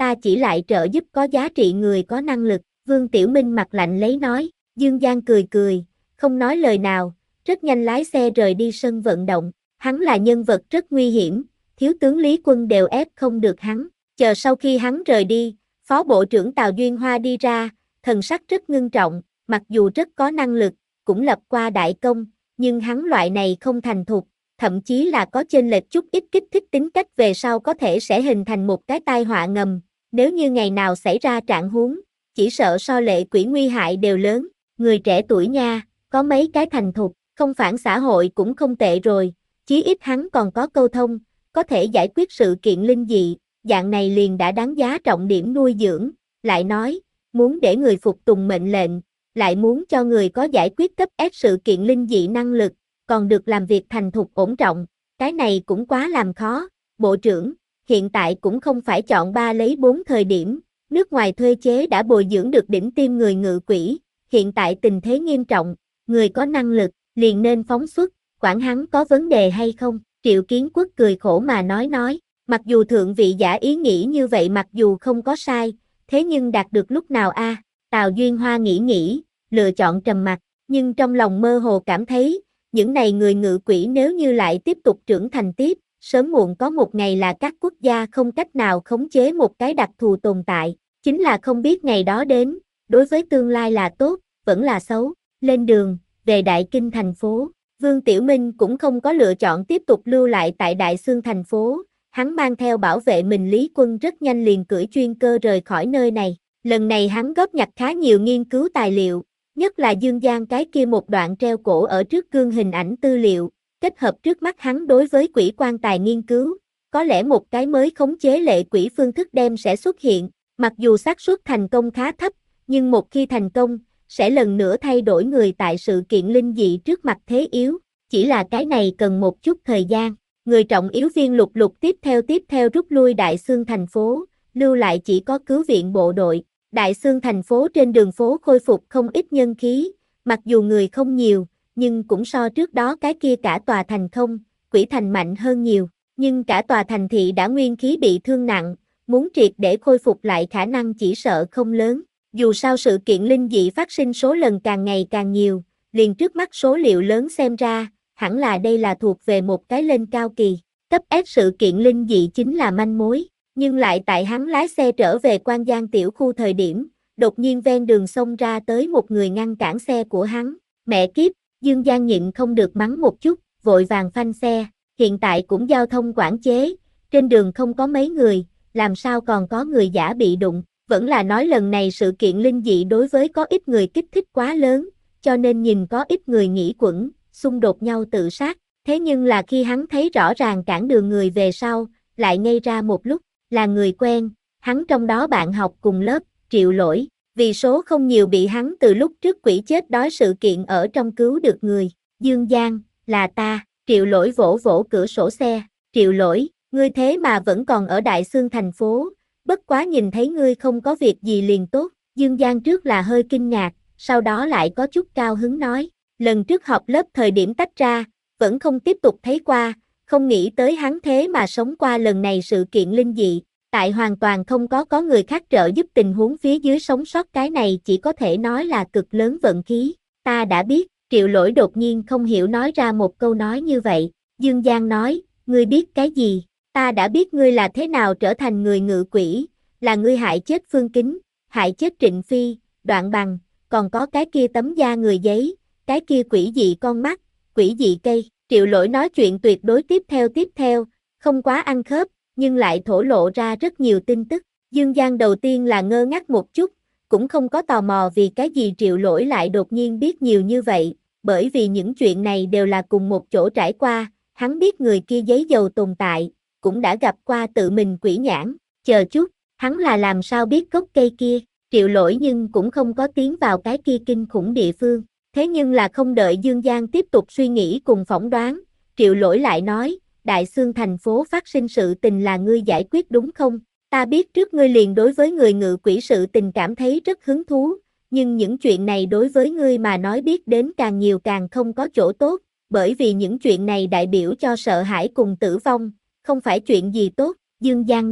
Speaker 1: ta chỉ lại trợ giúp có giá trị người có năng lực, Vương Tiểu Minh mặt lạnh lấy nói, Dương Giang cười cười, không nói lời nào, rất nhanh lái xe rời đi sân vận động, hắn là nhân vật rất nguy hiểm, thiếu tướng Lý Quân đều ép không được hắn, chờ sau khi hắn rời đi, Phó Bộ trưởng Tào Duyên Hoa đi ra, thần sắc rất ngưng trọng, mặc dù rất có năng lực, cũng lập qua đại công, nhưng hắn loại này không thành thục, thậm chí là có chênh lệch chút ít kích thích tính cách về sau có thể sẽ hình thành một cái tai họa ngầm, nếu như ngày nào xảy ra trạng huống, chỉ sợ so Lệ Quỷ nguy hại đều lớn, người trẻ tuổi nha, có mấy cái thành thục, không phản xã hội cũng không tệ rồi, chí ít hắn còn có câu thông, có thể giải quyết sự kiện linh dị, dạng này liền đã đáng giá trọng điểm nuôi dưỡng, lại nói, muốn để người phục tùng mệnh lệnh, lại muốn cho người có giải quyết cấp S sự kiện linh dị năng lực, còn được làm việc thành thục ổn trọng, cái này cũng quá làm khó, Bộ trưởng, hiện tại cũng không phải chọn ba lấy bốn thời điểm, nước ngoài thuê chế đã bồi dưỡng được đỉnh tiêm người ngự quỷ, hiện tại tình thế nghiêm trọng, người có năng lực, liền nên phóng xuất, quản hắn có vấn đề hay không, Triệu Kiến Quốc cười khổ mà nói nói, mặc dù thượng vị giả ý nghĩ như vậy mặc dù không có sai, thế nhưng đạt được lúc nào a? Tào Duyên Hoa nghĩ nghĩ, lựa chọn trầm mặc, nhưng trong lòng mơ hồ cảm thấy, những này người ngự quỷ nếu như lại tiếp tục trưởng thành tiếp, sớm muộn có một ngày là các quốc gia không cách nào khống chế một cái đặc thù tồn tại, chính là không biết ngày đó đến, đối với tương lai là tốt, vẫn là xấu, lên đường, về Đại Kinh thành phố, Vương Tiểu Minh cũng không có lựa chọn tiếp tục lưu lại tại Đại Xương thành phố, hắn mang theo bảo vệ mình Lý Quân rất nhanh liền cưỡi chuyên cơ rời khỏi nơi này, lần này hắn góp nhặt khá nhiều nghiên cứu tài liệu, nhất là Dương Giang cái kia một đoạn treo cổ ở trước gương hình ảnh tư liệu, kết hợp trước mắt hắn đối với quỷ quan tài nghiên cứu, có lẽ một cái mới khống chế lệ quỷ phương thức đem sẽ xuất hiện, mặc dù xác suất thành công khá thấp, nhưng một khi thành công, sẽ lần nữa thay đổi người tại sự kiện linh dị trước mặt thế yếu, chỉ là cái này cần một chút thời gian, người trọng yếu viên lục lục tiếp theo tiếp theo rút lui Đại Xương thành phố, lưu lại chỉ có cứu viện bộ đội. Đại Xương thành phố trên đường phố khôi phục không ít nhân khí, mặc dù người không nhiều, nhưng cũng so trước đó cái kia cả tòa thành không, quỷ thành mạnh hơn nhiều, nhưng cả tòa thành thị đã nguyên khí bị thương nặng, muốn triệt để khôi phục lại khả năng chỉ sợ không lớn, dù sao sự kiện linh dị phát sinh số lần càng ngày càng nhiều, liền trước mắt số liệu lớn xem ra, hẳn là đây là thuộc về một cái lên cao kỳ, cấp S sự kiện linh dị chính là manh mối. Nhưng lại tại hắn lái xe trở về Quan Giang tiểu khu thời điểm, đột nhiên ven đường xông ra tới một người ngăn cản xe của hắn, mẹ kiếp, Dương Giang nhịn không được mắng một chút, vội vàng phanh xe, hiện tại cũng giao thông quản chế, trên đường không có mấy người, làm sao còn có người giả bị đụng, vẫn là nói lần này sự kiện linh dị đối với có ít người kích thích quá lớn, cho nên nhìn có ít người nghĩ quẩn, xung đột nhau tự sát, thế nhưng là khi hắn thấy rõ ràng cản đường người về sau, lại ngây ra một lúc. Là người quen, hắn trong đó bạn học cùng lớp, Triệu Lỗi, vì số không nhiều bị hắn từ lúc trước quỷ chết đói sự kiện ở trong cứu được người, Dương Giang, là ta, Triệu Lỗi vỗ vỗ cửa sổ xe, Triệu Lỗi, ngươi thế mà vẫn còn ở Đại Xương thành phố, bất quá nhìn thấy ngươi không có việc gì liền tốt, Dương Giang trước là hơi kinh ngạc, sau đó lại có chút cao hứng nói, lần trước họp lớp thời điểm tách ra, vẫn không tiếp tục thấy qua, không nghĩ tới hắn thế mà sống qua lần này sự kiện linh dị, tại hoàn toàn không có có người khác trợ giúp tình huống phía dưới sống sót cái này chỉ có thể nói là cực lớn vận khí, ta đã biết, Triệu Lỗi đột nhiên không hiểu nói ra một câu nói như vậy, Dương Giang nói, ngươi biết cái gì, ta đã biết ngươi là thế nào trở thành người ngự quỷ, là ngươi hại chết Phương Kính, hại chết Trịnh Phi, Đoạn Bằng, còn có cái kia tấm da người giấy, cái kia quỷ dị con mắt, quỷ dị cây. Triệu Lỗi nói chuyện tuyệt đối tiếp theo tiếp theo, không quá ăn khớp, nhưng lại thổ lộ ra rất nhiều tin tức. Dương Giang đầu tiên là ngơ ngác một chút, cũng không có tò mò vì cái gì Triệu Lỗi lại đột nhiên biết nhiều như vậy, bởi vì những chuyện này đều là cùng một chỗ trải qua, hắn biết người kia giấy dầu tồn tại, cũng đã gặp qua tự mình quỷ nhãn, chờ chút, hắn là làm sao biết gốc cây kia, Triệu Lỗi nhưng cũng không có tiến vào cái kia kinh khủng địa phương. Thế nhưng là không đợi Dương Giang tiếp tục suy nghĩ cùng phỏng đoán, Triệu Lỗi lại nói, Đại Xương thành phố phát sinh sự tình là ngươi giải quyết đúng không? Ta biết trước ngươi liền đối với người ngự quỷ sự tình cảm thấy rất hứng thú, nhưng những chuyện này đối với ngươi mà nói biết đến càng nhiều càng không có chỗ tốt, bởi vì những chuyện này đại biểu cho sợ hãi cùng tử vong, không phải chuyện gì tốt, Dương Giang nói,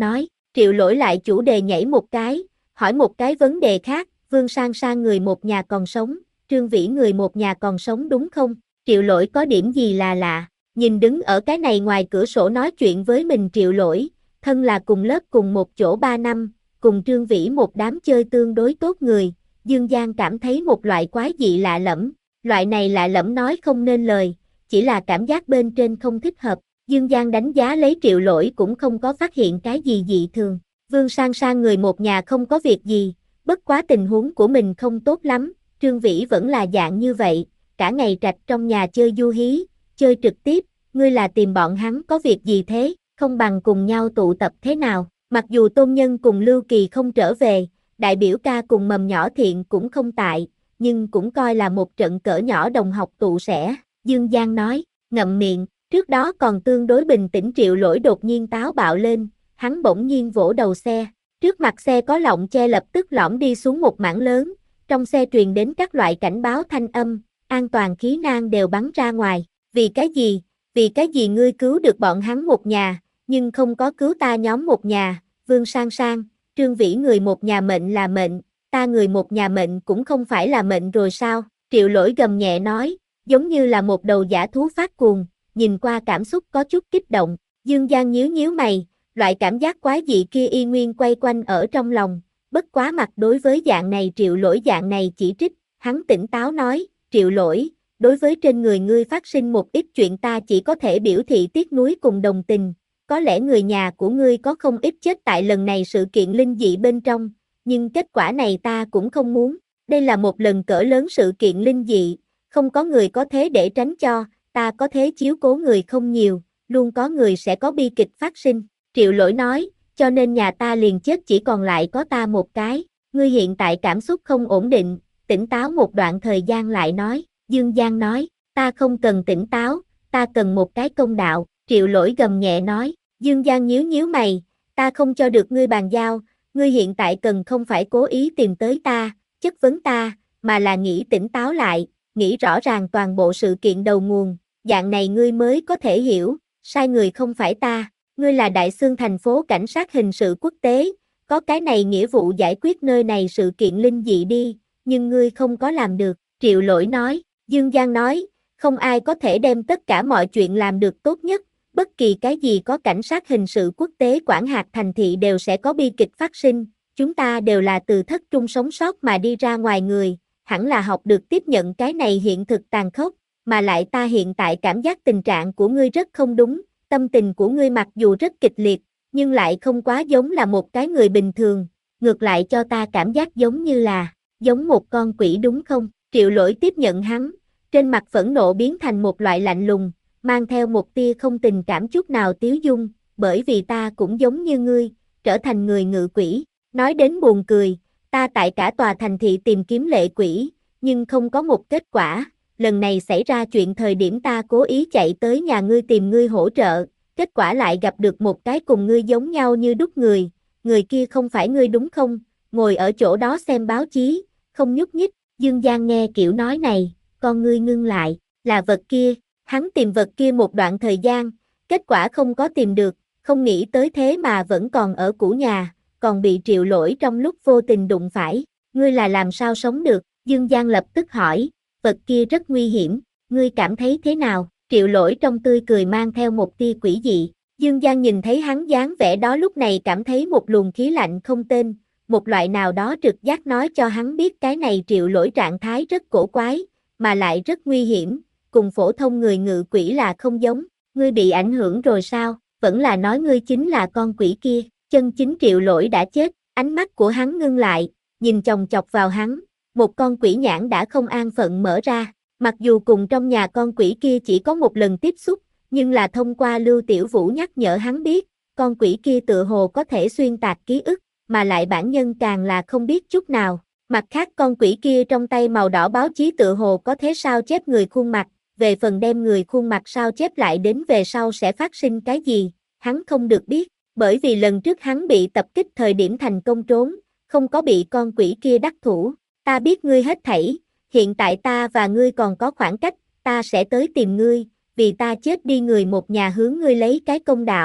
Speaker 1: Triệu Lỗi lại chủ đề nhảy một cái, hỏi một cái vấn đề khác, Vương Sang Sang người một nhà còn sống, Trương Vĩ người một nhà còn sống đúng không? Triệu Lỗi có điểm gì là lạ, nhìn đứng ở cái này ngoài cửa sổ nói chuyện với mình Triệu Lỗi, thân là cùng lớp cùng một chỗ ba năm, cùng Trương Vĩ một đám chơi tương đối tốt người, Dương Giang cảm thấy một loại quái dị lạ lẫm, loại này lạ lẫm nói không nên lời, chỉ là cảm giác bên trên không thích hợp. Dương Giang đánh giá lấy Triệu Lỗi cũng không có phát hiện cái gì dị thường. Vương Sang Sang người một nhà không có việc gì, bất quá tình huống của mình không tốt lắm, Trương Vĩ vẫn là dạng như vậy, cả ngày trạch trong nhà chơi du hí, chơi trực tiếp, ngươi là tìm bọn hắn có việc gì thế, không bằng cùng nhau tụ tập thế nào, mặc dù Tôn Nhân cùng Lưu Kỳ không trở về, đại biểu ca cùng Mầm Nhỏ Thiện cũng không tại, nhưng cũng coi là một trận cỡ nhỏ đồng học tụ sẽ, Dương Giang nói, ngậm miệng. Trước đó còn tương đối bình tĩnh Triệu Lỗi đột nhiên táo bạo lên, hắn bỗng nhiên vỗ đầu xe, trước mặt xe có lọng che lập tức lõm đi xuống một mảng lớn, trong xe truyền đến các loại cảnh báo thanh âm, an toàn khí nang đều bắn ra ngoài, vì cái gì, vì cái gì ngươi cứu được bọn hắn một nhà, nhưng không có cứu ta nhóm một nhà, Vương Sang Sang, Trương Vĩ người một nhà mệnh là mệnh, ta người một nhà mệnh cũng không phải là mệnh rồi sao, Triệu Lỗi gầm nhẹ nói, giống như là một đầu dã thú phát cuồng. Nhìn qua cảm xúc có chút kích động, Dương Giang nhíu nhíu mày, loại cảm giác quái dị kia y nguyên quay quanh ở trong lòng, bất quá mặt đối với dạng này Triệu Lỗi dạng này chỉ trích, hắn tỉnh táo nói, Triệu Lỗi, đối với trên người ngươi phát sinh một ít chuyện ta chỉ có thể biểu thị tiếc nuối cùng đồng tình, có lẽ người nhà của ngươi có không ít chết tại lần này sự kiện linh dị bên trong, nhưng kết quả này ta cũng không muốn, đây là một lần cỡ lớn sự kiện linh dị, không có người có thế để tránh cho, ta có thế chiếu cố người không nhiều, luôn có người sẽ có bi kịch phát sinh, Triệu Lỗi nói, cho nên nhà ta liền chết chỉ còn lại có ta một cái, ngươi hiện tại cảm xúc không ổn định, tỉnh táo một đoạn thời gian lại nói, Dương Giang nói, ta không cần tỉnh táo, ta cần một cái công đạo, Triệu Lỗi gầm nhẹ nói, Dương Giang nhíu nhíu mày, ta không cho được ngươi bàn giao, ngươi hiện tại cần không phải cố ý tìm tới ta, chất vấn ta, mà là nghĩ tỉnh táo lại, nghĩ rõ ràng toàn bộ sự kiện đầu nguồn, dạng này ngươi mới có thể hiểu, sai người không phải ta, ngươi là Đại Xương thành phố cảnh sát hình sự quốc tế, có cái này nghĩa vụ giải quyết nơi này sự kiện linh dị đi, nhưng ngươi không có làm được, Triệu Lỗi nói, Dương Giang nói, không ai có thể đem tất cả mọi chuyện làm được tốt nhất, bất kỳ cái gì có cảnh sát hình sự quốc tế quản hạt thành thị đều sẽ có bi kịch phát sinh, chúng ta đều là từ thất trung sống sót mà đi ra ngoài người, hẳn là học được tiếp nhận cái này hiện thực tàn khốc, mà lại ta hiện tại cảm giác tình trạng của ngươi rất không đúng, tâm tình của ngươi mặc dù rất kịch liệt, nhưng lại không quá giống là một cái người bình thường, ngược lại cho ta cảm giác giống như là, giống một con quỷ đúng không? Triệu Lỗi tiếp nhận hắn, trên mặt phẫn nộ biến thành một loại lạnh lùng, mang theo một tia không tình cảm chút nào tiếu dung, bởi vì ta cũng giống như ngươi, trở thành người ngự quỷ, nói đến buồn cười, ta tại cả tòa thành thị tìm kiếm lệ quỷ, nhưng không có một kết quả, lần này xảy ra chuyện thời điểm ta cố ý chạy tới nhà ngươi tìm ngươi hỗ trợ, kết quả lại gặp được một cái cùng ngươi giống nhau như đúc người, người kia không phải ngươi đúng không, ngồi ở chỗ đó xem báo chí, không nhúc nhích, Dương Giang nghe kiểu nói này, con ngươi ngưng lại, là vật kia, hắn tìm vật kia một đoạn thời gian, kết quả không có tìm được, không nghĩ tới thế mà vẫn còn ở cũ nhà, còn bị Triệu Lỗi trong lúc vô tình đụng phải, ngươi là làm sao sống được, Dương Giang lập tức hỏi, vật kia rất nguy hiểm, ngươi cảm thấy thế nào, Triệu Lỗi trong tươi cười mang theo một tia quỷ dị, Dương Giang nhìn thấy hắn dáng vẻ đó lúc này cảm thấy một luồng khí lạnh không tên, một loại nào đó trực giác nói cho hắn biết cái này Triệu Lỗi trạng thái rất cổ quái, mà lại rất nguy hiểm, cùng phổ thông người ngự quỷ là không giống, ngươi bị ảnh hưởng rồi sao, vẫn là nói ngươi chính là con quỷ kia, chân chính Triệu Lỗi đã chết, ánh mắt của hắn ngưng lại, nhìn chòng chọc vào hắn, một con quỷ nhãn đã không an phận mở ra, mặc dù cùng trong nhà con quỷ kia chỉ có một lần tiếp xúc, nhưng là thông qua Lưu Tiểu Vũ nhắc nhở hắn biết, con quỷ kia tựa hồ có thể xuyên tạc ký ức, mà lại bản nhân càng là không biết chút nào. Mặt khác con quỷ kia trong tay màu đỏ báo chí tựa hồ có thế sao chép người khuôn mặt, về phần đem người khuôn mặt sao chép lại đến về sau sẽ phát sinh cái gì, hắn không được biết, bởi vì lần trước hắn bị tập kích thời điểm thành công trốn, không có bị con quỷ kia đắc thủ, ta biết ngươi hết thảy, hiện tại ta và ngươi còn có khoảng cách, ta sẽ tới tìm ngươi, vì ta chết đi người một nhà hướng ngươi lấy cái công đạo,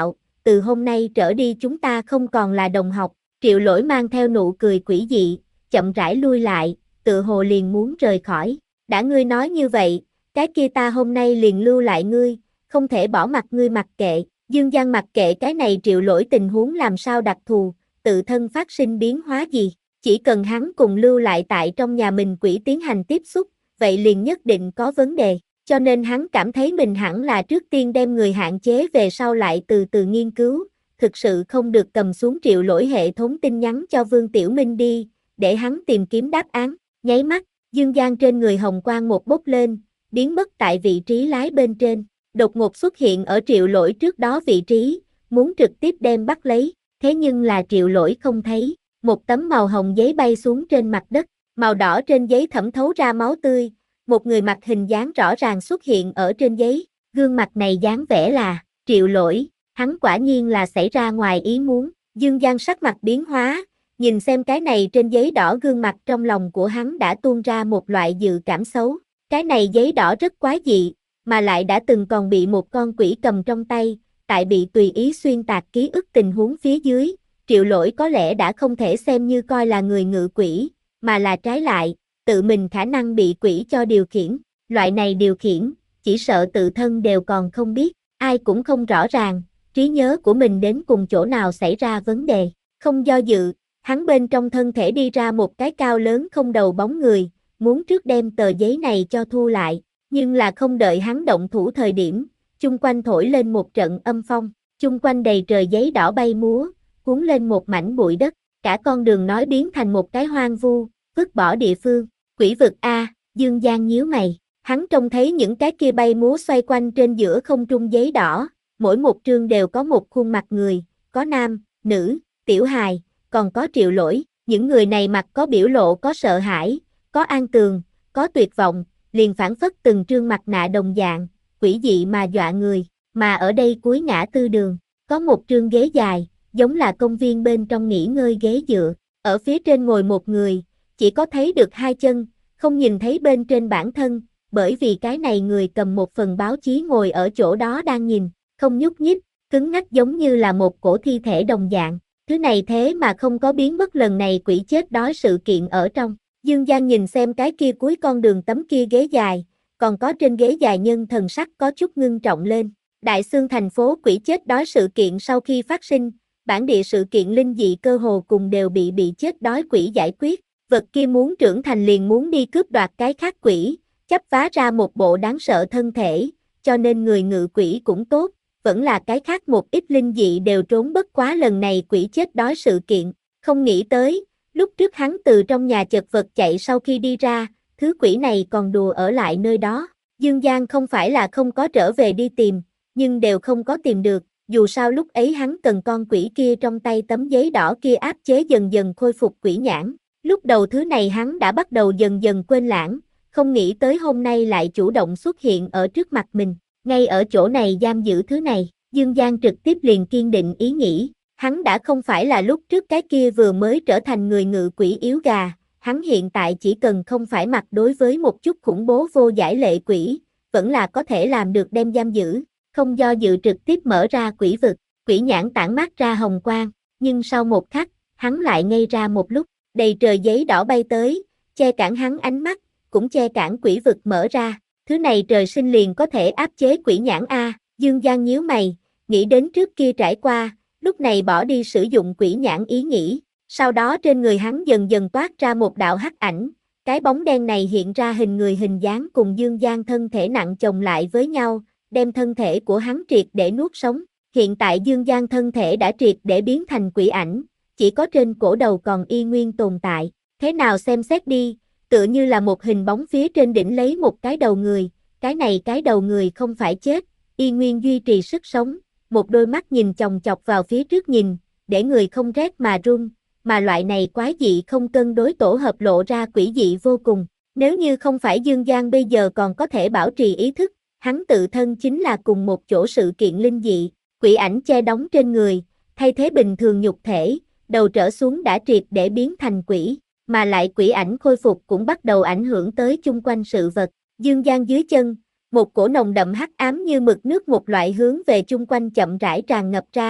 Speaker 1: từ hôm nay trở đi chúng ta không còn là đồng học. Triệu Lỗi mang theo nụ cười quỷ dị, chậm rãi lui lại, tự hồ liền muốn rời khỏi. Đã ngươi nói như vậy, cái kia ta hôm nay liền lưu lại ngươi, không thể bỏ mặc ngươi mặc kệ. Dương Giang mặc kệ cái này Triệu Lỗi tình huống làm sao đặc thù, tự thân phát sinh biến hóa gì, chỉ cần hắn cùng lưu lại tại trong nhà mình quỷ tiến hành tiếp xúc, vậy liền nhất định có vấn đề, cho nên hắn cảm thấy mình hẳn là trước tiên đem người hạn chế về sau lại từ từ nghiên cứu, thực sự không được cầm xuống Triệu Lỗi hệ thống tin nhắn cho Vương Tiểu Minh đi, để hắn tìm kiếm đáp án. Nháy mắt, Dương Giang trên người hồng quang một bốc lên, biến mất tại vị trí lái bên trên, đột ngột xuất hiện ở Triệu Lỗi trước đó vị trí, muốn trực tiếp đem bắt lấy, thế nhưng là Triệu Lỗi không thấy, một tấm màu hồng giấy bay xuống trên mặt đất, màu đỏ trên giấy thẩm thấu ra máu tươi, một người mặt hình dáng rõ ràng xuất hiện ở trên giấy, gương mặt này dáng vẻ là Triệu Lỗi, hắn quả nhiên là xảy ra ngoài ý muốn, Dương Giang sắc mặt biến hóa, nhìn xem cái này trên giấy đỏ gương mặt trong lòng của hắn đã tuôn ra một loại dự cảm xấu, cái này giấy đỏ rất quái dị, mà lại đã từng còn bị một con quỷ cầm trong tay, tại bị tùy ý xuyên tạc ký ức tình huống phía dưới, Triệu Lỗi có lẽ đã không thể xem như coi là người ngự quỷ, mà là trái lại, tự mình khả năng bị quỷ cho điều khiển, loại này điều khiển, chỉ sợ tự thân đều còn không biết, ai cũng không rõ ràng, trí nhớ của mình đến cùng chỗ nào xảy ra vấn đề, không do dự, hắn bên trong thân thể đi ra một cái cao lớn không đầu bóng người, muốn trước đem tờ giấy này cho thu lại, nhưng là không đợi hắn động thủ thời điểm, chung quanh thổi lên một trận âm phong, chung quanh đầy trời giấy đỏ bay múa, cuốn lên một mảnh bụi đất, cả con đường nói biến thành một cái hoang vu, vứt bỏ địa phương, quỷ vực A, Dương Giang nhíu mày, hắn trông thấy những cái kia bay múa xoay quanh trên giữa không trung giấy đỏ, mỗi một trương đều có một khuôn mặt người, có nam, nữ, tiểu hài, còn có Triệu Lỗi, những người này mặt có biểu lộ có sợ hãi, có an tường, có tuyệt vọng, liền phản phất từng trương mặt nạ đồng dạng, quỷ dị mà dọa người, mà ở đây cuối ngã tư đường, có một trương ghế dài, giống là công viên bên trong nghỉ ngơi ghế dựa, ở phía trên ngồi một người, chỉ có thấy được hai chân, không nhìn thấy bên trên bản thân, bởi vì cái này người cầm một phần báo chí ngồi ở chỗ đó đang nhìn, không nhúc nhích, cứng ngắc giống như là một cổ thi thể đồng dạng, thứ này thế mà không có biến mất lần này quỷ chết đói sự kiện ở trong. Dương Giang nhìn xem cái kia cuối con đường tấm kia ghế dài, còn có trên ghế dài nhân thần sắc có chút ngưng trọng lên. Đại Xương thành phố quỷ chết đói sự kiện sau khi phát sinh, bản địa sự kiện linh dị cơ hồ cùng đều bị bị chết đói quỷ giải quyết. Vật kia muốn trưởng thành liền muốn đi cướp đoạt cái khác quỷ, chấp vá ra một bộ đáng sợ thân thể, cho nên người ngự quỷ cũng tốt, vẫn là cái khác một ít linh dị đều trốn bất quá lần này quỷ chết đói sự kiện. Không nghĩ tới, lúc trước hắn từ trong nhà chật vật chạy sau khi đi ra, thứ quỷ này còn đùa ở lại nơi đó. Dương Giang không phải là không có trở về đi tìm, nhưng đều không có tìm được, dù sao lúc ấy hắn cần con quỷ kia trong tay tấm giấy đỏ kia áp chế dần dần khôi phục quỷ nhãn. Lúc đầu thứ này hắn đã bắt đầu dần dần quên lãng, không nghĩ tới hôm nay lại chủ động xuất hiện ở trước mặt mình, ngay ở chỗ này giam giữ thứ này, Dương Giang trực tiếp liền kiên định ý nghĩ, hắn đã không phải là lúc trước cái kia vừa mới trở thành người ngự quỷ yếu gà, hắn hiện tại chỉ cần không phải mặt đối với một chút khủng bố vô giải lệ quỷ, vẫn là có thể làm được đem giam giữ, không do dự trực tiếp mở ra quỷ vực, quỷ nhãn tản mát ra hồng quang, nhưng sau một khắc, hắn lại ngây ra một lúc, đầy trời giấy đỏ bay tới, che cản hắn ánh mắt, cũng che cản quỷ vực mở ra, thứ này trời sinh liền có thể áp chế quỷ nhãn A, Dương Giang nhíu mày, nghĩ đến trước kia trải qua, lúc này bỏ đi sử dụng quỷ nhãn ý nghĩ, sau đó trên người hắn dần dần toát ra một đạo hắc ảnh, cái bóng đen này hiện ra hình người hình dáng cùng Dương Giang thân thể nặng chồng lại với nhau, đem thân thể của hắn triệt để nuốt sống, hiện tại Dương Giang thân thể đã triệt để biến thành quỷ ảnh, chỉ có trên cổ đầu còn y nguyên tồn tại, thế nào xem xét đi, tựa như là một hình bóng phía trên đỉnh lấy một cái đầu người, cái này cái đầu người không phải chết, y nguyên duy trì sức sống, một đôi mắt nhìn chòng chọc vào phía trước nhìn, để người không rét mà run, mà loại này quái dị không cân đối tổ hợp lộ ra quỷ dị vô cùng, nếu như không phải Dương Giang bây giờ còn có thể bảo trì ý thức, hắn tự thân chính là cùng một chỗ sự kiện linh dị, quỷ ảnh che đóng trên người, thay thế bình thường nhục thể, đầu trở xuống đã triệt để biến thành quỷ, mà lại quỷ ảnh khôi phục cũng bắt đầu ảnh hưởng tới chung quanh sự vật. Dương Giang dưới chân, một cổ nồng đậm hắc ám như mực nước một loại hướng về chung quanh chậm rãi tràn ngập ra,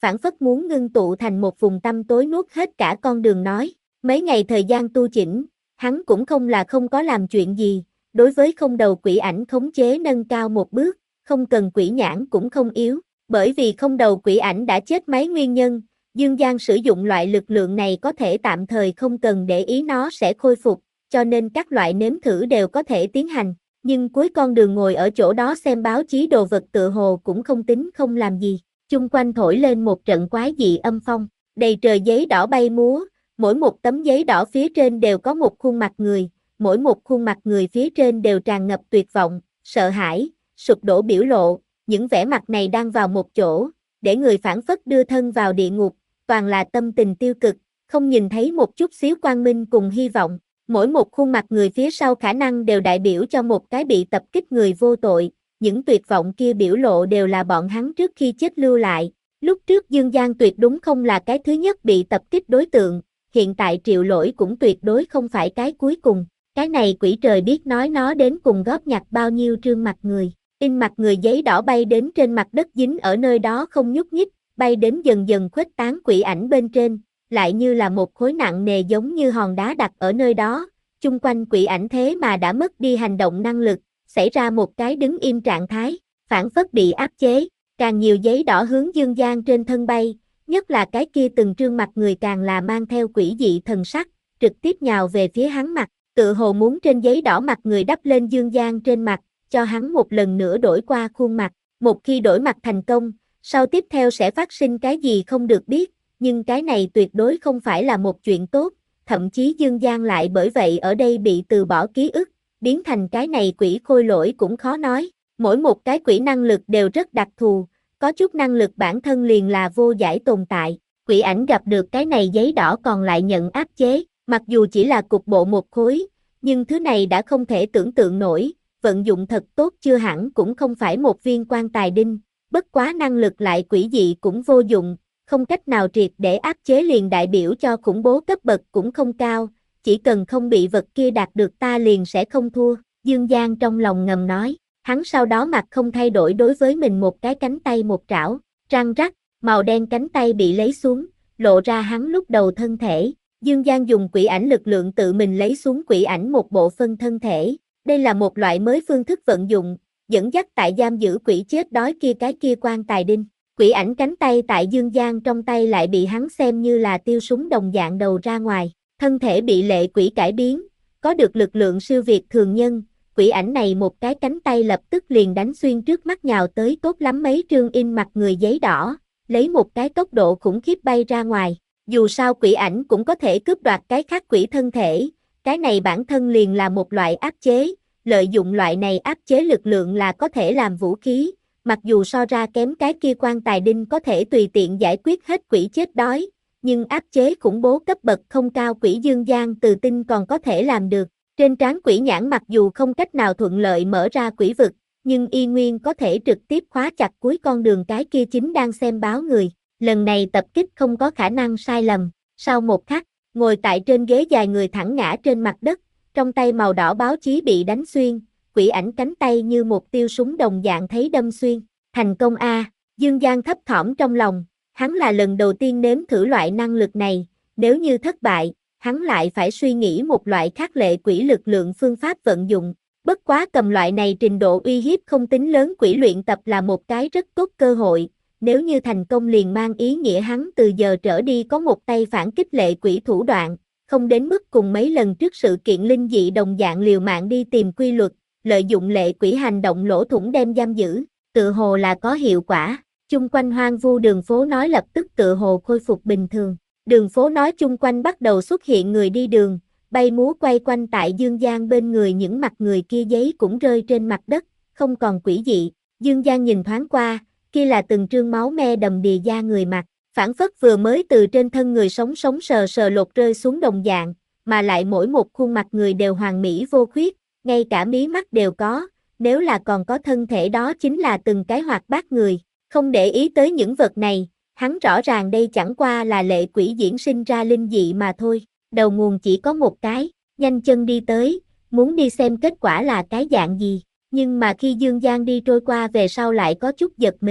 Speaker 1: phảng phất muốn ngưng tụ thành một vùng tăm tối nuốt hết cả con đường nói. Mấy ngày thời gian tu chỉnh, hắn cũng không là không có làm chuyện gì, đối với không đầu quỷ ảnh khống chế nâng cao một bước, không cần quỷ nhãn cũng không yếu, bởi vì không đầu quỷ ảnh đã chết mấy nguyên nhân, Dương Giang sử dụng loại lực lượng này có thể tạm thời không cần để ý nó sẽ khôi phục, cho nên các loại nếm thử đều có thể tiến hành, nhưng cuối con đường ngồi ở chỗ đó xem báo chí đồ vật tựa hồ cũng không tính không làm gì, chung quanh thổi lên một trận quái dị âm phong, đầy trời giấy đỏ bay múa, mỗi một tấm giấy đỏ phía trên đều có một khuôn mặt người, mỗi một khuôn mặt người phía trên đều tràn ngập tuyệt vọng, sợ hãi, sụp đổ biểu lộ, những vẻ mặt này đang vào một chỗ, để người phảng phất đưa thân vào địa ngục, toàn là tâm tình tiêu cực, không nhìn thấy một chút xíu quang minh cùng hy vọng. Mỗi một khuôn mặt người phía sau khả năng đều đại biểu cho một cái bị tập kích người vô tội, những tuyệt vọng kia biểu lộ đều là bọn hắn trước khi chết lưu lại. Lúc trước Dương Giang tuyệt đúng không là cái thứ nhất bị tập kích đối tượng, hiện tại Triệu Lỗi cũng tuyệt đối không phải cái cuối cùng. Cái này quỷ trời biết nói nó đến cùng góp nhặt bao nhiêu trương mặt người. In mặt người giấy đỏ bay đến trên mặt đất dính ở nơi đó không nhúc nhích, bay đến dần dần khuếch tán quỷ ảnh bên trên, lại như là một khối nặng nề giống như hòn đá đặt ở nơi đó, chung quanh quỷ ảnh thế mà đã mất đi hành động năng lực, xảy ra một cái đứng im trạng thái, phản phất bị áp chế, càng nhiều giấy đỏ hướng Dương Giang trên thân bay, nhất là cái kia từng trương mặt người càng là mang theo quỷ dị thần sắc, trực tiếp nhào về phía hắn mặt, tự hồ muốn trên giấy đỏ mặt người đắp lên Dương Giang trên mặt, cho hắn một lần nữa đổi qua khuôn mặt, một khi đổi mặt thành công, sau tiếp theo sẽ phát sinh cái gì không được biết, nhưng cái này tuyệt đối không phải là một chuyện tốt, thậm chí Dương Giang lại bởi vậy ở đây bị từ bỏ ký ức, biến thành cái này quỷ khôi lỗi cũng khó nói, mỗi một cái quỷ năng lực đều rất đặc thù, có chút năng lực bản thân liền là vô giải tồn tại, quỷ ảnh gặp được cái này giấy đỏ còn lại nhận áp chế, mặc dù chỉ là cục bộ một khối, nhưng thứ này đã không thể tưởng tượng nổi, vận dụng thật tốt chưa hẳn cũng không phải một viên quan tài đinh, bất quá năng lực lại quỷ dị cũng vô dụng, không cách nào triệt để áp chế liền đại biểu cho khủng bố cấp bậc cũng không cao, chỉ cần không bị vật kia đạt được ta liền sẽ không thua, Dương Giang trong lòng ngầm nói, hắn sau đó mặt không thay đổi đối với mình một cái cánh tay một trảo, răng rắc, màu đen cánh tay bị lấy xuống, lộ ra hắn lúc đầu thân thể, Dương Giang dùng quỷ ảnh lực lượng tự mình lấy xuống quỷ ảnh một bộ phân thân thể, đây là một loại mới phương thức vận dụng, dẫn dắt tại giam giữ quỷ chết đói kia cái kia quan tài đinh. Quỷ ảnh cánh tay tại Dương Giang trong tay lại bị hắn xem như là tiêu súng đồng dạng đầu ra ngoài, thân thể bị lệ quỷ cải biến, có được lực lượng siêu việt thường nhân, quỷ ảnh này một cái cánh tay lập tức liền đánh xuyên trước mắt nhào tới tốt lắm mấy trương in mặt người giấy đỏ, lấy một cái tốc độ khủng khiếp bay ra ngoài, dù sao quỷ ảnh cũng có thể cướp đoạt cái khác quỷ thân thể, cái này bản thân liền là một loại áp chế, lợi dụng loại này áp chế lực lượng là có thể làm vũ khí. Mặc dù so ra kém cái kia quan tài đinh có thể tùy tiện giải quyết hết quỷ chết đói, nhưng áp chế khủng bố cấp bậc không cao quỷ Dương Giang tự tin còn có thể làm được. Trên trán quỷ nhãn mặc dù không cách nào thuận lợi mở ra quỷ vực, nhưng y nguyên có thể trực tiếp khóa chặt cuối con đường cái kia chính đang xem báo người. Lần này tập kích không có khả năng sai lầm. Sau một khắc, ngồi tại trên ghế dài người thẳng ngã trên mặt đất, trong tay màu đỏ báo chí bị đánh xuyên. Quỷ ảnh cánh tay như một tiêu súng đồng dạng thấy đâm xuyên, thành công a, Dương Giang thấp thỏm trong lòng, hắn là lần đầu tiên nếm thử loại năng lực này, nếu như thất bại, hắn lại phải suy nghĩ một loại khác lệ quỷ lực lượng phương pháp vận dụng, bất quá cầm loại này trình độ uy hiếp không tính lớn quỷ luyện tập là một cái rất tốt cơ hội, nếu như thành công liền mang ý nghĩa hắn từ giờ trở đi có một tay phản kích lệ quỷ thủ đoạn, không đến mức cùng mấy lần trước sự kiện linh dị đồng dạng liều mạng đi tìm quy luật. Lợi dụng lệ quỷ hành động lỗ thủng đem giam giữ, tự hồ là có hiệu quả, chung quanh hoang vu đường phố nói lập tức tự hồ khôi phục bình thường, đường phố nói chung quanh bắt đầu xuất hiện người đi đường, bay múa quay quanh tại Dương Giang bên người những mặt người kia giấy cũng rơi trên mặt đất, không còn quỷ dị, Dương Giang nhìn thoáng qua, kia là từng trương máu me đầm đìa da người mặt, phản phất vừa mới từ trên thân người sống sống sờ sờ lột rơi xuống đồng dạng, mà lại mỗi một khuôn mặt người đều hoàn mỹ vô khuyết. Ngay cả mí mắt đều có, nếu là còn có thân thể đó chính là từng cái hoạt bát người, không để ý tới những vật này, hắn rõ ràng đây chẳng qua là lệ quỷ diễn sinh ra linh dị mà thôi, đầu nguồn chỉ có một cái, nhanh chân đi tới, muốn đi xem kết quả là cái dạng gì, nhưng mà khi Dương Giang đi trôi qua về sau lại có chút giật mình,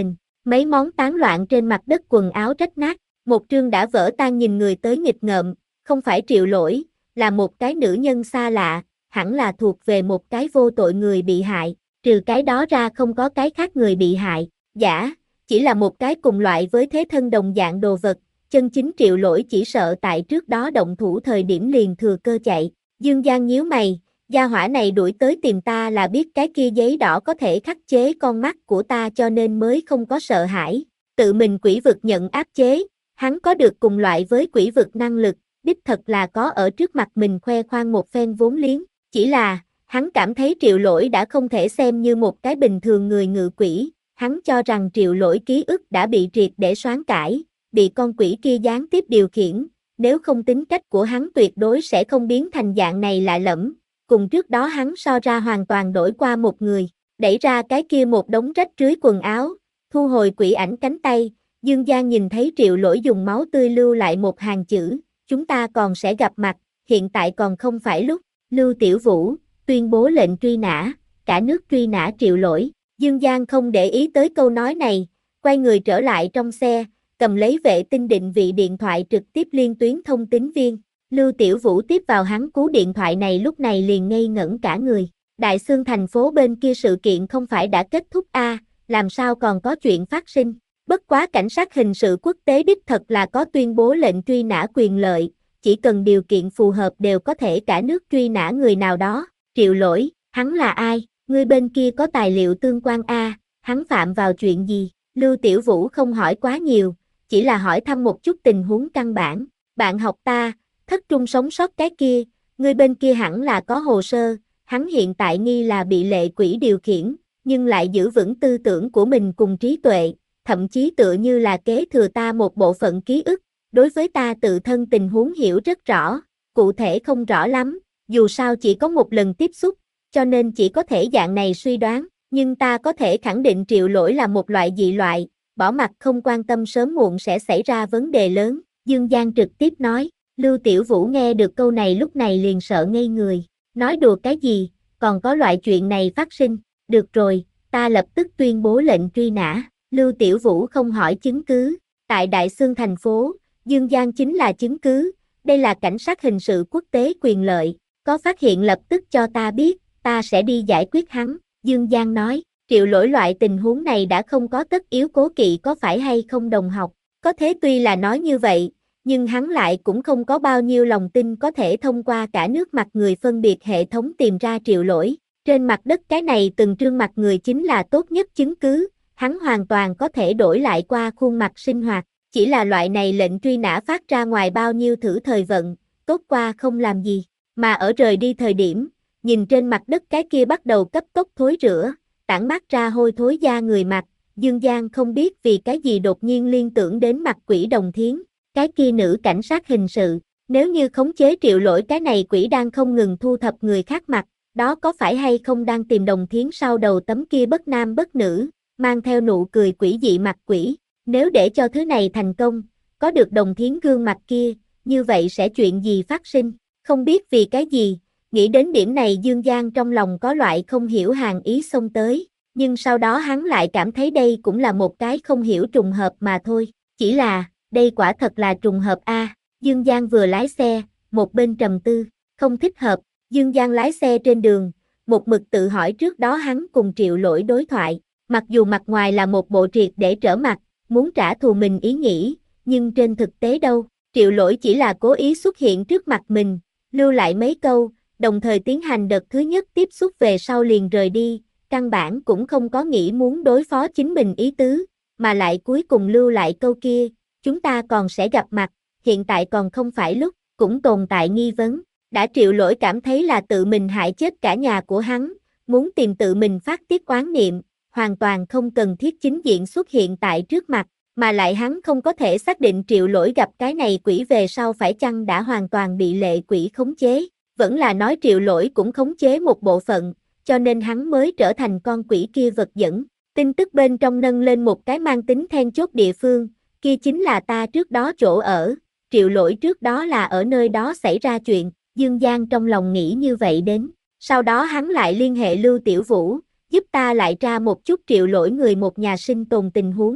Speaker 1: Mấy món tán loạn trên mặt đất, quần áo rách nát, một trương đã vỡ tan nhìn người tới nghịch ngợm, không phải Triệu Lỗi, là một cái nữ nhân xa lạ, hẳn là thuộc về một cái vô tội người bị hại, trừ cái đó ra không có cái khác người bị hại, giả, chỉ là một cái cùng loại với thế thân đồng dạng đồ vật, chân chính Triệu Lỗi chỉ sợ tại trước đó động thủ thời điểm liền thừa cơ chạy, Dương Giang nhíu mày, gia hỏa này đuổi tới tìm ta là biết cái kia giấy đỏ có thể khắc chế con mắt của ta cho nên mới không có sợ hãi, tự mình quỷ vực nhận áp chế, hắn có được cùng loại với quỷ vực năng lực, đích thật là có ở trước mặt mình khoe khoang một phen vốn liếng, chỉ là, hắn cảm thấy Triệu Lỗi đã không thể xem như một cái bình thường người ngự quỷ, hắn cho rằng Triệu Lỗi ký ức đã bị triệt để soán cải, bị con quỷ kia gián tiếp điều khiển, nếu không tính cách của hắn tuyệt đối sẽ không biến thành dạng này lạ lẫm, cùng trước đó hắn so ra hoàn toàn đổi qua một người, đẩy ra cái kia một đống rách rưới quần áo, thu hồi quỷ ảnh cánh tay, Dương Giang nhìn thấy Triệu Lỗi dùng máu tươi lưu lại một hàng chữ, chúng ta còn sẽ gặp mặt, hiện tại còn không phải lúc, Lưu Tiểu Vũ, tuyên bố lệnh truy nã, cả nước truy nã Triệu Lỗi, Dương Giang không để ý tới câu nói này, quay người trở lại trong xe, cầm lấy vệ tinh định vị điện thoại trực tiếp liên tuyến thông tín viên, Lưu Tiểu Vũ tiếp vào hắn cú điện thoại này lúc này liền ngây ngẩn cả người, Đại Xương thành phố bên kia sự kiện không phải đã kết thúc a, à, làm sao còn có chuyện phát sinh, bất quá cảnh sát hình sự quốc tế đích thật là có tuyên bố lệnh truy nã quyền lợi, chỉ cần điều kiện phù hợp đều có thể cả nước truy nã người nào đó, Triệu Lỗi, hắn là ai, người bên kia có tài liệu tương quan a, à, hắn phạm vào chuyện gì, Lưu Tiểu Vũ không hỏi quá nhiều, chỉ là hỏi thăm một chút tình huống căn bản, bạn học ta, thất trung sống sót cái kia, người bên kia hẳn là có hồ sơ, hắn hiện tại nghi là bị lệ quỷ điều khiển, nhưng lại giữ vững tư tưởng của mình cùng trí tuệ, thậm chí tựa như là kế thừa ta một bộ phận ký ức, đối với ta tự thân tình huống hiểu rất rõ, cụ thể không rõ lắm, dù sao chỉ có một lần tiếp xúc, cho nên chỉ có thể dạng này suy đoán, nhưng ta có thể khẳng định Triệu Lỗi là một loại dị loại, bỏ mặc không quan tâm sớm muộn sẽ xảy ra vấn đề lớn, Dương Giang trực tiếp nói, Lưu Tiểu Vũ nghe được câu này lúc này liền sợ ngây người, nói đùa cái gì, còn có loại chuyện này phát sinh, được rồi, ta lập tức tuyên bố lệnh truy nã, Lưu Tiểu Vũ không hỏi chứng cứ, tại Đại Xương thành phố, Dương Giang chính là chứng cứ, đây là cảnh sát hình sự quốc tế quyền lợi, có phát hiện lập tức cho ta biết, ta sẽ đi giải quyết hắn, Dương Giang nói, Triệu Lỗi loại tình huống này đã không có tất yếu cố kỵ có phải hay không đồng học, có thế tuy là nói như vậy, nhưng hắn lại cũng không có bao nhiêu lòng tin có thể thông qua cả nước mặt người phân biệt hệ thống tìm ra Triệu Lỗi, trên mặt đất cái này từng trương mặt người chính là tốt nhất chứng cứ, hắn hoàn toàn có thể đổi lại qua khuôn mặt sinh hoạt, chỉ là loại này lệnh truy nã phát ra ngoài bao nhiêu thử thời vận, tốt qua không làm gì, mà ở rời đi thời điểm, nhìn trên mặt đất cái kia bắt đầu cấp tốc thối rữa, tản mát ra hôi thối da người mặt, Dương Giang không biết vì cái gì đột nhiên liên tưởng đến mặt quỷ Đồng Thiến, cái kia nữ cảnh sát hình sự, nếu như khống chế Triệu Lỗi cái này quỷ đang không ngừng thu thập người khác mặt, đó có phải hay không đang tìm Đồng Thiến sau đầu tấm kia bất nam bất nữ, mang theo nụ cười quỷ dị mặt quỷ, nếu để cho thứ này thành công, có được Đồng Thiến gương mặt kia, như vậy sẽ chuyện gì phát sinh, không biết vì cái gì, nghĩ đến điểm này Dương Giang trong lòng có loại không hiểu hàng ý xông tới, nhưng sau đó hắn lại cảm thấy đây cũng là một cái không hiểu trùng hợp mà thôi, chỉ là, đây quả thật là trùng hợp a. À, Dương Giang vừa lái xe, một bên trầm tư, không thích hợp, Dương Giang lái xe trên đường, một mực tự hỏi trước đó hắn cùng Triệu Lỗi đối thoại, mặc dù mặt ngoài là một bộ triệt để trở mặt, muốn trả thù mình ý nghĩ, nhưng trên thực tế đâu, Triệu Lỗi chỉ là cố ý xuất hiện trước mặt mình, lưu lại mấy câu, đồng thời tiến hành đợt thứ nhất tiếp xúc về sau liền rời đi, căn bản cũng không có nghĩ muốn đối phó chính mình ý tứ, mà lại cuối cùng lưu lại câu kia, chúng ta còn sẽ gặp mặt, hiện tại còn không phải lúc, cũng tồn tại nghi vấn, đã Triệu Lỗi cảm thấy là tự mình hại chết cả nhà của hắn, muốn tìm tự mình phát tiết oán niệm, hoàn toàn không cần thiết chính diện xuất hiện tại trước mặt, mà lại hắn không có thể xác định Triệu Lỗi gặp cái này quỷ về sau phải chăng đã hoàn toàn bị lệ quỷ khống chế, vẫn là nói Triệu Lỗi cũng khống chế một bộ phận, cho nên hắn mới trở thành con quỷ kia vật dẫn. Tin tức bên trong nâng lên một cái mang tính then chốt địa phương, kia chính là ta trước đó chỗ ở, Triệu Lỗi trước đó là ở nơi đó xảy ra chuyện, Dương Giang trong lòng nghĩ như vậy đến, sau đó hắn lại liên hệ Lưu Tiểu Vũ, giúp ta lại tra một chút Triệu Lỗi người một nhà sinh tồn tình huống,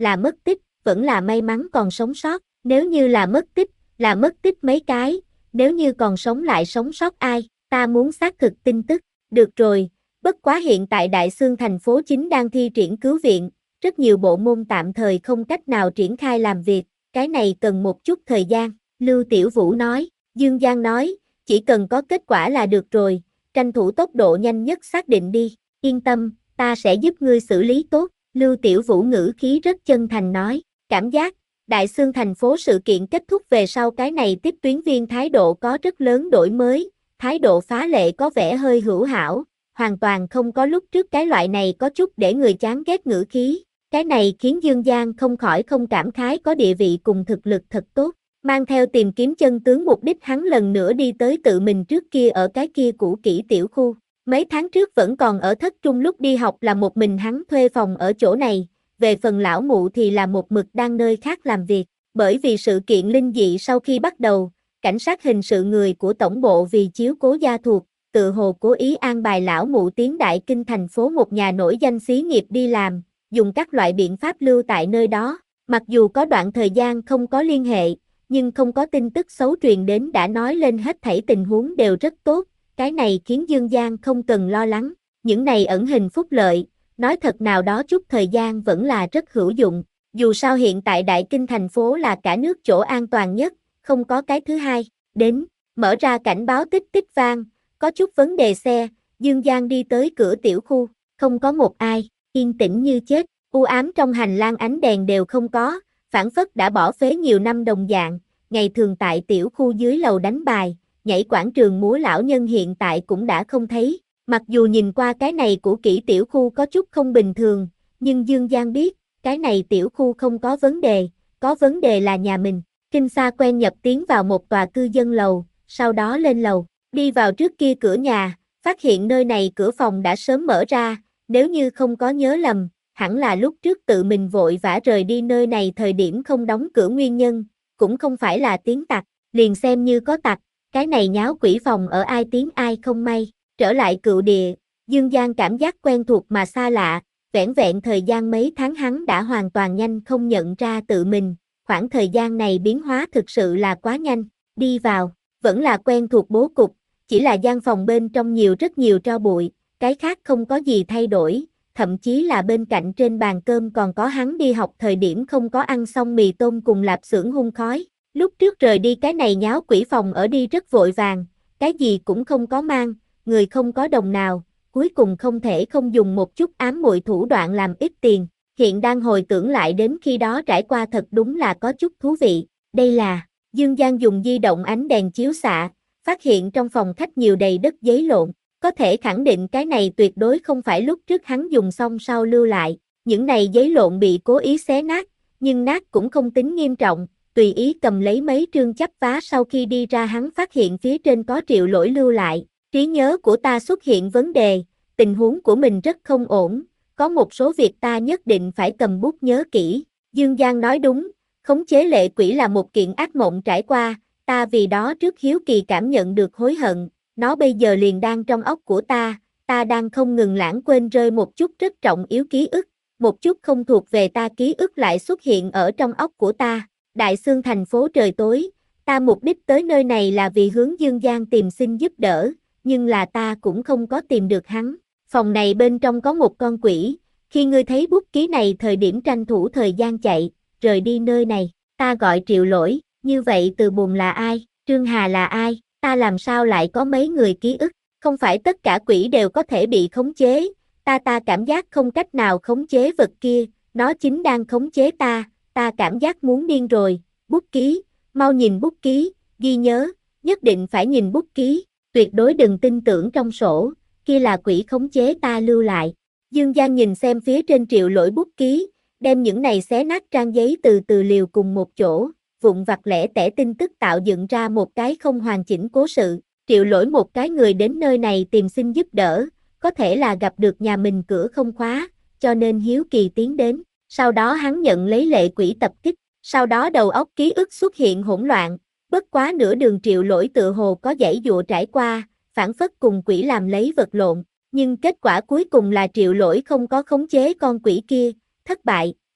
Speaker 1: là mất tích, vẫn là may mắn còn sống sót, nếu như là mất tích, là mất tích mấy cái, nếu như còn sống lại sống sót ai, ta muốn xác thực tin tức, được rồi, bất quá hiện tại Đại Xương thành phố chính đang thi triển cứu viện, rất nhiều bộ môn tạm thời không cách nào triển khai làm việc, cái này cần một chút thời gian, Lưu Tiểu Vũ nói, Dương Giang nói, chỉ cần có kết quả là được rồi, tranh thủ tốc độ nhanh nhất xác định đi, yên tâm, ta sẽ giúp ngươi xử lý tốt, Lưu Tiểu Vũ ngữ khí rất chân thành nói, cảm giác, Đại Xương thành phố sự kiện kết thúc về sau cái này tiếp tuyến viên thái độ có rất lớn đổi mới, thái độ phá lệ có vẻ hơi hữu hảo, hoàn toàn không có lúc trước cái loại này có chút để người chán ghét ngữ khí, cái này khiến Dương Giang không khỏi không cảm khái có địa vị cùng thực lực thật tốt, mang theo tìm kiếm chân tướng mục đích hắn lần nữa đi tới tự mình trước kia ở cái kia cũ kỹ tiểu khu. Mấy tháng trước vẫn còn ở thất trung lúc đi học là một mình hắn thuê phòng ở chỗ này, về phần lão mụ thì là một mực đang nơi khác làm việc, bởi vì sự kiện linh dị sau khi bắt đầu, cảnh sát hình sự người của tổng bộ vì chiếu cố gia thuộc, tự hồ cố ý an bài lão mụ tiến Đại Kinh thành phố một nhà nổi danh xí nghiệp đi làm, dùng các loại biện pháp lưu tại nơi đó, mặc dù có đoạn thời gian không có liên hệ, nhưng không có tin tức xấu truyền đến đã nói lên hết thảy tình huống đều rất tốt. Cái này khiến Dương Giang không cần lo lắng, những này ẩn hình phúc lợi, nói thật nào đó chút thời gian vẫn là rất hữu dụng, dù sao hiện tại Đại Kinh thành phố là cả nước chỗ an toàn nhất, không có cái thứ hai, đến, mở ra cảnh báo tích tích vang, có chút vấn đề xe, Dương Giang đi tới cửa tiểu khu, không có một ai, yên tĩnh như chết, u ám trong hành lang ánh đèn đều không có, phảng phất đã bỏ phế nhiều năm đồng dạng, ngày thường tại tiểu khu dưới lầu đánh bài, nhảy quảng trường múa lão nhân hiện tại cũng đã không thấy, mặc dù nhìn qua cái này của kỹ tiểu khu có chút không bình thường, nhưng Dương Giang biết, cái này tiểu khu không có vấn đề, có vấn đề là nhà mình, Kinh Sa quen nhập tiến vào một tòa cư dân lầu, sau đó lên lầu, đi vào trước kia cửa nhà, phát hiện nơi này cửa phòng đã sớm mở ra, nếu như không có nhớ lầm, hẳn là lúc trước tự mình vội vã rời đi nơi này thời điểm không đóng cửa nguyên nhân, cũng không phải là tiếng tặc, liền xem như có tặc. Cái này nháo quỷ phòng ở ai tiếng ai không may, trở lại cựu địa, Dương Giang cảm giác quen thuộc mà xa lạ, vẻn vẹn thời gian mấy tháng hắn đã hoàn toàn nhanh không nhận ra tự mình, khoảng thời gian này biến hóa thực sự là quá nhanh, đi vào, vẫn là quen thuộc bố cục, chỉ là gian phòng bên trong nhiều rất nhiều tro bụi, cái khác không có gì thay đổi, thậm chí là bên cạnh trên bàn cơm còn có hắn đi học thời điểm không có ăn xong mì tôm cùng lạp xưởng hun khói. Lúc trước rời đi cái này nháo quỷ phòng ở đi rất vội vàng, cái gì cũng không có mang, người không có đồng nào, cuối cùng không thể không dùng một chút ám muội thủ đoạn làm ít tiền, hiện đang hồi tưởng lại đến khi đó trải qua thật đúng là có chút thú vị, đây là, Dương Giang dùng di động ánh đèn chiếu xạ, phát hiện trong phòng khách nhiều đầy đất giấy lộn, có thể khẳng định cái này tuyệt đối không phải lúc trước hắn dùng xong sau lưu lại, những này giấy lộn bị cố ý xé nát, nhưng nát cũng không tính nghiêm trọng. Tùy ý cầm lấy mấy trương chắp vá sau khi đi ra hắn phát hiện phía trên có Triệu Lỗi lưu lại, trí nhớ của ta xuất hiện vấn đề, tình huống của mình rất không ổn, có một số việc ta nhất định phải cầm bút nhớ kỹ, Dương Giang nói đúng, khống chế lệ quỷ là một kiện ác mộng trải qua, ta vì đó trước hiếu kỳ cảm nhận được hối hận, nó bây giờ liền đang trong óc của ta, ta đang không ngừng lãng quên rơi một chút rất trọng yếu ký ức, một chút không thuộc về ta ký ức lại xuất hiện ở trong óc của ta. Đại Xương thành phố trời tối, ta mục đích tới nơi này là vì hướng Dương Giang tìm xin giúp đỡ, nhưng là ta cũng không có tìm được hắn. Phòng này bên trong có một con quỷ, khi ngươi thấy bút ký này thời điểm tranh thủ thời gian chạy, rời đi nơi này, ta gọi Triệu Lỗi, như vậy từ buồn là ai, Trương Hà là ai, ta làm sao lại có mấy người ký ức, không phải tất cả quỷ đều có thể bị khống chế, ta ta cảm giác không cách nào khống chế vật kia, nó chính đang khống chế ta. Ta cảm giác muốn điên rồi, bút ký, mau nhìn bút ký, ghi nhớ, nhất định phải nhìn bút ký, tuyệt đối đừng tin tưởng trong sổ, kia là quỷ khống chế ta lưu lại. Dương Giang nhìn xem phía trên Triệu Lỗi bút ký, đem những này xé nát trang giấy từ từ liều cùng một chỗ, vụn vặt lẻ tẻ tin tức tạo dựng ra một cái không hoàn chỉnh cố sự. Triệu Lỗi một cái người đến nơi này tìm xin giúp đỡ, có thể là gặp được nhà mình cửa không khóa, cho nên hiếu kỳ tiến đến. Sau đó hắn nhận lấy lệ quỷ tập kích, sau đó đầu óc ký ức xuất hiện hỗn loạn, bất quá nửa đường Triệu Lỗi tự hồ có dãy dụa trải qua, phản phất cùng quỷ làm lấy vật lộn, nhưng kết quả cuối cùng là Triệu Lỗi không có khống chế con quỷ kia, thất bại,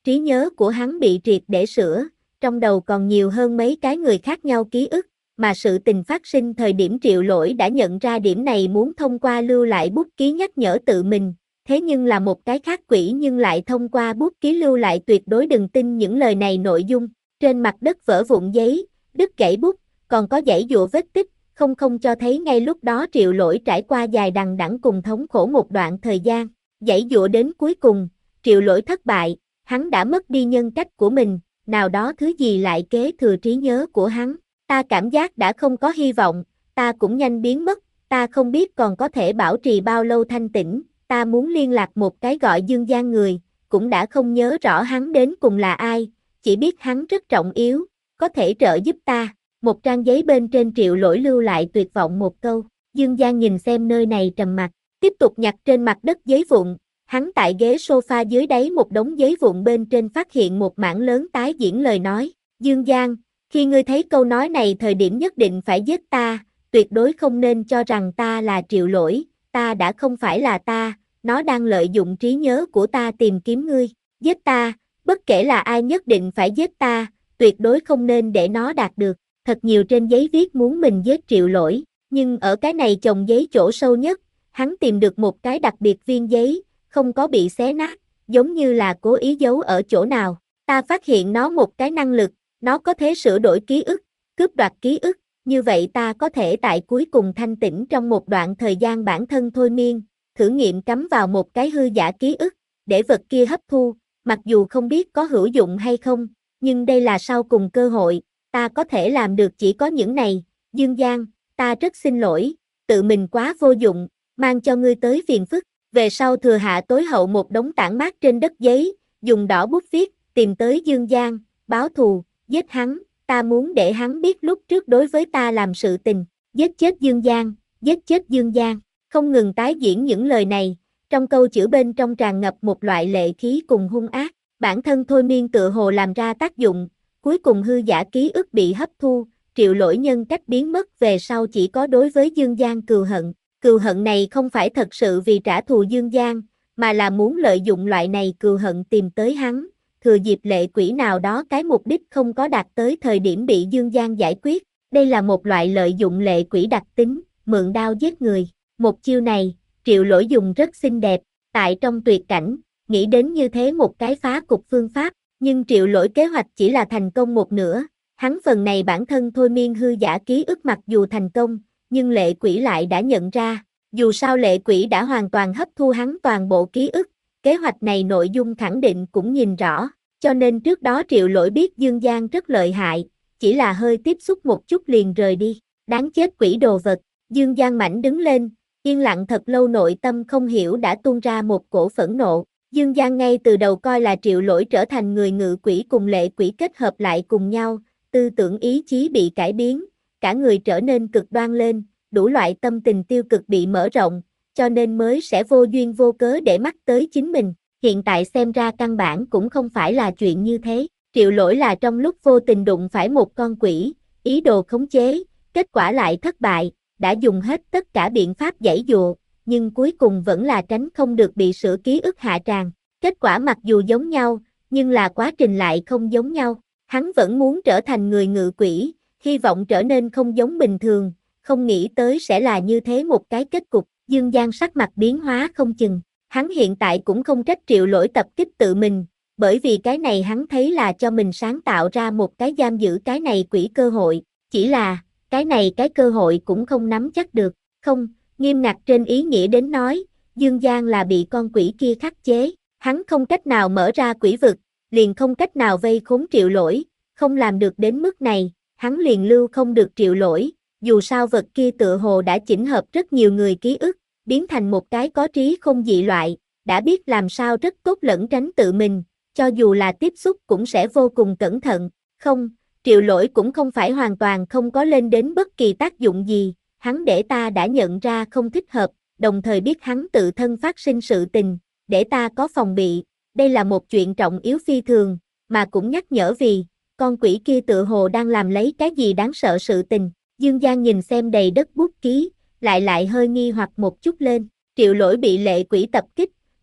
Speaker 1: trí nhớ của hắn bị triệt để sửa, trong đầu còn nhiều hơn mấy cái người khác nhau ký ức, mà sự tình phát sinh thời điểm Triệu Lỗi đã nhận ra điểm này, muốn thông qua lưu lại bút ký nhắc nhở tự mình, thế nhưng là một cái khác quỷ nhưng lại thông qua bút ký lưu lại tuyệt đối đừng tin những lời này nội dung. Trên mặt đất vỡ vụn giấy, đứt gãy bút, còn có giãy giụa vết tích, không không cho thấy ngay lúc đó Triệu Lỗi trải qua dài đằng đẵng cùng thống khổ một đoạn thời gian, giãy giụa đến cuối cùng, Triệu Lỗi thất bại, hắn đã mất đi nhân cách của mình, nào đó thứ gì lại kế thừa trí nhớ của hắn. Ta cảm giác đã không có hy vọng, ta cũng nhanh biến mất, ta không biết còn có thể bảo trì bao lâu thanh tĩnh, ta muốn liên lạc một cái gọi Dương Giang người, cũng đã không nhớ rõ hắn đến cùng là ai, chỉ biết hắn rất trọng yếu, có thể trợ giúp ta. Một trang giấy bên trên Triệu Lỗi lưu lại tuyệt vọng một câu. Dương Giang nhìn xem nơi này trầm mặc, tiếp tục nhặt trên mặt đất giấy vụn, hắn tại ghế sofa dưới đáy một đống giấy vụn bên trên phát hiện một mảng lớn tái diễn lời nói. Dương Giang, khi ngươi thấy câu nói này thời điểm nhất định phải giết ta, tuyệt đối không nên cho rằng ta là Triệu Lỗi, ta đã không phải là ta, nó đang lợi dụng trí nhớ của ta tìm kiếm ngươi, giết ta, bất kể là ai nhất định phải giết ta, tuyệt đối không nên để nó đạt được. Thật nhiều trên giấy viết muốn mình giết Triệu Lỗi, nhưng ở cái này chồng giấy chỗ sâu nhất, hắn tìm được một cái đặc biệt viên giấy, không có bị xé nát, giống như là cố ý giấu ở chỗ nào. Ta phát hiện nó một cái năng lực, nó có thể sửa đổi ký ức, cướp đoạt ký ức, như vậy ta có thể tại cuối cùng thanh tĩnh trong một đoạn thời gian bản thân thôi miên, thử nghiệm cắm vào một cái hư giả ký ức, để vật kia hấp thu, mặc dù không biết có hữu dụng hay không, nhưng đây là sau cùng cơ hội, ta có thể làm được chỉ có những này. Dương Giang, ta rất xin lỗi, tự mình quá vô dụng, mang cho ngươi tới phiền phức. Về sau thừa hạ tối hậu một đống tản mát trên đất giấy, dùng đỏ bút viết, tìm tới Dương Giang, báo thù, giết hắn, ta muốn để hắn biết lúc trước đối với ta làm sự tình, giết chết Dương Giang, giết chết Dương Giang, không ngừng tái diễn những lời này, trong câu chữ bên trong tràn ngập một loại lệ khí cùng hung ác, bản thân thôi miên tựa hồ làm ra tác dụng, cuối cùng hư giả ký ức bị hấp thu, Triệu Lỗi nhân cách biến mất về sau chỉ có đối với Dương Giang cừu hận. Cừu hận này không phải thật sự vì trả thù Dương Giang, mà là muốn lợi dụng loại này cừu hận tìm tới hắn, thừa dịp lệ quỷ nào đó cái mục đích không có đạt tới thời điểm bị Dương Giang giải quyết. Đây là một loại lợi dụng lệ quỷ đặc tính, mượn đao giết người. Một chiêu này, Triệu Lỗi dùng rất xinh đẹp, tại trong tuyệt cảnh, nghĩ đến như thế một cái phá cục phương pháp, nhưng Triệu Lỗi kế hoạch chỉ là thành công một nửa, hắn phần này bản thân thôi miên hư giả ký ức mặc dù thành công, nhưng lệ quỷ lại đã nhận ra, dù sao lệ quỷ đã hoàn toàn hấp thu hắn toàn bộ ký ức, kế hoạch này nội dung khẳng định cũng nhìn rõ, cho nên trước đó Triệu Lỗi biết Dương Giang rất lợi hại, chỉ là hơi tiếp xúc một chút liền rời đi, đáng chết quỷ đồ vật. Dương Giang Mảnh đứng lên, yên lặng thật lâu, nội tâm không hiểu đã tuôn ra một cổ phẫn nộ. Dương Giang ngay từ đầu coi là Triệu Lỗi trở thành người ngự quỷ cùng lệ quỷ kết hợp lại cùng nhau, tư tưởng ý chí bị cải biến, cả người trở nên cực đoan lên, đủ loại tâm tình tiêu cực bị mở rộng, cho nên mới sẽ vô duyên vô cớ để mắt tới chính mình. Hiện tại xem ra căn bản cũng không phải là chuyện như thế, Triệu Lỗi là trong lúc vô tình đụng phải một con quỷ, ý đồ khống chế, kết quả lại thất bại, đã dùng hết tất cả biện pháp giãy dụa, nhưng cuối cùng vẫn là tránh không được bị sửa ký ức hạ tràng. Kết quả mặc dù giống nhau, nhưng là quá trình lại không giống nhau. Hắn vẫn muốn trở thành người ngự quỷ, hy vọng trở nên không giống bình thường, không nghĩ tới sẽ là như thế một cái kết cục. Dương Giang sắc mặt biến hóa không chừng. Hắn hiện tại cũng không trách Triệu Lỗi tập kích tự mình, bởi vì cái này hắn thấy là cho mình sáng tạo ra một cái giam giữ cái này quỷ cơ hội, chỉ là, cái này cái cơ hội cũng không nắm chắc được. Không, nghiêm ngặt trên ý nghĩa đến nói, Dương Giang là bị con quỷ kia khắc chế, hắn không cách nào mở ra quỷ vực, liền không cách nào vây khốn Triệu Lỗi, không làm được đến mức này, hắn liền lưu không được Triệu Lỗi, dù sao vật kia tựa hồ đã chỉnh hợp rất nhiều người ký ức, biến thành một cái có trí không dị loại, đã biết làm sao rất tốt lẩn tránh tự mình, cho dù là tiếp xúc cũng sẽ vô cùng cẩn thận. Không, Triệu Lỗi cũng không phải hoàn toàn không có lên đến bất kỳ tác dụng gì, hắn để ta đã nhận ra không thích hợp, đồng thời biết hắn tự thân phát sinh sự tình, để ta có phòng bị, đây là một chuyện trọng yếu phi thường, mà cũng nhắc nhở vì, con quỷ kia tựa hồ đang làm lấy cái gì đáng sợ sự tình. Dương Giang nhìn xem đầy đất bút ký, lại lại hơi nghi hoặc một chút lên. Triệu Lỗi bị lệ quỷ tập kích,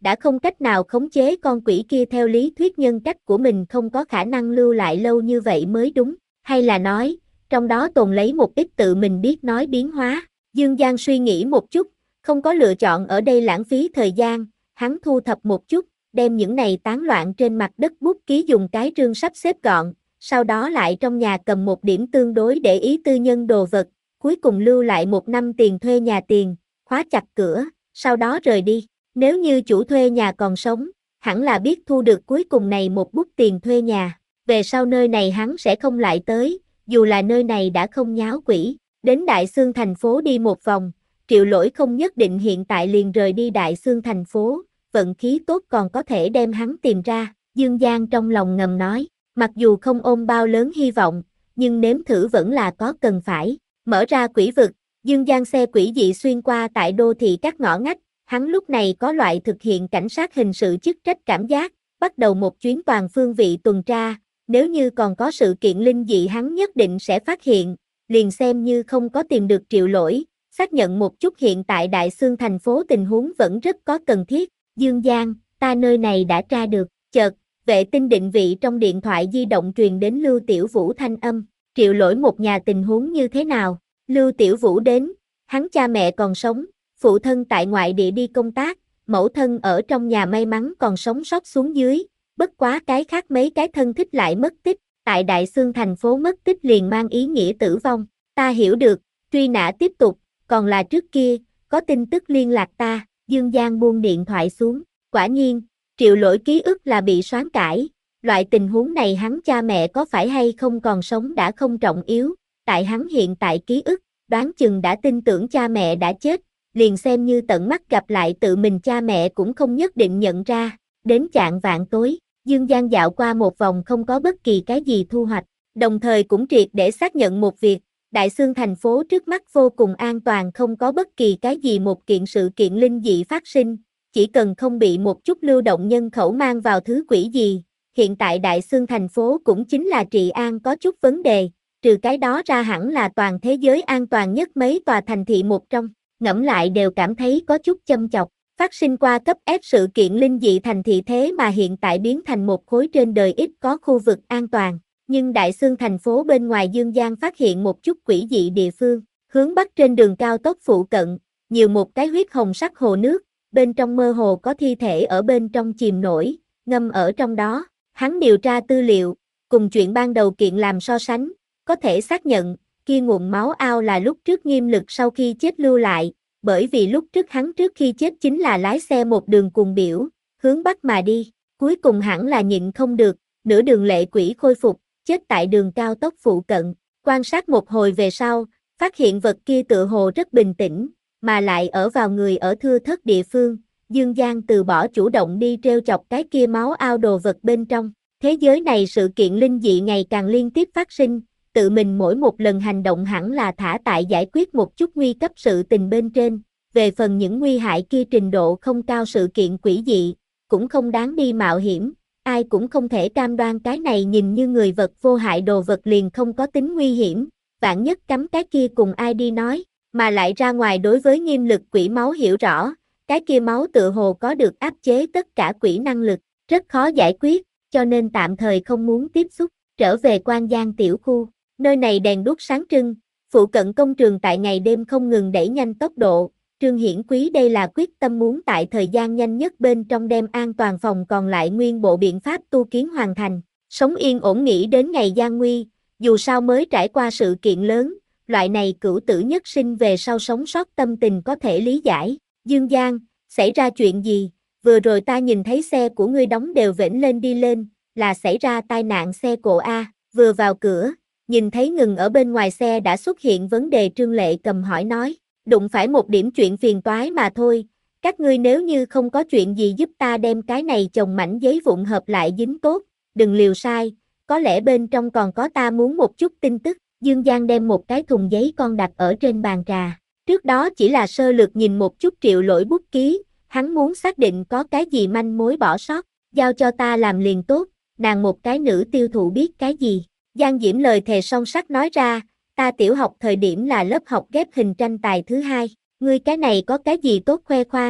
Speaker 1: đã không cách nào khống chế con quỷ kia theo lý thuyết nhân cách của mình không có khả năng lưu lại lâu như vậy mới đúng, hay là nói, trong đó tồn lấy một ít tự mình biết nói biến hóa. Dương Giang suy nghĩ một chút, không có lựa chọn ở đây lãng phí thời gian, hắn thu thập một chút, đem những này tán loạn trên mặt đất bút ký dùng cái rương sắp xếp gọn, sau đó lại trong nhà cầm một điểm tương đối để ý tư nhân đồ vật, cuối cùng lưu lại một năm tiền thuê nhà tiền, khóa chặt cửa, sau đó rời đi. Nếu như chủ thuê nhà còn sống, hẳn là biết thu được cuối cùng này một bút tiền thuê nhà, về sau nơi này hắn sẽ không lại tới, dù là nơi này đã không nháo quỷ. Đến Đại Xương thành phố đi một vòng, Triệu Lỗi không nhất định hiện tại liền rời đi Đại Xương thành phố, vận khí tốt còn có thể đem hắn tìm ra. Dương Giang trong lòng ngầm nói, mặc dù không ôm bao lớn hy vọng, nhưng nếm thử vẫn là có cần phải. Mở ra quỷ vực, Dương Giang xe quỷ dị xuyên qua tại đô thị các ngõ ngách, hắn lúc này có loại thực hiện cảnh sát hình sự chức trách cảm giác, bắt đầu một chuyến toàn phương vị tuần tra, nếu như còn có sự kiện linh dị hắn nhất định sẽ phát hiện, liền xem như không có tìm được Triệu Lỗi, xác nhận một chút hiện tại Đại Xương thành phố tình huống vẫn rất có cần thiết. Dương Giang, ta nơi này đã tra được, chợt, vệ tinh định vị trong điện thoại di động truyền đến Lưu Tiểu Vũ thanh âm, Triệu Lỗi một nhà tình huống như thế nào? Lưu Tiểu Vũ đến, hắn cha mẹ còn sống, phụ thân tại ngoại địa đi công tác, mẫu thân ở trong nhà may mắn còn sống sót xuống dưới, bất quá cái khác mấy cái thân thích lại mất tích, tại Đại Xương thành phố mất tích liền mang ý nghĩa tử vong, ta hiểu được, truy nã tiếp tục, còn là trước kia, có tin tức liên lạc ta. Dương Giang buông điện thoại xuống, quả nhiên, Triệu Lỗi ký ức là bị soán cải, loại tình huống này hắn cha mẹ có phải hay không còn sống đã không trọng yếu, tại hắn hiện tại ký ức, đoán chừng đã tin tưởng cha mẹ đã chết, liền xem như tận mắt gặp lại tự mình cha mẹ cũng không nhất định nhận ra. Đến chạng vạn tối, Dương Giang dạo qua một vòng không có bất kỳ cái gì thu hoạch, đồng thời cũng triệt để xác nhận một việc, Đại Xương thành phố trước mắt vô cùng an toàn, không có bất kỳ cái gì một kiện sự kiện linh dị phát sinh, chỉ cần không bị một chút lưu động nhân khẩu mang vào thứ quỷ gì. Hiện tại Đại Xương thành phố cũng chính là trị an có chút vấn đề, trừ cái đó ra hẳn là toàn thế giới an toàn nhất mấy tòa thành thị một trong, ngẫm lại đều cảm thấy có chút châm chọc. Phát sinh qua cấp ép sự kiện linh dị thành thị thế mà hiện tại biến thành một khối trên đời ít có khu vực an toàn. Nhưng Đại Xương thành phố bên ngoài Dương Giang phát hiện một chút quỷ dị địa phương, hướng bắc trên đường cao tốc phụ cận, nhiều một cái huyết hồng sắc hồ nước, bên trong mơ hồ có thi thể ở bên trong chìm nổi, ngâm ở trong đó. Hắn điều tra tư liệu, cùng chuyện ban đầu kiện làm so sánh, có thể xác nhận, kia nguồn máu ao là lúc trước Nghiêm Lực sau khi chết lưu lại, bởi vì lúc trước hắn trước khi chết chính là lái xe một đường cùng biểu, hướng bắc mà đi, cuối cùng hẳn là nhịn không được, nửa đường lệ quỷ khôi phục, chết tại đường cao tốc phụ cận, quan sát một hồi về sau, phát hiện vật kia tựa hồ rất bình tĩnh, mà lại ở vào người ở thưa thớt địa phương, Dương Giang từ bỏ chủ động đi treo chọc cái kia máu ao đồ vật bên trong. Thế giới này sự kiện linh dị ngày càng liên tiếp phát sinh, tự mình mỗi một lần hành động hẳn là thả tại giải quyết một chút nguy cấp sự tình bên trên, về phần những nguy hại kia trình độ không cao sự kiện quỷ dị, cũng không đáng đi mạo hiểm. Ai cũng không thể cam đoan cái này nhìn như người vật vô hại đồ vật liền không có tính nguy hiểm, vạn nhất cắm cái kia cùng ai đi nói, mà lại ra ngoài đối với Nghiêm Lực quỷ máu hiểu rõ, cái kia máu tựa hồ có được áp chế tất cả quỷ năng lực, rất khó giải quyết, cho nên tạm thời không muốn tiếp xúc, trở về Quan Giang tiểu khu, nơi này đèn đuốc sáng trưng, phụ cận công trường tại ngày đêm không ngừng đẩy nhanh tốc độ. Trương Hiển Quý đây là quyết tâm muốn tại thời gian nhanh nhất bên trong đem an toàn phòng còn lại nguyên bộ biện pháp tu kiến hoàn thành, sống yên ổn nghĩ đến ngày gian nguy, dù sao mới trải qua sự kiện lớn, loại này cửu tử nhất sinh về sau sống sót tâm tình có thể lý giải. Dương Giang, xảy ra chuyện gì? Vừa rồi ta nhìn thấy xe của ngươi đóng đều vểnh lên đi lên, là xảy ra tai nạn xe cộ a? Vừa vào cửa, nhìn thấy ngừng ở bên ngoài xe đã xuất hiện vấn đề. Trương Lệ Cầm hỏi nói. Đụng phải một điểm chuyện phiền toái mà thôi, các ngươi nếu như không có chuyện gì giúp ta đem cái này chồng mảnh giấy vụn hợp lại dính tốt, đừng liều sai, có lẽ bên trong còn có ta muốn một chút tin tức. Dương Giang đem một cái thùng giấy con đặt ở trên bàn trà, trước đó chỉ là sơ lược nhìn một chút Triệu Lỗi bút ký, hắn muốn xác định có cái gì manh mối bỏ sót, giao cho ta làm liền tốt, nàng một cái nữ tiêu thụ biết cái gì. Giang Diễm lời thề son sắt nói ra, ta tiểu học thời điểm là lớp học ghép hình tranh tài thứ hai, ngươi cái này có cái gì tốt khoe khoang,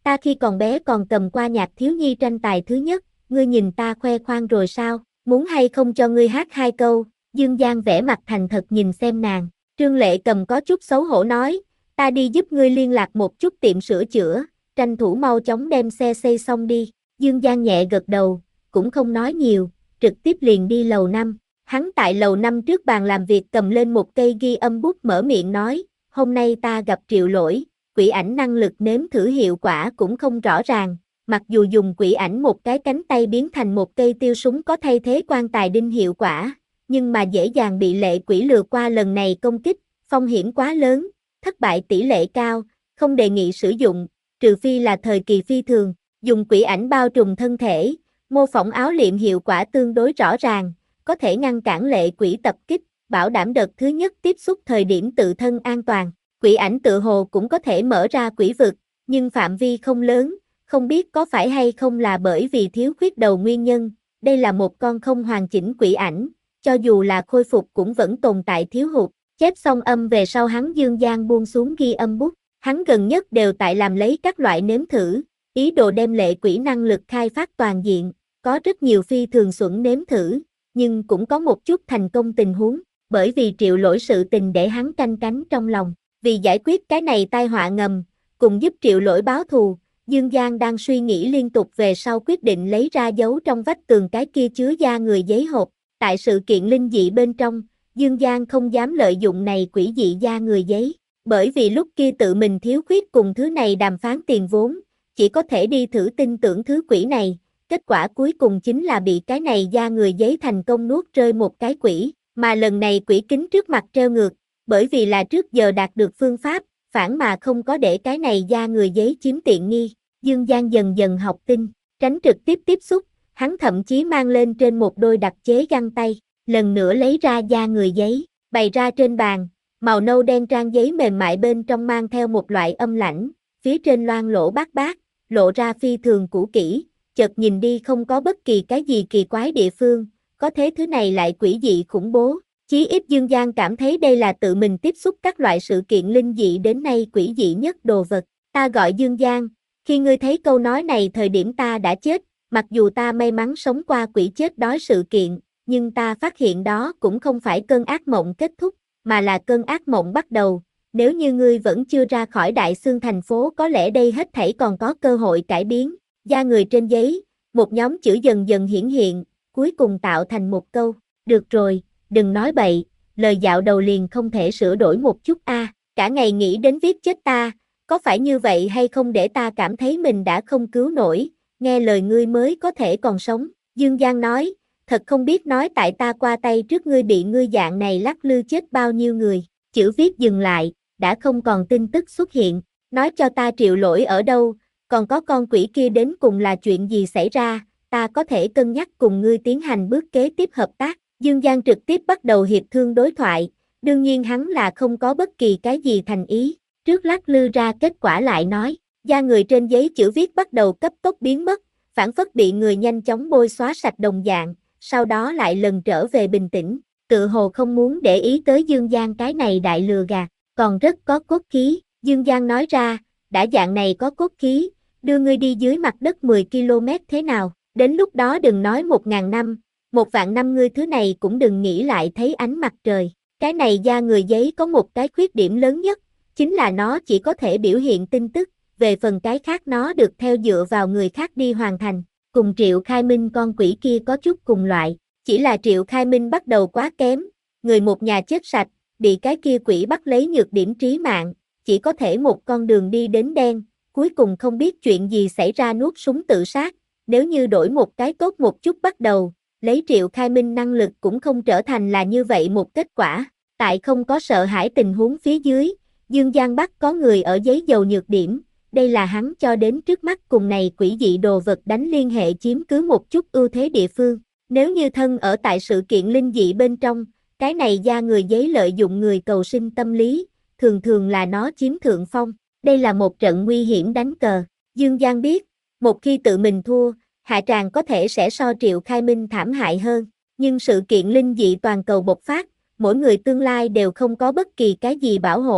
Speaker 1: Ta khi còn bé còn cầm qua nhạc thiếu nhi tranh tài thứ nhất, ngươi nhìn ta khoe khoang rồi sao, muốn hay không cho ngươi hát hai câu, Dương Giang vẻ mặt thành thật nhìn xem nàng, Trương Lệ Cầm có chút xấu hổ nói, ta đi giúp ngươi liên lạc một chút tiệm sửa chữa, tranh thủ mau chóng đem xe xây xong đi, Dương Giang nhẹ gật đầu, cũng không nói nhiều, trực tiếp liền đi lầu năm. Hắn tại lầu năm trước bàn làm việc cầm lên một cây ghi âm bút mở miệng nói, hôm nay ta gặp Triệu Lỗi, quỷ ảnh năng lực nếm thử hiệu quả cũng không rõ ràng, mặc dù dùng quỷ ảnh một cái cánh tay biến thành một cây tiêu súng có thay thế quan tài đinh hiệu quả, nhưng mà dễ dàng bị lệ quỷ lừa qua lần này công kích, phong hiểm quá lớn, thất bại tỷ lệ cao, không đề nghị sử dụng, trừ phi là thời kỳ phi thường, dùng quỷ ảnh bao trùm thân thể, mô phỏng áo liệm hiệu quả tương đối rõ ràng, có thể ngăn cản lệ quỷ tập kích, bảo đảm đợt thứ nhất tiếp xúc thời điểm tự thân an toàn. Quỷ ảnh tự hồ cũng có thể mở ra quỷ vực, nhưng phạm vi không lớn, không biết có phải hay không là bởi vì thiếu khuyết đầu nguyên nhân, đây là một con không hoàn chỉnh quỷ ảnh, cho dù là khôi phục cũng vẫn tồn tại thiếu hụt. Chép xong âm về sau hắn Dương Giang buông xuống ghi âm bút, hắn gần nhất đều tại làm lấy các loại nếm thử, ý đồ đem lệ quỷ năng lực khai phát toàn diện, có rất nhiều phi thường xuẩn nếm thử, nhưng cũng có một chút thành công tình huống, bởi vì Triệu Lỗi sự tình để hắn canh cánh trong lòng. Vì giải quyết cái này tai họa ngầm, cùng giúp Triệu Lỗi báo thù, Dương Giang đang suy nghĩ liên tục về sau quyết định lấy ra giấu trong vách tường cái kia chứa da người giấy hộp. Tại sự kiện linh dị bên trong, Dương Giang không dám lợi dụng này quỷ dị da người giấy, bởi vì lúc kia tự mình thiếu khuyết cùng thứ này đàm phán tiền vốn, chỉ có thể đi thử tin tưởng thứ quỷ này, kết quả cuối cùng chính là bị cái này da người giấy thành công nuốt rơi một cái quỷ, mà lần này quỷ kính trước mặt treo ngược. Bởi vì là trước giờ đạt được phương pháp, phản mà không có để cái này da người giấy chiếm tiện nghi, Dương Giang dần dần học tinh, tránh trực tiếp tiếp xúc, hắn thậm chí mang lên trên một đôi đặc chế găng tay, lần nữa lấy ra da người giấy, bày ra trên bàn, màu nâu đen trang giấy mềm mại bên trong mang theo một loại âm lãnh, phía trên loang lỗ bát bát, lộ ra phi thường cũ kỹ, chợt nhìn đi không có bất kỳ cái gì kỳ quái địa phương, có thế thứ này lại quỷ dị khủng bố. Chí ít Dương Giang cảm thấy đây là tự mình tiếp xúc các loại sự kiện linh dị đến nay quỷ dị nhất đồ vật. Ta gọi Dương Giang, khi ngươi thấy câu nói này thời điểm ta đã chết, mặc dù ta may mắn sống qua quỷ chết đói sự kiện, nhưng ta phát hiện đó cũng không phải cơn ác mộng kết thúc, mà là cơn ác mộng bắt đầu. Nếu như ngươi vẫn chưa ra khỏi Đại Xương thành phố có lẽ đây hết thảy còn có cơ hội cải biến. Da người trên giấy, một nhóm chữ dần dần hiển hiện, cuối cùng tạo thành một câu, được rồi. Đừng nói bậy, lời dạo đầu liền không thể sửa đổi một chút a. À, cả ngày nghĩ đến viết chết ta, có phải như vậy hay không để ta cảm thấy mình đã không cứu nổi, nghe lời ngươi mới có thể còn sống. Dương Giang nói, thật không biết nói tại ta qua tay trước ngươi bị ngươi dạng này lắc lư chết bao nhiêu người. Chữ viết dừng lại, đã không còn tin tức xuất hiện, nói cho ta Triệu Lỗi ở đâu, còn có con quỷ kia đến cùng là chuyện gì xảy ra, ta có thể cân nhắc cùng ngươi tiến hành bước kế tiếp hợp tác. Dương Giang trực tiếp bắt đầu hiệp thương đối thoại, đương nhiên hắn là không có bất kỳ cái gì thành ý, trước lắc lư ra kết quả lại nói, da người trên giấy chữ viết bắt đầu cấp tốc biến mất, phản phất bị người nhanh chóng bôi xóa sạch đồng dạng, sau đó lại lần trở về bình tĩnh, tự hồ không muốn để ý tới Dương Giang cái này đại lừa gạt, còn rất có cốt khí, Dương Giang nói ra, đã dạng này có cốt khí, đưa ngươi đi dưới mặt đất mười ki lô mét thế nào, đến lúc đó đừng nói một ngàn năm. Một vạn năm ngươi thứ này cũng đừng nghĩ lại thấy ánh mặt trời. Cái này da người giấy có một cái khuyết điểm lớn nhất, chính là nó chỉ có thể biểu hiện tin tức, về phần cái khác nó được theo dựa vào người khác đi hoàn thành. Cùng Triệu Khai Minh con quỷ kia có chút cùng loại, chỉ là Triệu Khai Minh bắt đầu quá kém, người một nhà chết sạch, bị cái kia quỷ bắt lấy nhược điểm trí mạng, chỉ có thể một con đường đi đến đen, cuối cùng không biết chuyện gì xảy ra nuốt súng tự sát. Nếu như đổi một cái tốt một chút bắt đầu, lấy Triệu Khai Minh năng lực cũng không trở thành là như vậy một kết quả. Tại không có sợ hãi tình huống phía dưới, Dương Giang Bắc có người ở giấy dầu nhược điểm, đây là hắn cho đến trước mắt cùng này quỷ dị đồ vật đánh liên hệ chiếm cứ một chút ưu thế địa phương. Nếu như thân ở tại sự kiện linh dị bên trong, cái này da người giấy lợi dụng người cầu sinh tâm lý, thường thường là nó chiếm thượng phong. Đây là một trận nguy hiểm đánh cờ. Dương Giang biết, một khi tự mình thua, hạ tràng có thể sẽ so Triệu Khai Minh thảm hại hơn, nhưng sự kiện linh dị toàn cầu bộc phát, mỗi người tương lai đều không có bất kỳ cái gì bảo hộ,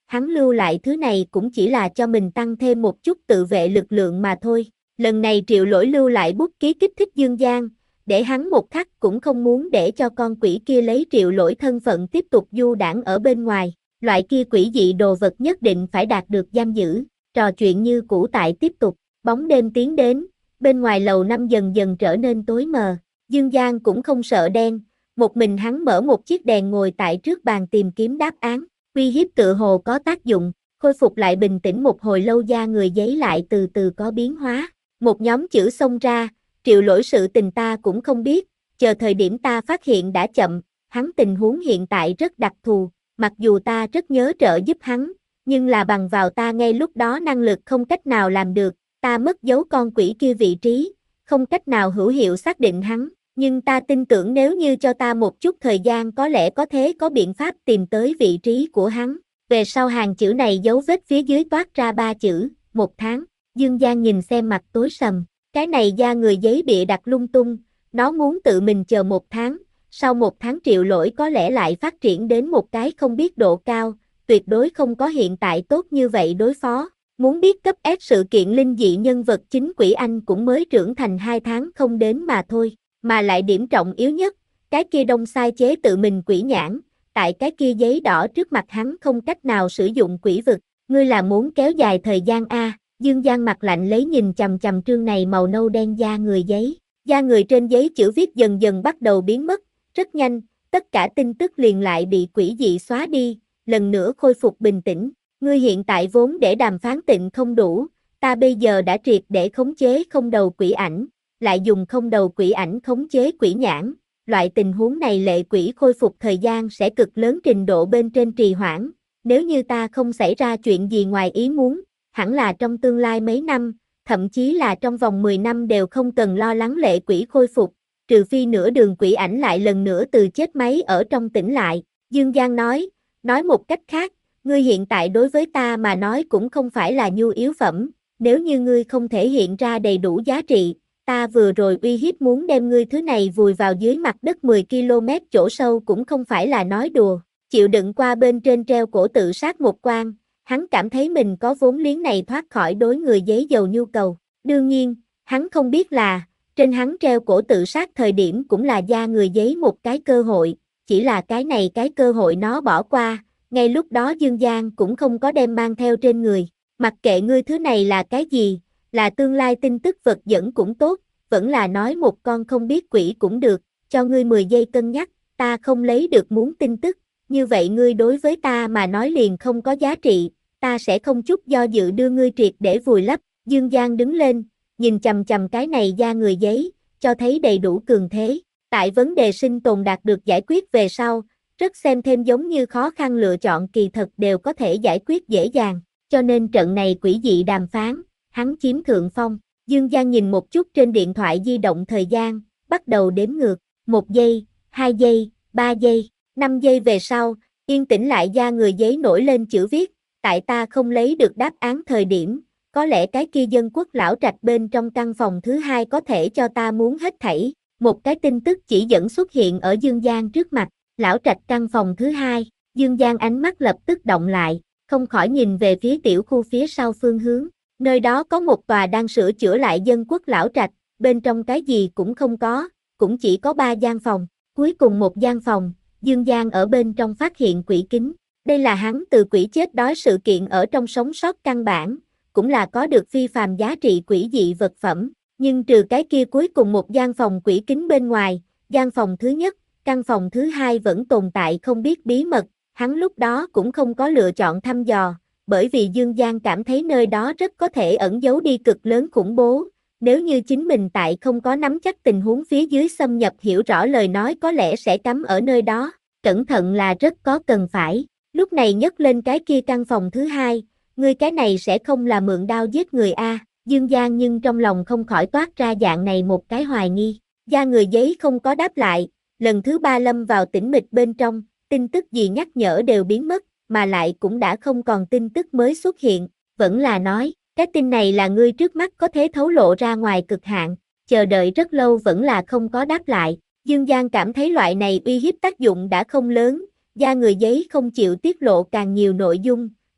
Speaker 1: hắn lưu lại thứ này cũng chỉ là cho mình tăng thêm một chút tự vệ lực lượng mà thôi. Lần này Triệu Lỗi lưu lại bút ký kích thích Dương Giang, để hắn một khắc cũng không muốn để cho con quỷ kia lấy Triệu Lỗi thân phận tiếp tục du đãng ở bên ngoài. Loại kia quỷ dị đồ vật nhất định phải đạt được giam giữ. Trò chuyện như cũ tại tiếp tục, bóng đêm tiến đến, bên ngoài lầu năm dần dần trở nên tối mờ. Dương Giang cũng không sợ đen, một mình hắn mở một chiếc đèn ngồi tại trước bàn tìm kiếm đáp án. Uy hiếp tựa hồ có tác dụng, khôi phục lại bình tĩnh một hồi lâu da người giấy lại từ từ có biến hóa. Một nhóm chữ xông ra, Triệu Lỗi sự tình ta cũng không biết, chờ thời điểm ta phát hiện đã chậm, hắn tình huống hiện tại rất đặc thù, mặc dù ta rất nhớ trợ giúp hắn, nhưng là bằng vào ta ngay lúc đó năng lực không cách nào làm được, ta mất dấu con quỷ kia vị trí, không cách nào hữu hiệu xác định hắn, nhưng ta tin tưởng nếu như cho ta một chút thời gian có lẽ có thể có biện pháp tìm tới vị trí của hắn. Về sau hàng chữ này dấu vết phía dưới toát ra ba chữ, một tháng. Dương Giang nhìn xem mặt tối sầm, cái này da người giấy bịa đặt lung tung, nó muốn tự mình chờ một tháng, sau một tháng Triệu Lỗi có lẽ lại phát triển đến một cái không biết độ cao, tuyệt đối không có hiện tại tốt như vậy đối phó. Muốn biết cấp S sự kiện linh dị nhân vật chính Quỷ Anh cũng mới trưởng thành hai tháng không đến mà thôi, mà lại điểm trọng yếu nhất, cái kia đông sai chế tự mình quỷ nhãn, tại cái kia giấy đỏ trước mặt hắn không cách nào sử dụng quỷ vực, ngươi là muốn kéo dài thời gian a? Dương Giang mặt lạnh lấy nhìn chằm chằm trương này màu nâu đen da người giấy, da người trên giấy chữ viết dần dần bắt đầu biến mất, rất nhanh, tất cả tin tức liền lại bị quỷ dị xóa đi, lần nữa khôi phục bình tĩnh. Ngươi hiện tại vốn để đàm phán tịnh không đủ, ta bây giờ đã triệt để khống chế không đầu quỷ ảnh, lại dùng không đầu quỷ ảnh khống chế quỷ nhãn, loại tình huống này lệ quỷ khôi phục thời gian sẽ cực lớn trình độ bên trên trì hoãn, nếu như ta không xảy ra chuyện gì ngoài ý muốn, hẳn là trong tương lai mấy năm, thậm chí là trong vòng mười năm đều không cần lo lắng lệ quỷ khôi phục, trừ phi nửa đường quỷ ảnh lại lần nữa từ chết máy ở trong tỉnh lại. Dương Giang nói, nói một cách khác, ngươi hiện tại đối với ta mà nói cũng không phải là nhu yếu phẩm, nếu như ngươi không thể hiện ra đầy đủ giá trị, ta vừa rồi uy hiếp muốn đem ngươi thứ này vùi vào dưới mặt đất mười ki lô mét chỗ sâu cũng không phải là nói đùa. Chịu đựng qua bên trên treo cổ tự sát một quan, hắn cảm thấy mình có vốn liếng này thoát khỏi đối người giấy dầu nhu cầu. Đương nhiên, hắn không biết là, trên hắn treo cổ tự sát thời điểm cũng là da người giấy một cái cơ hội, chỉ là cái này cái cơ hội nó bỏ qua, ngay lúc đó Dương Giang cũng không có đem mang theo trên người. Mặc kệ ngươi thứ này là cái gì, là tương lai tin tức vật dẫn cũng tốt, vẫn là nói một con không biết quỷ cũng được, cho ngươi mười giây cân nhắc, ta không lấy được muốn tin tức, như vậy ngươi đối với ta mà nói liền không có giá trị, ta sẽ không chút do dự đưa ngươi triệt để vùi lấp. Dương Giang đứng lên, nhìn chằm chằm cái này da người giấy, cho thấy đầy đủ cường thế, tại vấn đề sinh tồn đạt được giải quyết về sau, rất xem thêm giống như khó khăn lựa chọn kỳ thật đều có thể giải quyết dễ dàng, cho nên trận này quỷ dị đàm phán, hắn chiếm thượng phong. Dương Giang nhìn một chút trên điện thoại di động thời gian, bắt đầu đếm ngược, một giây, hai giây, ba giây, năm giây về sau, yên tĩnh lại da người giấy nổi lên chữ viết, tại ta không lấy được đáp án thời điểm, có lẽ cái kia dân quốc lão trạch bên trong căn phòng thứ hai có thể cho ta muốn hết thảy, một cái tin tức chỉ dẫn xuất hiện ở Dương Giang trước mặt, lão trạch căn phòng thứ hai, Dương Giang ánh mắt lập tức động lại, không khỏi nhìn về phía tiểu khu phía sau phương hướng. Nơi đó có một tòa đang sửa chữa lại dân quốc lão trạch, bên trong cái gì cũng không có, cũng chỉ có ba gian phòng. Cuối cùng một gian phòng, Dương Giang ở bên trong phát hiện quỷ kính. Đây là hắn từ quỷ chết đói sự kiện ở trong sống sót căn bản, cũng là có được phi phàm giá trị quỷ dị vật phẩm. Nhưng trừ cái kia cuối cùng một gian phòng quỷ kính bên ngoài, gian phòng thứ nhất, căn phòng thứ hai vẫn tồn tại không biết bí mật, hắn lúc đó cũng không có lựa chọn thăm dò. Bởi vì Dương Giang cảm thấy nơi đó rất có thể ẩn giấu đi cực lớn khủng bố, nếu như chính mình tại không có nắm chắc tình huống phía dưới xâm nhập hiểu rõ lời nói có lẽ sẽ cắm ở nơi đó, cẩn thận là rất có cần phải. Lúc này nhấc lên cái kia căn phòng thứ hai, ngươi cái này sẽ không là mượn đao giết người a? Dương Giang nhưng trong lòng không khỏi toát ra dạng này một cái hoài nghi. Da người giấy không có đáp lại, lần thứ ba lâm vào tĩnh mịch bên trong, tin tức gì nhắc nhở đều biến mất, mà lại cũng đã không còn tin tức mới xuất hiện, vẫn là nói, cái tin này là ngươi trước mắt có thể thấu lộ ra ngoài cực hạn, chờ đợi rất lâu vẫn là không có đáp lại. Dương Giang cảm thấy loại này uy hiếp tác dụng đã không lớn, da người giấy không chịu tiết lộ càng nhiều nội dung,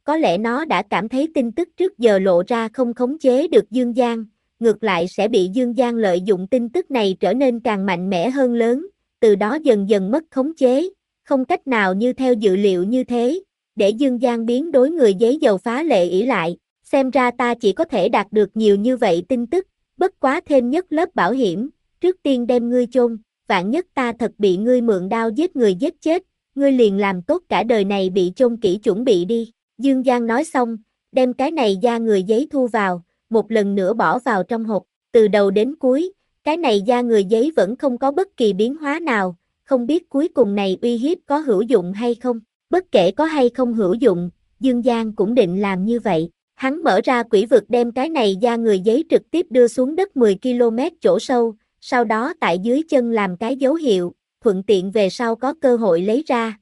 Speaker 1: có lẽ nó đã cảm thấy tin tức trước giờ lộ ra không khống chế được Dương Giang, ngược lại sẽ bị Dương Giang lợi dụng tin tức này trở nên càng mạnh mẽ hơn lớn, từ đó dần dần mất khống chế, không cách nào như theo dự liệu như thế, để Dương Giang biến đối người giấy dầu phá lệ ỷ lại, xem ra ta chỉ có thể đạt được nhiều như vậy tin tức, bất quá thêm nhất lớp bảo hiểm, trước tiên đem ngươi chôn, vạn nhất ta thật bị ngươi mượn đao giết người giết chết, ngươi liền làm tốt cả đời này bị chôn kỹ chuẩn bị đi. Dương Giang nói xong, đem cái này da người giấy thu vào, một lần nữa bỏ vào trong hộp, từ đầu đến cuối, cái này da người giấy vẫn không có bất kỳ biến hóa nào, không biết cuối cùng này uy hiếp có hữu dụng hay không, bất kể có hay không hữu dụng, Dương Giang cũng định làm như vậy. Hắn mở ra quỷ vực đem cái này da người giấy trực tiếp đưa xuống đất mười ki lô mét chỗ sâu, sau đó tại dưới chân làm cái dấu hiệu, thuận tiện về sau có cơ hội lấy ra.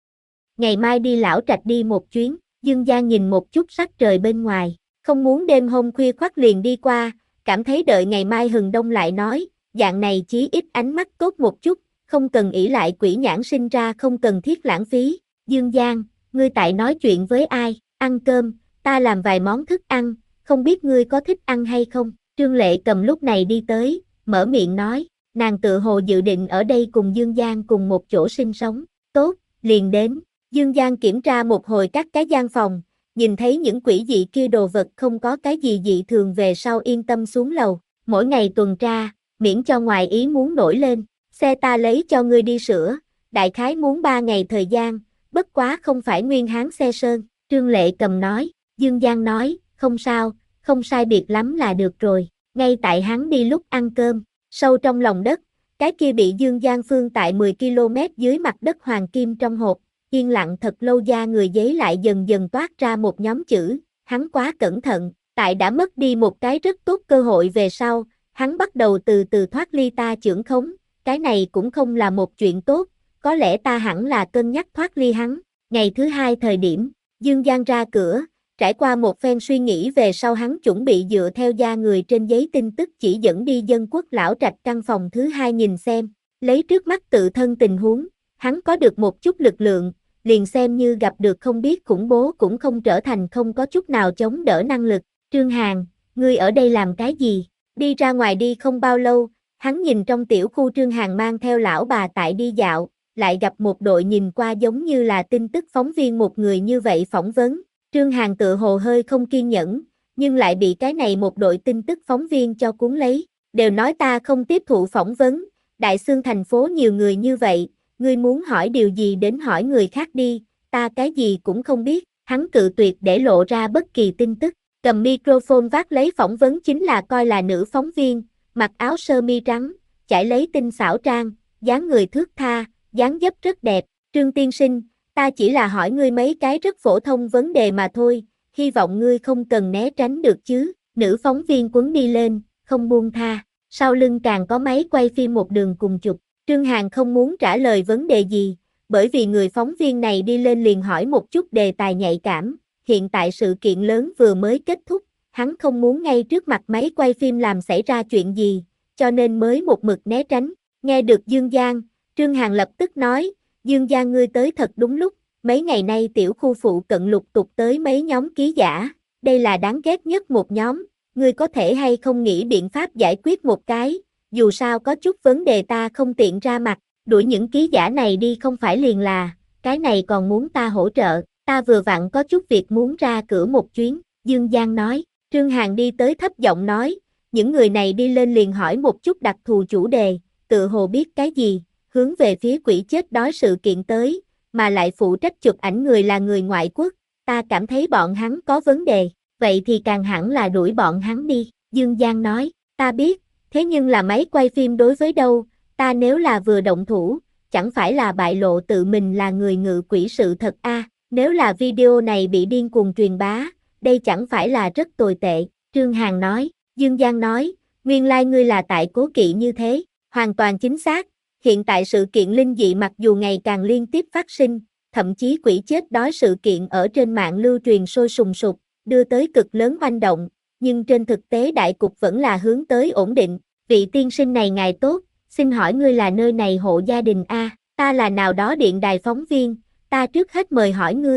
Speaker 1: Ngày mai đi lão trạch đi một chuyến, Dương Giang nhìn một chút sắc trời bên ngoài, không muốn đêm hôm khuya khoắt liền đi qua, cảm thấy đợi ngày mai hừng đông lại nói, dạng này chí ít ánh mắt tốt một chút, không cần ỷ lại quỷ nhãn sinh ra không cần thiết lãng phí. Dương Giang, ngươi tại nói chuyện với ai, ăn cơm, ta làm vài món thức ăn, không biết ngươi có thích ăn hay không. Trương Lệ Cầm lúc này đi tới, mở miệng nói, nàng tự hồ dự định ở đây cùng Dương Giang cùng một chỗ sinh sống, tốt, liền đến. Dương Giang kiểm tra một hồi các cái gian phòng, nhìn thấy những quỷ dị kia đồ vật không có cái gì dị thường về sau yên tâm xuống lầu, mỗi ngày tuần tra, miễn cho ngoài ý muốn nổi lên, xe ta lấy cho ngươi đi sửa, đại khái muốn ba ngày thời gian, bất quá không phải nguyên hán xe sơn, Trương Lệ Cầm nói. Dương Giang nói, không sao, không sai biệt lắm là được rồi, ngay tại hắn đi lúc ăn cơm, sâu trong lòng đất, cái kia bị Dương Giang phương tại mười ki lô mét dưới mặt đất hoàng kim trong hộp, yên lặng thật lâu da người giấy lại dần dần toát ra một nhóm chữ, hắn quá cẩn thận, tại đã mất đi một cái rất tốt cơ hội về sau, hắn bắt đầu từ từ thoát ly ta chưởng khống, cái này cũng không là một chuyện tốt, có lẽ ta hẳn là cân nhắc thoát ly hắn. Ngày thứ hai thời điểm, Dương Giang ra cửa, trải qua một phen suy nghĩ về sau hắn chuẩn bị dựa theo da người trên giấy tin tức chỉ dẫn đi Dân Quốc lão trạch căn phòng thứ hai nhìn xem, lấy trước mắt tự thân tình huống, hắn có được một chút lực lượng, liền xem như gặp được không biết khủng bố cũng không trở thành không có chút nào chống đỡ năng lực. Trương Hàn, ngươi ở đây làm cái gì? Đi ra ngoài đi không bao lâu, hắn nhìn trong tiểu khu Trương Hàn mang theo lão bà tại đi dạo, lại gặp một đội nhìn qua giống như là tin tức phóng viên một người như vậy phỏng vấn. Trương Hàn tự hồ hơi không kiên nhẫn, nhưng lại bị cái này một đội tin tức phóng viên cho cuốn lấy, đều nói ta không tiếp thụ phỏng vấn, Đại Xương thành phố nhiều người như vậy, ngươi muốn hỏi điều gì đến hỏi người khác đi, ta cái gì cũng không biết, hắn cự tuyệt để lộ ra bất kỳ tin tức, cầm microphone vác lấy phỏng vấn chính là coi là nữ phóng viên, mặc áo sơ mi trắng, chải lấy tinh xảo trang, dáng người thướt tha, dáng dấp rất đẹp, Trương tiên sinh, ta chỉ là hỏi ngươi mấy cái rất phổ thông vấn đề mà thôi, hy vọng ngươi không cần né tránh được chứ, nữ phóng viên quấn đi lên, không buông tha, sau lưng càng có máy quay phim một đường cùng chụp, Trương Hàn không muốn trả lời vấn đề gì, bởi vì người phóng viên này đi lên liền hỏi một chút đề tài nhạy cảm, hiện tại sự kiện lớn vừa mới kết thúc, hắn không muốn ngay trước mặt máy quay phim làm xảy ra chuyện gì, cho nên mới một mực né tránh, nghe được Dương Giang, Trương Hàn lập tức nói, Dương Giang ngươi tới thật đúng lúc, mấy ngày nay tiểu khu phụ cận lục tục tới mấy nhóm ký giả, đây là đáng ghét nhất một nhóm, ngươi có thể hay không nghĩ biện pháp giải quyết một cái, dù sao có chút vấn đề ta không tiện ra mặt, đuổi những ký giả này đi không phải liền là, cái này còn muốn ta hỗ trợ, ta vừa vặn có chút việc muốn ra cửa một chuyến, Dương Giang nói, Trương Hàn đi tới thấp giọng nói, những người này đi lên liền hỏi một chút đặc thù chủ đề, tự hồ biết cái gì, hướng về phía quỷ chết đói sự kiện tới, mà lại phụ trách chụp ảnh người là người ngoại quốc, ta cảm thấy bọn hắn có vấn đề, vậy thì càng hẳn là đuổi bọn hắn đi, Dương Giang nói, ta biết, thế nhưng là máy quay phim đối với đâu, ta nếu là vừa động thủ, chẳng phải là bại lộ tự mình là người ngự quỷ sự thật a, à, nếu là video này bị điên cuồng truyền bá, đây chẳng phải là rất tồi tệ, Trương Hàn nói, Dương Giang nói, nguyên lai like ngươi là tại cố kỵ như thế, hoàn toàn chính xác. Hiện tại sự kiện linh dị mặc dù ngày càng liên tiếp phát sinh, thậm chí quỷ chết đói sự kiện ở trên mạng lưu truyền sôi sùng sục, đưa tới cực lớn oanh động, nhưng trên thực tế đại cục vẫn là hướng tới ổn định. Vị tiên sinh này ngài tốt, xin hỏi ngươi là nơi này hộ gia đình a? Ta là nào đó điện đài phóng viên, ta trước hết mời hỏi ngươi,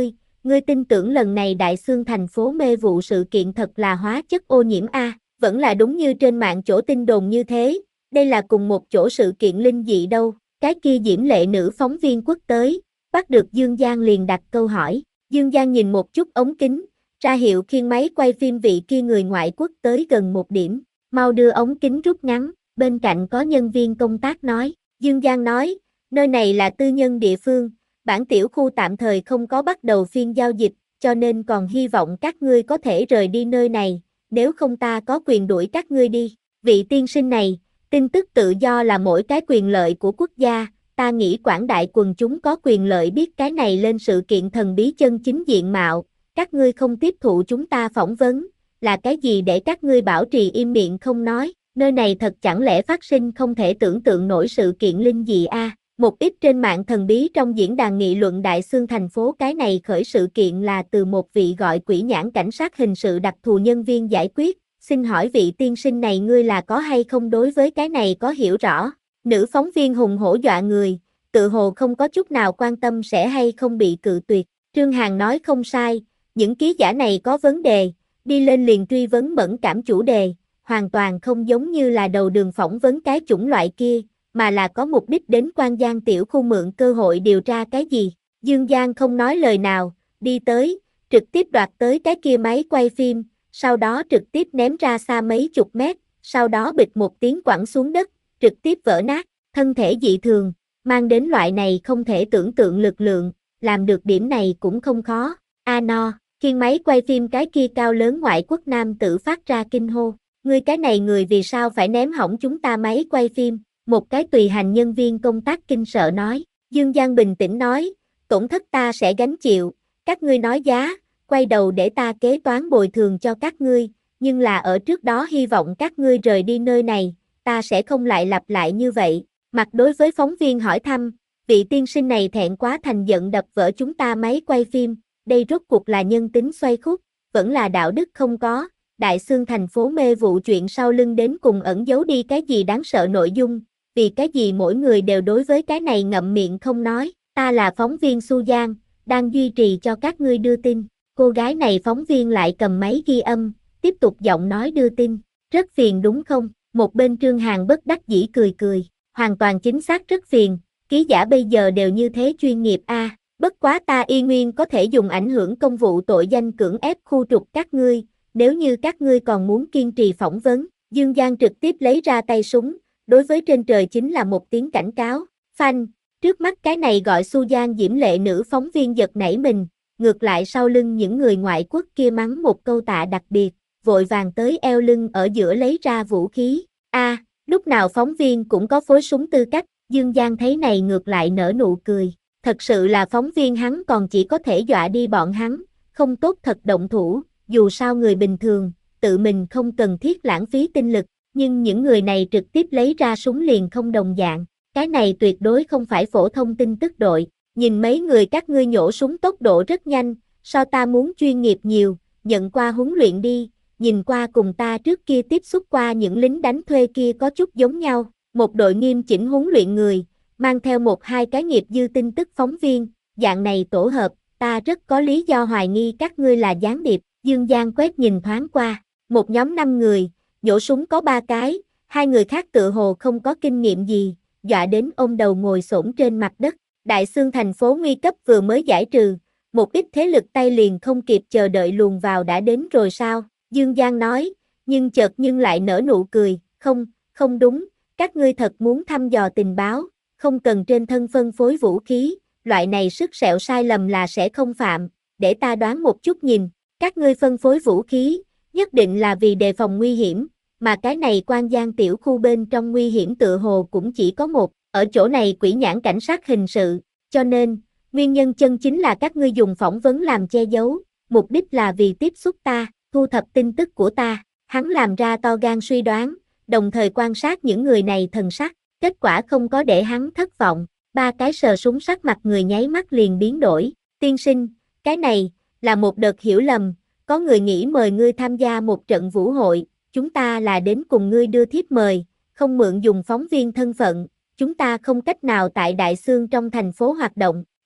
Speaker 1: Ngươi tin tưởng lần này Đại Xương thành phố mê vụ sự kiện thật là hóa chất ô nhiễm a? Vẫn là đúng như trên mạng chỗ tin đồn như thế, đây là cùng một chỗ sự kiện linh dị đâu. Cái kia diễm lệ nữ phóng viên quốc tới, bắt được Dương Giang liền đặt câu hỏi. Dương Giang nhìn một chút ống kính, ra hiệu khiêng máy quay phim vị kia người ngoại quốc tới gần một điểm, mau đưa ống kính rút ngắn, bên cạnh có nhân viên công tác nói. Dương Giang nói, nơi này là tư nhân địa phương, bản tiểu khu tạm thời không có bắt đầu phiên giao dịch, cho nên còn hy vọng các ngươi có thể rời đi nơi này, nếu không ta có quyền đuổi các ngươi đi. Vị tiên sinh này, tin tức tự do là mỗi cái quyền lợi của quốc gia, ta nghĩ quảng đại quần chúng có quyền lợi biết cái này lên sự kiện thần bí chân chính diện mạo, các ngươi không tiếp thụ chúng ta phỏng vấn, là cái gì để các ngươi bảo trì im miệng không nói, nơi này thật chẳng lẽ phát sinh không thể tưởng tượng nổi sự kiện linh dị a? À? Một ít trên mạng thần bí trong diễn đàn nghị luận Đại Xương thành phố cái này khởi sự kiện là từ một vị gọi quỷ nhãn cảnh sát hình sự đặc thù nhân viên giải quyết, xin hỏi vị tiên sinh này ngươi là có hay không đối với cái này có hiểu rõ? Nữ phóng viên hùng hổ dọa người, tự hồ không có chút nào quan tâm sẽ hay không bị cự tuyệt. Trương Hàn nói không sai, những ký giả này có vấn đề, đi lên liền truy vấn mẫn cảm chủ đề, hoàn toàn không giống như là đầu đường phỏng vấn cái chủng loại kia, mà là có mục đích đến Quan Giang tiểu khu mượn cơ hội điều tra cái gì. Dương Giang không nói lời nào, đi tới, trực tiếp đoạt tới cái kia máy quay phim, sau đó trực tiếp ném ra xa mấy chục mét, sau đó bịch một tiếng quẳng xuống đất, trực tiếp vỡ nát, thân thể dị thường, mang đến loại này không thể tưởng tượng lực lượng, làm được điểm này cũng không khó. A no, khiêng máy quay phim cái kia cao lớn ngoại quốc nam tử phát ra kinh hô, ngươi cái này người vì sao phải ném hỏng chúng ta máy quay phim, một cái tùy hành nhân viên công tác kinh sợ nói. Dương Giang bình tĩnh nói, tổn thất ta sẽ gánh chịu, các ngươi nói giá, quay đầu để ta kế toán bồi thường cho các ngươi, nhưng là ở trước đó hy vọng các ngươi rời đi nơi này, ta sẽ không lại lặp lại như vậy. Mặt đối với phóng viên hỏi thăm, vị tiên sinh này thẹn quá thành giận đập vỡ chúng ta máy quay phim, đây rốt cuộc là nhân tính xoay khúc, vẫn là đạo đức không có, Đại Xương thành phố mê vụ chuyện sau lưng đến cùng ẩn giấu đi cái gì đáng sợ nội dung, vì cái gì mỗi người đều đối với cái này ngậm miệng không nói, ta là phóng viên Su Giang, đang duy trì cho các ngươi đưa tin. Cô gái này phóng viên lại cầm máy ghi âm, tiếp tục giọng nói đưa tin, rất phiền đúng không? Một bên Trương Hàn bất đắc dĩ cười cười, hoàn toàn chính xác rất phiền, ký giả bây giờ đều như thế chuyên nghiệp a. À, bất quá ta y nguyên có thể dùng ảnh hưởng công vụ tội danh cưỡng ép khu trục các ngươi, nếu như các ngươi còn muốn kiên trì phỏng vấn. Dương Giang trực tiếp lấy ra tay súng, đối với trên trời chính là một tiếng cảnh cáo, phanh, trước mắt cái này gọi Su Giang diễm lệ nữ phóng viên giật nảy mình, ngược lại sau lưng những người ngoại quốc kia mắng một câu tạ đặc biệt, vội vàng tới eo lưng ở giữa lấy ra vũ khí. A, à, lúc nào phóng viên cũng có phối súng tư cách, Dương Giang thấy này ngược lại nở nụ cười, thật sự là phóng viên hắn còn chỉ có thể dọa đi bọn hắn, không tốt thật động thủ, dù sao người bình thường, tự mình không cần thiết lãng phí tinh lực, nhưng những người này trực tiếp lấy ra súng liền không đồng dạng, cái này tuyệt đối không phải phổ thông tin tức đội, nhìn mấy người các ngươi nhổ súng tốc độ rất nhanh, so ta muốn chuyên nghiệp nhiều, nhận qua huấn luyện đi, nhìn qua cùng ta trước kia tiếp xúc qua những lính đánh thuê kia có chút giống nhau, một đội nghiêm chỉnh huấn luyện người, mang theo một hai cái nghiệp dư tin tức phóng viên, dạng này tổ hợp, ta rất có lý do hoài nghi các ngươi là gián điệp. Dương Giang quét nhìn thoáng qua, một nhóm năm người, nhổ súng có ba cái, hai người khác tự hồ không có kinh nghiệm gì, dọa đến ôm đầu ngồi xổm trên mặt đất. Đại Xương thành phố nguy cấp vừa mới giải trừ, một ít thế lực tay liền không kịp chờ đợi luồn vào đã đến rồi sao? Dương Giang nói, nhưng chợt nhưng lại nở nụ cười, không, không đúng, các ngươi thật muốn thăm dò tình báo, không cần trên thân phân phối vũ khí, loại này sức sẹo sai lầm là sẽ không phạm, để ta đoán một chút nhìn, các ngươi phân phối vũ khí, nhất định là vì đề phòng nguy hiểm, mà cái này Quan Giang tiểu khu bên trong nguy hiểm tự hồ cũng chỉ có một, ở chỗ này quỷ nhãn cảnh sát hình sự, cho nên, nguyên nhân chân chính là các ngươi dùng phỏng vấn làm che giấu, mục đích là vì tiếp xúc ta, thu thập tin tức của ta, hắn làm ra to gan suy đoán, đồng thời quan sát những người này thần sắc, kết quả không có để hắn thất vọng, ba cái sờ súng sắc mặt người nháy mắt liền biến đổi, tiên sinh, cái này, là một đợt hiểu lầm, có người nghĩ mời ngươi tham gia một trận vũ hội, chúng ta là đến cùng ngươi đưa thiếp mời, không mượn dùng phóng viên thân phận, chúng ta không cách nào tại Đại Xương trong thành phố hoạt động,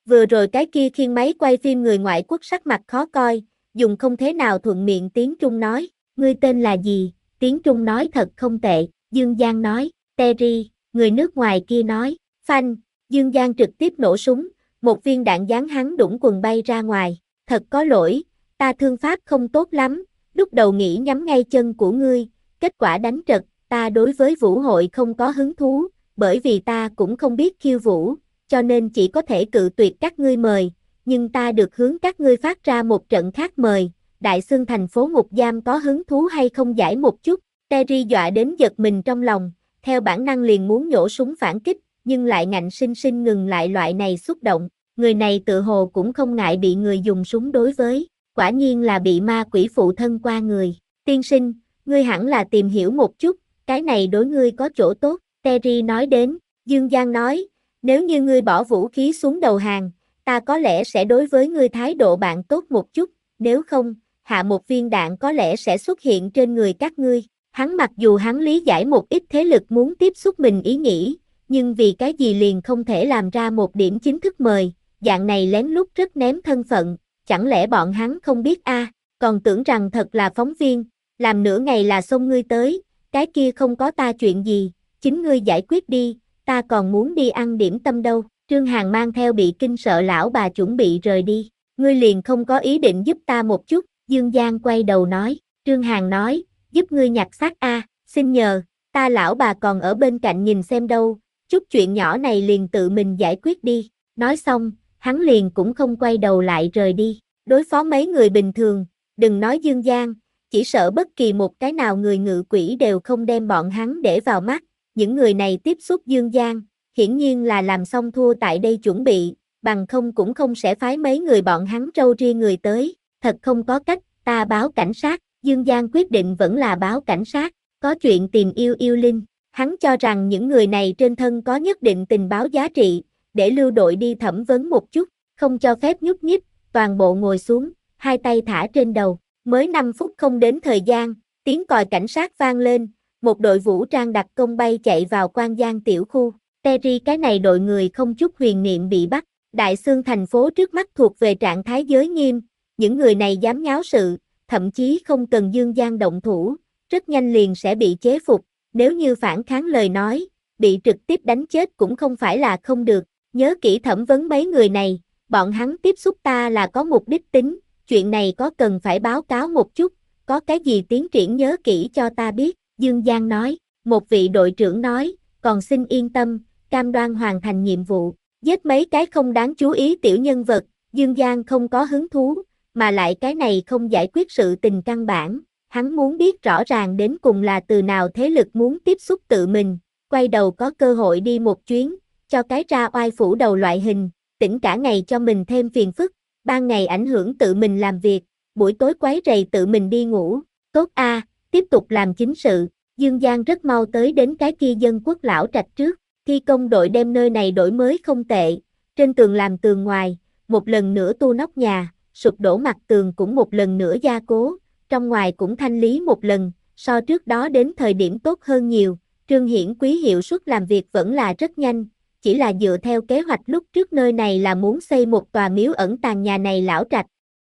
Speaker 1: Vừa rồi cái kia khiêng máy quay phim người ngoại quốc sắc mặt khó coi, dùng không thế nào thuận miệng tiếng Trung nói, ngươi tên là gì, tiếng Trung nói thật không tệ, Dương Giang nói, Terry, người nước ngoài kia nói, phanh, Dương Giang trực tiếp nổ súng, một viên đạn giáng hắn đũng quần bay ra ngoài, thật có lỗi, ta thương pháp không tốt lắm, lúc đầu nghĩ nhắm ngay chân của ngươi, kết quả đánh trật, ta đối với vũ hội không có hứng thú, bởi vì ta cũng không biết khiêu vũ, cho nên chỉ có thể cự tuyệt các ngươi mời, nhưng ta được hướng các ngươi phát ra một trận khác mời, Đại Xương thành phố ngục giam có hứng thú hay không giải một chút, Terry dọa đến giật mình trong lòng, theo bản năng liền muốn nhổ súng phản kích, nhưng lại ngạnh sinh sinh ngừng lại loại này xúc động, người này tự hồ cũng không ngại bị người dùng súng đối với, quả nhiên là bị ma quỷ phụ thân qua người, tiên sinh, ngươi hẳn là tìm hiểu một chút, cái này đối ngươi có chỗ tốt, Terry nói đến, Dương Giang nói, nếu như ngươi bỏ vũ khí xuống đầu hàng, ta có lẽ sẽ đối với ngươi thái độ bạn tốt một chút, nếu không, hạ một viên đạn có lẽ sẽ xuất hiện trên người các ngươi. Hắn mặc dù hắn lý giải một ít thế lực muốn tiếp xúc mình ý nghĩ, nhưng vì cái gì liền không thể làm ra một điểm chính thức mời, dạng này lén lút rất ném thân phận, chẳng lẽ bọn hắn không biết a, à, còn tưởng rằng thật là phóng viên, làm nửa ngày là xông ngươi tới, cái kia không có ta chuyện gì, chính ngươi giải quyết đi, ta còn muốn đi ăn điểm tâm đâu. Trương Hàn mang theo bị kinh sợ lão bà chuẩn bị rời đi, ngươi liền không có ý định giúp ta một chút, Dương Giang quay đầu nói, Trương Hàn nói, giúp ngươi nhặt xác a, à, xin nhờ, ta lão bà còn ở bên cạnh nhìn xem đâu, chút chuyện nhỏ này liền tự mình giải quyết đi, nói xong, hắn liền cũng không quay đầu lại rời đi, đối phó mấy người bình thường, đừng nói Dương Giang, chỉ sợ bất kỳ một cái nào người ngự quỷ đều không đem bọn hắn để vào mắt, những người này tiếp xúc Dương Giang, hiển nhiên là làm xong thua tại đây chuẩn bị, bằng không cũng không sẽ phái mấy người bọn hắn trâu ria người tới, thật không có cách, ta báo cảnh sát, Dương Giang quyết định vẫn là báo cảnh sát, có chuyện tìm yêu yêu linh, hắn cho rằng những người này trên thân có nhất định tình báo giá trị, để lưu đội đi thẩm vấn một chút, không cho phép nhúc nhích, toàn bộ ngồi xuống, hai tay thả trên đầu, mới năm phút không đến thời gian, tiếng còi cảnh sát vang lên, một đội vũ trang đặc công bay chạy vào Quan Giang tiểu khu. Terry cái này đội người không chút huyền niệm bị bắt, Đại Xương thành phố trước mắt thuộc về trạng thái giới nghiêm, những người này dám nháo sự, thậm chí không cần Dương Giang động thủ, rất nhanh liền sẽ bị chế phục, nếu như phản kháng lời nói, bị trực tiếp đánh chết cũng không phải là không được, nhớ kỹ thẩm vấn mấy người này, bọn hắn tiếp xúc ta là có mục đích tính, chuyện này có cần phải báo cáo một chút, có cái gì tiến triển nhớ kỹ cho ta biết, Dương Giang nói, một vị đội trưởng nói, còn xin yên tâm, cam đoan hoàn thành nhiệm vụ, giết mấy cái không đáng chú ý tiểu nhân vật, Dương Giang không có hứng thú, mà lại cái này không giải quyết sự tình căn bản, hắn muốn biết rõ ràng đến cùng là từ nào thế lực muốn tiếp xúc tự mình, quay đầu có cơ hội đi một chuyến, cho cái ra oai phủ đầu loại hình, tỉnh cả ngày cho mình thêm phiền phức, ban ngày ảnh hưởng tự mình làm việc, buổi tối quấy rầy tự mình đi ngủ, tốt a, tiếp tục làm chính sự, Dương Giang rất mau tới đến cái kia dân quốc lão trạch trước. Thi công đội đem nơi này đổi mới không tệ, trên tường làm tường ngoài, một lần nữa tu nóc nhà, sụp đổ mặt tường cũng một lần nữa gia cố, trong ngoài cũng thanh lý một lần, so trước đó đến thời điểm tốt hơn nhiều, Trương Hiển Quý hiệu suất làm việc vẫn là rất nhanh, chỉ là dựa theo kế hoạch lúc trước nơi này là muốn xây một tòa miếu ẩn tàng nhà này lão trạch.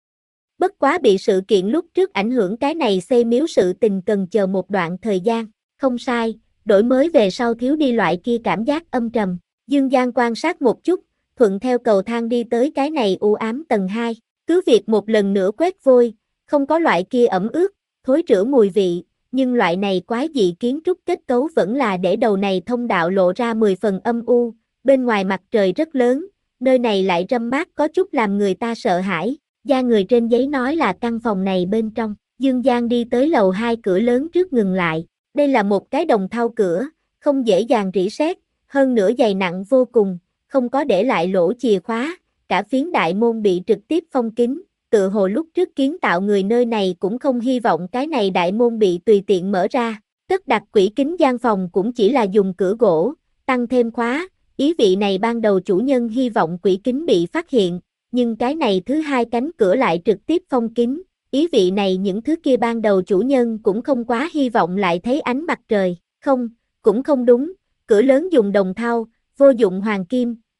Speaker 1: Bất quá bị sự kiện lúc trước ảnh hưởng cái này xây miếu sự tình cần chờ một đoạn thời gian, không sai. Đổi mới về sau thiếu đi loại kia cảm giác âm trầm, Dương Giang quan sát một chút, thuận theo cầu thang đi tới cái này u ám tầng hai, cứ việc một lần nữa quét vôi, không có loại kia ẩm ướt, thối rữa mùi vị, nhưng loại này quái dị kiến trúc kết cấu vẫn là để đầu này thông đạo lộ ra mười phần âm u, bên ngoài mặt trời rất lớn, nơi này lại râm mát có chút làm người ta sợ hãi, da người trên giấy nói là căn phòng này bên trong, Dương Giang đi tới lầu hai cửa lớn trước ngừng lại. Đây là một cái đồng thau cửa, không dễ dàng rỉ sét, hơn nữa dày nặng vô cùng, không có để lại lỗ chìa khóa, cả phiến đại môn bị trực tiếp phong kín, tựa hồ lúc trước kiến tạo người nơi này cũng không hy vọng cái này đại môn bị tùy tiện mở ra, cất đặt quỷ kính gian phòng cũng chỉ là dùng cửa gỗ, tăng thêm khóa, ý vị này ban đầu chủ nhân hy vọng quỷ kính bị phát hiện, nhưng cái này thứ hai cánh cửa lại trực tiếp phong kín. Ý vị này những thứ kia ban đầu chủ nhân cũng không quá hy vọng lại thấy ánh mặt trời, không, cũng không đúng, cửa lớn dùng đồng thau, vô dụng hoàng kim,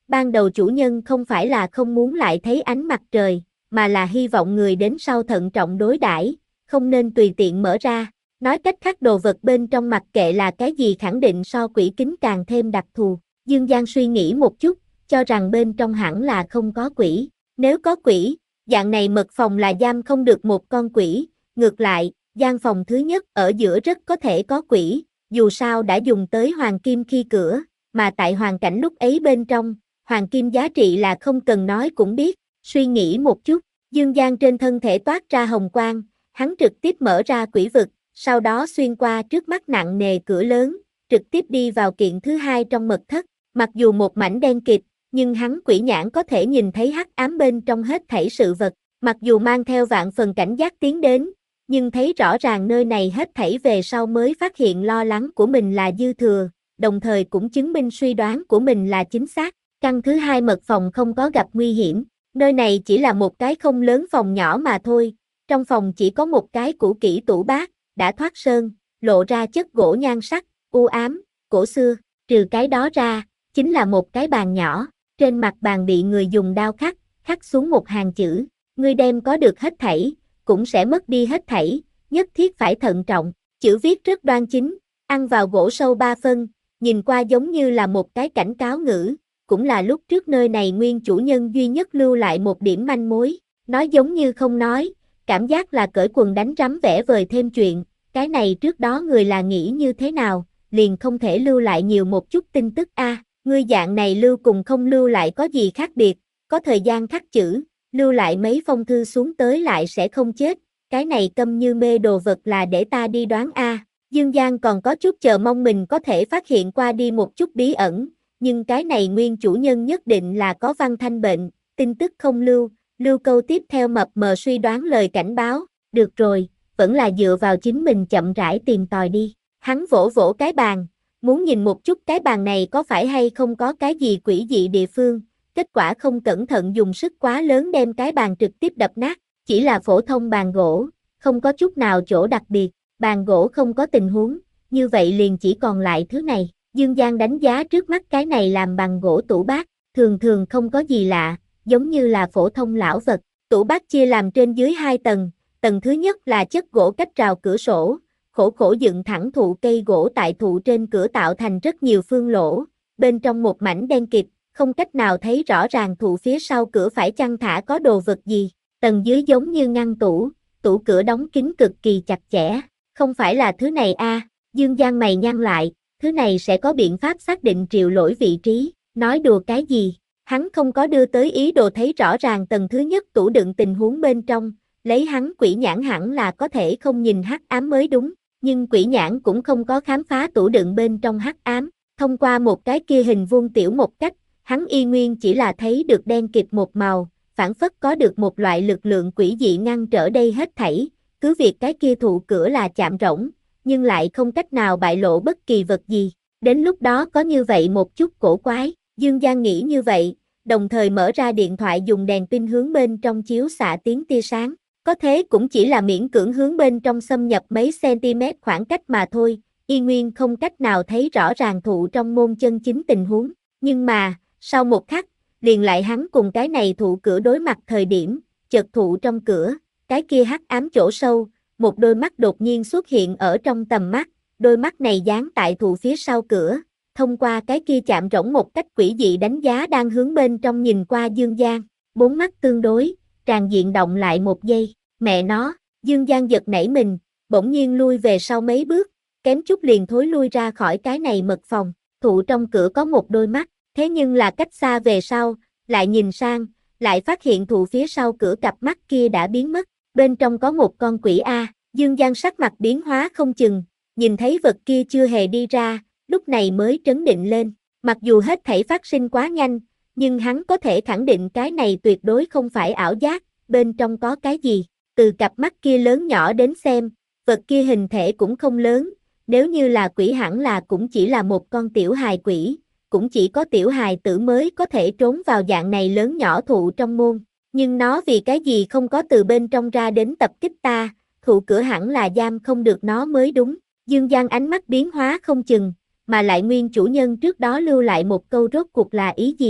Speaker 1: ban đầu chủ nhân không phải là không muốn lại thấy ánh mặt trời, mà là hy vọng người đến sau thận trọng đối đãi, không nên tùy tiện mở ra. Nói cách khác đồ vật bên trong mặc kệ là cái gì khẳng định so quỷ kính càng thêm đặc thù. Dương Giang suy nghĩ một chút, cho rằng bên trong hẳn là không có quỷ. Nếu có quỷ, dạng này mật phòng là giam không được một con quỷ. Ngược lại, gian phòng thứ nhất ở giữa rất có thể có quỷ, dù sao đã dùng tới hoàng kim khi cửa, mà tại hoàn cảnh lúc ấy bên trong, hoàng kim giá trị là không cần nói cũng biết. Suy nghĩ một chút, Dương Giang trên thân thể toát ra hồng quang, hắn trực tiếp mở ra quỷ vực, sau đó xuyên qua trước mắt nặng nề cửa lớn, trực tiếp đi vào kiện thứ hai trong mật thất. Mặc dù một mảnh đen kịt, nhưng hắn quỷ nhãn có thể nhìn thấy hắc ám bên trong hết thảy sự vật. Mặc dù mang theo vạn phần cảnh giác tiến đến, nhưng thấy rõ ràng nơi này hết thảy về sau mới phát hiện lo lắng của mình là dư thừa, đồng thời cũng chứng minh suy đoán của mình là chính xác. Căn thứ hai mật phòng không có gặp nguy hiểm, nơi này chỉ là một cái không lớn phòng nhỏ mà thôi. Trong phòng chỉ có một cái cũ kỹ tủ bát, đã thoát sơn, lộ ra chất gỗ nhan sắc, u ám, cổ xưa. Trừ cái đó ra, chính là một cái bàn nhỏ, trên mặt bàn bị người dùng đao khắc, khắc xuống một hàng chữ, ngươi đem có được hết thảy, cũng sẽ mất đi hết thảy, nhất thiết phải thận trọng. Chữ viết rất đoan chính, ăn vào gỗ sâu ba phân, nhìn qua giống như là một cái cảnh cáo ngữ, cũng là lúc trước nơi này nguyên chủ nhân duy nhất lưu lại một điểm manh mối. Nói giống như không nói, cảm giác là cởi quần đánh rắm vẽ vời thêm chuyện. Cái này trước đó người là nghĩ như thế nào, liền không thể lưu lại nhiều một chút tin tức a. À, ngươi dạng này lưu cùng không lưu lại có gì khác biệt, có thời gian khắc chữ, lưu lại mấy phong thư xuống tới lại sẽ không chết, cái này câm như mê đồ vật là để ta đi đoán a. À, Dương Giang còn có chút chờ mong mình có thể phát hiện qua đi một chút bí ẩn, nhưng cái này nguyên chủ nhân nhất định là có văn thanh bệnh, tin tức không lưu, lưu câu tiếp theo mập mờ suy đoán lời cảnh báo. Được rồi, vẫn là dựa vào chính mình chậm rãi tìm tòi đi. Hắn vỗ vỗ cái bàn, muốn nhìn một chút cái bàn này có phải hay không có cái gì quỷ dị địa phương, kết quả không cẩn thận dùng sức quá lớn đem cái bàn trực tiếp đập nát, chỉ là phổ thông bàn gỗ, không có chút nào chỗ đặc biệt, bàn gỗ không có tình huống, như vậy liền chỉ còn lại thứ này. Dương Giang đánh giá trước mắt cái này làm bằng gỗ tủ bát, thường thường không có gì lạ, giống như là phổ thông lão vật. Tủ bát chia làm trên dưới hai tầng, tầng thứ nhất là chất gỗ cách rào cửa sổ, khổ khổ dựng thẳng thụ cây gỗ tại thụ trên cửa tạo thành rất nhiều phương lỗ, bên trong một mảnh đen kịt, không cách nào thấy rõ ràng thụ phía sau cửa phải chăng thả có đồ vật gì. Tầng dưới giống như ngăn tủ, tủ cửa đóng kín cực kỳ chặt chẽ, không phải là thứ này a. À, Dương Giang mày nhăn lại, thứ này sẽ có biện pháp xác định triệu lỗi vị trí, nói đùa cái gì, hắn không có đưa tới ý đồ thấy rõ ràng tầng thứ nhất tủ đựng tình huống bên trong, lấy hắn quỷ nhãn hẳn là có thể không nhìn hắc ám mới đúng, nhưng quỷ nhãn cũng không có khám phá tủ đựng bên trong hắc ám, thông qua một cái kia hình vuông tiểu một cách, hắn y nguyên chỉ là thấy được đen kịt một màu, phản phất có được một loại lực lượng quỷ dị ngăn trở đây hết thảy, cứ việc cái kia thụ cửa là chạm rỗng, nhưng lại không cách nào bại lộ bất kỳ vật gì, đến lúc đó có như vậy một chút cổ quái, Dương Giang nghĩ như vậy, đồng thời mở ra điện thoại dùng đèn pin hướng bên trong chiếu xạ tiếng tia sáng, có thế cũng chỉ là miễn cưỡng hướng bên trong xâm nhập mấy cm khoảng cách mà thôi, y nguyên không cách nào thấy rõ ràng thụ trong môn chân chính tình huống, nhưng mà, sau một khắc, liền lại hắn cùng cái này thụ cửa đối mặt thời điểm, chợt thụ trong cửa, cái kia hắc ám chỗ sâu, một đôi mắt đột nhiên xuất hiện ở trong tầm mắt, đôi mắt này dán tại thụ phía sau cửa, thông qua cái kia chạm rỗng một cách quỷ dị đánh giá đang hướng bên trong nhìn qua Dương Giang, bốn mắt tương đối, tràn diện động lại một giây, mẹ nó, Dương Giang giật nảy mình, bỗng nhiên lui về sau mấy bước, kém chút liền thối lui ra khỏi cái này mật phòng, thụ trong cửa có một đôi mắt, thế nhưng là cách xa về sau, lại nhìn sang, lại phát hiện thụ phía sau cửa cặp mắt kia đã biến mất, bên trong có một con quỷ A, Dương Giang sắc mặt biến hóa không chừng, nhìn thấy vật kia chưa hề đi ra, lúc này mới trấn định lên, mặc dù hết thảy phát sinh quá nhanh, nhưng hắn có thể khẳng định cái này tuyệt đối không phải ảo giác, bên trong có cái gì, từ cặp mắt kia lớn nhỏ đến xem, vật kia hình thể cũng không lớn, nếu như là quỷ hẳn là cũng chỉ là một con tiểu hài quỷ, cũng chỉ có tiểu hài tử mới có thể trốn vào dạng này lớn nhỏ thụ trong môn, nhưng nó vì cái gì không có từ bên trong ra đến tập kích ta, thụ cửa hẳn là giam không được nó mới đúng, Dương Giang ánh mắt biến hóa không chừng, mà lại nguyên chủ nhân trước đó lưu lại một câu rốt cuộc là ý gì,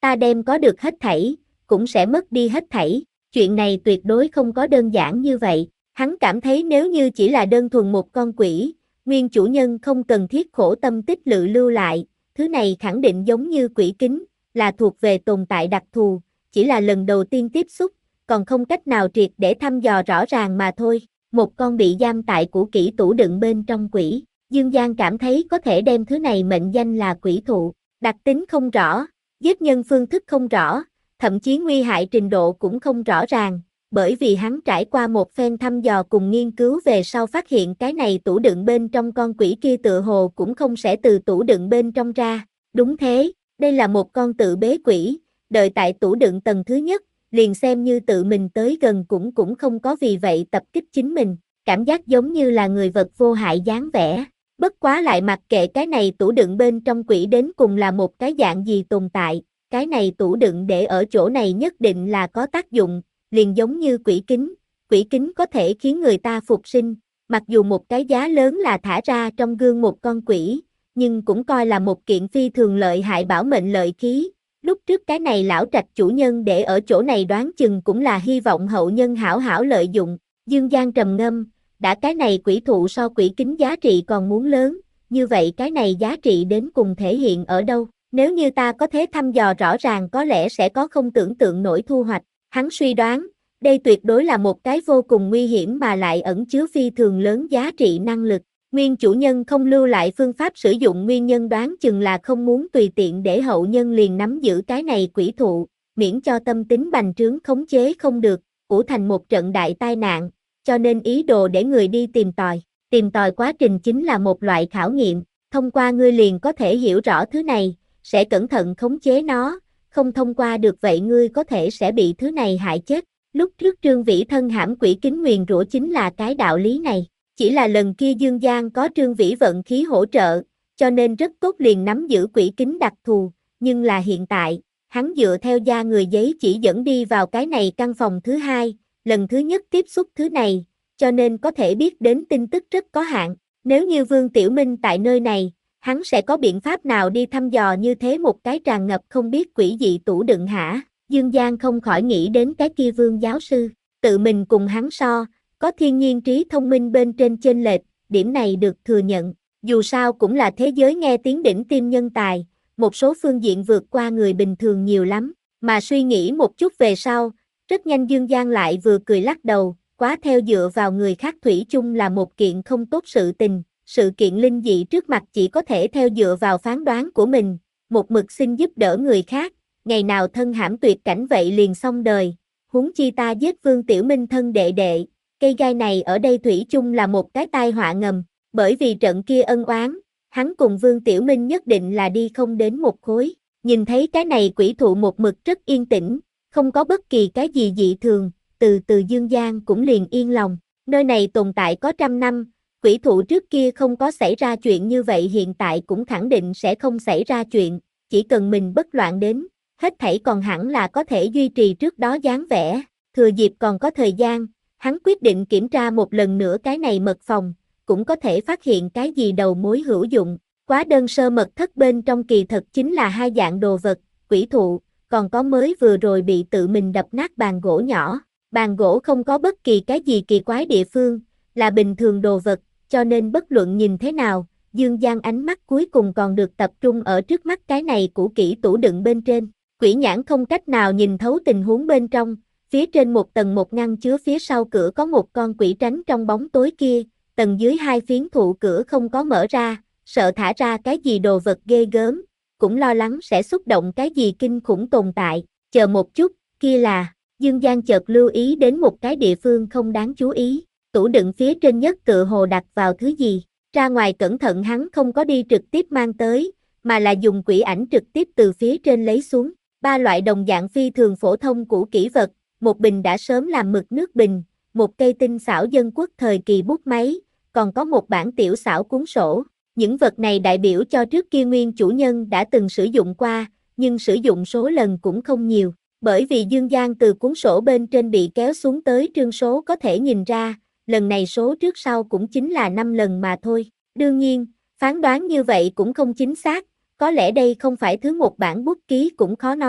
Speaker 1: ta đem có được hết thảy, cũng sẽ mất đi hết thảy. Chuyện này tuyệt đối không có đơn giản như vậy. Hắn cảm thấy nếu như chỉ là đơn thuần một con quỷ, nguyên chủ nhân không cần thiết khổ tâm tích lự lưu lại, thứ này khẳng định giống như quỷ kính, là thuộc về tồn tại đặc thù, chỉ là lần đầu tiên tiếp xúc, còn không cách nào triệt để thăm dò rõ ràng mà thôi. Một con bị giam tại cũ kỹ tủ đựng bên trong quỷ, Dương Giang cảm thấy có thể đem thứ này mệnh danh là quỷ thụ, đặc tính không rõ, giết nhân phương thức không rõ, thậm chí nguy hại trình độ cũng không rõ ràng, bởi vì hắn trải qua một phen thăm dò cùng nghiên cứu về sau phát hiện cái này tủ đựng bên trong con quỷ kia tựa hồ cũng không sẽ từ tủ đựng bên trong ra. Đúng thế, đây là một con tự bế quỷ, đợi tại tủ đựng tầng thứ nhất, liền xem như tự mình tới gần cũng cũng không có vì vậy tập kích chính mình, cảm giác giống như là người vật vô hại dáng vẻ. Bất quá lại mặc kệ cái này tủ đựng bên trong quỷ đến cùng là một cái dạng gì tồn tại, cái này tủ đựng để ở chỗ này nhất định là có tác dụng, liền giống như quỷ kính, quỷ kính có thể khiến người ta phục sinh, mặc dù một cái giá lớn là thả ra trong gương một con quỷ, nhưng cũng coi là một kiện phi thường lợi hại bảo mệnh lợi khí. Lúc trước cái này lão trạch chủ nhân để ở chỗ này đoán chừng cũng là hy vọng hậu nhân hảo hảo lợi dụng. Dương Giang trầm ngâm, đã cái này quỷ thụ so quỷ kính giá trị còn muốn lớn, như vậy cái này giá trị đến cùng thể hiện ở đâu? Nếu như ta có thể thăm dò rõ ràng có lẽ sẽ có không tưởng tượng nổi thu hoạch. Hắn suy đoán, đây tuyệt đối là một cái vô cùng nguy hiểm mà lại ẩn chứa phi thường lớn giá trị năng lực. Nguyên chủ nhân không lưu lại phương pháp sử dụng nguyên nhân đoán chừng là không muốn tùy tiện để hậu nhân liền nắm giữ cái này quỷ thụ, miễn cho tâm tính bành trướng khống chế không được, ủ thành một trận đại tai nạn, cho nên ý đồ để người đi tìm tòi. Tìm tòi quá trình chính là một loại khảo nghiệm, thông qua ngươi liền có thể hiểu rõ thứ này, sẽ cẩn thận khống chế nó, không thông qua được vậy ngươi có thể sẽ bị thứ này hại chết. Lúc trước Trương Vĩ thân hãm quỷ kính nguyền rủa chính là cái đạo lý này. Chỉ là lần kia Dương Giang có Trương Vĩ vận khí hỗ trợ, cho nên rất tốt liền nắm giữ quỷ kính đặc thù, nhưng là hiện tại, hắn dựa theo da người giấy chỉ dẫn đi vào cái này căn phòng thứ hai, lần thứ nhất tiếp xúc thứ này, cho nên có thể biết đến tin tức rất có hạn. Nếu như Vương Tiểu Minh tại nơi này, hắn sẽ có biện pháp nào đi thăm dò như thế một cái tràn ngập không biết quỷ dị tủ đựng hả? Dương Giang không khỏi nghĩ đến cái kia Vương giáo sư, tự mình cùng hắn so, có thiên nhiên trí thông minh bên trên chênh lệch, điểm này được thừa nhận, dù sao cũng là thế giới nghe tiếng đỉnh tim nhân tài, một số phương diện vượt qua người bình thường nhiều lắm, mà suy nghĩ một chút về sau, rất nhanh Dương Giang lại vừa cười lắc đầu, quá theo dựa vào người khác thủy chung là một kiện không tốt sự tình, sự kiện linh dị trước mặt chỉ có thể theo dựa vào phán đoán của mình, một mực xin giúp đỡ người khác, ngày nào thân hãm tuyệt cảnh vậy liền xong đời, huống chi ta giết Vương Tiểu Minh thân đệ đệ. Cây gai này ở đây thủy chung là một cái tai họa ngầm, bởi vì trận kia ân oán, hắn cùng Vương Tiểu Minh nhất định là đi không đến một khối. Nhìn thấy cái này quỷ thụ một mực rất yên tĩnh, không có bất kỳ cái gì dị thường, từ từ Dương Giang cũng liền yên lòng. Nơi này tồn tại có trăm năm, quỷ thụ trước kia không có xảy ra chuyện như vậy hiện tại cũng khẳng định sẽ không xảy ra chuyện, chỉ cần mình bất loạn đến, hết thảy còn hẳn là có thể duy trì trước đó dáng vẻ. Thừa dịp còn có thời gian, hắn quyết định kiểm tra một lần nữa cái này mật phòng, cũng có thể phát hiện cái gì đầu mối hữu dụng. Quá đơn sơ mật thất bên trong kỳ thật chính là hai dạng đồ vật, quỷ thụ, còn có mới vừa rồi bị tự mình đập nát bàn gỗ nhỏ. Bàn gỗ không có bất kỳ cái gì kỳ quái địa phương, là bình thường đồ vật, cho nên bất luận nhìn thế nào, Dương Giang ánh mắt cuối cùng còn được tập trung ở trước mắt cái này cũ kỹ tủ đựng bên trên. Quỷ nhãn không cách nào nhìn thấu tình huống bên trong, phía trên một tầng một ngăn chứa phía sau cửa có một con quỷ tránh trong bóng tối kia, tầng dưới hai phiến thụ cửa không có mở ra, sợ thả ra cái gì đồ vật ghê gớm, cũng lo lắng sẽ xúc động cái gì kinh khủng tồn tại. Chờ một chút, kia là, Dương Giang chợt lưu ý đến một cái địa phương không đáng chú ý, tủ đựng phía trên nhất tựa hồ đặt vào thứ gì, ra ngoài cẩn thận hắn không có đi trực tiếp mang tới, mà là dùng quỷ ảnh trực tiếp từ phía trên lấy xuống, ba loại đồng dạng phi thường phổ thông cũ kỹ vật, một bình đã sớm làm mực nước bình, một cây tinh xảo dân quốc thời kỳ bút máy, còn có một bản tiểu xảo cuốn sổ. Những vật này đại biểu cho trước kia nguyên chủ nhân đã từng sử dụng qua, nhưng sử dụng số lần cũng không nhiều. Bởi vì Dương Giang từ cuốn sổ bên trên bị kéo xuống tới trương số có thể nhìn ra, lần này số trước sau cũng chính là năm lần mà thôi. Đương nhiên, phán đoán như vậy cũng không chính xác, có lẽ đây không phải thứ một bản bút ký cũng khó nói.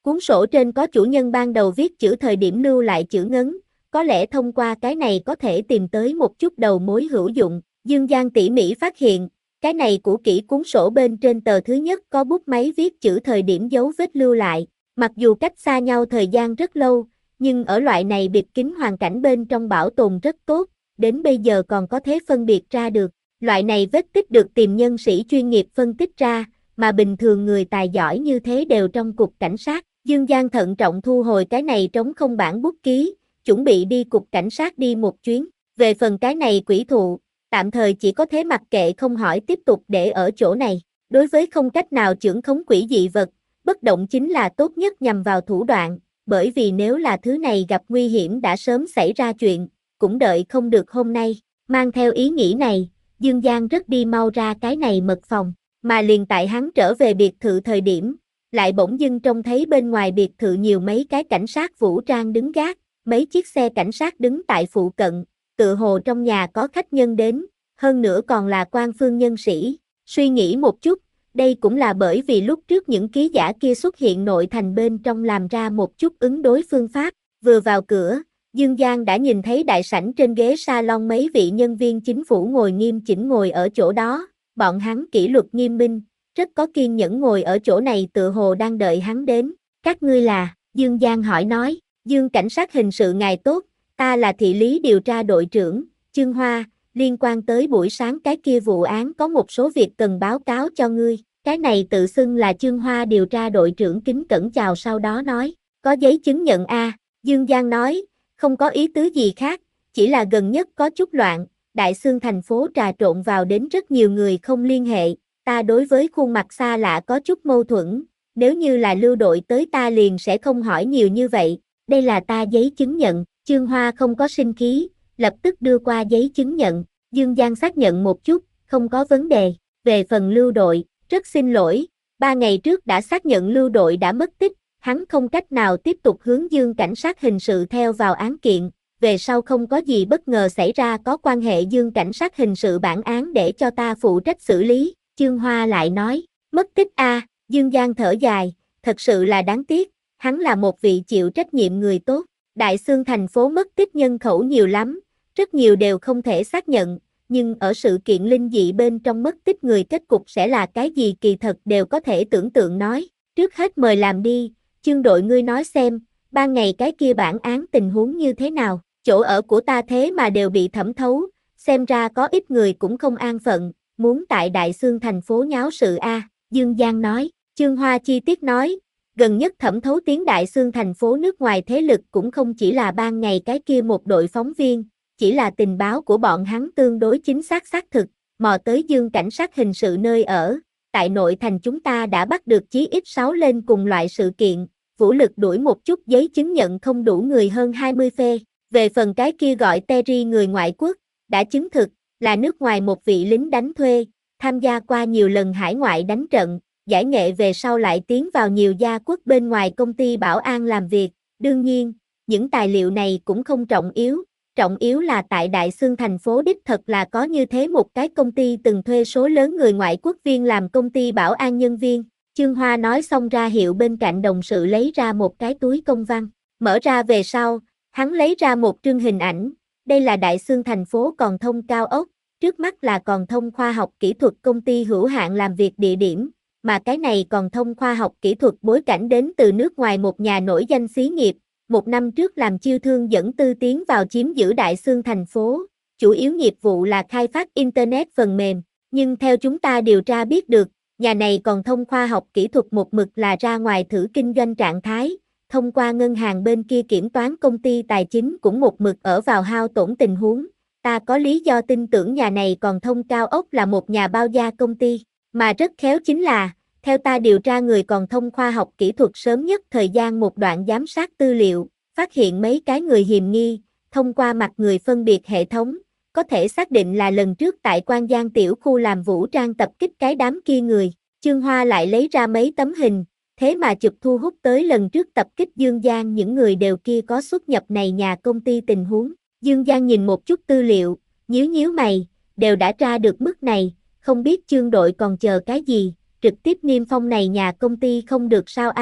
Speaker 1: Cuốn sổ trên có chủ nhân ban đầu viết chữ thời điểm lưu lại chữ ngấn, có lẽ thông qua cái này có thể tìm tới một chút đầu mối hữu dụng. Dương Giang tỉ mỉ phát hiện, cái này cũ kỹ cuốn sổ bên trên tờ thứ nhất có bút máy viết chữ thời điểm dấu vết lưu lại. Mặc dù cách xa nhau thời gian rất lâu, nhưng ở loại này bịt kín hoàn cảnh bên trong bảo tồn rất tốt, đến bây giờ còn có thể phân biệt ra được. Loại này vết tích được tìm nhân sĩ chuyên nghiệp phân tích ra, mà bình thường người tài giỏi như thế đều trong cục cảnh sát. Dương Giang thận trọng thu hồi cái này trống không bản bút ký, chuẩn bị đi cục cảnh sát đi một chuyến. Về phần cái này quỷ thụ, tạm thời chỉ có thế mặc kệ không hỏi tiếp tục để ở chỗ này. Đối với không cách nào chưởng khống quỷ dị vật, bất động chính là tốt nhất nhằm vào thủ đoạn, bởi vì nếu là thứ này gặp nguy hiểm đã sớm xảy ra chuyện, cũng đợi không được hôm nay. Mang theo ý nghĩ này, Dương Giang rất đi mau ra cái này mật phòng, mà liền tại hắn trở về biệt thự thời điểm, lại bỗng dưng trông thấy bên ngoài biệt thự nhiều mấy cái cảnh sát vũ trang đứng gác, mấy chiếc xe cảnh sát đứng tại phụ cận, tựa hồ trong nhà có khách nhân đến, hơn nữa còn là quan phương nhân sĩ. Suy nghĩ một chút, đây cũng là bởi vì lúc trước những ký giả kia xuất hiện nội thành bên trong làm ra một chút ứng đối phương pháp. Vừa vào cửa, Dương Giang đã nhìn thấy đại sảnh trên ghế salon mấy vị nhân viên chính phủ ngồi nghiêm chỉnh ngồi ở chỗ đó, bọn hắn kỷ luật nghiêm minh, rất có kiên nhẫn ngồi ở chỗ này tựa hồ đang đợi hắn đến. Các ngươi là? Dương Giang hỏi nói. Dương cảnh sát hình sự ngài tốt, ta là thị lý điều tra đội trưởng, Chương Hoa, liên quan tới buổi sáng cái kia vụ án có một số việc cần báo cáo cho ngươi. Cái này tự xưng là Chương Hoa điều tra đội trưởng kính cẩn chào sau đó nói, có giấy chứng nhận a? Dương Giang nói, không có ý tứ gì khác, chỉ là gần nhất có chút loạn, Đại Xương thành phố trà trộn vào đến rất nhiều người không liên hệ, ta đối với khuôn mặt xa lạ có chút mâu thuẫn, nếu như là lưu đội tới ta liền sẽ không hỏi nhiều như vậy, đây là ta giấy chứng nhận. Chương Hoa không có sinh khí, lập tức đưa qua giấy chứng nhận. Dương Giang xác nhận một chút, không có vấn đề. Về phần lưu đội, rất xin lỗi, ba ngày trước đã xác nhận lưu đội đã mất tích, hắn không cách nào tiếp tục hướng Dương cảnh sát hình sự theo vào án kiện, về sau không có gì bất ngờ xảy ra có quan hệ Dương cảnh sát hình sự bản án để cho ta phụ trách xử lý. Chương Hoa lại nói, mất tích a? À, Dương Giang thở dài, thật sự là đáng tiếc, hắn là một vị chịu trách nhiệm người tốt. Đại Xương thành phố mất tích nhân khẩu nhiều lắm, rất nhiều đều không thể xác nhận, nhưng ở sự kiện linh dị bên trong mất tích người kết cục sẽ là cái gì kỳ thật đều có thể tưởng tượng nói. Trước hết mời làm đi, Chương đội ngươi nói xem, ban ngày cái kia bản án tình huống như thế nào, chỗ ở của ta thế mà đều bị thẩm thấu, xem ra có ít người cũng không an phận, muốn tại Đại Xương thành phố nháo sự a. Dương Giang nói. Chương Hoa chi tiết nói, gần nhất thẩm thấu tiến Đại Xương thành phố nước ngoài thế lực cũng không chỉ là ban ngày cái kia một đội phóng viên, chỉ là tình báo của bọn hắn tương đối chính xác xác thực, mò tới Dương cảnh sát hình sự nơi ở, tại nội thành chúng ta đã bắt được chí ít sáu lên cùng loại sự kiện, vũ lực đuổi một chút giấy chứng nhận không đủ người hơn hai mươi phê, về phần cái kia gọi Terry người ngoại quốc, đã chứng thực, là nước ngoài một vị lính đánh thuê, tham gia qua nhiều lần hải ngoại đánh trận, giải nghệ về sau lại tiến vào nhiều gia quốc bên ngoài công ty bảo an làm việc, đương nhiên, những tài liệu này cũng không trọng yếu, trọng yếu là tại Đại Xương thành phố đích thật là có như thế một cái công ty từng thuê số lớn người ngoại quốc viên làm công ty bảo an nhân viên. Chương Hoa nói xong ra hiệu bên cạnh đồng sự lấy ra một cái túi công văn, mở ra về sau, hắn lấy ra một trương hình ảnh, đây là Đại Xương thành phố Còn Thông cao ốc, trước mắt là Còn Thông khoa học kỹ thuật công ty hữu hạn làm việc địa điểm, mà cái này Còn Thông khoa học kỹ thuật bối cảnh đến từ nước ngoài một nhà nổi danh xí nghiệp, một năm trước làm chiêu thương dẫn tư tiến vào chiếm giữ Đại Xương thành phố, chủ yếu nghiệp vụ là khai phát Internet phần mềm, nhưng theo chúng ta điều tra biết được, nhà này Còn Thông khoa học kỹ thuật một mực là ra ngoài thử kinh doanh trạng thái, thông qua ngân hàng bên kia kiểm toán công ty tài chính cũng một mực ở vào hao tổn tình huống, ta có lý do tin tưởng nhà này Còn Thông cao ốc là một nhà bao gia công ty, mà rất khéo chính là, theo ta điều tra người Còn Thông khoa học kỹ thuật sớm nhất thời gian một đoạn giám sát tư liệu, phát hiện mấy cái người hiềm nghi, thông qua mặt người phân biệt hệ thống, có thể xác định là lần trước tại Quan Giang tiểu khu làm vũ trang tập kích cái đám kia người. Chương Hoa lại lấy ra mấy tấm hình, thế mà chụp thu hút tới lần trước tập kích Dương Giang những người đều kia có xuất nhập này nhà công ty tình huống. Dương Giang nhìn một chút tư liệu, nhíu nhíu mày, đều đã tra được mức này, không biết Chương đội còn chờ cái gì, trực tiếp niêm phong này nhà công ty không được sao a?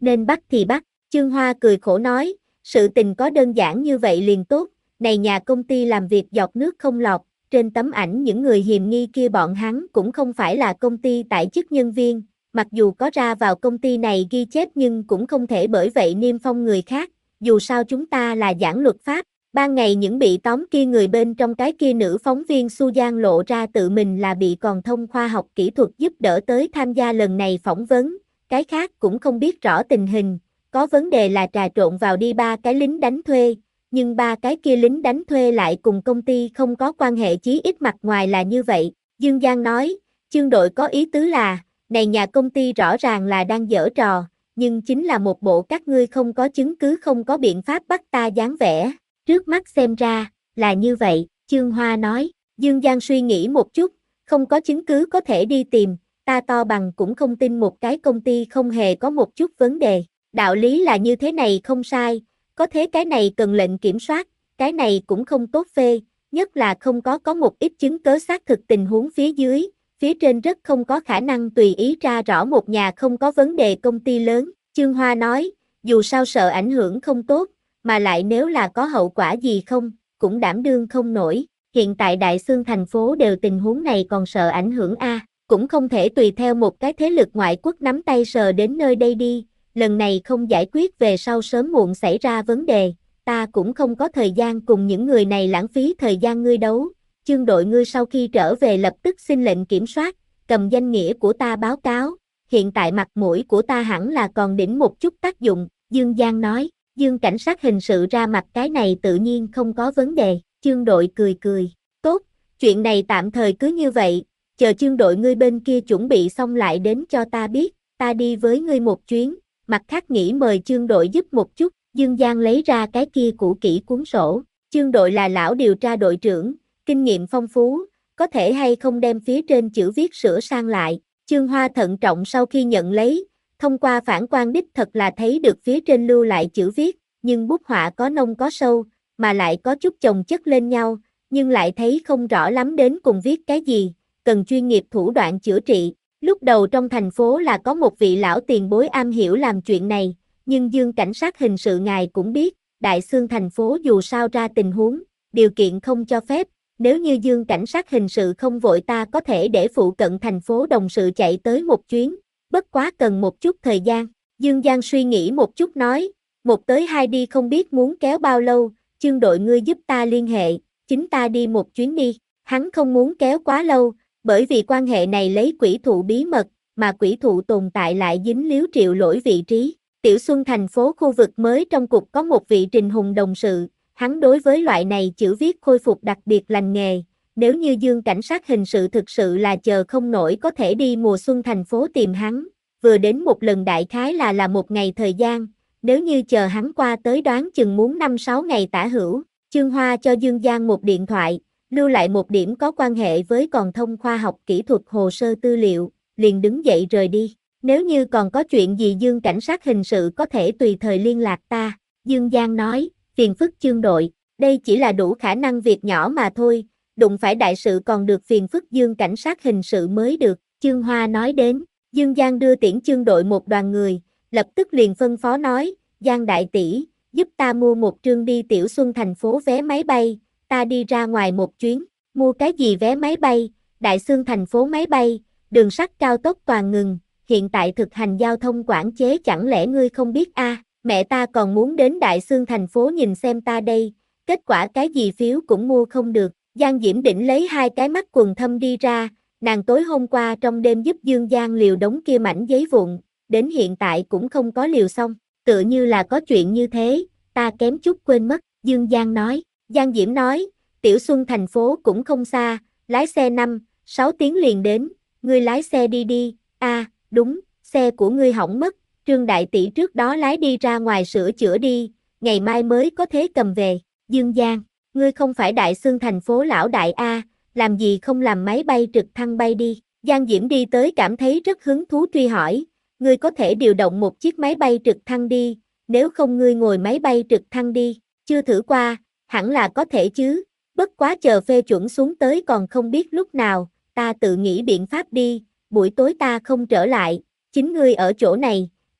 Speaker 1: nên bắt thì bắt. Chương Hoa cười khổ nói, sự tình có đơn giản như vậy liền tốt, này nhà công ty làm việc giọt nước không lọt, trên tấm ảnh những người hiềm nghi kia bọn hắn cũng không phải là công ty tại chức nhân viên, mặc dù có ra vào công ty này ghi chép nhưng cũng không thể bởi vậy niêm phong người khác, dù sao chúng ta là giảng luật pháp. Ban ngày những bị tóm kia người bên trong cái kia nữ phóng viên Susan lộ ra tự mình là bị còn thông khoa học kỹ thuật giúp đỡ tới tham gia lần này phỏng vấn, cái khác cũng không biết rõ tình hình, có vấn đề là trà trộn vào đi ba cái lính đánh thuê, nhưng ba cái kia lính đánh thuê lại cùng công ty không có quan hệ, chí ít mặt ngoài là như vậy. Dương Giang nói, Chương đội có ý tứ là, này nhà công ty rõ ràng là đang giở trò, nhưng chính là một bộ các ngươi không có chứng cứ không có biện pháp bắt ta dáng vẻ. Trước mắt xem ra, là như vậy, Chương Hoa nói. Dương Giang suy nghĩ một chút, không có chứng cứ có thể đi tìm, ta to bằng cũng không tin một cái công ty không hề có một chút vấn đề. Đạo lý là như thế này không sai, có thế cái này cần lệnh kiểm soát, cái này cũng không tốt phê, nhất là không có có một ít chứng cớ xác thực tình huống phía dưới, phía trên rất không có khả năng tùy ý ra rõ một nhà không có vấn đề công ty lớn. Chương Hoa nói, dù sao sợ ảnh hưởng không tốt, mà lại nếu là có hậu quả gì không, cũng đảm đương không nổi. Hiện tại Đại Xương thành phố đều tình huống này còn sợ ảnh hưởng a, cũng không thể tùy theo một cái thế lực ngoại quốc nắm tay sờ đến nơi đây đi, lần này không giải quyết về sau sớm muộn xảy ra vấn đề, ta cũng không có thời gian cùng những người này lãng phí thời gian ngươi đấu. Chương đội ngươi sau khi trở về lập tức xin lệnh kiểm soát, cầm danh nghĩa của ta báo cáo, hiện tại mặt mũi của ta hẳn là còn đỉnh một chút tác dụng, Dương Giang nói. Dương cảnh sát hình sự ra mặt cái này tự nhiên không có vấn đề, Chương đội cười cười, tốt, chuyện này tạm thời cứ như vậy, chờ Chương đội ngươi bên kia chuẩn bị xong lại đến cho ta biết, ta đi với ngươi một chuyến, mặt khác nghĩ mời Chương đội giúp một chút. Dương Giang lấy ra cái kia cũ kỹ cuốn sổ, Chương đội là lão điều tra đội trưởng, kinh nghiệm phong phú, có thể hay không đem phía trên chữ viết sửa sang lại. Chương Hoa thận trọng sau khi nhận lấy, thông qua phản quang đích thật là thấy được phía trên lưu lại chữ viết, nhưng bút họa có nông có sâu, mà lại có chút chồng chất lên nhau, nhưng lại thấy không rõ lắm đến cùng viết cái gì, cần chuyên nghiệp thủ đoạn chữa trị. Lúc đầu trong thành phố là có một vị lão tiền bối am hiểu làm chuyện này, nhưng Dương cảnh sát hình sự ngài cũng biết, Đại Xương thành phố dù sao ra tình huống, điều kiện không cho phép, nếu như Dương cảnh sát hình sự không vội ta có thể để phụ cận thành phố đồng sự chạy tới một chuyến, bất quá cần một chút thời gian. Dương Giang suy nghĩ một chút nói, một tới hai đi không biết muốn kéo bao lâu, Chương đội ngươi giúp ta liên hệ, chính ta đi một chuyến đi. Hắn không muốn kéo quá lâu, bởi vì quan hệ này lấy quỷ thụ bí mật, mà quỷ thụ tồn tại lại dính líu Triệu Lỗi vị trí. Tiểu Xuân thành phố khu vực mới trong cục có một vị Trình Hùng đồng sự, hắn đối với loại này chữ viết khôi phục đặc biệt lành nghề. Nếu như Dương cảnh sát hình sự thực sự là chờ không nổi có thể đi mùa xuân thành phố tìm hắn, vừa đến một lần đại khái là là một ngày thời gian, nếu như chờ hắn qua tới đoán chừng muốn năm sáu ngày tả hữu. Chương Hoa cho Dương Giang một điện thoại, lưu lại một điểm có quan hệ với còn thông khoa học kỹ thuật hồ sơ tư liệu, liền đứng dậy rời đi. Nếu như còn có chuyện gì Dương cảnh sát hình sự có thể tùy thời liên lạc ta. Dương Giang nói, phiền phức Chương đội, đây chỉ là đủ khả năng việc nhỏ mà thôi, đụng phải đại sự còn được phiền phức Dương cảnh sát hình sự mới được. Chương Hoa nói đến, Dương Giang đưa tiễn Chương đội một đoàn người, lập tức liền phân phó nói, Giang đại tỷ, giúp ta mua một trương đi Tiểu Xuân thành phố vé máy bay, ta đi ra ngoài một chuyến. Mua cái gì vé máy bay? Đại Xương thành phố máy bay, đường sắt cao tốc toàn ngừng, hiện tại thực hành giao thông quản chế chẳng lẽ ngươi không biết a? À, mẹ ta còn muốn đến Đại Xương thành phố nhìn xem ta đây, kết quả cái gì phiếu cũng mua không được. Giang Diễm Đỉnh lấy hai cái mắt quần thâm đi ra, nàng tối hôm qua trong đêm giúp Dương Giang liều đống kia mảnh giấy vụn, đến hiện tại cũng không có liều xong, tựa như là có chuyện như thế, ta kém chút quên mất. Dương Giang nói. Giang Diễm nói, Tiểu Xuân thành phố cũng không xa, lái xe năm, sáu tiếng liền đến, ngươi lái xe đi đi. A, à, đúng, xe của ngươi hỏng mất, Trương đại tỷ trước đó lái đi ra ngoài sửa chữa đi, ngày mai mới có thế cầm về. Dương Giang, ngươi không phải Đại Xương thành phố lão đại A, làm gì không làm máy bay trực thăng bay đi. Giang Diễm đi tới cảm thấy rất hứng thú truy hỏi, ngươi có thể điều động một chiếc máy bay trực thăng đi, nếu không ngươi ngồi máy bay trực thăng đi. Chưa thử qua, hẳn là có thể chứ, bất quá chờ phê chuẩn xuống tới còn không biết lúc nào, ta tự nghĩ biện pháp đi, buổi tối ta không trở lại, chính ngươi ở chỗ này,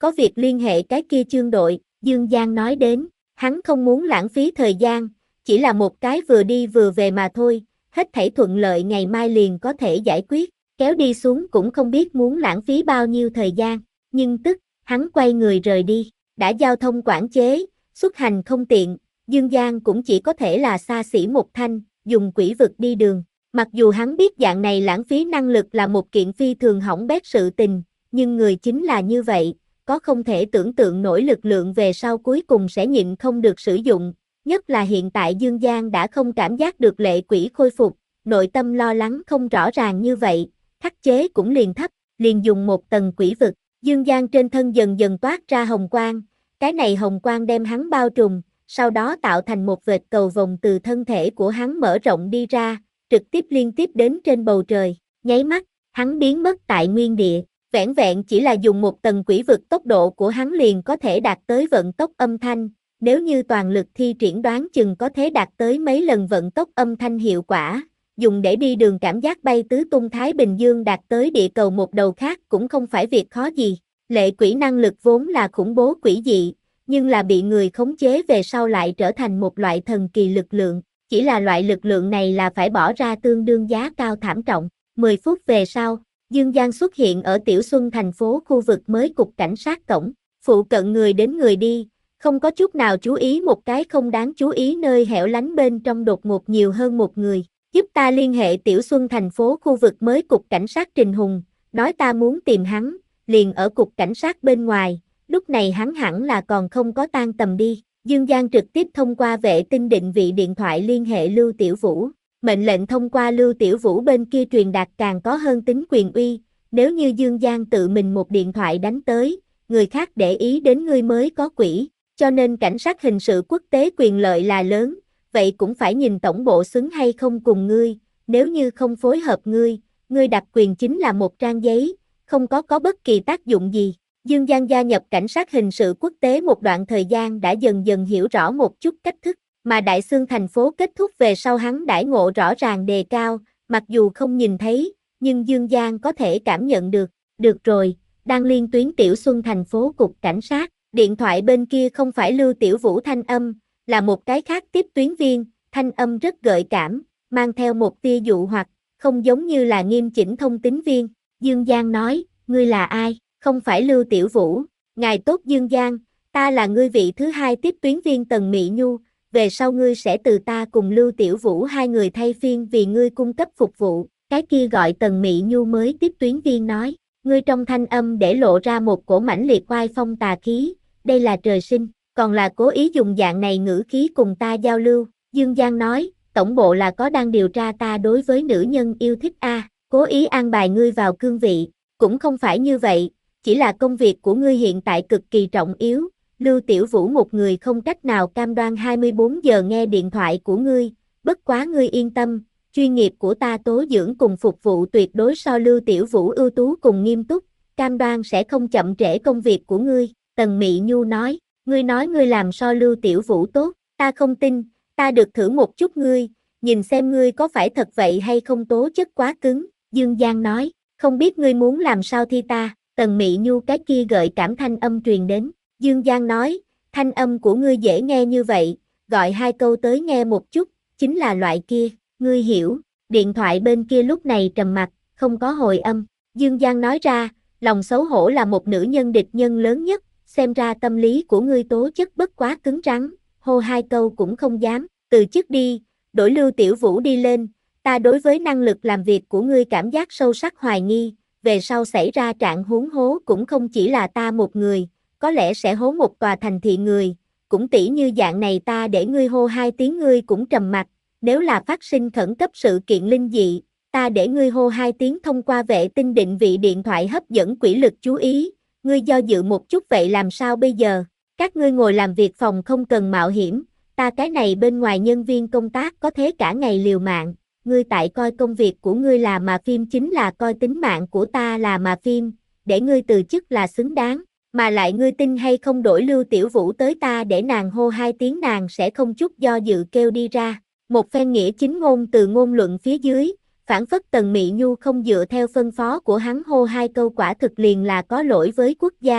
Speaker 1: có việc liên hệ cái kia chương đội, Dương Giang nói đến, hắn không muốn lãng phí thời gian, chỉ là một cái vừa đi vừa về mà thôi, hết thảy thuận lợi ngày mai liền có thể giải quyết, kéo đi xuống cũng không biết muốn lãng phí bao nhiêu thời gian, nhưng tức, hắn quay người rời đi, đã giao thông quản chế, xuất hành không tiện, Dương Giang cũng chỉ có thể là xa xỉ một thanh, dùng quỷ vực đi đường. Mặc dù hắn biết dạng này lãng phí năng lực là một kiện phi thường hỏng bét sự tình, nhưng người chính là như vậy, có không thể tưởng tượng nổi lực lượng về sau cuối cùng sẽ nhịn không được sử dụng, nhất là hiện tại Dương Giang đã không cảm giác được lệ quỷ khôi phục, nội tâm lo lắng không rõ ràng như vậy, khắc chế cũng liền thấp, liền dùng một tầng quỷ vực, Dương Giang trên thân dần dần toát ra hồng quang, cái này hồng quang đem hắn bao trùm, sau đó tạo thành một vệt cầu vồng từ thân thể của hắn mở rộng đi ra, trực tiếp liên tiếp đến trên bầu trời, nháy mắt, hắn biến mất tại nguyên địa, vẻn vẹn chỉ là dùng một tầng quỷ vực tốc độ của hắn liền có thể đạt tới vận tốc âm thanh, nếu như toàn lực thi triển đoán chừng có thể đạt tới mấy lần vận tốc âm thanh hiệu quả, dùng để đi đường cảm giác bay tứ tung Thái Bình Dương đạt tới địa cầu một đầu khác cũng không phải việc khó gì, lệ quỷ năng lực vốn là khủng bố quỷ dị, nhưng là bị người khống chế về sau lại trở thành một loại thần kỳ lực lượng. Chỉ là loại lực lượng này là phải bỏ ra tương đương giá cao thảm trọng. mười phút về sau, Dương Giang xuất hiện ở Tiểu Xuân thành phố khu vực mới cục cảnh sát cổng, phụ cận người đến người đi, không có chút nào chú ý một cái không đáng chú ý nơi hẻo lánh bên trong đột ngột nhiều hơn một người. Giúp ta liên hệ Tiểu Xuân thành phố khu vực mới cục cảnh sát Trình Hùng, nói ta muốn tìm hắn, liền ở cục cảnh sát bên ngoài, lúc này hắn hẳn là còn không có tan tầm đi. Dương Giang trực tiếp thông qua vệ tinh định vị điện thoại liên hệ Lưu Tiểu Vũ, mệnh lệnh thông qua Lưu Tiểu Vũ bên kia truyền đạt càng có hơn tính quyền uy, nếu như Dương Giang tự mình một điện thoại đánh tới, người khác để ý đến ngươi mới có quỷ, cho nên cảnh sát hình sự quốc tế quyền lợi là lớn, vậy cũng phải nhìn tổng bộ xứng hay không cùng ngươi, nếu như không phối hợp ngươi, ngươi đặc quyền chính là một trang giấy, không có có bất kỳ tác dụng gì. Dương Giang gia nhập cảnh sát hình sự quốc tế một đoạn thời gian đã dần dần hiểu rõ một chút cách thức, mà Đại Xương thành phố kết thúc về sau hắn đãi ngộ rõ ràng đề cao, mặc dù không nhìn thấy, nhưng Dương Giang có thể cảm nhận được. Được rồi, đang liên tuyến Tiểu Xuân thành phố cục cảnh sát, điện thoại bên kia không phải Lưu Tiểu Vũ thanh âm, là một cái khác tiếp tuyến viên, thanh âm rất gợi cảm, mang theo một tia dụ hoặc, không giống như là nghiêm chỉnh thông tín viên. Dương Giang nói, ngươi là ai? Không phải Lưu Tiểu Vũ, ngài tốt Dương Giang, ta là ngươi vị thứ hai tiếp tuyến viên Tần Mị Nhu, về sau ngươi sẽ từ ta cùng Lưu Tiểu Vũ hai người thay phiên vì ngươi cung cấp phục vụ, cái kia gọi Tần Mị Nhu mới tiếp tuyến viên nói, ngươi trong thanh âm để lộ ra một cổ mãnh liệt oai phong tà khí, đây là trời sinh, còn là cố ý dùng dạng này ngữ khí cùng ta giao lưu, Dương Giang nói, tổng bộ là có đang điều tra ta đối với nữ nhân yêu thích a, cố ý an bài ngươi vào cương vị, cũng không phải như vậy. Chỉ là công việc của ngươi hiện tại cực kỳ trọng yếu, Lưu Tiểu Vũ một người không cách nào cam đoan hai mươi bốn giờ nghe điện thoại của ngươi, bất quá ngươi yên tâm, chuyên nghiệp của ta tố dưỡng cùng phục vụ tuyệt đối so Lưu Tiểu Vũ ưu tú cùng nghiêm túc, cam đoan sẽ không chậm trễ công việc của ngươi, Tần Mị Nhu nói, ngươi nói ngươi làm so Lưu Tiểu Vũ tốt, ta không tin, ta được thử một chút ngươi, nhìn xem ngươi có phải thật vậy hay không tố chất quá cứng, Dương Giang nói, không biết ngươi muốn làm sao thi ta. Tần Mị Nhu cái kia gợi cảm thanh âm truyền đến, Dương Giang nói, thanh âm của ngươi dễ nghe như vậy, gọi hai câu tới nghe một chút, chính là loại kia, ngươi hiểu, điện thoại bên kia lúc này trầm mặc, không có hồi âm, Dương Giang nói ra, lòng xấu hổ là một nữ nhân địch nhân lớn nhất, xem ra tâm lý của ngươi tố chất bất quá cứng rắn, hô hai câu cũng không dám, từ chức đi, đổi Lưu Tiểu Vũ đi lên, ta đối với năng lực làm việc của ngươi cảm giác sâu sắc hoài nghi. Về sau xảy ra trạng huống hố cũng không chỉ là ta một người, có lẽ sẽ hố một tòa thành thị người, cũng tỉ như dạng này ta để ngươi hô hai tiếng ngươi cũng trầm mặc, nếu là phát sinh khẩn cấp sự kiện linh dị, ta để ngươi hô hai tiếng thông qua vệ tinh định vị điện thoại hấp dẫn quỷ lực chú ý, ngươi do dự một chút vậy làm sao bây giờ, các ngươi ngồi làm việc phòng không cần mạo hiểm, ta cái này bên ngoài nhân viên công tác có thế cả ngày liều mạng. Ngươi tại coi công việc của ngươi là mà phim chính là coi tính mạng của ta là mà phim, để ngươi từ chức là xứng đáng, mà lại ngươi tin hay không đổi Lưu Tiểu Vũ tới ta để nàng hô hai tiếng nàng sẽ không chút do dự kêu đi ra, một phen nghĩa chính ngôn từ ngôn luận phía dưới, phản phất Tần Mị Nhu không dựa theo phân phó của hắn hô hai câu quả thực liền là có lỗi với quốc gia,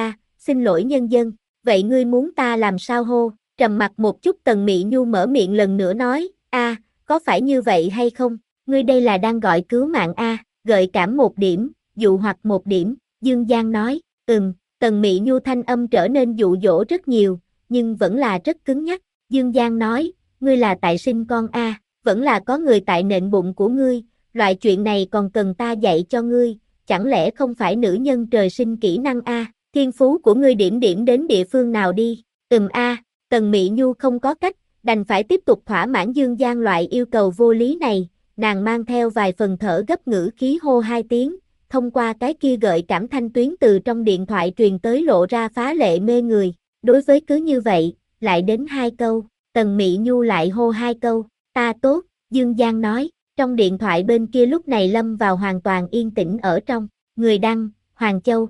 Speaker 1: xin lỗi nhân dân, vậy ngươi muốn ta làm sao hô, trầm mặc một chút Tần Mị Nhu mở miệng lần nữa nói, a, có phải như vậy hay không, ngươi đây là đang gọi cứu mạng a, gợi cảm một điểm, dụ hoặc một điểm, Dương Giang nói, ừm, Tần Mị Nhu thanh âm trở nên dụ dỗ rất nhiều, nhưng vẫn là rất cứng nhắc, Dương Giang nói, ngươi là tại sinh con a, vẫn là có người tại nện bụng của ngươi, loại chuyện này còn cần ta dạy cho ngươi, chẳng lẽ không phải nữ nhân trời sinh kỹ năng a, thiên phú của ngươi điểm điểm đến địa phương nào đi, ừm a, Tần Mị Nhu không có cách, đành phải tiếp tục thỏa mãn Dương Giang loại yêu cầu vô lý này, nàng mang theo vài phần thở gấp ngữ khí hô hai tiếng, thông qua cái kia gợi cảm thanh tuyến từ trong điện thoại truyền tới lộ ra phá lệ mê người, đối với cứ như vậy, lại đến hai câu, Tần Mị Nhu lại hô hai câu, ta tốt, Dương Giang nói, trong điện thoại bên kia lúc này lâm vào hoàn toàn yên tĩnh ở trong, người đăng, Hoàng Châu.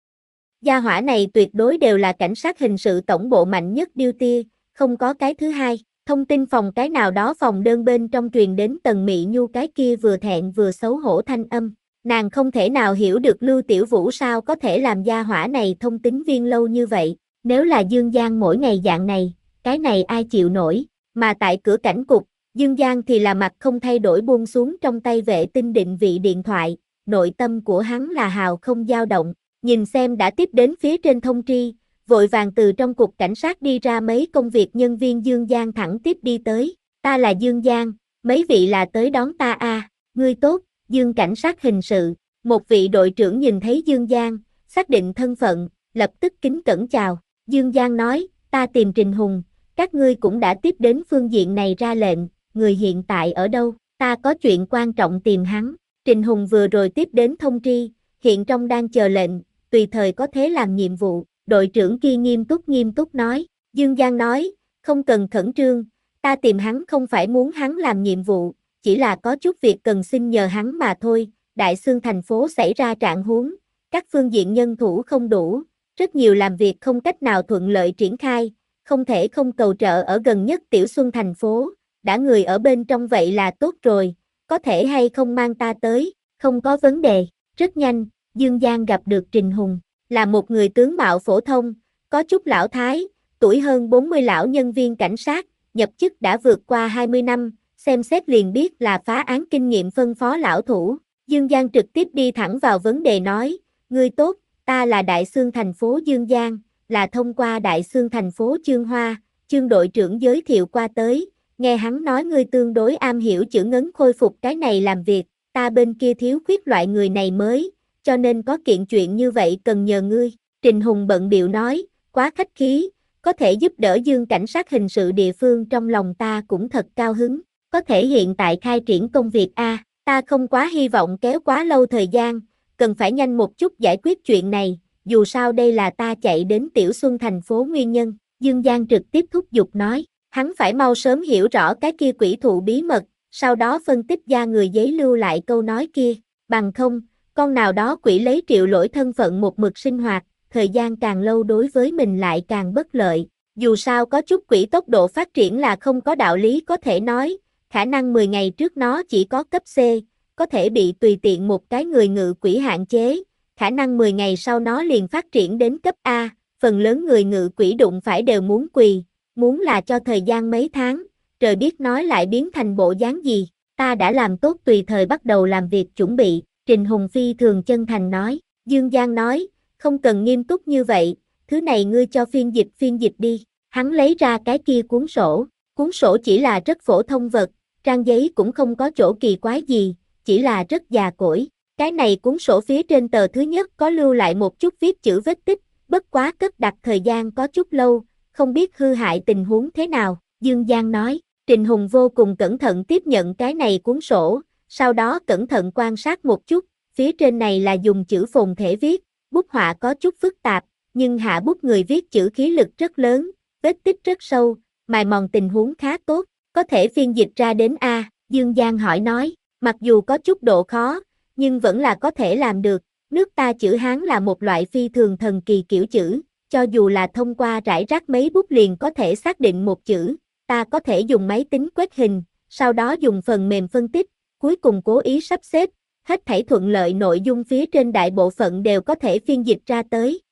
Speaker 1: Gia hỏa này tuyệt đối đều là cảnh sát hình sự tổng bộ mạnh nhất điêu tia, không có cái thứ hai, thông tin phòng cái nào đó phòng đơn bên trong truyền đến Tần Mị Nhu cái kia vừa thẹn vừa xấu hổ thanh âm, nàng không thể nào hiểu được Lưu Tiểu Vũ sao có thể làm gia hỏa này thông tín viên lâu như vậy, nếu là Dương Giang mỗi ngày dạng này, cái này ai chịu nổi, mà tại cửa cảnh cục, Dương Giang thì là mặt không thay đổi buông xuống trong tay vệ tinh định vị điện thoại, nội tâm của hắn là hào không dao động, nhìn xem đã tiếp đến phía trên thông tri, vội vàng từ trong cục cảnh sát đi ra mấy công việc nhân viên Dương Giang thẳng tiếp đi tới, ta là Dương Giang, mấy vị là tới đón ta a, à. Ngươi tốt, Dương cảnh sát hình sự, một vị đội trưởng nhìn thấy Dương Giang, xác định thân phận, lập tức kính cẩn chào, Dương Giang nói, ta tìm Trình Hùng, các ngươi cũng đã tiếp đến phương diện này ra lệnh, người hiện tại ở đâu, ta có chuyện quan trọng tìm hắn, Trình Hùng vừa rồi tiếp đến thông tri, hiện trong đang chờ lệnh, tùy thời có thế làm nhiệm vụ, đội trưởng kia nghiêm túc nghiêm túc nói, Dương Giang nói, không cần khẩn trương, ta tìm hắn không phải muốn hắn làm nhiệm vụ, chỉ là có chút việc cần xin nhờ hắn mà thôi, Đại Xương thành phố xảy ra trạng huống, các phương diện nhân thủ không đủ, rất nhiều làm việc không cách nào thuận lợi triển khai, không thể không cầu trợ ở gần nhất Tiểu Xuân thành phố, đã người ở bên trong vậy là tốt rồi, có thể hay không mang ta tới, không có vấn đề, rất nhanh, Dương Giang gặp được Trình Hùng, là một người tướng mạo phổ thông, có chút lão thái, tuổi hơn bốn mươi lão nhân viên cảnh sát, nhập chức đã vượt qua hai mươi năm, xem xét liền biết là phá án kinh nghiệm phân phó lão thủ, Dương Giang trực tiếp đi thẳng vào vấn đề nói, ngươi tốt, ta là Đại Xương thành phố Dương Giang, là thông qua Đại Xương thành phố Chương Hoa, Chương đội trưởng giới thiệu qua tới, nghe hắn nói ngươi tương đối am hiểu chữ ngấn khôi phục cái này làm việc, ta bên kia thiếu khuyết loại người này mới, cho nên có kiện chuyện như vậy cần nhờ ngươi, Trình Hùng bận bịu nói, quá khách khí, có thể giúp đỡ Dương cảnh sát hình sự địa phương trong lòng ta cũng thật cao hứng, có thể hiện tại khai triển công việc a, ta không quá hy vọng kéo quá lâu thời gian, cần phải nhanh một chút giải quyết chuyện này, dù sao đây là ta chạy đến Tiểu Xuân thành phố nguyên nhân, Dương Giang trực tiếp thúc giục nói, hắn phải mau sớm hiểu rõ cái kia quỷ thụ bí mật, sau đó phân tích ra người giấy lưu lại câu nói kia, bằng không, con nào đó quỷ lấy Triệu Lỗi thân phận một mực sinh hoạt, thời gian càng lâu đối với mình lại càng bất lợi, dù sao có chút quỷ tốc độ phát triển là không có đạo lý có thể nói, khả năng mười ngày trước nó chỉ có cấp C, có thể bị tùy tiện một cái người ngự quỷ hạn chế, khả năng mười ngày sau nó liền phát triển đến cấp A, phần lớn người ngự quỷ đụng phải đều muốn quỳ, muốn là cho thời gian mấy tháng, trời biết nói lại biến thành bộ dáng gì, ta đã làm tốt tùy thời bắt đầu làm việc chuẩn bị, Trình Hùng Phi thường chân thành nói, Dương Giang nói, không cần nghiêm túc như vậy, thứ này ngươi cho phiên dịch phiên dịch đi, hắn lấy ra cái kia cuốn sổ, cuốn sổ chỉ là rất phổ thông vật, trang giấy cũng không có chỗ kỳ quái gì, chỉ là rất già cỗi, cái này cuốn sổ phía trên tờ thứ nhất có lưu lại một chút viết chữ vết tích, bất quá cất đặt thời gian có chút lâu, không biết hư hại tình huống thế nào, Dương Giang nói, Trình Hùng vô cùng cẩn thận tiếp nhận cái này cuốn sổ, sau đó cẩn thận quan sát một chút, phía trên này là dùng chữ phồn thể viết, bút họa có chút phức tạp, nhưng hạ bút người viết chữ khí lực rất lớn, vết tích rất sâu, mài mòn tình huống khá tốt, có thể phiên dịch ra đến A, Dương Giang hỏi nói, mặc dù có chút độ khó, nhưng vẫn là có thể làm được, nước ta chữ Hán là một loại phi thường thần kỳ kiểu chữ, cho dù là thông qua rải rác mấy bút liền có thể xác định một chữ, ta có thể dùng máy tính quét hình, sau đó dùng phần mềm phân tích, cuối cùng cố ý sắp xếp, hết thảy thuận lợi nội dung phía trên đại bộ phận đều có thể phiên dịch ra tới,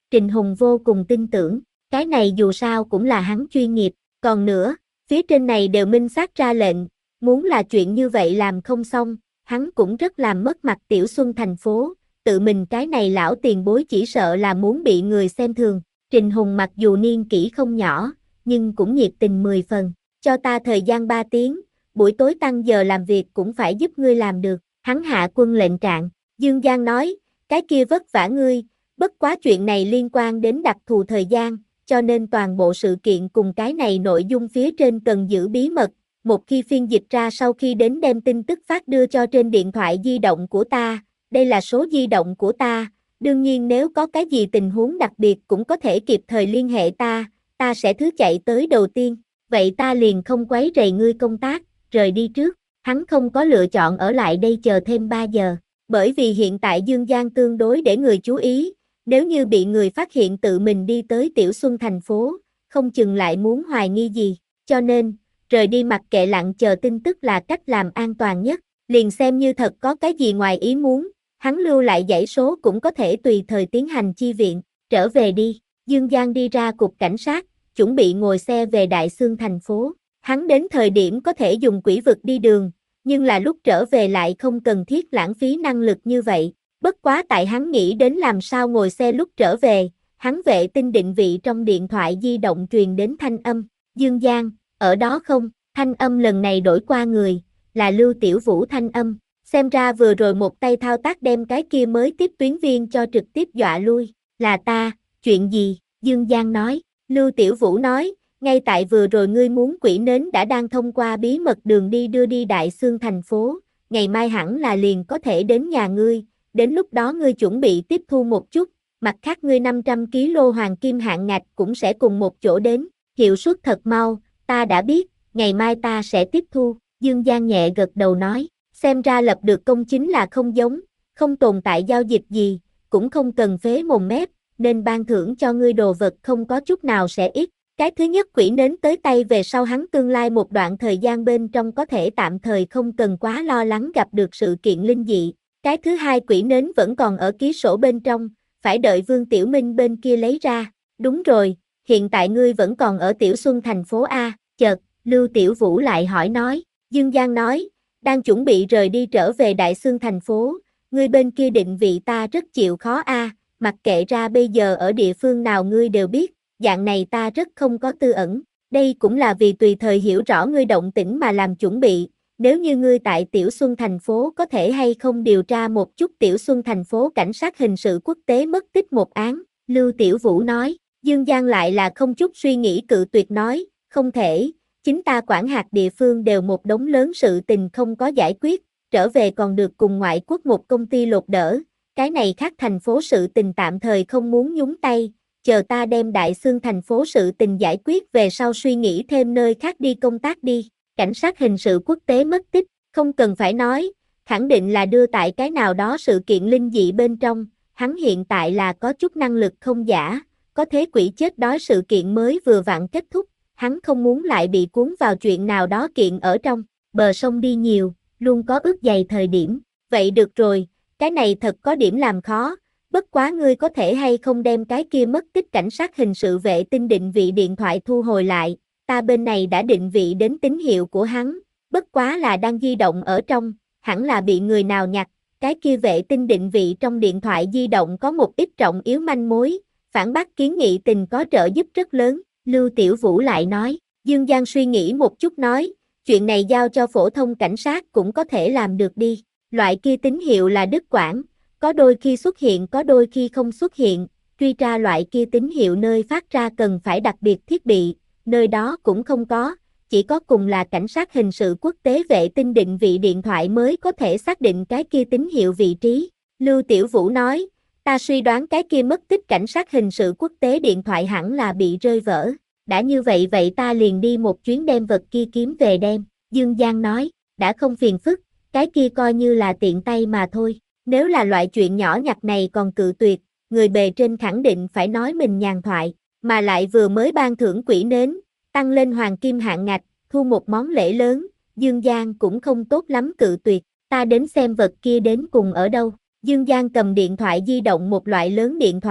Speaker 1: Trình Hùng vô cùng tin tưởng, cái này dù sao cũng là hắn chuyên nghiệp, còn nữa, phía trên này đều minh xác ra lệnh, muốn là chuyện như vậy làm không xong, hắn cũng rất làm mất mặt Tiểu Xuân thành phố, tự mình cái này lão tiền bối chỉ sợ là muốn bị người xem thường. Trình Hùng mặc dù niên kỷ không nhỏ, nhưng cũng nhiệt tình mười phần, cho ta thời gian ba tiếng, buổi tối tăng giờ làm việc cũng phải giúp ngươi làm được, hắn hạ quân lệnh trạng. Dương Giang nói, cái kia vất vả ngươi, bất quá chuyện này liên quan đến đặc thù thời gian, cho nên toàn bộ sự kiện cùng cái này nội dung phía trên cần giữ bí mật, một khi phiên dịch ra sau khi đến đem tin tức phát đưa cho trên điện thoại di động của ta, đây là số di động của ta, đương nhiên nếu có cái gì tình huống đặc biệt cũng có thể kịp thời liên hệ ta, ta sẽ thứ chạy tới đầu tiên, vậy ta liền không quấy rầy ngươi công tác, rời đi trước, hắn không có lựa chọn ở lại đây chờ thêm ba giờ, bởi vì hiện tại Dương Giang tương đối để người chú ý, nếu như bị người phát hiện tự mình đi tới Tiểu Xuân thành phố, không chừng lại muốn hoài nghi gì, cho nên, rời đi mặc kệ lặng chờ tin tức là cách làm an toàn nhất, liền xem như thật có cái gì ngoài ý muốn, hắn lưu lại dãy số cũng có thể tùy thời tiến hành chi viện, trở về đi, Dương Giang đi ra cục cảnh sát, chuẩn bị ngồi xe về Đại Xương thành phố, hắn đến thời điểm có thể dùng quỷ vực đi đường, nhưng là lúc trở về lại không cần thiết lãng phí năng lực như vậy, bất quá tại hắn nghĩ đến làm sao ngồi xe lúc trở về, hắn vệ tinh định vị trong điện thoại di động truyền đến thanh âm, Dương Giang, ở đó không, thanh âm lần này đổi qua người, là Lưu Tiểu Vũ thanh âm, xem ra vừa rồi một tay thao tác đem cái kia mới tiếp tuyến viên cho trực tiếp dọa lui, là ta, chuyện gì, Dương Giang nói, Lưu Tiểu Vũ nói, ngay tại vừa rồi ngươi muốn quỷ nến đã đang thông qua bí mật đường đi đưa đi Đại Xương thành phố, ngày mai hẳn là liền có thể đến nhà ngươi, đến lúc đó ngươi chuẩn bị tiếp thu một chút, mặt khác ngươi năm trăm ki lô hoàng kim hạn ngạch cũng sẽ cùng một chỗ đến, hiệu suất thật mau, ta đã biết, ngày mai ta sẽ tiếp thu, Dương Giang nhẹ gật đầu nói, xem ra lập được công chính là không giống, không tồn tại giao dịch gì, cũng không cần phế mồm mép, nên ban thưởng cho ngươi đồ vật không có chút nào sẽ ít. Cái thứ nhất quỷ nến tới tay về sau hắn tương lai một đoạn thời gian bên trong có thể tạm thời không cần quá lo lắng gặp được sự kiện linh dị. Cái thứ hai quỷ nến vẫn còn ở ký sổ bên trong, phải đợi Vương Tiểu Minh bên kia lấy ra. Đúng rồi, hiện tại ngươi vẫn còn ở Tiểu Xuân thành phố A, chợt, Lưu Tiểu Vũ lại hỏi nói, Dương Giang nói, đang chuẩn bị rời đi trở về Đại Xương thành phố, ngươi bên kia định vị ta rất chịu khó A, mặc kệ ra bây giờ ở địa phương nào ngươi đều biết. Dạng này ta rất không có tư ẩn, đây cũng là vì tùy thời hiểu rõ ngươi động tĩnh mà làm chuẩn bị, nếu như ngươi tại Tiểu Xuân thành phố có thể hay không điều tra một chút Tiểu Xuân thành phố cảnh sát hình sự quốc tế mất tích một án, Lưu Tiểu Vũ nói, Dương Giang lại là không chút suy nghĩ cự tuyệt nói, không thể, chính ta quản hạt địa phương đều một đống lớn sự tình không có giải quyết, trở về còn được cùng ngoại quốc một công ty lột đỡ, cái này khác thành phố sự tình tạm thời không muốn nhúng tay. Chờ ta đem Đại Xương thành phố sự tình giải quyết về sau suy nghĩ thêm nơi khác đi công tác đi, cảnh sát hình sự quốc tế mất tích, không cần phải nói, khẳng định là đưa tại cái nào đó sự kiện linh dị bên trong, hắn hiện tại là có chút năng lực không giả, có thế quỷ chết đói sự kiện mới vừa vặn kết thúc, hắn không muốn lại bị cuốn vào chuyện nào đó kiện ở trong, bờ sông đi nhiều, luôn có ướt dày thời điểm, vậy được rồi, cái này thật có điểm làm khó. Bất quá ngươi có thể hay không đem cái kia mất tích cảnh sát hình sự vệ tinh định vị điện thoại thu hồi lại, ta bên này đã định vị đến tín hiệu của hắn, bất quá là đang di động ở trong, hẳn là bị người nào nhặt, cái kia vệ tinh định vị trong điện thoại di động có một ít trọng yếu manh mối, phản bác kiến nghị tình có trợ giúp rất lớn, Lưu Tiểu Vũ lại nói, Dương Giang suy nghĩ một chút nói, chuyện này giao cho phổ thông cảnh sát cũng có thể làm được đi, loại kia tín hiệu là đứt quãng. Có đôi khi xuất hiện có đôi khi không xuất hiện, truy tra loại kia tín hiệu nơi phát ra cần phải đặc biệt thiết bị, nơi đó cũng không có, chỉ có cùng là cảnh sát hình sự quốc tế vệ tinh định vị điện thoại mới có thể xác định cái kia tín hiệu vị trí. Lưu Tiểu Vũ nói, ta suy đoán cái kia mất tích cảnh sát hình sự quốc tế điện thoại hẳn là bị rơi vỡ, đã như vậy vậy ta liền đi một chuyến đem vật kia kiếm về đem, Dương Giang nói, đã không phiền phức, cái kia coi như là tiện tay mà thôi. Nếu là loại chuyện nhỏ nhặt này còn cự tuyệt, người bề trên khẳng định phải nói mình nhàn thoại, mà lại vừa mới ban thưởng quỷ nến, tăng lên hoàng kim hạn ngạch, thu một món lễ lớn, Dương Giang cũng không tốt lắm cự tuyệt, ta đến xem vật kia đến cùng ở đâu. Dương Giang cầm điện thoại di động một loại lớn điện thoại,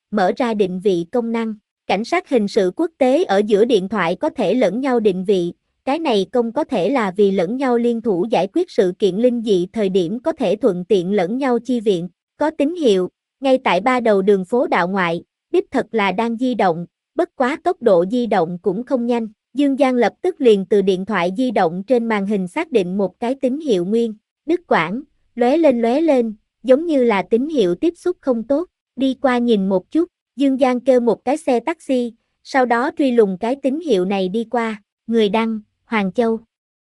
Speaker 1: mở ra định vị công năng. Cảnh sát hình sự quốc tế ở giữa điện thoại có thể lẫn nhau định vị, cái này công có thể là vì lẫn nhau liên thủ giải quyết sự kiện linh dị thời điểm có thể thuận tiện lẫn nhau chi viện. Có tín hiệu, ngay tại ba đầu đường phố đạo ngoại, đích thật là đang di động, bất quá tốc độ di động cũng không nhanh. Dương Giang lập tức liền từ điện thoại di động trên màn hình xác định một cái tín hiệu nguyên, đứt quãng, lóe lên lóe lên, giống như là tín hiệu tiếp xúc không tốt, đi qua nhìn một chút, Dương Giang kêu một cái xe taxi, sau đó truy lùng cái tín hiệu này đi qua, người đăng, Hoàng Châu.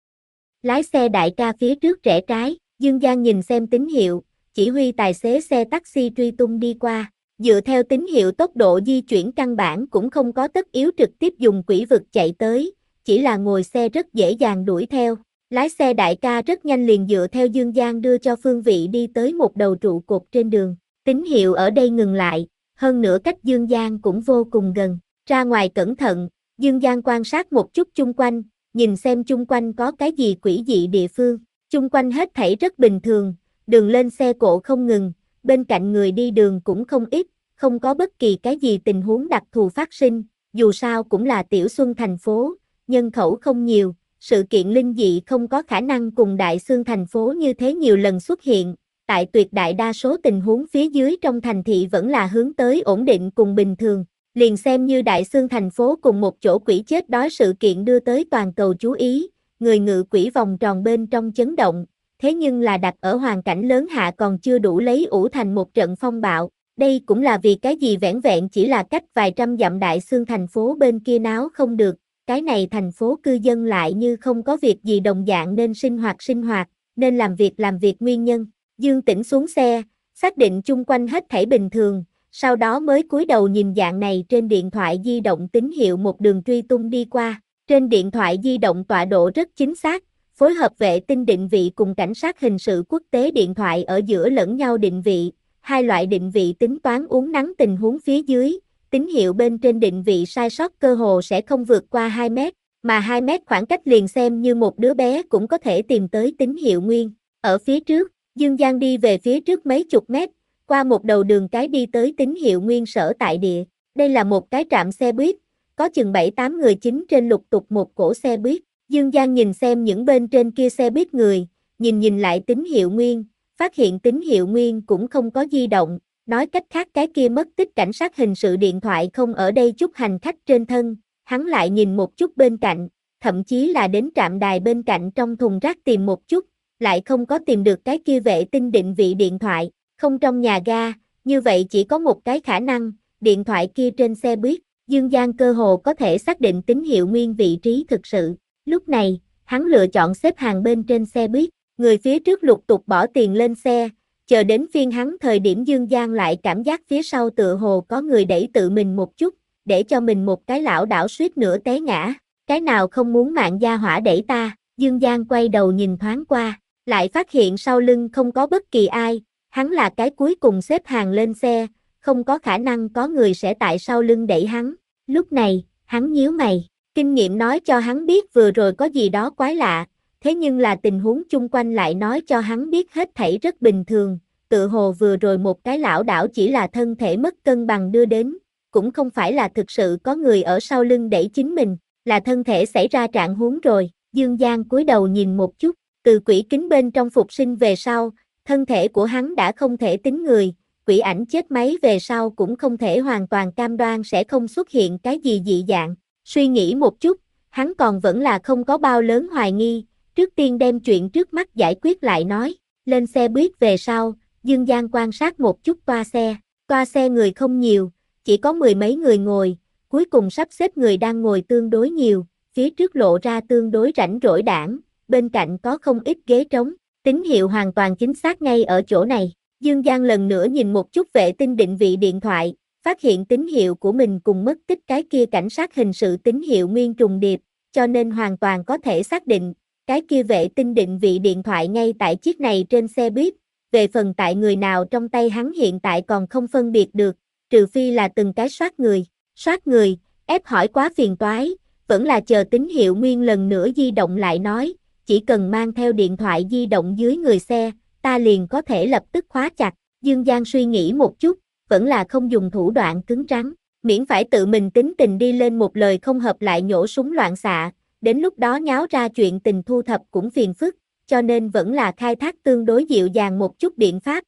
Speaker 1: Lái xe đại ca phía trước rẽ trái, Dương Giang nhìn xem tín hiệu, chỉ huy tài xế xe taxi truy tung đi qua. Dựa theo tín hiệu tốc độ di chuyển căn bản cũng không có tất yếu trực tiếp dùng quỹ vực chạy tới, chỉ là ngồi xe rất dễ dàng đuổi theo. Lái xe đại ca rất nhanh liền dựa theo Dương Giang đưa cho phương vị đi tới một đầu trụ cột trên đường. Tín hiệu ở đây ngừng lại, hơn nữa cách Dương Giang cũng vô cùng gần. Ra ngoài cẩn thận, Dương Giang quan sát một chút chung quanh, nhìn xem chung quanh có cái gì quỷ dị địa phương. Chung quanh hết thảy rất bình thường, đường lên xe cộ không ngừng, bên cạnh người đi đường cũng không ít, không có bất kỳ cái gì tình huống đặc thù phát sinh, dù sao cũng là tiểu xuân thành phố, nhân khẩu không nhiều, sự kiện linh dị không có khả năng cùng đại xương thành phố như thế nhiều lần xuất hiện, tại tuyệt đại đa số tình huống phía dưới trong thành thị vẫn là hướng tới ổn định cùng bình thường, liền xem như đại xương thành phố cùng một chỗ quỷ chết đói sự kiện đưa tới toàn cầu chú ý, người ngự quỷ vòng tròn bên trong chấn động. Thế nhưng là đặt ở hoàn cảnh lớn hạ còn chưa đủ lấy ủ thành một trận phong bạo, đây cũng là vì cái gì vẻn vẹn chỉ là cách vài trăm dặm đại xương thành phố bên kia náo không được, cái này thành phố cư dân lại như không có việc gì đồng dạng nên sinh hoạt sinh hoạt, nên làm việc làm việc nguyên nhân. Dương Tĩnh xuống xe, xác định chung quanh hết thảy bình thường, sau đó mới cúi đầu nhìn dạng này trên điện thoại di động tín hiệu một đường truy tung đi qua, trên điện thoại di động tọa độ rất chính xác. Phối hợp vệ tinh định vị cùng cảnh sát hình sự quốc tế điện thoại ở giữa lẫn nhau định vị, hai loại định vị tính toán uốn nắn tình huống phía dưới, tín hiệu bên trên định vị sai sót cơ hồ sẽ không vượt qua hai mét, mà hai mét khoảng cách liền xem như một đứa bé cũng có thể tìm tới tín hiệu nguyên. Ở phía trước, Dương Giang đi về phía trước mấy chục mét, qua một đầu đường cái đi tới tín hiệu nguyên sở tại địa, đây là một cái trạm xe buýt, có chừng bảy tám người chính trên lục tục một cỗ xe buýt. Dương Giang nhìn xem những bên trên kia xe buýt người, nhìn nhìn lại tín hiệu nguyên, phát hiện tín hiệu nguyên cũng không có di động, nói cách khác cái kia mất tích cảnh sát hình sự điện thoại không ở đây chút hành khách trên thân, hắn lại nhìn một chút bên cạnh, thậm chí là đến trạm đài bên cạnh trong thùng rác tìm một chút, lại không có tìm được cái kia vệ tinh định vị điện thoại, không trong nhà ga, như vậy chỉ có một cái khả năng, điện thoại kia trên xe buýt, Dương Giang cơ hồ có thể xác định tín hiệu nguyên vị trí thực sự. Lúc này, hắn lựa chọn xếp hàng bên trên xe buýt, người phía trước lục tục bỏ tiền lên xe, chờ đến phiên hắn thời điểm Dương Giang lại cảm giác phía sau tựa hồ có người đẩy tự mình một chút, để cho mình một cái lảo đảo suýt nữa té ngã, cái nào không muốn mạng gia hỏa đẩy ta, Dương Giang quay đầu nhìn thoáng qua, lại phát hiện sau lưng không có bất kỳ ai, hắn là cái cuối cùng xếp hàng lên xe, không có khả năng có người sẽ tại sau lưng đẩy hắn, lúc này, hắn nhíu mày. Kinh nghiệm nói cho hắn biết vừa rồi có gì đó quái lạ, thế nhưng là tình huống chung quanh lại nói cho hắn biết hết thảy rất bình thường, tự hồ vừa rồi một cái lảo đảo chỉ là thân thể mất cân bằng đưa đến, cũng không phải là thực sự có người ở sau lưng đẩy chính mình, là thân thể xảy ra trạng huống rồi. Dương Giang cúi đầu nhìn một chút, từ quỷ kính bên trong phục sinh về sau, thân thể của hắn đã không thể tính người, quỷ ảnh chết máy về sau cũng không thể hoàn toàn cam đoan sẽ không xuất hiện cái gì dị dạng. Suy nghĩ một chút, hắn còn vẫn là không có bao lớn hoài nghi, trước tiên đem chuyện trước mắt giải quyết lại nói, lên xe buýt về sau, Dương Giang quan sát một chút toa xe, toa xe người không nhiều, chỉ có mười mấy người ngồi, cuối cùng sắp xếp người đang ngồi tương đối nhiều, phía trước lộ ra tương đối rảnh rỗi đãng, bên cạnh có không ít ghế trống, tín hiệu hoàn toàn chính xác ngay ở chỗ này, Dương Giang lần nữa nhìn một chút vệ tinh định vị điện thoại, phát hiện tín hiệu của mình cùng mất tích cái kia cảnh sát hình sự tín hiệu nguyên trùng điệp, cho nên hoàn toàn có thể xác định, cái kia vệ tinh định vị điện thoại ngay tại chiếc này trên xe buýt, về phần tại người nào trong tay hắn hiện tại còn không phân biệt được, trừ phi là từng cái soát người, soát người, ép hỏi quá phiền toái, vẫn là chờ tín hiệu nguyên lần nữa di động lại nói, chỉ cần mang theo điện thoại di động dưới người xe, ta liền có thể lập tức khóa chặt, Dương Giang suy nghĩ một chút, vẫn là không dùng thủ đoạn cứng rắn, miễn phải tự mình tính tình đi lên một lời không hợp lại nhổ súng loạn xạ, đến lúc đó nháo ra chuyện tình thu thập cũng phiền phức, cho nên vẫn là khai thác tương đối dịu dàng một chút biện pháp.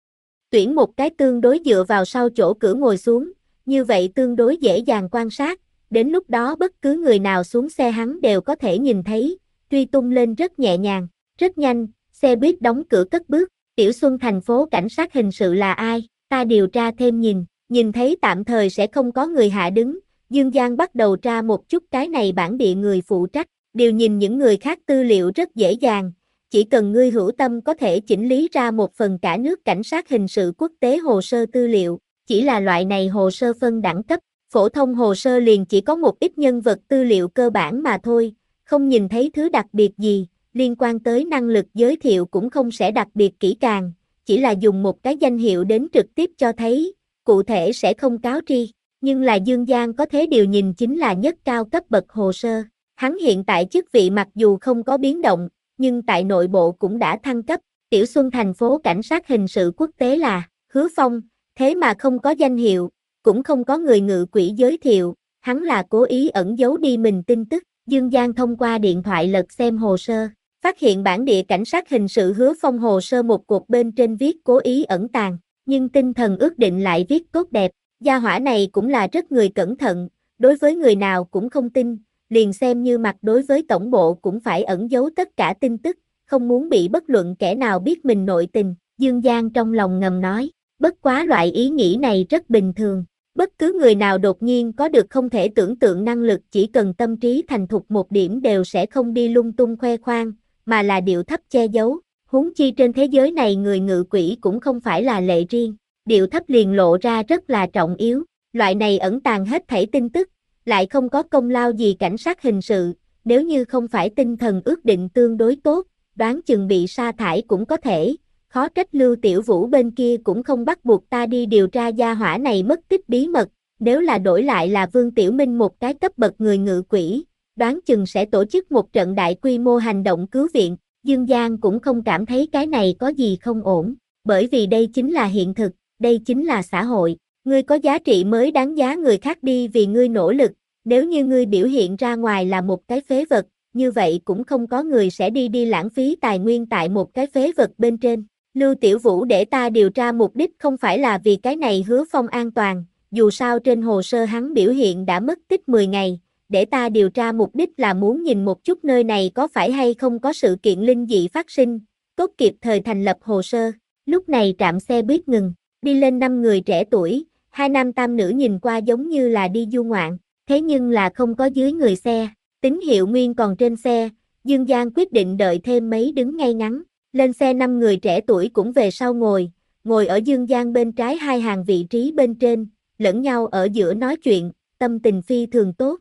Speaker 1: Tuyển một cái tương đối dựa vào sau chỗ cửa ngồi xuống, như vậy tương đối dễ dàng quan sát, đến lúc đó bất cứ người nào xuống xe hắn đều có thể nhìn thấy, truy tung lên rất nhẹ nhàng, rất nhanh, xe buýt đóng cửa cất bước, Tiểu Xuân thành phố cảnh sát hình sự là ai, ta điều tra thêm nhìn, nhìn thấy tạm thời sẽ không có người hạ đứng, Dương Giang bắt đầu tra một chút cái này bản địa người phụ trách, điều nhìn những người khác tư liệu rất dễ dàng, chỉ cần ngươi hữu tâm có thể chỉnh lý ra một phần cả nước cảnh sát hình sự quốc tế hồ sơ tư liệu, chỉ là loại này hồ sơ phân đẳng cấp, phổ thông hồ sơ liền chỉ có một ít nhân vật tư liệu cơ bản mà thôi, không nhìn thấy thứ đặc biệt gì, liên quan tới năng lực giới thiệu cũng không sẽ đặc biệt kỹ càng, chỉ là dùng một cái danh hiệu đến trực tiếp cho thấy, cụ thể sẽ không cáo tri, nhưng là Dương Giang có thế điều nhìn chính là nhất cao cấp bậc hồ sơ, hắn hiện tại chức vị mặc dù không có biến động, nhưng tại nội bộ cũng đã thăng cấp, Tiểu Xuân thành phố cảnh sát hình sự quốc tế là Hứa Phong, thế mà không có danh hiệu, cũng không có người ngự quỹ giới thiệu, hắn là cố ý ẩn giấu đi mình tin tức, Dương Giang thông qua điện thoại lật xem hồ sơ, phát hiện bản địa cảnh sát hình sự Hứa Phong hồ sơ một cột bên trên viết cố ý ẩn tàng, nhưng tinh thần ước định lại viết tốt đẹp, gia hỏa này cũng là rất người cẩn thận, đối với người nào cũng không tin, liền xem như mặt đối với tổng bộ cũng phải ẩn giấu tất cả tin tức, không muốn bị bất luận kẻ nào biết mình nội tình, Dương Giang trong lòng ngầm nói, bất quá loại ý nghĩ này rất bình thường, bất cứ người nào đột nhiên có được không thể tưởng tượng năng lực chỉ cần tâm trí thành thục một điểm đều sẽ không đi lung tung khoe khoang, mà là điệu thấp che giấu, huống chi trên thế giới này người ngự quỹ cũng không phải là lệ riêng, điệu thấp liền lộ ra rất là trọng yếu, loại này ẩn tàng hết thảy tin tức, lại không có công lao gì cảnh sát hình sự, nếu như không phải tinh thần ước định tương đối tốt, đoán chừng bị sa thải cũng có thể, khó trách Lưu Tiểu Vũ bên kia cũng không bắt buộc ta đi điều tra gia hỏa này mất tích bí mật, nếu là đổi lại là Vương Tiểu Minh một cái cấp bậc người ngự quỹ, đoán chừng sẽ tổ chức một trận đại quy mô hành động cứu viện, Dương Giang cũng không cảm thấy cái này có gì không ổn, bởi vì đây chính là hiện thực, đây chính là xã hội. Ngươi có giá trị mới đáng giá người khác đi vì ngươi nỗ lực, nếu như ngươi biểu hiện ra ngoài là một cái phế vật, như vậy cũng không có người sẽ đi đi lãng phí tài nguyên tại một cái phế vật bên trên. Lưu Tiểu Vũ để ta điều tra mục đích không phải là vì cái này Hứa Phong an toàn, dù sao trên hồ sơ hắn biểu hiện đã mất tích mười ngày, để ta điều tra mục đích là muốn nhìn một chút nơi này có phải hay không có sự kiện linh dị phát sinh, tốt kịp thời thành lập hồ sơ. Lúc này trạm xe buýt ngừng, đi lên năm người trẻ tuổi, hai nam tam nữ nhìn qua giống như là đi du ngoạn, thế nhưng là không có dưới người xe, tín hiệu nguyên còn trên xe, Dương Giang quyết định đợi thêm mấy đứng ngay ngắn, lên xe năm người trẻ tuổi cũng về sau ngồi, ngồi ở Dương Giang bên trái hai hàng vị trí bên trên, lẫn nhau ở giữa nói chuyện, tâm tình phi thường tốt.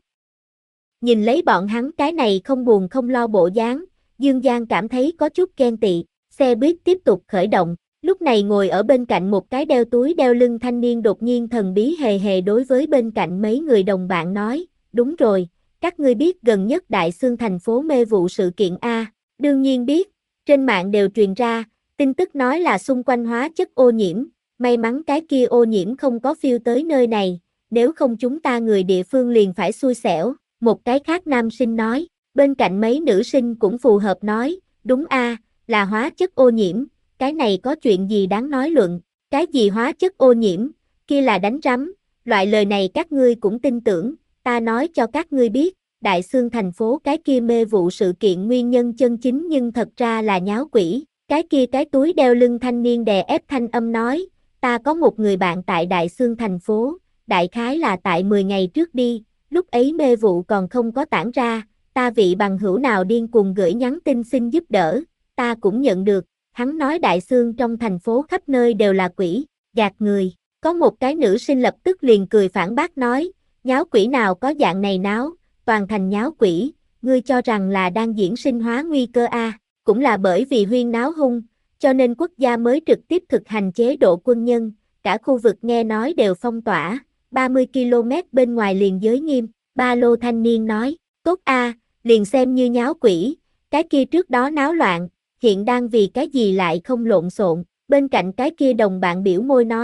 Speaker 1: Nhìn lấy bọn hắn cái này không buồn không lo bộ dáng, Dương Giang cảm thấy có chút ghen tị, xe buýt tiếp tục khởi động. Lúc này ngồi ở bên cạnh một cái đeo túi đeo lưng thanh niên đột nhiên thần bí hề hề đối với bên cạnh mấy người đồng bạn nói, đúng rồi, các ngươi biết gần nhất Đại Xương thành phố mê vụ sự kiện A, đương nhiên biết, trên mạng đều truyền ra, tin tức nói là xung quanh hóa chất ô nhiễm, may mắn cái kia ô nhiễm không có phiêu tới nơi này, nếu không chúng ta người địa phương liền phải xui xẻo, một cái khác nam sinh nói, bên cạnh mấy nữ sinh cũng phù hợp nói, đúng A, là hóa chất ô nhiễm. Cái này có chuyện gì đáng nói luận, cái gì hóa chất ô nhiễm, kia là đánh rắm, loại lời này các ngươi cũng tin tưởng, ta nói cho các ngươi biết, Đại Xương thành phố cái kia mê vụ sự kiện nguyên nhân chân chính nhưng thật ra là nháo quỷ, cái kia cái túi đeo lưng thanh niên đè ép thanh âm nói, ta có một người bạn tại Đại Xương thành phố, đại khái là tại mười ngày trước đi, lúc ấy mê vụ còn không có tản ra, ta vị bằng hữu nào điên cuồng gửi nhắn tin xin giúp đỡ, ta cũng nhận được. Hắn nói Đại Xương trong thành phố khắp nơi đều là quỷ, gạt người. Có một cái nữ sinh lập tức liền cười phản bác nói, nháo quỷ nào có dạng này náo, toàn thành nháo quỷ, ngươi cho rằng là đang diễn sinh hóa nguy cơ a, cũng là bởi vì huyên náo hung, cho nên quốc gia mới trực tiếp thực hành chế độ quân nhân, cả khu vực nghe nói đều phong tỏa, ba mươi ki lô mét bên ngoài liền giới nghiêm, ba lô thanh niên nói, tốt a, liền xem như nháo quỷ, cái kia trước đó náo loạn. Hiện đang vì cái gì lại không lộn xộn, bên cạnh cái kia đồng bạn biểu môi nói,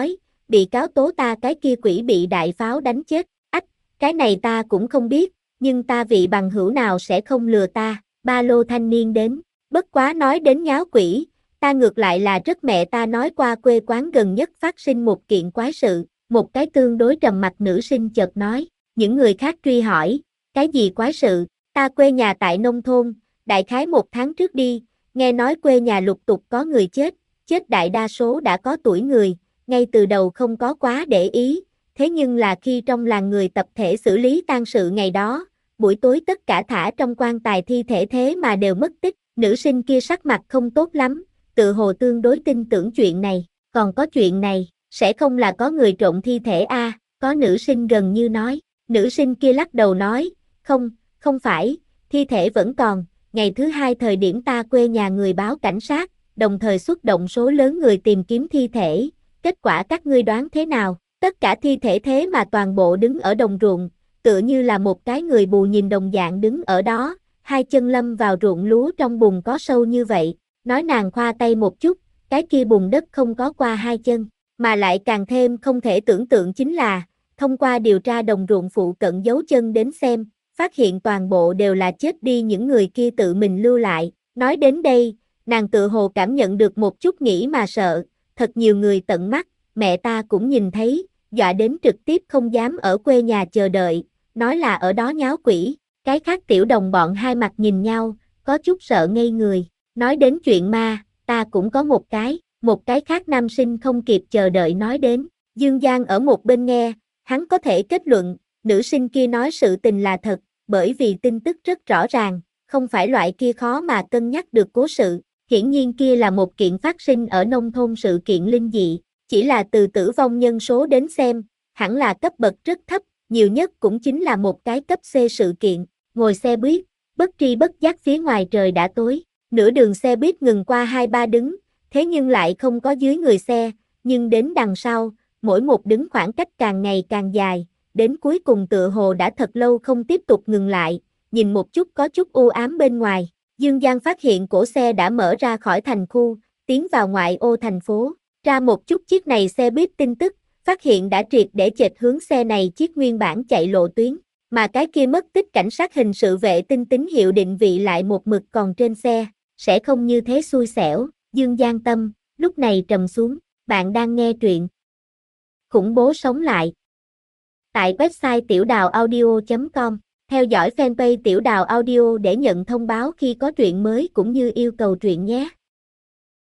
Speaker 1: bị cáo tố ta cái kia quỷ bị đại pháo đánh chết. Ách, cái này ta cũng không biết, nhưng ta vị bằng hữu nào sẽ không lừa ta. Ba lô thanh niên đến, bất quá nói đến nháo quỷ, ta ngược lại là rất mẹ ta nói qua quê quán gần nhất phát sinh một kiện quái sự. Một cái tương đối trầm mặc nữ sinh chợt nói, những người khác truy hỏi, cái gì quái sự? Ta quê nhà tại nông thôn, đại khái một tháng trước đi, nghe nói quê nhà lục tục có người chết, chết đại đa số đã có tuổi người, ngay từ đầu không có quá để ý, thế nhưng là khi trong làng người tập thể xử lý tang sự ngày đó, buổi tối tất cả thả trong quan tài thi thể thế mà đều mất tích, nữ sinh kia sắc mặt không tốt lắm, tự hồ tương đối tin tưởng chuyện này, còn có chuyện này, sẽ không là có người trộm thi thể a? À, có nữ sinh gần như nói, nữ sinh kia lắc đầu nói, không, không phải, thi thể vẫn còn, ngày thứ hai thời điểm ta quê nhà người báo cảnh sát, đồng thời xuất động số lớn người tìm kiếm thi thể, kết quả các ngươi đoán thế nào, tất cả thi thể thế mà toàn bộ đứng ở đồng ruộng, tựa như là một cái người mù nhìn đồng dạng đứng ở đó, hai chân lâm vào ruộng lúa trong bùn có sâu như vậy, nói nàng khoa tay một chút, cái kia bùn đất không có qua hai chân, mà lại càng thêm không thể tưởng tượng chính là, thông qua điều tra đồng ruộng phụ cận dấu chân đến xem, phát hiện toàn bộ đều là chết đi những người kia tự mình lưu lại, nói đến đây, nàng tự hồ cảm nhận được một chút nghĩ mà sợ, thật nhiều người tận mắt, mẹ ta cũng nhìn thấy, dọa đến trực tiếp không dám ở quê nhà chờ đợi, nói là ở đó nháo quỷ, cái khác tiểu đồng bọn hai mặt nhìn nhau, có chút sợ ngây người, nói đến chuyện ma, ta cũng có một cái, một cái khác nam sinh không kịp chờ đợi nói đến, Dương Giang ở một bên nghe, hắn có thể kết luận, nữ sinh kia nói sự tình là thật, bởi vì tin tức rất rõ ràng, không phải loại kia khó mà cân nhắc được cố sự, hiển nhiên kia là một kiện phát sinh ở nông thôn sự kiện linh dị, chỉ là từ tử vong nhân số đến xem, hẳn là cấp bậc rất thấp, nhiều nhất cũng chính là một cái cấp C sự kiện, ngồi xe buýt, bất tri bất giác phía ngoài trời đã tối, nửa đường xe buýt ngừng qua hai ba đứng, thế nhưng lại không có dưới người xe, nhưng đến đằng sau, mỗi một đứng khoảng cách càng ngày càng dài, đến cuối cùng tựa hồ đã thật lâu không tiếp tục ngừng lại, nhìn một chút có chút u ám bên ngoài, Dương Giang phát hiện cổ xe đã mở ra khỏi thành khu, tiến vào ngoại ô thành phố, ra một chút chiếc này xe buýt tin tức, phát hiện đã triệt để chệch hướng xe này chiếc nguyên bản chạy lộ tuyến, mà cái kia mất tích cảnh sát hình sự vệ tinh tín hiệu định vị lại một mực còn trên xe, sẽ không như thế xui xẻo, Dương Giang tâm, lúc này trầm xuống, bạn đang nghe truyện Khủng bố sống lại tại website tiểu đào audio chấm com, theo dõi fanpage Tiểu Đào Audio để nhận thông báo khi có truyện mới cũng như yêu cầu truyện nhé.